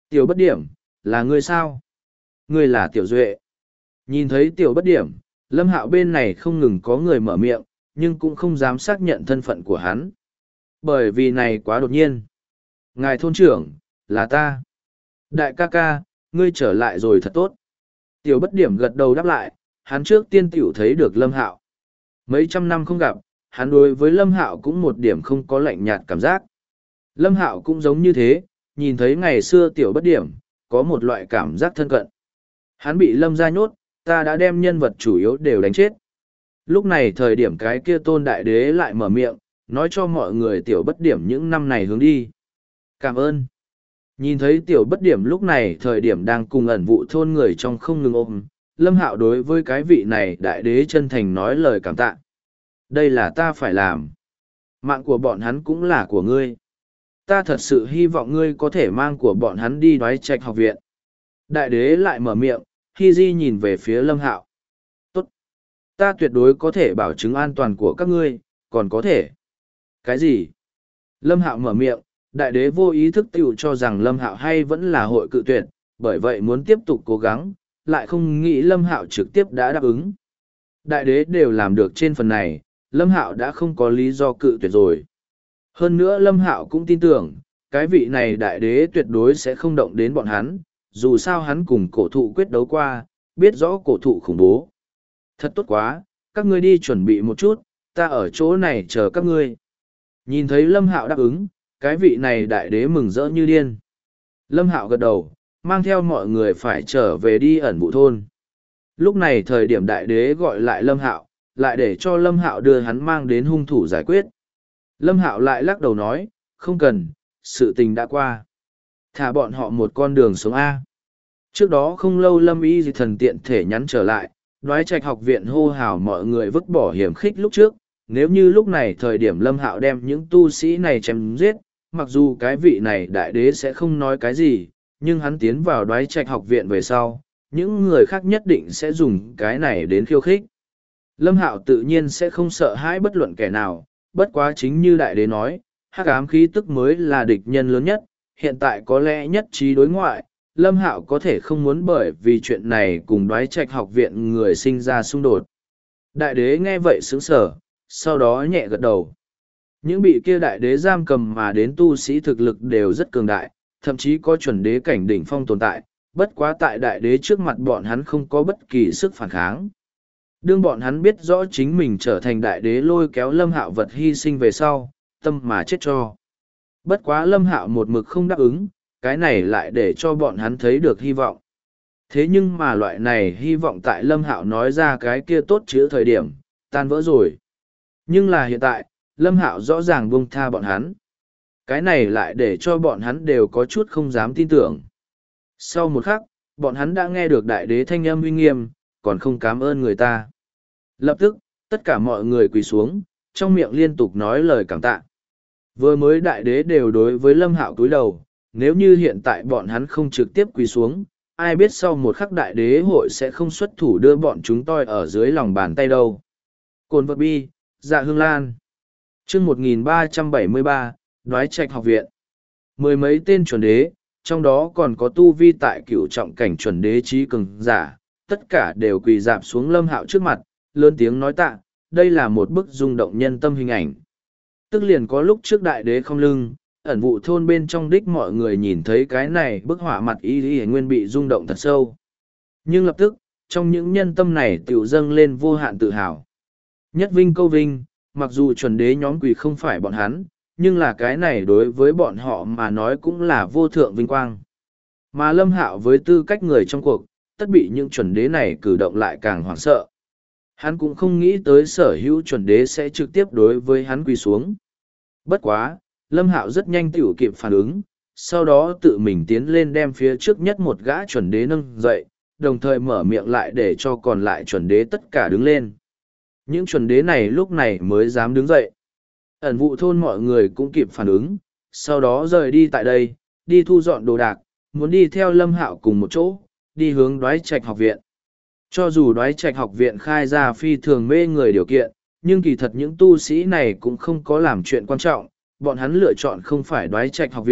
Tiểu bất điểm, là ngươi sao? Ngươi là Tiểu Duệ. Nhìn thấy Tiểu bất điểm, Lâm Hạo bên này không ngừng có người mở miệng, nhưng cũng không dám xác nhận thân phận của hắn. Bởi vì này quá đột nhiên. Ngài thôn trưởng, là ta. Đại ca ca, ngươi trở lại rồi thật tốt. Tiểu bất điểm gật đầu đáp lại, hắn trước tiên tiểu thấy được Lâm Hạo. Mấy trăm năm không gặp, hắn đối với Lâm Hạo cũng một điểm không có lạnh nhạt cảm giác. Lâm Hạo cũng giống như thế, nhìn thấy ngày xưa tiểu bất điểm, có một loại cảm giác thân cận. Hắn bị Lâm gia nhốt, ta đã đem nhân vật chủ yếu đều đánh chết. Lúc này thời điểm cái kia Tôn Đại Đế lại mở miệng, nói cho mọi người tiểu bất điểm những năm này hướng đi. Cảm ơn. Nhìn thấy tiểu bất điểm lúc này thời điểm đang cùng ẩn vụ thôn người trong không ngừng ôm, Lâm Hạo đối với cái vị này Đại Đế chân thành nói lời cảm tạ. Đây là ta phải làm. Mạng của bọn hắn cũng là của ngươi. Ta thật sự hy vọng ngươi có thể mang của bọn hắn đi Đoái Trạch học viện. Đại Đế lại mở miệng, Hy Di nhìn về phía Lâm Hạo. Tốt. Ta tuyệt đối có thể bảo chứng an toàn của các ngươi, còn có thể. Cái gì? Lâm Hạo mở miệng, Đại Đế vô ý thức tiểu cho rằng Lâm Hạo hay vẫn là hội cự tuyệt, bởi vậy muốn tiếp tục cố gắng, lại không nghĩ Lâm Hạo trực tiếp đã đáp ứng. Đại Đế đều làm được trên phần này, Lâm Hạo đã không có lý do cự tuyệt rồi. Hơn nữa Lâm Hạo cũng tin tưởng, cái vị này Đại Đế tuyệt đối sẽ không động đến bọn hắn, dù sao hắn cùng cổ thụ quyết đấu qua, biết rõ cổ thụ khủng bố. Thật tốt quá, các ngươi đi chuẩn bị một chút, ta ở chỗ này chờ các ngươi. Nhìn thấy Lâm Hạo đáp ứng, cái vị này Đại Đế mừng rỡ như điên. Lâm Hạo gật đầu, mang theo mọi người phải trở về đi ẩn vụ thôn. Lúc này thời điểm Đại Đế gọi lại Lâm Hạo, lại để cho Lâm Hạo đưa hắn mang đến hung thủ giải quyết. Lâm Hạo lại lắc đầu nói, không cần, sự tình đã qua. Thả bọn họ một con đường sống A. Trước đó không lâu Lâm Y thần tiện thể nhắn trở lại, Đoái Trạch học viện hô hào mọi người vứt bỏ hiểm khích lúc trước. Nếu như lúc này thời điểm Lâm Hạo đem những tu sĩ này chém giết, mặc dù cái vị này Đại Đế sẽ không nói cái gì, nhưng hắn tiến vào Đoái Trạch học viện về sau, những người khác nhất định sẽ dùng cái này đến khiêu khích. Lâm Hạo tự nhiên sẽ không sợ hãi bất luận kẻ nào, bất quá chính như Đại Đế nói, hắc ám khí tức mới là địch nhân lớn nhất, hiện tại có lẽ nhất trí đối ngoại, Lâm Hạo có thể không muốn bởi vì chuyện này cùng Đoái Trạch học viện người sinh ra xung đột. Đại Đế nghe vậy sững sờ, sau đó nhẹ gật đầu. Những bị kia Đại Đế giam cầm mà đến tu sĩ thực lực đều rất cường đại, thậm chí có chuẩn đế cảnh đỉnh phong tồn tại, bất quá tại Đại Đế trước mặt bọn hắn không có bất kỳ sức phản kháng. Đương bọn hắn biết rõ chính mình trở thành Đại Đế lôi kéo Lâm Hạo vật hy sinh về sau, tâm mà chết cho. Bất quá Lâm Hạo một mực không đáp ứng, cái này lại để cho bọn hắn thấy được hy vọng. Thế nhưng mà loại này hy vọng tại Lâm Hạo nói ra cái kia tốt chữ thời điểm, tan vỡ rồi. Nhưng là hiện tại, Lâm Hạo rõ ràng buông tha bọn hắn. Cái này lại để cho bọn hắn đều có chút không dám tin tưởng. Sau một khắc, bọn hắn đã nghe được Đại Đế thanh âm uy nghiêm, còn không cảm ơn người ta. Lập tức, tất cả mọi người quỳ xuống, trong miệng liên tục nói lời cảm tạ. Vừa mới Đại Đế đều đối với Lâm Hạo cúi đầu, nếu như hiện tại bọn hắn không trực tiếp quỳ xuống, ai biết sau một khắc Đại Đế hội sẽ không xuất thủ đưa bọn chúng toi ở dưới lòng bàn tay đâu. Cồn vật bi, Dạ Hương Lan. Chương 1373, Đoái Trạch học viện. Mười mấy tên chuẩn đế, trong đó còn có tu vi tại cửu trọng cảnh chuẩn đế trí cường giả, tất cả đều quỳ dạp xuống Lâm Hạo trước mặt, lớn tiếng nói tạ, đây là một bức rung động nhân tâm hình ảnh. Tức liền có lúc trước Đại Đế không lưng, ẩn vụ thôn bên trong đích mọi người nhìn thấy cái này bức họa mặt y nguyên bị rung động thật sâu. Nhưng lập tức, trong những nhân tâm này tiểu dâng lên vô hạn tự hào. Nhất vinh câu vinh, mặc dù chuẩn đế nhóm quỷ không phải bọn hắn, nhưng là cái này đối với bọn họ mà nói cũng là vô thượng vinh quang. Mà Lâm Hạo với tư cách người trong cuộc, tất bị những chuẩn đế này cử động lại càng hoảng sợ. Hắn cũng không nghĩ tới sở hữu chuẩn đế sẽ trực tiếp đối với hắn quỳ xuống. Bất quá, Lâm Hạo rất nhanh tiểu kịp phản ứng, sau đó tự mình tiến lên đem phía trước nhất một gã chuẩn đế nâng dậy, đồng thời mở miệng lại để cho còn lại chuẩn đế tất cả đứng lên. Những chuẩn đế này lúc này mới dám đứng dậy. Ẩn vụ thôn mọi người cũng kịp phản ứng, sau đó rời đi tại đây, đi thu dọn đồ đạc, muốn đi theo Lâm Hạo cùng một chỗ, đi hướng Đoái Trạch học viện. Cho dù Đoái Trạch học viện khai ra phi thường mê người điều kiện, nhưng kỳ thật những tu sĩ này cũng không có làm chuyện quan trọng, bọn hắn lựa chọn không phải Đoái Trạch học viện,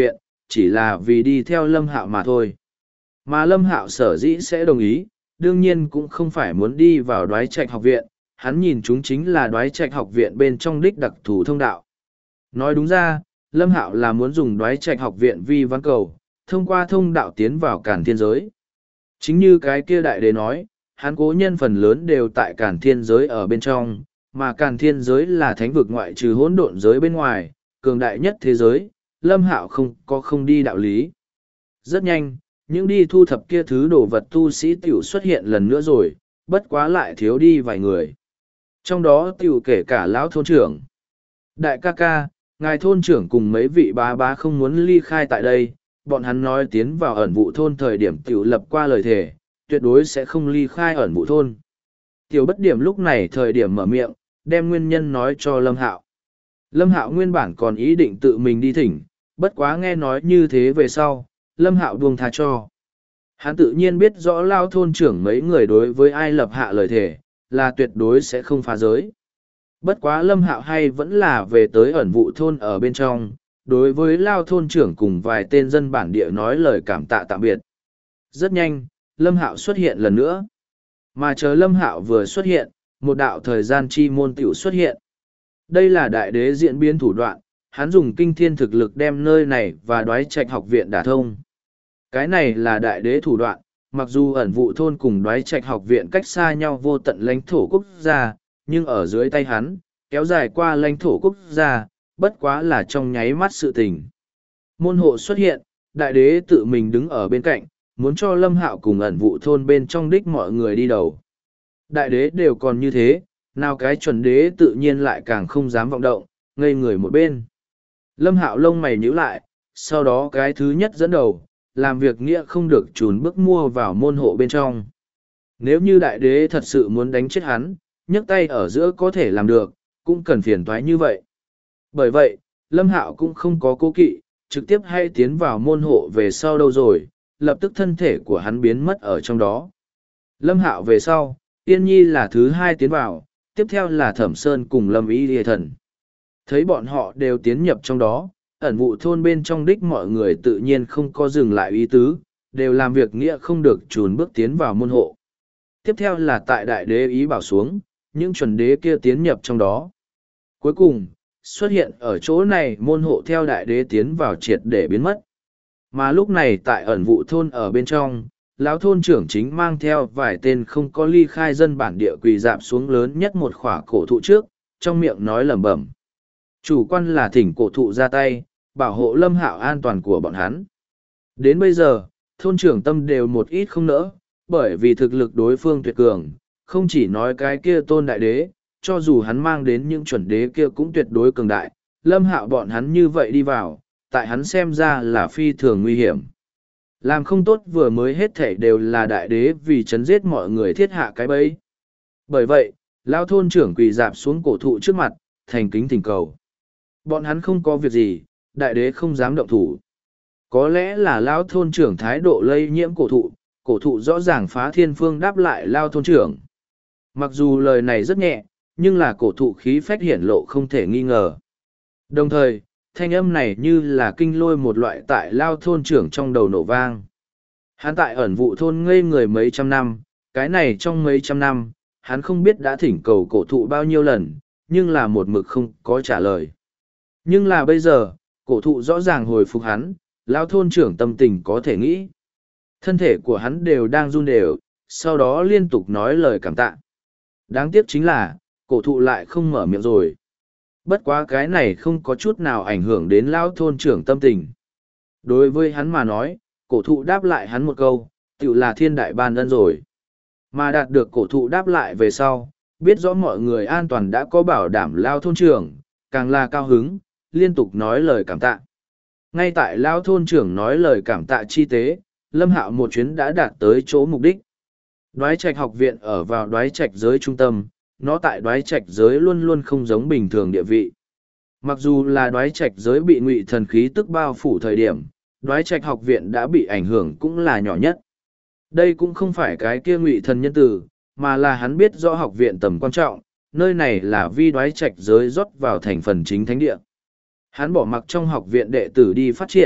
chỉ là vì đi theo Lâm Hạo mà thôi. Mà Lâm Hạo sở dĩ sẽ đồng ý, đương nhiên cũng không phải muốn đi vào Đoái Trạch học viện, hắn nhìn chúng chính là Đoái Trạch học viện bên trong đích đặc thù thông đạo. Nói đúng ra, Lâm Hạo là muốn dùng Đoái Trạch học viện vi văn cầu, thông qua thông đạo tiến vào Càn Thiên giới. Chính như cái kia đại đế nói, hắn cố nhân phần lớn đều tại Càn Thiên giới ở bên trong, mà Càn Thiên giới là thánh vực ngoại trừ hỗn độn giới bên ngoài, cường đại nhất thế giới, Lâm Hạo không đi đạo lý. Rất nhanh, những đi thu thập kia thứ đồ vật tu sĩ tiểu xuất hiện lần nữa rồi, bất quá lại thiếu đi vài người. Trong đó tiểu kể cả lão thôn trưởng. Đại ca ca, ngài thôn trưởng cùng mấy vị bá bá không muốn ly khai tại đây, bọn hắn nói tiến vào ẩn vụ thôn thời điểm tiểu lập qua lời thề, tuyệt đối sẽ không ly khai ẩn vụ thôn. Tiểu bất điểm lúc này thời điểm mở miệng, đem nguyên nhân nói cho Lâm Hạo. Lâm Hạo nguyên bản còn ý định tự mình đi thỉnh, bất quá nghe nói như thế về sau, Lâm Hạo buông tha cho. Hắn tự nhiên biết rõ lao thôn trưởng mấy người đối với ai lập hạ lời thề, là tuyệt đối sẽ không phá giới. Bất quá Lâm Hạo hay vẫn là về tới ẩn vụ thôn ở bên trong, đối với lao thôn trưởng cùng vài tên dân bản địa nói lời cảm tạ tạm biệt. Rất nhanh, Lâm Hạo xuất hiện lần nữa. Mà chờ Lâm Hạo vừa xuất hiện, một đạo thời gian chi môn tiểu xuất hiện. Đây là đại đế diễn biến thủ đoạn, hắn dùng kinh thiên thực lực đem nơi này và Đoái Trạch học viện đả thông. Cái này là đại đế thủ đoạn, mặc dù ẩn vụ thôn cùng Đoái Trạch học viện cách xa nhau vô tận lãnh thổ quốc gia, nhưng ở dưới tay hắn, kéo dài qua lãnh thổ quốc gia, bất quá là trong nháy mắt sự tình. Môn hộ xuất hiện, đại đế tự mình đứng ở bên cạnh, muốn cho Lâm Hạo cùng ẩn vụ thôn bên trong đích mọi người đi đầu. Đại đế đều còn như thế, nào cái chuẩn đế tự nhiên lại càng không dám vọng động, ngây người một bên. Lâm Hạo lông mày nhíu lại, sau đó cái thứ nhất dẫn đầu, làm việc nghĩa không được trùn bước mua vào môn hộ bên trong. Nếu như đại đế thật sự muốn đánh chết hắn, nhấc tay ở giữa có thể làm được, cũng cần phiền toái như vậy. Bởi vậy, Lâm Hạo cũng không có cố kỵ, trực tiếp hay tiến vào môn hộ về sau đâu rồi, lập tức thân thể của hắn biến mất ở trong đó. Lâm Hạo về sau, Yên Nhi là thứ hai tiến vào, tiếp theo là Thẩm Sơn cùng Lâm Y Lìa Thần. Thấy bọn họ đều tiến nhập trong đó, ẩn vụ thôn bên trong đích mọi người tự nhiên không có dừng lại ý tứ, đều làm việc nghĩa không được trùn bước tiến vào môn hộ. Tiếp theo là tại đại đế ý bảo xuống, những chuẩn đế kia tiến nhập trong đó. Cuối cùng, xuất hiện ở chỗ này môn hộ theo đại đế tiến vào triệt để biến mất. Mà lúc này tại ẩn vụ thôn ở bên trong, lão thôn trưởng chính mang theo vài tên không có ly khai dân bản địa quỳ dạp xuống lớn nhất một khỏa cổ thụ trước, trong miệng nói lẩm bẩm. Chủ quan là thỉnh cổ thụ ra tay, bảo hộ Lâm Hạo an toàn của bọn hắn. Đến bây giờ, thôn trưởng tâm đều một ít không nỡ, bởi vì thực lực đối phương tuyệt cường, không chỉ nói cái kia tôn đại đế, cho dù hắn mang đến những chuẩn đế kia cũng tuyệt đối cường đại, Lâm Hạo bọn hắn như vậy đi vào, tại hắn xem ra là phi thường nguy hiểm. Làm không tốt vừa mới hết thể đều là đại đế vì chấn giết mọi người thiết hạ cái bẫy. Bởi vậy, lão thôn trưởng quỳ dạp xuống cổ thụ trước mặt, thành kính thỉnh cầu. Bọn hắn không có việc gì, đại đế không dám động thủ. Có lẽ là lão thôn trưởng thái độ lây nhiễm cổ thụ rõ ràng phá thiên phương đáp lại lão thôn trưởng. Mặc dù lời này rất nhẹ, nhưng là cổ thụ khí phách hiển lộ không thể nghi ngờ. Đồng thời, thanh âm này như là kinh lôi một loại tại lao thôn trưởng trong đầu nổ vang. Hắn tại ẩn vụ thôn ngây người mấy trăm năm, cái này trong mấy trăm năm, hắn không biết đã thỉnh cầu cổ thụ bao nhiêu lần, nhưng là một mực không có trả lời. Nhưng là bây giờ, cổ thụ rõ ràng hồi phục hắn, lao thôn trưởng tâm tình có thể nghĩ. Thân thể của hắn đều đang run đều, sau đó liên tục nói lời cảm tạ. Đáng tiếc chính là, cổ thụ lại không mở miệng rồi. Bất quá cái này không có chút nào ảnh hưởng đến lão thôn trưởng tâm tình. Đối với hắn mà nói, cổ thụ đáp lại hắn một câu, tự là thiên đại ban ân rồi. Mà đạt được cổ thụ đáp lại về sau, biết rõ mọi người an toàn đã có bảo đảm lao thôn trưởng, càng là cao hứng, liên tục nói lời cảm tạ. Ngay tại lao thôn trưởng nói lời cảm tạ chi tế, Lâm Hạo một chuyến đã đạt tới chỗ mục đích. Đoái Trạch học viện ở vào Đoái Trạch giới trung tâm, nó tại Đoái Trạch giới luôn luôn không giống bình thường địa vị. Mặc dù là Đoái Trạch giới bị ngụy thần khí tức bao phủ thời điểm, Đoái Trạch học viện đã bị ảnh hưởng cũng là nhỏ nhất. Đây cũng không phải cái kia ngụy thần nhân tử, mà là hắn biết rõ học viện tầm quan trọng, nơi này là vi Đoái Trạch giới rót vào thành phần chính thánh địa. Hắn bỏ mặc trong học viện đệ tử đi phát triển,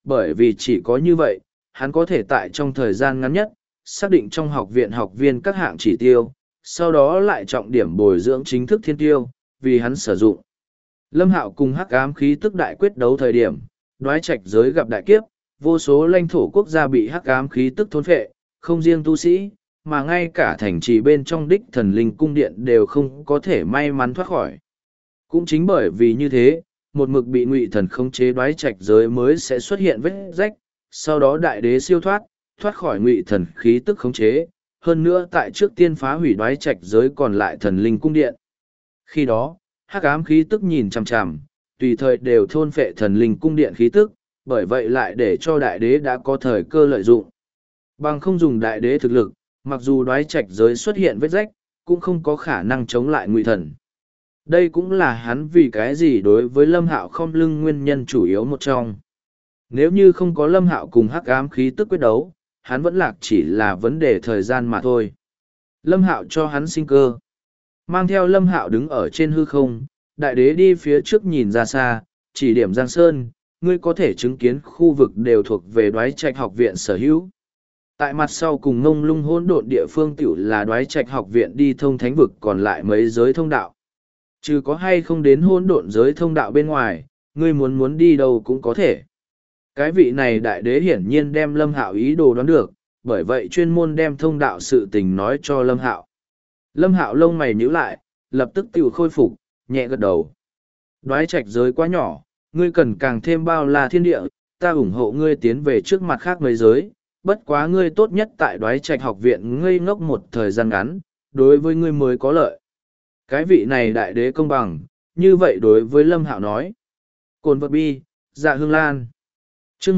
bởi vì chỉ có như vậy, hắn có thể tại trong thời gian ngắn nhất, xác định trong học viện học viên các hạng chỉ tiêu, sau đó lại trọng điểm bồi dưỡng chính thức thiên tiêu, vì hắn sử dụng. Lâm Hạo cùng hắc ám khí tức đại quyết đấu thời điểm, đoái trạch giới gặp đại kiếp, vô số lãnh thổ quốc gia bị hắc ám khí tức thôn phệ, không riêng tu sĩ, mà ngay cả thành trì bên trong đích thần linh cung điện đều không có thể may mắn thoát khỏi. Cũng chính bởi vì như thế, một mực bị ngụy thần khống chế đoái trạch giới mới sẽ xuất hiện vết rách, sau đó đại đế siêu thoát khỏi ngụy thần khí tức khống chế, hơn nữa tại trước tiên phá hủy đoái trạch giới còn lại thần linh cung điện. Khi đó, hắc ám khí tức nhìn chằm chằm, tùy thời đều thôn phệ thần linh cung điện khí tức, bởi vậy lại để cho đại đế đã có thời cơ lợi dụng. Bằng không dùng đại đế thực lực, mặc dù đoái trạch giới xuất hiện vết rách, cũng không có khả năng chống lại ngụy thần. Đây cũng là hắn vì cái gì đối với Lâm Hạo không lưng nguyên nhân chủ yếu một trong. Nếu như không có Lâm Hạo cùng hắc ám khí tức quyết đấu, hắn vẫn lạc chỉ là vấn đề thời gian mà thôi. Lâm Hạo cho hắn sinh cơ. Mang theo Lâm Hạo đứng ở trên hư không, đại đế đi phía trước nhìn ra xa, chỉ điểm Giang Sơn, ngươi có thể chứng kiến khu vực đều thuộc về đoái trạch học viện sở hữu. Tại mặt sau cùng ngông lung hỗn độn địa phương tiểu là đoái trạch học viện đi thông thánh vực còn lại mấy giới thông đạo. Trừ có hay không đến hỗn độn giới thông đạo bên ngoài, ngươi muốn đi đâu cũng có thể. Cái vị này đại đế hiển nhiên đem Lâm Hạo ý đồ đoán được, bởi vậy chuyên môn đem thông đạo sự tình nói cho Lâm Hạo. Lâm Hạo lông mày nhíu lại, lập tức tiểu khôi phục, nhẹ gật đầu. Đoái trạch giới quá nhỏ, ngươi cần càng thêm bao la thiên địa, ta ủng hộ ngươi tiến về trước mặt khác mấy giới, bất quá ngươi tốt nhất tại đoái trạch học viện ngây ngốc một thời gian ngắn, đối với ngươi mới có lợi. Cái vị này đại đế công bằng, như vậy đối với Lâm Hạo nói. Cồn vật bi, dạ hương lan. Chương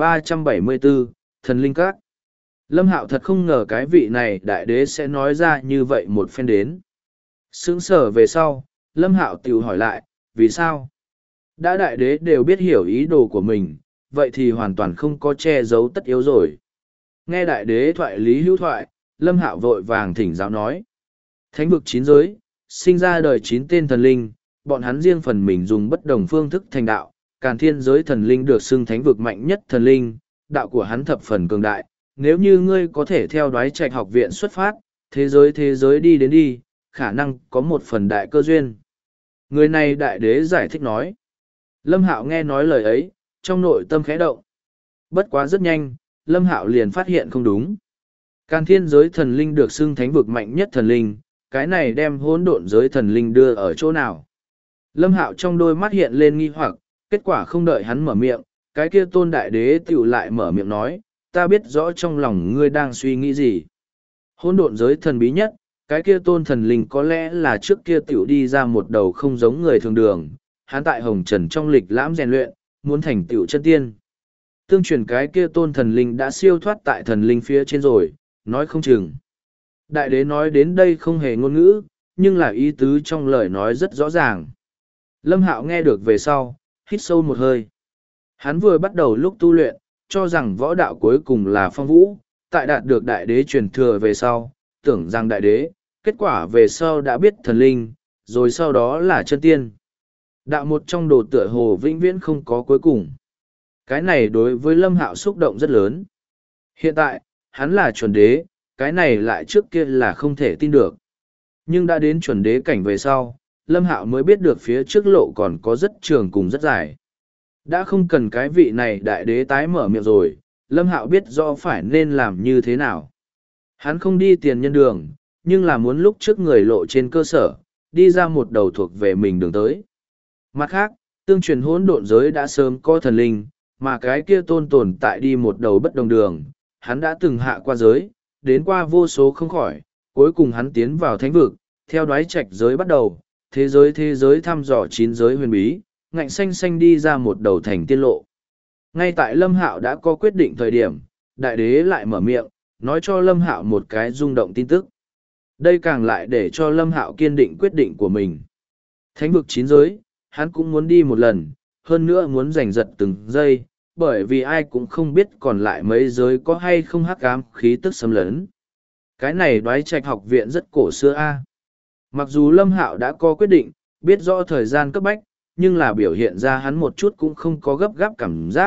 1374, Thần Linh Các. Lâm Hạo thật không ngờ cái vị này đại đế sẽ nói ra như vậy một phen đến. Sững sờ về sau, Lâm Hạo tiểu hỏi lại, vì sao? Đã đại đế đều biết hiểu ý đồ của mình, vậy thì hoàn toàn không có che giấu tất yếu rồi. Nghe đại đế thoại lý hữu thoại, Lâm Hạo vội vàng thỉnh giáo nói. Thánh vực 9 giới, sinh ra đời 9 tên thần linh, bọn hắn riêng phần mình dùng bất đồng phương thức thành đạo. Càn thiên giới thần linh được xưng thánh vực mạnh nhất thần linh, đạo của hắn thập phần cường đại. Nếu như ngươi có thể theo đoái trạch học viện xuất phát, thế giới đi đến đi, khả năng có một phần đại cơ duyên. Người này đại đế giải thích nói. Lâm Hạo nghe nói lời ấy, trong nội tâm khẽ động. Bất quá rất nhanh, Lâm Hạo liền phát hiện không đúng. Càn thiên giới thần linh được xưng thánh vực mạnh nhất thần linh, cái này đem hỗn độn giới thần linh đưa ở chỗ nào? Lâm Hạo trong đôi mắt hiện lên nghi hoặc, kết quả không đợi hắn mở miệng, cái kia tôn đại đế tiểu lại mở miệng nói, ta biết rõ trong lòng ngươi đang suy nghĩ gì. Hỗn độn giới thần bí nhất, cái kia tôn thần linh có lẽ là trước kia tiểu đi ra một đầu không giống người thường đường, hắn tại hồng trần trong lịch lãm rèn luyện, muốn thành tiểu chân tiên. Tương truyền cái kia tôn thần linh đã siêu thoát tại thần linh phía trên rồi, nói không chừng. Đại đế nói đến đây không hề ngôn ngữ, nhưng là ý tứ trong lời nói rất rõ ràng. Lâm Hạo nghe được về sau, hít sâu một hơi. Hắn vừa bắt đầu lúc tu luyện, cho rằng võ đạo cuối cùng là phong vũ, tại đạt được đại đế truyền thừa về sau, tưởng rằng đại đế, kết quả về sau đã biết thần linh, rồi sau đó là chân tiên. Đạo một trong đồ tựa hồ vĩnh viễn không có cuối cùng. Cái này đối với Lâm Hạo xúc động rất lớn. Hiện tại, hắn là chuẩn đế, cái này lại trước kia là không thể tin được. Nhưng đã đến chuẩn đế cảnh về sau, Lâm Hạo mới biết được phía trước lộ còn có rất trường cùng rất dài. Đã không cần cái vị này đại đế tái mở miệng rồi, Lâm Hạo biết rõ phải nên làm như thế nào. Hắn không đi tiền nhân đường, nhưng là muốn lúc trước người lộ trên cơ sở, đi ra một đầu thuộc về mình đường tới. Mặt khác, tương truyền hỗn độn giới đã sớm có thần linh, mà cái kia tôn tồn tại đi một đầu bất đồng đường, hắn đã từng hạ qua giới, đến qua vô số không khỏi, cuối cùng hắn tiến vào thánh vực, theo đoái trạch giới bắt đầu, thế giới thăm dò 9 giới huyền bí, ngạnh xanh xanh đi ra một đầu thành tiên lộ. Ngay tại Lâm Hạo đã có quyết định thời điểm, đại đế lại mở miệng, nói cho Lâm Hạo một cái rung động tin tức. Đây càng lại để cho Lâm Hạo kiên định quyết định của mình. Thánh vực 9 giới, hắn cũng muốn đi một lần, hơn nữa muốn giành giật từng giây, bởi vì ai cũng không biết còn lại mấy giới có hay không hắc ám khí tức xâm lấn. Cái này đoái trạch học viện rất cổ xưa a. Mặc dù Lâm Hạo đã có quyết định, biết rõ thời gian cấp bách, nhưng là biểu hiện ra hắn một chút cũng không có gấp gáp cảm giác,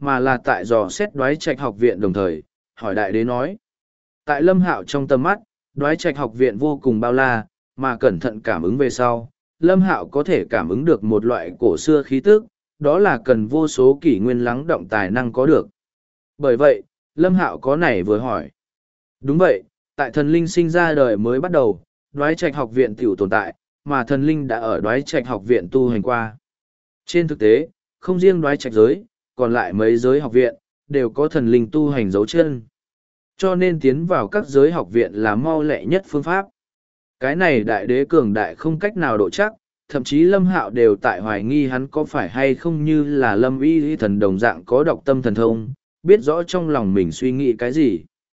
mà là tại dò xét Đoái Trạch học viện đồng thời, hỏi đại đế nói. Tại Lâm Hạo trong tầm mắt, Đoái Trạch học viện vô cùng bao la, mà cẩn thận cảm ứng về sau, Lâm Hạo có thể cảm ứng được một loại cổ xưa khí tức, đó là cần vô số kỷ nguyên lắng động tài năng có được. Bởi vậy, Lâm Hạo có này vừa hỏi. Đúng vậy, tại thần linh sinh ra đời mới bắt đầu, Đoái Trạch học viện tiểu tồn tại, mà thần linh đã ở Đoái Trạch học viện tu hành qua. Trên thực tế, không riêng Đoái Trạch giới, còn lại mấy giới học viện, đều có thần linh tu hành dấu chân. Cho nên tiến vào các giới học viện là mau lẹ nhất phương pháp. Cái này đại đế cường đại không cách nào độ chắc, thậm chí Lâm Hạo đều tại hoài nghi hắn có phải hay không như là Lâm Y thần đồng dạng có đọc tâm thần thông, biết rõ trong lòng mình suy nghĩ cái gì.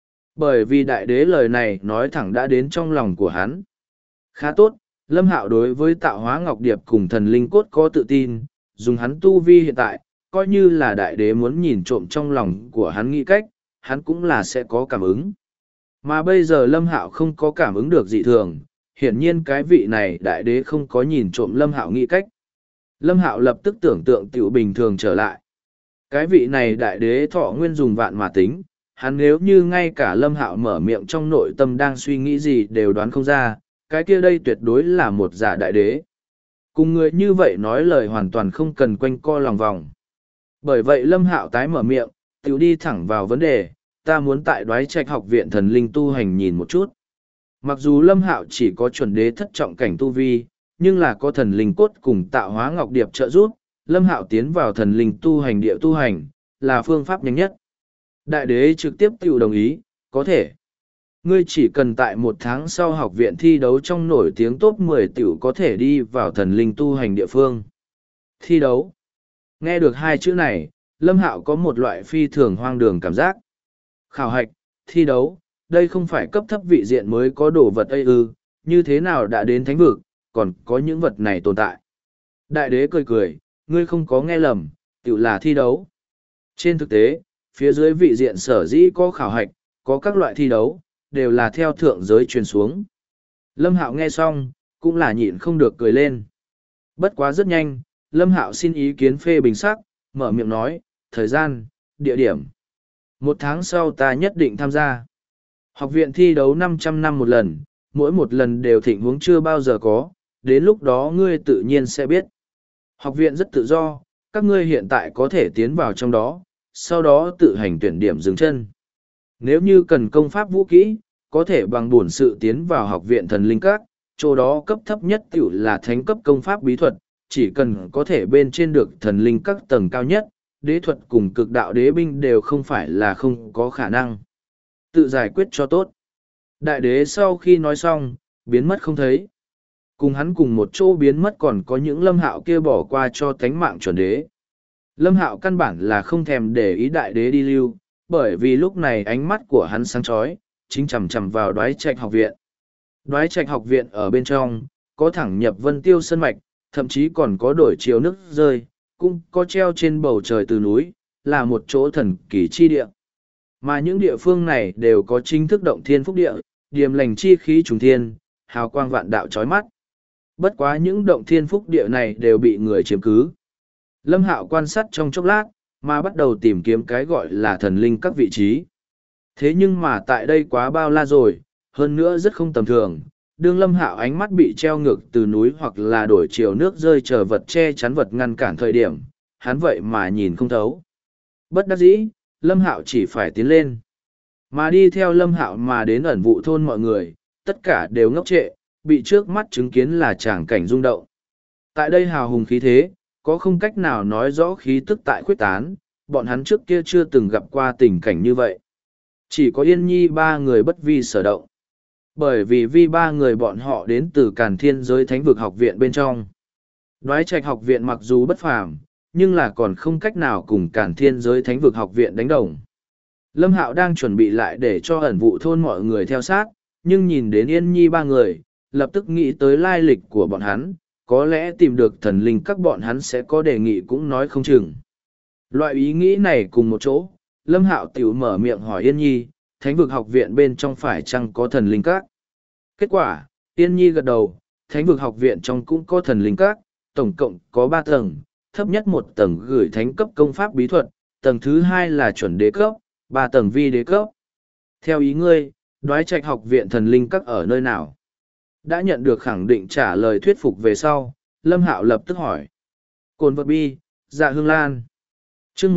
Bởi vì đại đế lời này nói thẳng đã đến trong lòng của hắn. Khá tốt, Lâm Hạo đối với tạo hóa ngọc điệp cùng thần linh cốt có tự tin, dùng hắn tu vi hiện tại, coi như là đại đế muốn nhìn trộm trong lòng của hắn nghĩ cách, hắn cũng là sẽ có cảm ứng. Mà bây giờ Lâm Hạo không có cảm ứng được dị thường, hiển nhiên cái vị này đại đế không có nhìn trộm Lâm Hạo nghĩ cách. Lâm Hạo lập tức tưởng tượng tiểu bình thường trở lại. Cái vị này đại đế thọ nguyên dùng vạn mà tính, hắn nếu như ngay cả Lâm Hạo mở miệng trong nội tâm đang suy nghĩ gì đều đoán không ra, cái kia đây tuyệt đối là một giả đại đế. Cùng người như vậy nói lời hoàn toàn không cần quanh co lòng vòng. Bởi vậy Lâm Hạo tái mở miệng, tiểu đi thẳng vào vấn đề, ta muốn tại Đoái Trạch học viện thần linh tu hành nhìn một chút. Mặc dù Lâm Hạo chỉ có chuẩn đế thất trọng cảnh tu vi, nhưng là có thần linh cốt cùng tạo hóa ngọc điệp trợ giúp, Lâm Hạo tiến vào thần linh tu hành địa tu hành, là phương pháp nhanh nhất. Đại đế trực tiếp tiểu đồng ý, có thể. Ngươi chỉ cần tại 1 tháng sau học viện thi đấu trong nổi tiếng top 10 tiểu có thể đi vào thần linh tu hành địa phương. Thi đấu. Nghe được hai chữ này, Lâm Hạo có một loại phi thường hoang đường cảm giác. Khảo hạch, thi đấu, đây không phải cấp thấp vị diện mới có đồ vật ấy ư, như thế nào đã đến thánh vực, còn có những vật này tồn tại. Đại đế cười cười, ngươi không có nghe lầm, tiểu là thi đấu. Trên thực tế, phía dưới vị diện sở dĩ có khảo hạch, có các loại thi đấu, đều là theo thượng giới truyền xuống. Lâm Hạo nghe xong, cũng là nhịn không được cười lên. Bất quá rất nhanh, Lâm Hạo xin ý kiến phê bình sắc, mở miệng nói, thời gian, địa điểm. 1 tháng sau ta nhất định tham gia. Học viện thi đấu 500 năm một lần, mỗi một lần đều thịnh huống chưa bao giờ có, đến lúc đó ngươi tự nhiên sẽ biết. Học viện rất tự do, các ngươi hiện tại có thể tiến vào trong đó, sau đó tự hành tuyển điểm dừng chân. Nếu như cần công pháp vũ kỹ, có thể bằng bổn sự tiến vào học viện thần linh các, chỗ đó cấp thấp nhất tiểu là thánh cấp công pháp bí thuật, chỉ cần có thể bên trên được thần linh các tầng cao nhất, đế thuật cùng cực đạo đế binh đều không phải là không có khả năng. Tự giải quyết cho tốt. Đại đế sau khi nói xong, biến mất không thấy. Cùng hắn cùng một chỗ biến mất còn có những Lâm Hạo kia bỏ qua cho tánh mạng chuẩn đế. Lâm Hạo căn bản là không thèm để ý đại đế đi lưu, bởi vì lúc này ánh mắt của hắn sáng chói, chính chằm chằm vào Đoái Trạch học viện. Đoái Trạch học viện ở bên trong, có thẳng nhập Vân Tiêu Sơn Mạch, thậm chí còn có đổi chiều nước rơi, cũng có treo trên bầu trời từ núi, là một chỗ thần kỳ chi địa. Mà những địa phương này đều có chính thức động thiên phúc địa, điềm lành chi khí trùng thiên, hào quang vạn đạo chói mắt. Bất quá những động thiên phúc địa này đều bị người chiếm cứ. Lâm Hạo quan sát trong chốc lát, mà bắt đầu tìm kiếm cái gọi là thần linh các vị trí. Thế nhưng mà tại đây quá bao la rồi, hơn nữa rất không tầm thường. Đương Lâm Hạo ánh mắt bị treo ngược từ núi hoặc là đổi chiều nước rơi chờ vật che chắn vật ngăn cản thời điểm, hắn vậy mà nhìn không thấu. Bất đắc dĩ, Lâm Hạo chỉ phải tiến lên. Mà đi theo Lâm Hạo mà đến ẩn vụ thôn mọi người, tất cả đều ngốc trệ, bị trước mắt chứng kiến là tràng cảnh rung động. Tại đây hào hùng khí thế, có không cách nào nói rõ khí tức tại khuyết tán, bọn hắn trước kia chưa từng gặp qua tình cảnh như vậy. Chỉ có Yên Nhi 3 người bất vi sở động. Bởi vì 3 người bọn họ đến từ Càn Thiên giới thánh vực học viện bên trong. Đoái Trạch học viện mặc dù bất phàm, nhưng là còn không cách nào cùng Càn Thiên giới thánh vực học viện đánh đồng. Lâm Hạo đang chuẩn bị lại để cho ẩn vụ thôn mọi người theo sát, nhưng nhìn đến Yên Nhi 3 người, lập tức nghĩ tới lai lịch của bọn hắn, có lẽ tìm được thần linh các bọn hắn sẽ có đề nghị cũng nói không chừng. Loại ý nghĩ này cùng một chỗ, Lâm Hạo tiểu mở miệng hỏi Yên Nhi, thánh vực học viện bên trong phải chăng có thần linh các? Kết quả, Yên Nhi gật đầu, thánh vực học viện trong cũng có thần linh các, tổng cộng có 3 tầng, thấp nhất 1 tầng gửi thánh cấp công pháp bí thuật, tầng thứ hai là chuẩn đế cấp, 3 tầng vi đế cấp. Theo ý ngươi, Đoái Trạch học viện thần linh các ở nơi nào? Đã nhận được khẳng định trả lời thuyết phục về sau, Lâm Hạo lập tức hỏi. Cồn vật bi, Dạ Hương Lan. Chương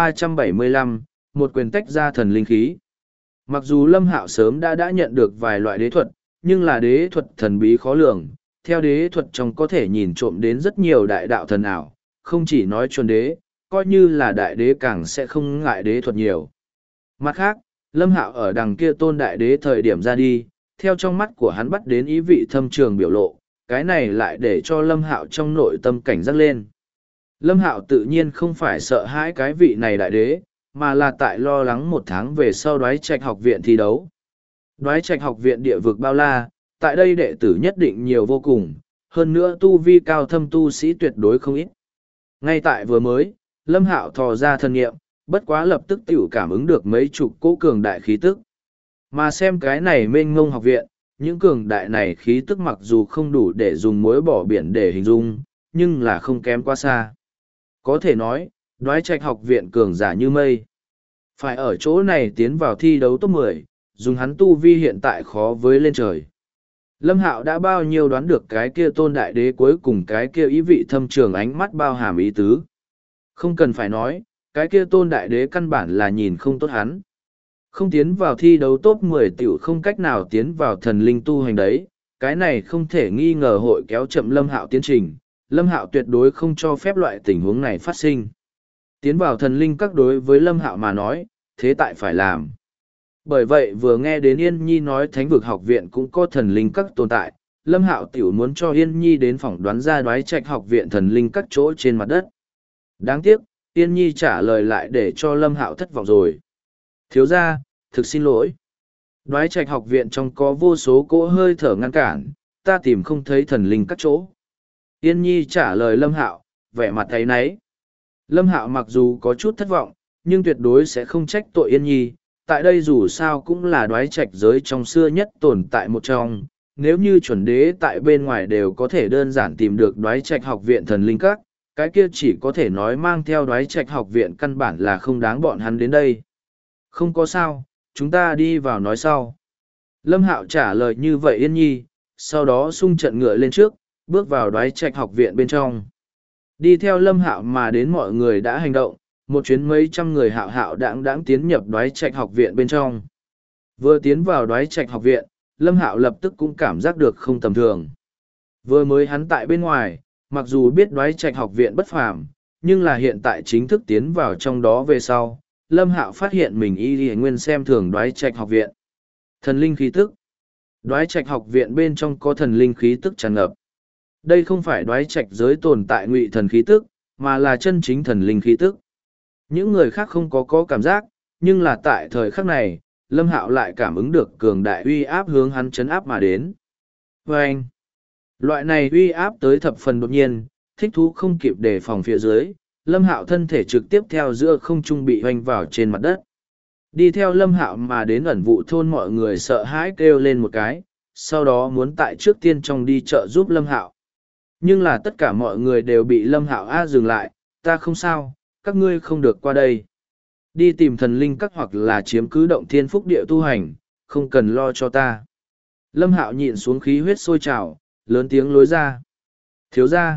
1375, một quyền tách ra thần linh khí. Mặc dù Lâm Hạo sớm đã nhận được vài loại đế thuật, nhưng là đế thuật thần bí khó lường. Theo đế thuật trong có thể nhìn trộm đến rất nhiều đại đạo thần ảo, không chỉ nói chuẩn đế, coi như là đại đế càng sẽ không ngại đế thuật nhiều. Mặt khác, Lâm Hạo ở đằng kia tôn đại đế thời điểm ra đi, theo trong mắt của hắn bắt đến ý vị thâm trường biểu lộ, cái này lại để cho Lâm Hạo trong nội tâm cảnh giác lên. Lâm Hạo tự nhiên không phải sợ hãi cái vị này đại đế, mà là tại lo lắng 1 tháng về sau Đoái Trạch học viện thi đấu. Đoái Trạch học viện địa vực bao la, tại đây đệ tử nhất định nhiều vô cùng, hơn nữa tu vi cao thâm tu sĩ tuyệt đối không ít. Ngay tại vừa mới, Lâm Hạo thò ra thân nghiệm, bất quá lập tức tiểu cảm ứng được mấy chục cỗ cường đại khí tức. Mà xem cái này mênh mông học viện, những cường đại này khí tức mặc dù không đủ để dùng muối bỏ biển để hình dung, nhưng là không kém quá xa. Có thể nói, Đoái Trạch học viện cường giả như mây. Phải ở chỗ này tiến vào thi đấu top 10, dùng hắn tu vi hiện tại khó với lên trời. Lâm Hạo đã bao nhiêu đoán được cái kia tôn đại đế cuối cùng cái kia ý vị thâm trường ánh mắt bao hàm ý tứ. Không cần phải nói, cái kia tôn đại đế căn bản là nhìn không tốt hắn. Không tiến vào thi đấu top 10 tiểu không cách nào tiến vào thần linh tu hành đấy, cái này không thể nghi ngờ hội kéo chậm Lâm Hạo tiến trình. Lâm Hạo tuyệt đối không cho phép loại tình huống này phát sinh. Tiến vào thần linh các đối với Lâm Hạo mà nói, thế tại phải làm. Bởi vậy vừa nghe đến Yên Nhi nói Thánh vực học viện cũng có thần linh các tồn tại, Lâm Hạo tiểu muốn cho Yên Nhi đến phỏng đoán ra Đoái Trạch học viện thần linh các chỗ trên mặt đất. Đáng tiếc, Yên Nhi trả lời lại để cho Lâm Hạo thất vọng rồi. Thiếu gia, thực xin lỗi. Đoái Trạch học viện trong có vô số cỗ hơi thở ngăn cản, ta tìm không thấy thần linh các chỗ. Yên Nhi trả lời Lâm Hạo, vẻ mặt thấy náy. Lâm Hạo mặc dù có chút thất vọng, nhưng tuyệt đối sẽ không trách tội Yên Nhi. Tại đây dù sao cũng là Đoái Trạch giới trong xưa nhất tồn tại một trong. Nếu như chuẩn đế tại bên ngoài đều có thể đơn giản tìm được Đoái Trạch học viện thần linh các, cái kia chỉ có thể nói mang theo Đoái Trạch học viện căn bản là không đáng bọn hắn đến đây. Không có sao, chúng ta đi vào nói sau. Lâm Hạo trả lời như vậy Yên Nhi, sau đó xung trận ngựa lên trước, bước vào Đoái Trạch học viện bên trong. Đi theo Lâm Hạo mà đến mọi người đã hành động, một chuyến mấy trăm người hạo hạo đãng tiến nhập Đoái Trạch học viện bên trong. Vừa tiến vào Đoái Trạch học viện, Lâm Hạo lập tức cũng cảm giác được không tầm thường. Vừa mới hắn tại bên ngoài, mặc dù biết Đoái Trạch học viện bất phàm, nhưng là hiện tại chính thức tiến vào trong đó về sau, Lâm Hạo phát hiện mình y nguyên xem thường Đoái Trạch học viện. Thần linh khí tức. Đoái Trạch học viện bên trong có thần linh khí tức tràn ngập. Đây không phải Đoái Trạch giới tồn tại ngụy thần khí tức, mà là chân chính thần linh khí tức. Những người khác không có cảm giác, nhưng là tại thời khắc này, Lâm Hạo lại cảm ứng được cường đại uy áp hướng hắn chấn áp mà đến. Và anh, loại này uy áp tới thập phần đột nhiên, thích thú không kịp đề phòng phía dưới, Lâm Hạo thân thể trực tiếp theo giữa không trung bị hoành vào trên mặt đất. Đi theo Lâm Hạo mà đến ẩn vụ thôn mọi người sợ hãi kêu lên một cái, sau đó muốn tại trước tiên trong đi chợ giúp Lâm Hạo. Nhưng là tất cả mọi người đều bị Lâm Hạo dừng lại, ta không sao, các ngươi không được qua đây. Đi tìm thần linh các hoặc là chiếm cứ động thiên phúc địa tu hành, không cần lo cho ta. Lâm Hạo nhịn xuống khí huyết sôi trào, lớn tiếng lối ra. Thiếu gia,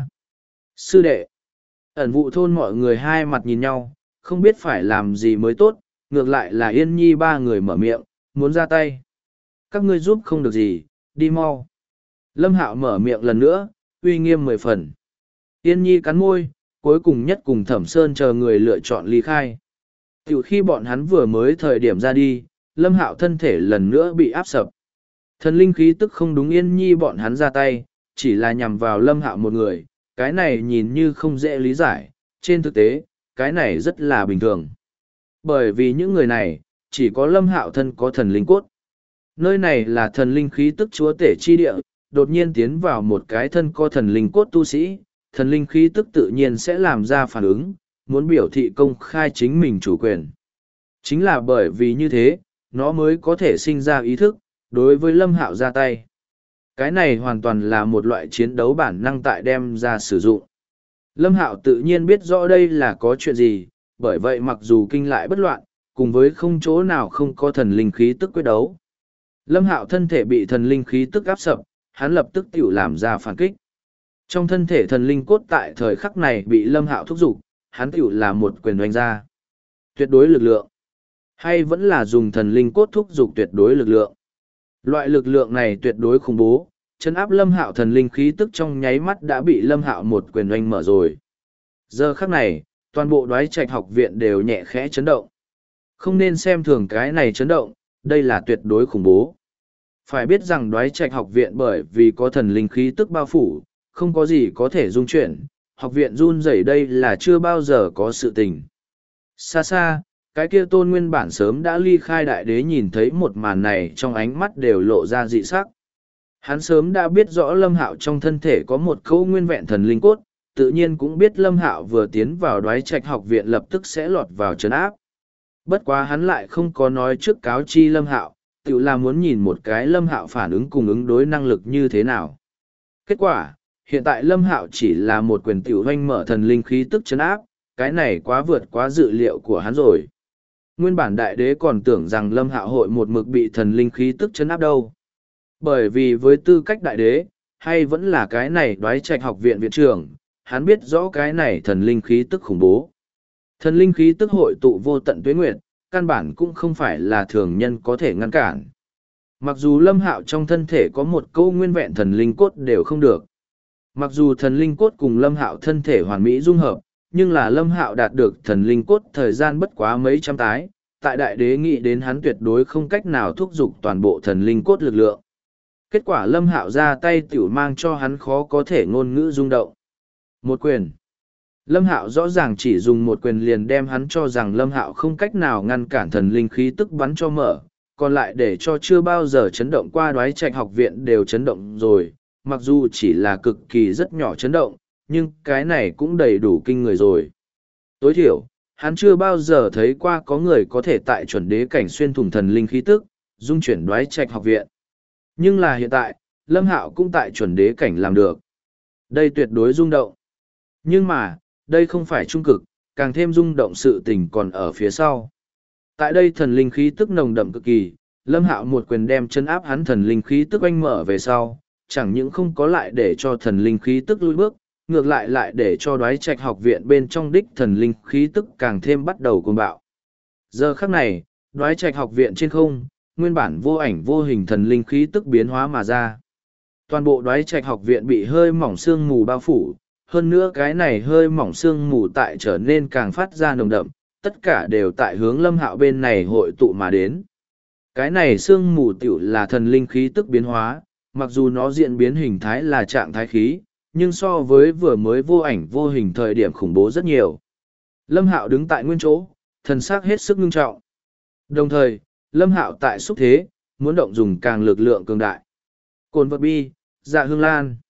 sư đệ. Ẩn vụ thôn mọi người hai mặt nhìn nhau, không biết phải làm gì mới tốt, ngược lại là Yên Nhi ba người mở miệng, muốn ra tay. Các ngươi giúp không được gì, đi mau. Lâm Hạo mở miệng lần nữa, uy nghiêm 10 phần. Yên Nhi cắn môi, cuối cùng nhất cùng Thẩm Sơn chờ người lựa chọn ly khai. Từ khi bọn hắn vừa mới thời điểm ra đi, Lâm Hạo thân thể lần nữa bị áp sập. Thần linh khí tức không đúng Yên Nhi bọn hắn ra tay, chỉ là nhằm vào Lâm Hạo một người, cái này nhìn như không dễ lý giải, trên thực tế, cái này rất là bình thường. Bởi vì những người này, chỉ có Lâm Hạo thân có thần linh cốt. Nơi này là thần linh khí tức chúa tể chi địa, đột nhiên tiến vào một cái thân có thần linh cốt tu sĩ, thần linh khí tức tự nhiên sẽ làm ra phản ứng, muốn biểu thị công khai chính mình chủ quyền. Chính là bởi vì như thế, nó mới có thể sinh ra ý thức, đối với Lâm Hạo ra tay. Cái này hoàn toàn là một loại chiến đấu bản năng tại đem ra sử dụng. Lâm Hạo tự nhiên biết rõ đây là có chuyện gì, bởi vậy mặc dù kinh lại bất loạn, cùng với không chỗ nào không có thần linh khí tức quyết đấu. Lâm Hạo thân thể bị thần linh khí tức áp sập, hắn lập tức tiểu làm ra phản kích. Trong thân thể thần linh cốt tại thời khắc này bị Lâm Hạo thúc giục, hắn tiểu là một quyền đánh ra. Tuyệt đối lực lượng. Hay vẫn là dùng thần linh cốt thúc giục tuyệt đối lực lượng. Loại lực lượng này tuyệt đối khủng bố, trấn áp Lâm Hạo thần linh khí tức trong nháy mắt đã bị Lâm Hạo một quyền đánh mở rồi. Giờ khắc này, toàn bộ Đoái Trạch học viện đều nhẹ khẽ chấn động. Không nên xem thường cái này chấn động, đây là tuyệt đối khủng bố. Phải biết rằng Đoái Trạch học viện bởi vì có thần linh khí tức bao phủ, không có gì có thể dung chuyển, học viện run rẩy đây là chưa bao giờ có sự tình. Xa xa, cái kia Tôn Nguyên Bản sớm đã ly khai đại đế nhìn thấy một màn này trong ánh mắt đều lộ ra dị sắc. Hắn sớm đã biết rõ Lâm Hạo trong thân thể có một khâu nguyên vẹn thần linh cốt, tự nhiên cũng biết Lâm Hạo vừa tiến vào Đoái Trạch học viện lập tức sẽ lọt vào trấn áp. Bất quá hắn lại không có nói trước cáo chi Lâm Hạo, tự là muốn nhìn một cái Lâm Hạo phản ứng cùng ứng đối năng lực như thế nào. Kết quả, hiện tại Lâm Hạo chỉ là một quyền tiểu hoanh mở thần linh khí tức trấn áp, cái này quá vượt quá dự liệu của hắn rồi. Nguyên bản đại đế còn tưởng rằng Lâm Hạo hội một mực bị thần linh khí tức trấn áp đâu. Bởi vì với tư cách đại đế, hay vẫn là cái này Đoái Trạch học viện viện trưởng, hắn biết rõ cái này thần linh khí tức khủng bố. Thần linh khí tức hội tụ vô tận tuế nguyệt, căn bản cũng không phải là thường nhân có thể ngăn cản. Mặc dù Lâm Hạo trong thân thể có một câu nguyên vẹn thần linh cốt đều không được. Mặc dù thần linh cốt cùng Lâm Hạo thân thể hoàn mỹ dung hợp, nhưng là Lâm Hạo đạt được thần linh cốt thời gian bất quá mấy trăm tái, tại đại đế nghĩ đến hắn tuyệt đối không cách nào thúc giục toàn bộ thần linh cốt lực lượng. Kết quả Lâm Hạo ra tay tiểu mang cho hắn khó có thể ngôn ngữ rung động. Một quyền. Lâm Hạo rõ ràng chỉ dùng một quyền liền đem hắn cho rằng Lâm Hạo không cách nào ngăn cản thần linh khí tức bắn cho mở, còn lại để cho chưa bao giờ chấn động qua Đoái Trạch học viện đều chấn động rồi, mặc dù chỉ là cực kỳ rất nhỏ chấn động, nhưng cái này cũng đầy đủ kinh người rồi. Tối thiểu, hắn chưa bao giờ thấy qua có người có thể tại chuẩn đế cảnh xuyên thủng thần linh khí tức, dung chuyển Đoái Trạch học viện. Nhưng là hiện tại, Lâm Hạo cũng tại chuẩn đế cảnh làm được. Đây tuyệt đối rung động. Nhưng mà, đây không phải trung cực, càng thêm rung động sự tình còn ở phía sau. Tại đây thần linh khí tức nồng đậm cực kỳ, Lâm Hạo một quyền đem chân áp hắn thần linh khí tức oanh mở về sau, chẳng những không có lại để cho thần linh khí tức lùi bước, ngược lại lại để cho Đoái Trạch học viện bên trong đích thần linh khí tức càng thêm bắt đầu cuồng bạo. Giờ khắc này, Đoái Trạch học viện trên không, nguyên bản vô ảnh vô hình thần linh khí tức biến hóa mà ra. Toàn bộ Đoái Trạch học viện bị hơi mỏng sương mù bao phủ, hơn nữa cái này hơi mỏng sương mù tại trở nên càng phát ra nồng đậm, tất cả đều tại hướng Lâm Hạo bên này hội tụ mà đến. Cái này sương mù tiểu là thần linh khí tức biến hóa, mặc dù nó diễn biến hình thái là trạng thái khí, nhưng so với vừa mới vô ảnh vô hình thời điểm khủng bố rất nhiều. Lâm Hạo đứng tại nguyên chỗ, thần sắc hết sức nghiêm trọng. Đồng thời, Lâm Hạo tại xúc thế, muốn động dùng càng lực lượng cường đại. Cồn vật bi, dạ hương lan.